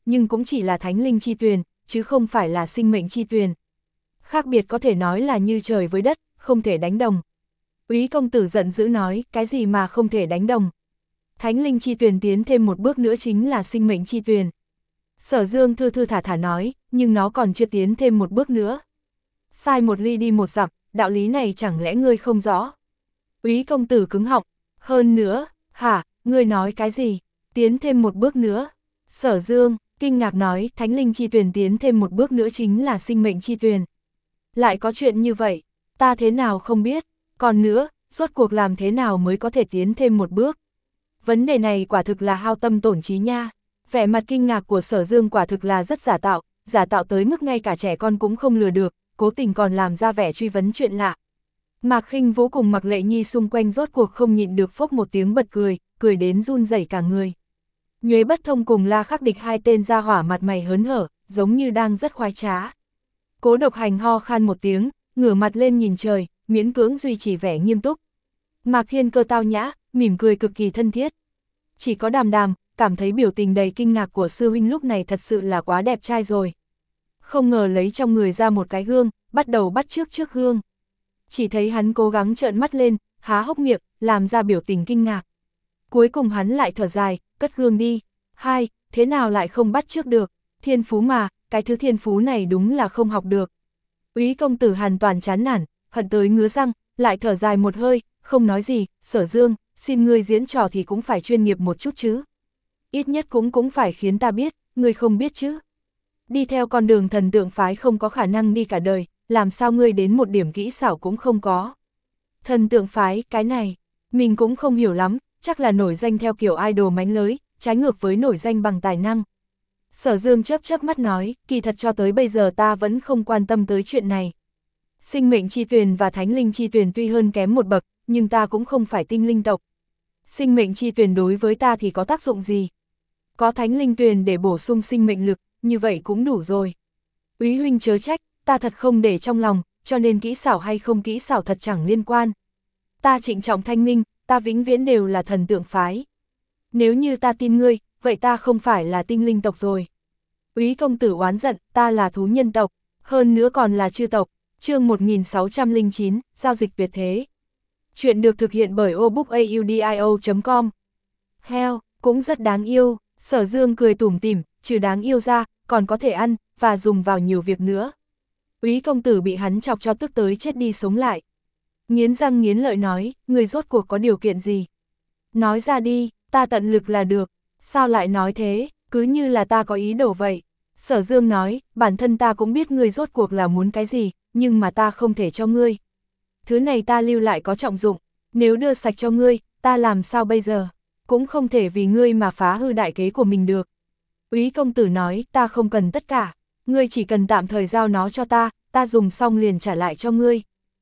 A: nhưng cũng chỉ là thánh linh chi tuyền, chứ không phải là sinh mệnh chi tuyền. Khác biệt có thể nói là như trời với đất, không thể đánh đồng. Úy công tử giận dữ nói, cái gì mà không thể đánh đồng. Thánh linh chi tuyền tiến thêm một bước nữa chính là sinh mệnh chi tuyền. Sở Dương thư thư thả thả nói, nhưng nó còn chưa tiến thêm một bước nữa. Sai một ly đi một dặm, đạo lý này chẳng lẽ ngươi không rõ? Úy công tử cứng họng, hơn nữa, hả, ngươi nói cái gì? Tiến thêm một bước nữa. Sở Dương, kinh ngạc nói, thánh linh chi tuyền tiến thêm một bước nữa chính là sinh mệnh chi tuyền. Lại có chuyện như vậy, ta thế nào không biết, còn nữa, rốt cuộc làm thế nào mới có thể tiến thêm một bước? Vấn đề này quả thực là hao tâm tổn trí nha. Vẻ mặt kinh ngạc của Sở Dương quả thực là rất giả tạo, giả tạo tới mức ngay cả trẻ con cũng không lừa được, cố tình còn làm ra vẻ truy vấn chuyện lạ. Mạc Khinh Vũ cùng Mạc Lệ Nhi xung quanh rốt cuộc không nhịn được phốc một tiếng bật cười, cười đến run rẩy cả người. Nhuế Bất Thông cùng La Khắc Địch hai tên ra hỏa mặt mày hớn hở, giống như đang rất khoái trá. Cố Độc Hành ho khan một tiếng, ngửa mặt lên nhìn trời, miễn cưỡng duy trì vẻ nghiêm túc. Mạc Thiên Cơ tao nhã, mỉm cười cực kỳ thân thiết. Chỉ có Đàm Đàm, cảm thấy biểu tình đầy kinh ngạc của sư huynh lúc này thật sự là quá đẹp trai rồi. Không ngờ lấy trong người ra một cái gương, bắt đầu bắt chước trước gương. Chỉ thấy hắn cố gắng trợn mắt lên, há hốc miệng, làm ra biểu tình kinh ngạc. Cuối cùng hắn lại thở dài, cất gương đi. Hai, thế nào lại không bắt chước được? Thiên phú mà, cái thứ thiên phú này đúng là không học được. Úy công tử hoàn toàn chán nản, hận tới ngứa răng, lại thở dài một hơi, không nói gì. Sở Dương, xin ngươi diễn trò thì cũng phải chuyên nghiệp một chút chứ. Ít nhất cũng cũng phải khiến ta biết, ngươi không biết chứ. Đi theo con đường thần tượng phái không có khả năng đi cả đời, làm sao ngươi đến một điểm kỹ xảo cũng không có. Thần tượng phái, cái này, mình cũng không hiểu lắm, chắc là nổi danh theo kiểu idol mánh lới, trái ngược với nổi danh bằng tài năng. Sở Dương chớp chớp mắt nói, kỳ thật cho tới bây giờ ta vẫn không quan tâm tới chuyện này. Sinh mệnh chi tuyền và thánh linh chi tuyền tuy hơn kém một bậc, nhưng ta cũng không phải tinh linh tộc. Sinh mệnh chi tuyền đối với ta thì có tác dụng gì? Có thánh linh tuyền để bổ sung sinh mệnh lực, như vậy cũng đủ rồi. Úy huynh chớ trách, ta thật không để trong lòng, cho nên kỹ xảo hay không kỹ xảo thật chẳng liên quan. Ta trịnh trọng thanh minh, ta vĩnh viễn đều là thần tượng phái. Nếu như ta tin ngươi, vậy ta không phải là tinh linh tộc rồi. Úy công tử oán giận, ta là thú nhân tộc, hơn nữa còn là chư tộc. Chương một nghìn sáu trăm lẻ chín, giao dịch tuyệt thế. Chuyện được thực hiện bởi obookaudio chấm com. Heo, cũng rất đáng yêu. Sở Dương cười tủm tỉm, trừ đáng yêu ra, còn có thể ăn, và dùng vào nhiều việc nữa. Úy công tử bị hắn chọc cho tức tới chết đi sống lại. Nghiến răng nghiến lợi nói, người rốt cuộc có điều kiện gì? Nói ra đi, ta tận lực là được. Sao lại nói thế, cứ như là ta có ý đồ vậy. Sở Dương nói, bản thân ta cũng biết ngươi rốt cuộc là muốn cái gì, nhưng mà ta không thể cho ngươi. Thứ này ta lưu lại có trọng dụng, nếu đưa sạch cho ngươi, ta làm sao bây giờ? Cũng không thể vì ngươi mà phá hư đại kế của mình được. Úy công tử nói, ta không cần tất cả, ngươi chỉ cần tạm thời giao nó cho ta, ta dùng xong liền trả lại cho ngươi.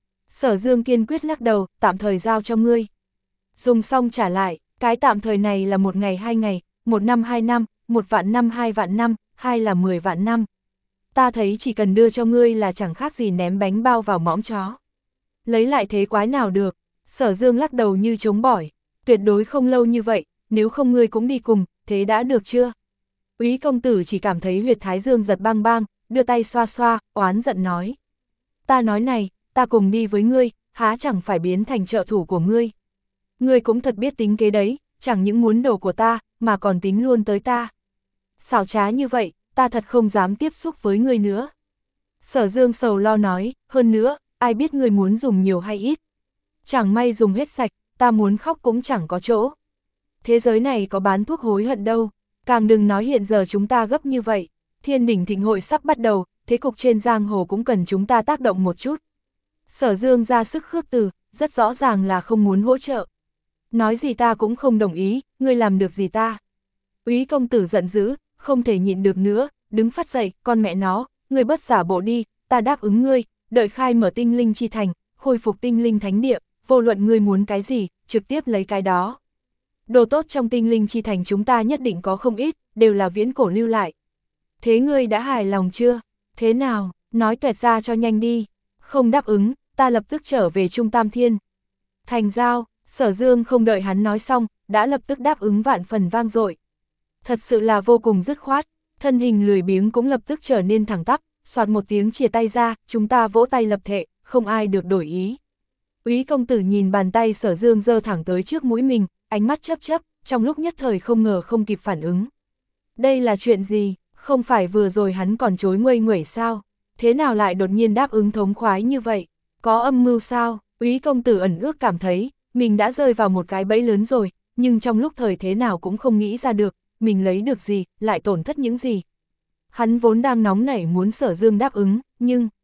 A: Sở Dương kiên quyết lắc đầu, tạm thời giao cho ngươi. Dùng xong trả lại, cái tạm thời này là một ngày hai ngày, một năm hai năm, một vạn năm hai vạn năm, hai là mười vạn năm. Ta thấy chỉ cần đưa cho ngươi là chẳng khác gì ném bánh bao vào mõm chó. Lấy lại thế quái nào được? Sở Dương lắc đầu như chống bỏi. Tuyệt đối không lâu như vậy, nếu không ngươi cũng đi cùng, thế đã được chưa? Úy công tử chỉ cảm thấy huyệt thái dương giật bang bang, đưa tay xoa xoa, oán giận nói. Ta nói này, ta cùng đi với ngươi, há chẳng phải biến thành trợ thủ của ngươi. Ngươi cũng thật biết tính kế đấy, chẳng những muốn đồ của ta, mà còn tính luôn tới ta. Xảo trá như vậy, ta thật không dám tiếp xúc với ngươi nữa. Sở Dương sầu lo nói, hơn nữa, ai biết ngươi muốn dùng nhiều hay ít. Chẳng may dùng hết sạch, ta muốn khóc cũng chẳng có chỗ. Thế giới này có bán thuốc hối hận đâu, càng đừng nói hiện giờ chúng ta gấp như vậy. Thiên đỉnh thịnh hội sắp bắt đầu, thế cục trên giang hồ cũng cần chúng ta tác động một chút. Sở Dương ra sức khước từ, rất rõ ràng là không muốn hỗ trợ. Nói gì ta cũng không đồng ý, ngươi làm được gì ta? Úy công tử giận dữ, không thể nhịn được nữa, đứng phát dậy, con mẹ nó, ngươi bất giả bộ đi, ta đáp ứng ngươi, đợi khai mở tinh linh chi thành, khôi phục tinh linh thánh địa, vô luận ngươi muốn cái gì, trực tiếp lấy cái đó. Đồ tốt trong tinh linh chi thành chúng ta nhất định có không ít, đều là viễn cổ lưu lại. Thế ngươi đã hài lòng chưa? Thế nào, nói tuẹt ra cho nhanh đi. Không đáp ứng, ta lập tức trở về Trung Tam Thiên. Thành giao, Sở Dương không đợi hắn nói xong, đã lập tức đáp ứng vạn phần vang dội. Thật sự là vô cùng dứt khoát, Thân hình lười biếng cũng lập tức trở nên thẳng tắp, soạt một tiếng chia tay ra, chúng ta vỗ tay lập thệ, không ai được đổi ý. Úy công tử nhìn bàn tay Sở Dương giơ thẳng tới trước mũi mình, ánh mắt chớp chớp, trong lúc nhất thời không ngờ không kịp phản ứng. Đây là chuyện gì, không phải vừa rồi hắn còn chối nguây nguẩy sao, thế nào lại đột nhiên đáp ứng thống khoái như vậy, có âm mưu sao? Úy công tử ẩn ước cảm thấy, mình đã rơi vào một cái bẫy lớn rồi, nhưng trong lúc thời thế nào cũng không nghĩ ra được, mình lấy được gì, lại tổn thất những gì. Hắn vốn đang nóng nảy muốn Sở Dương đáp ứng, nhưng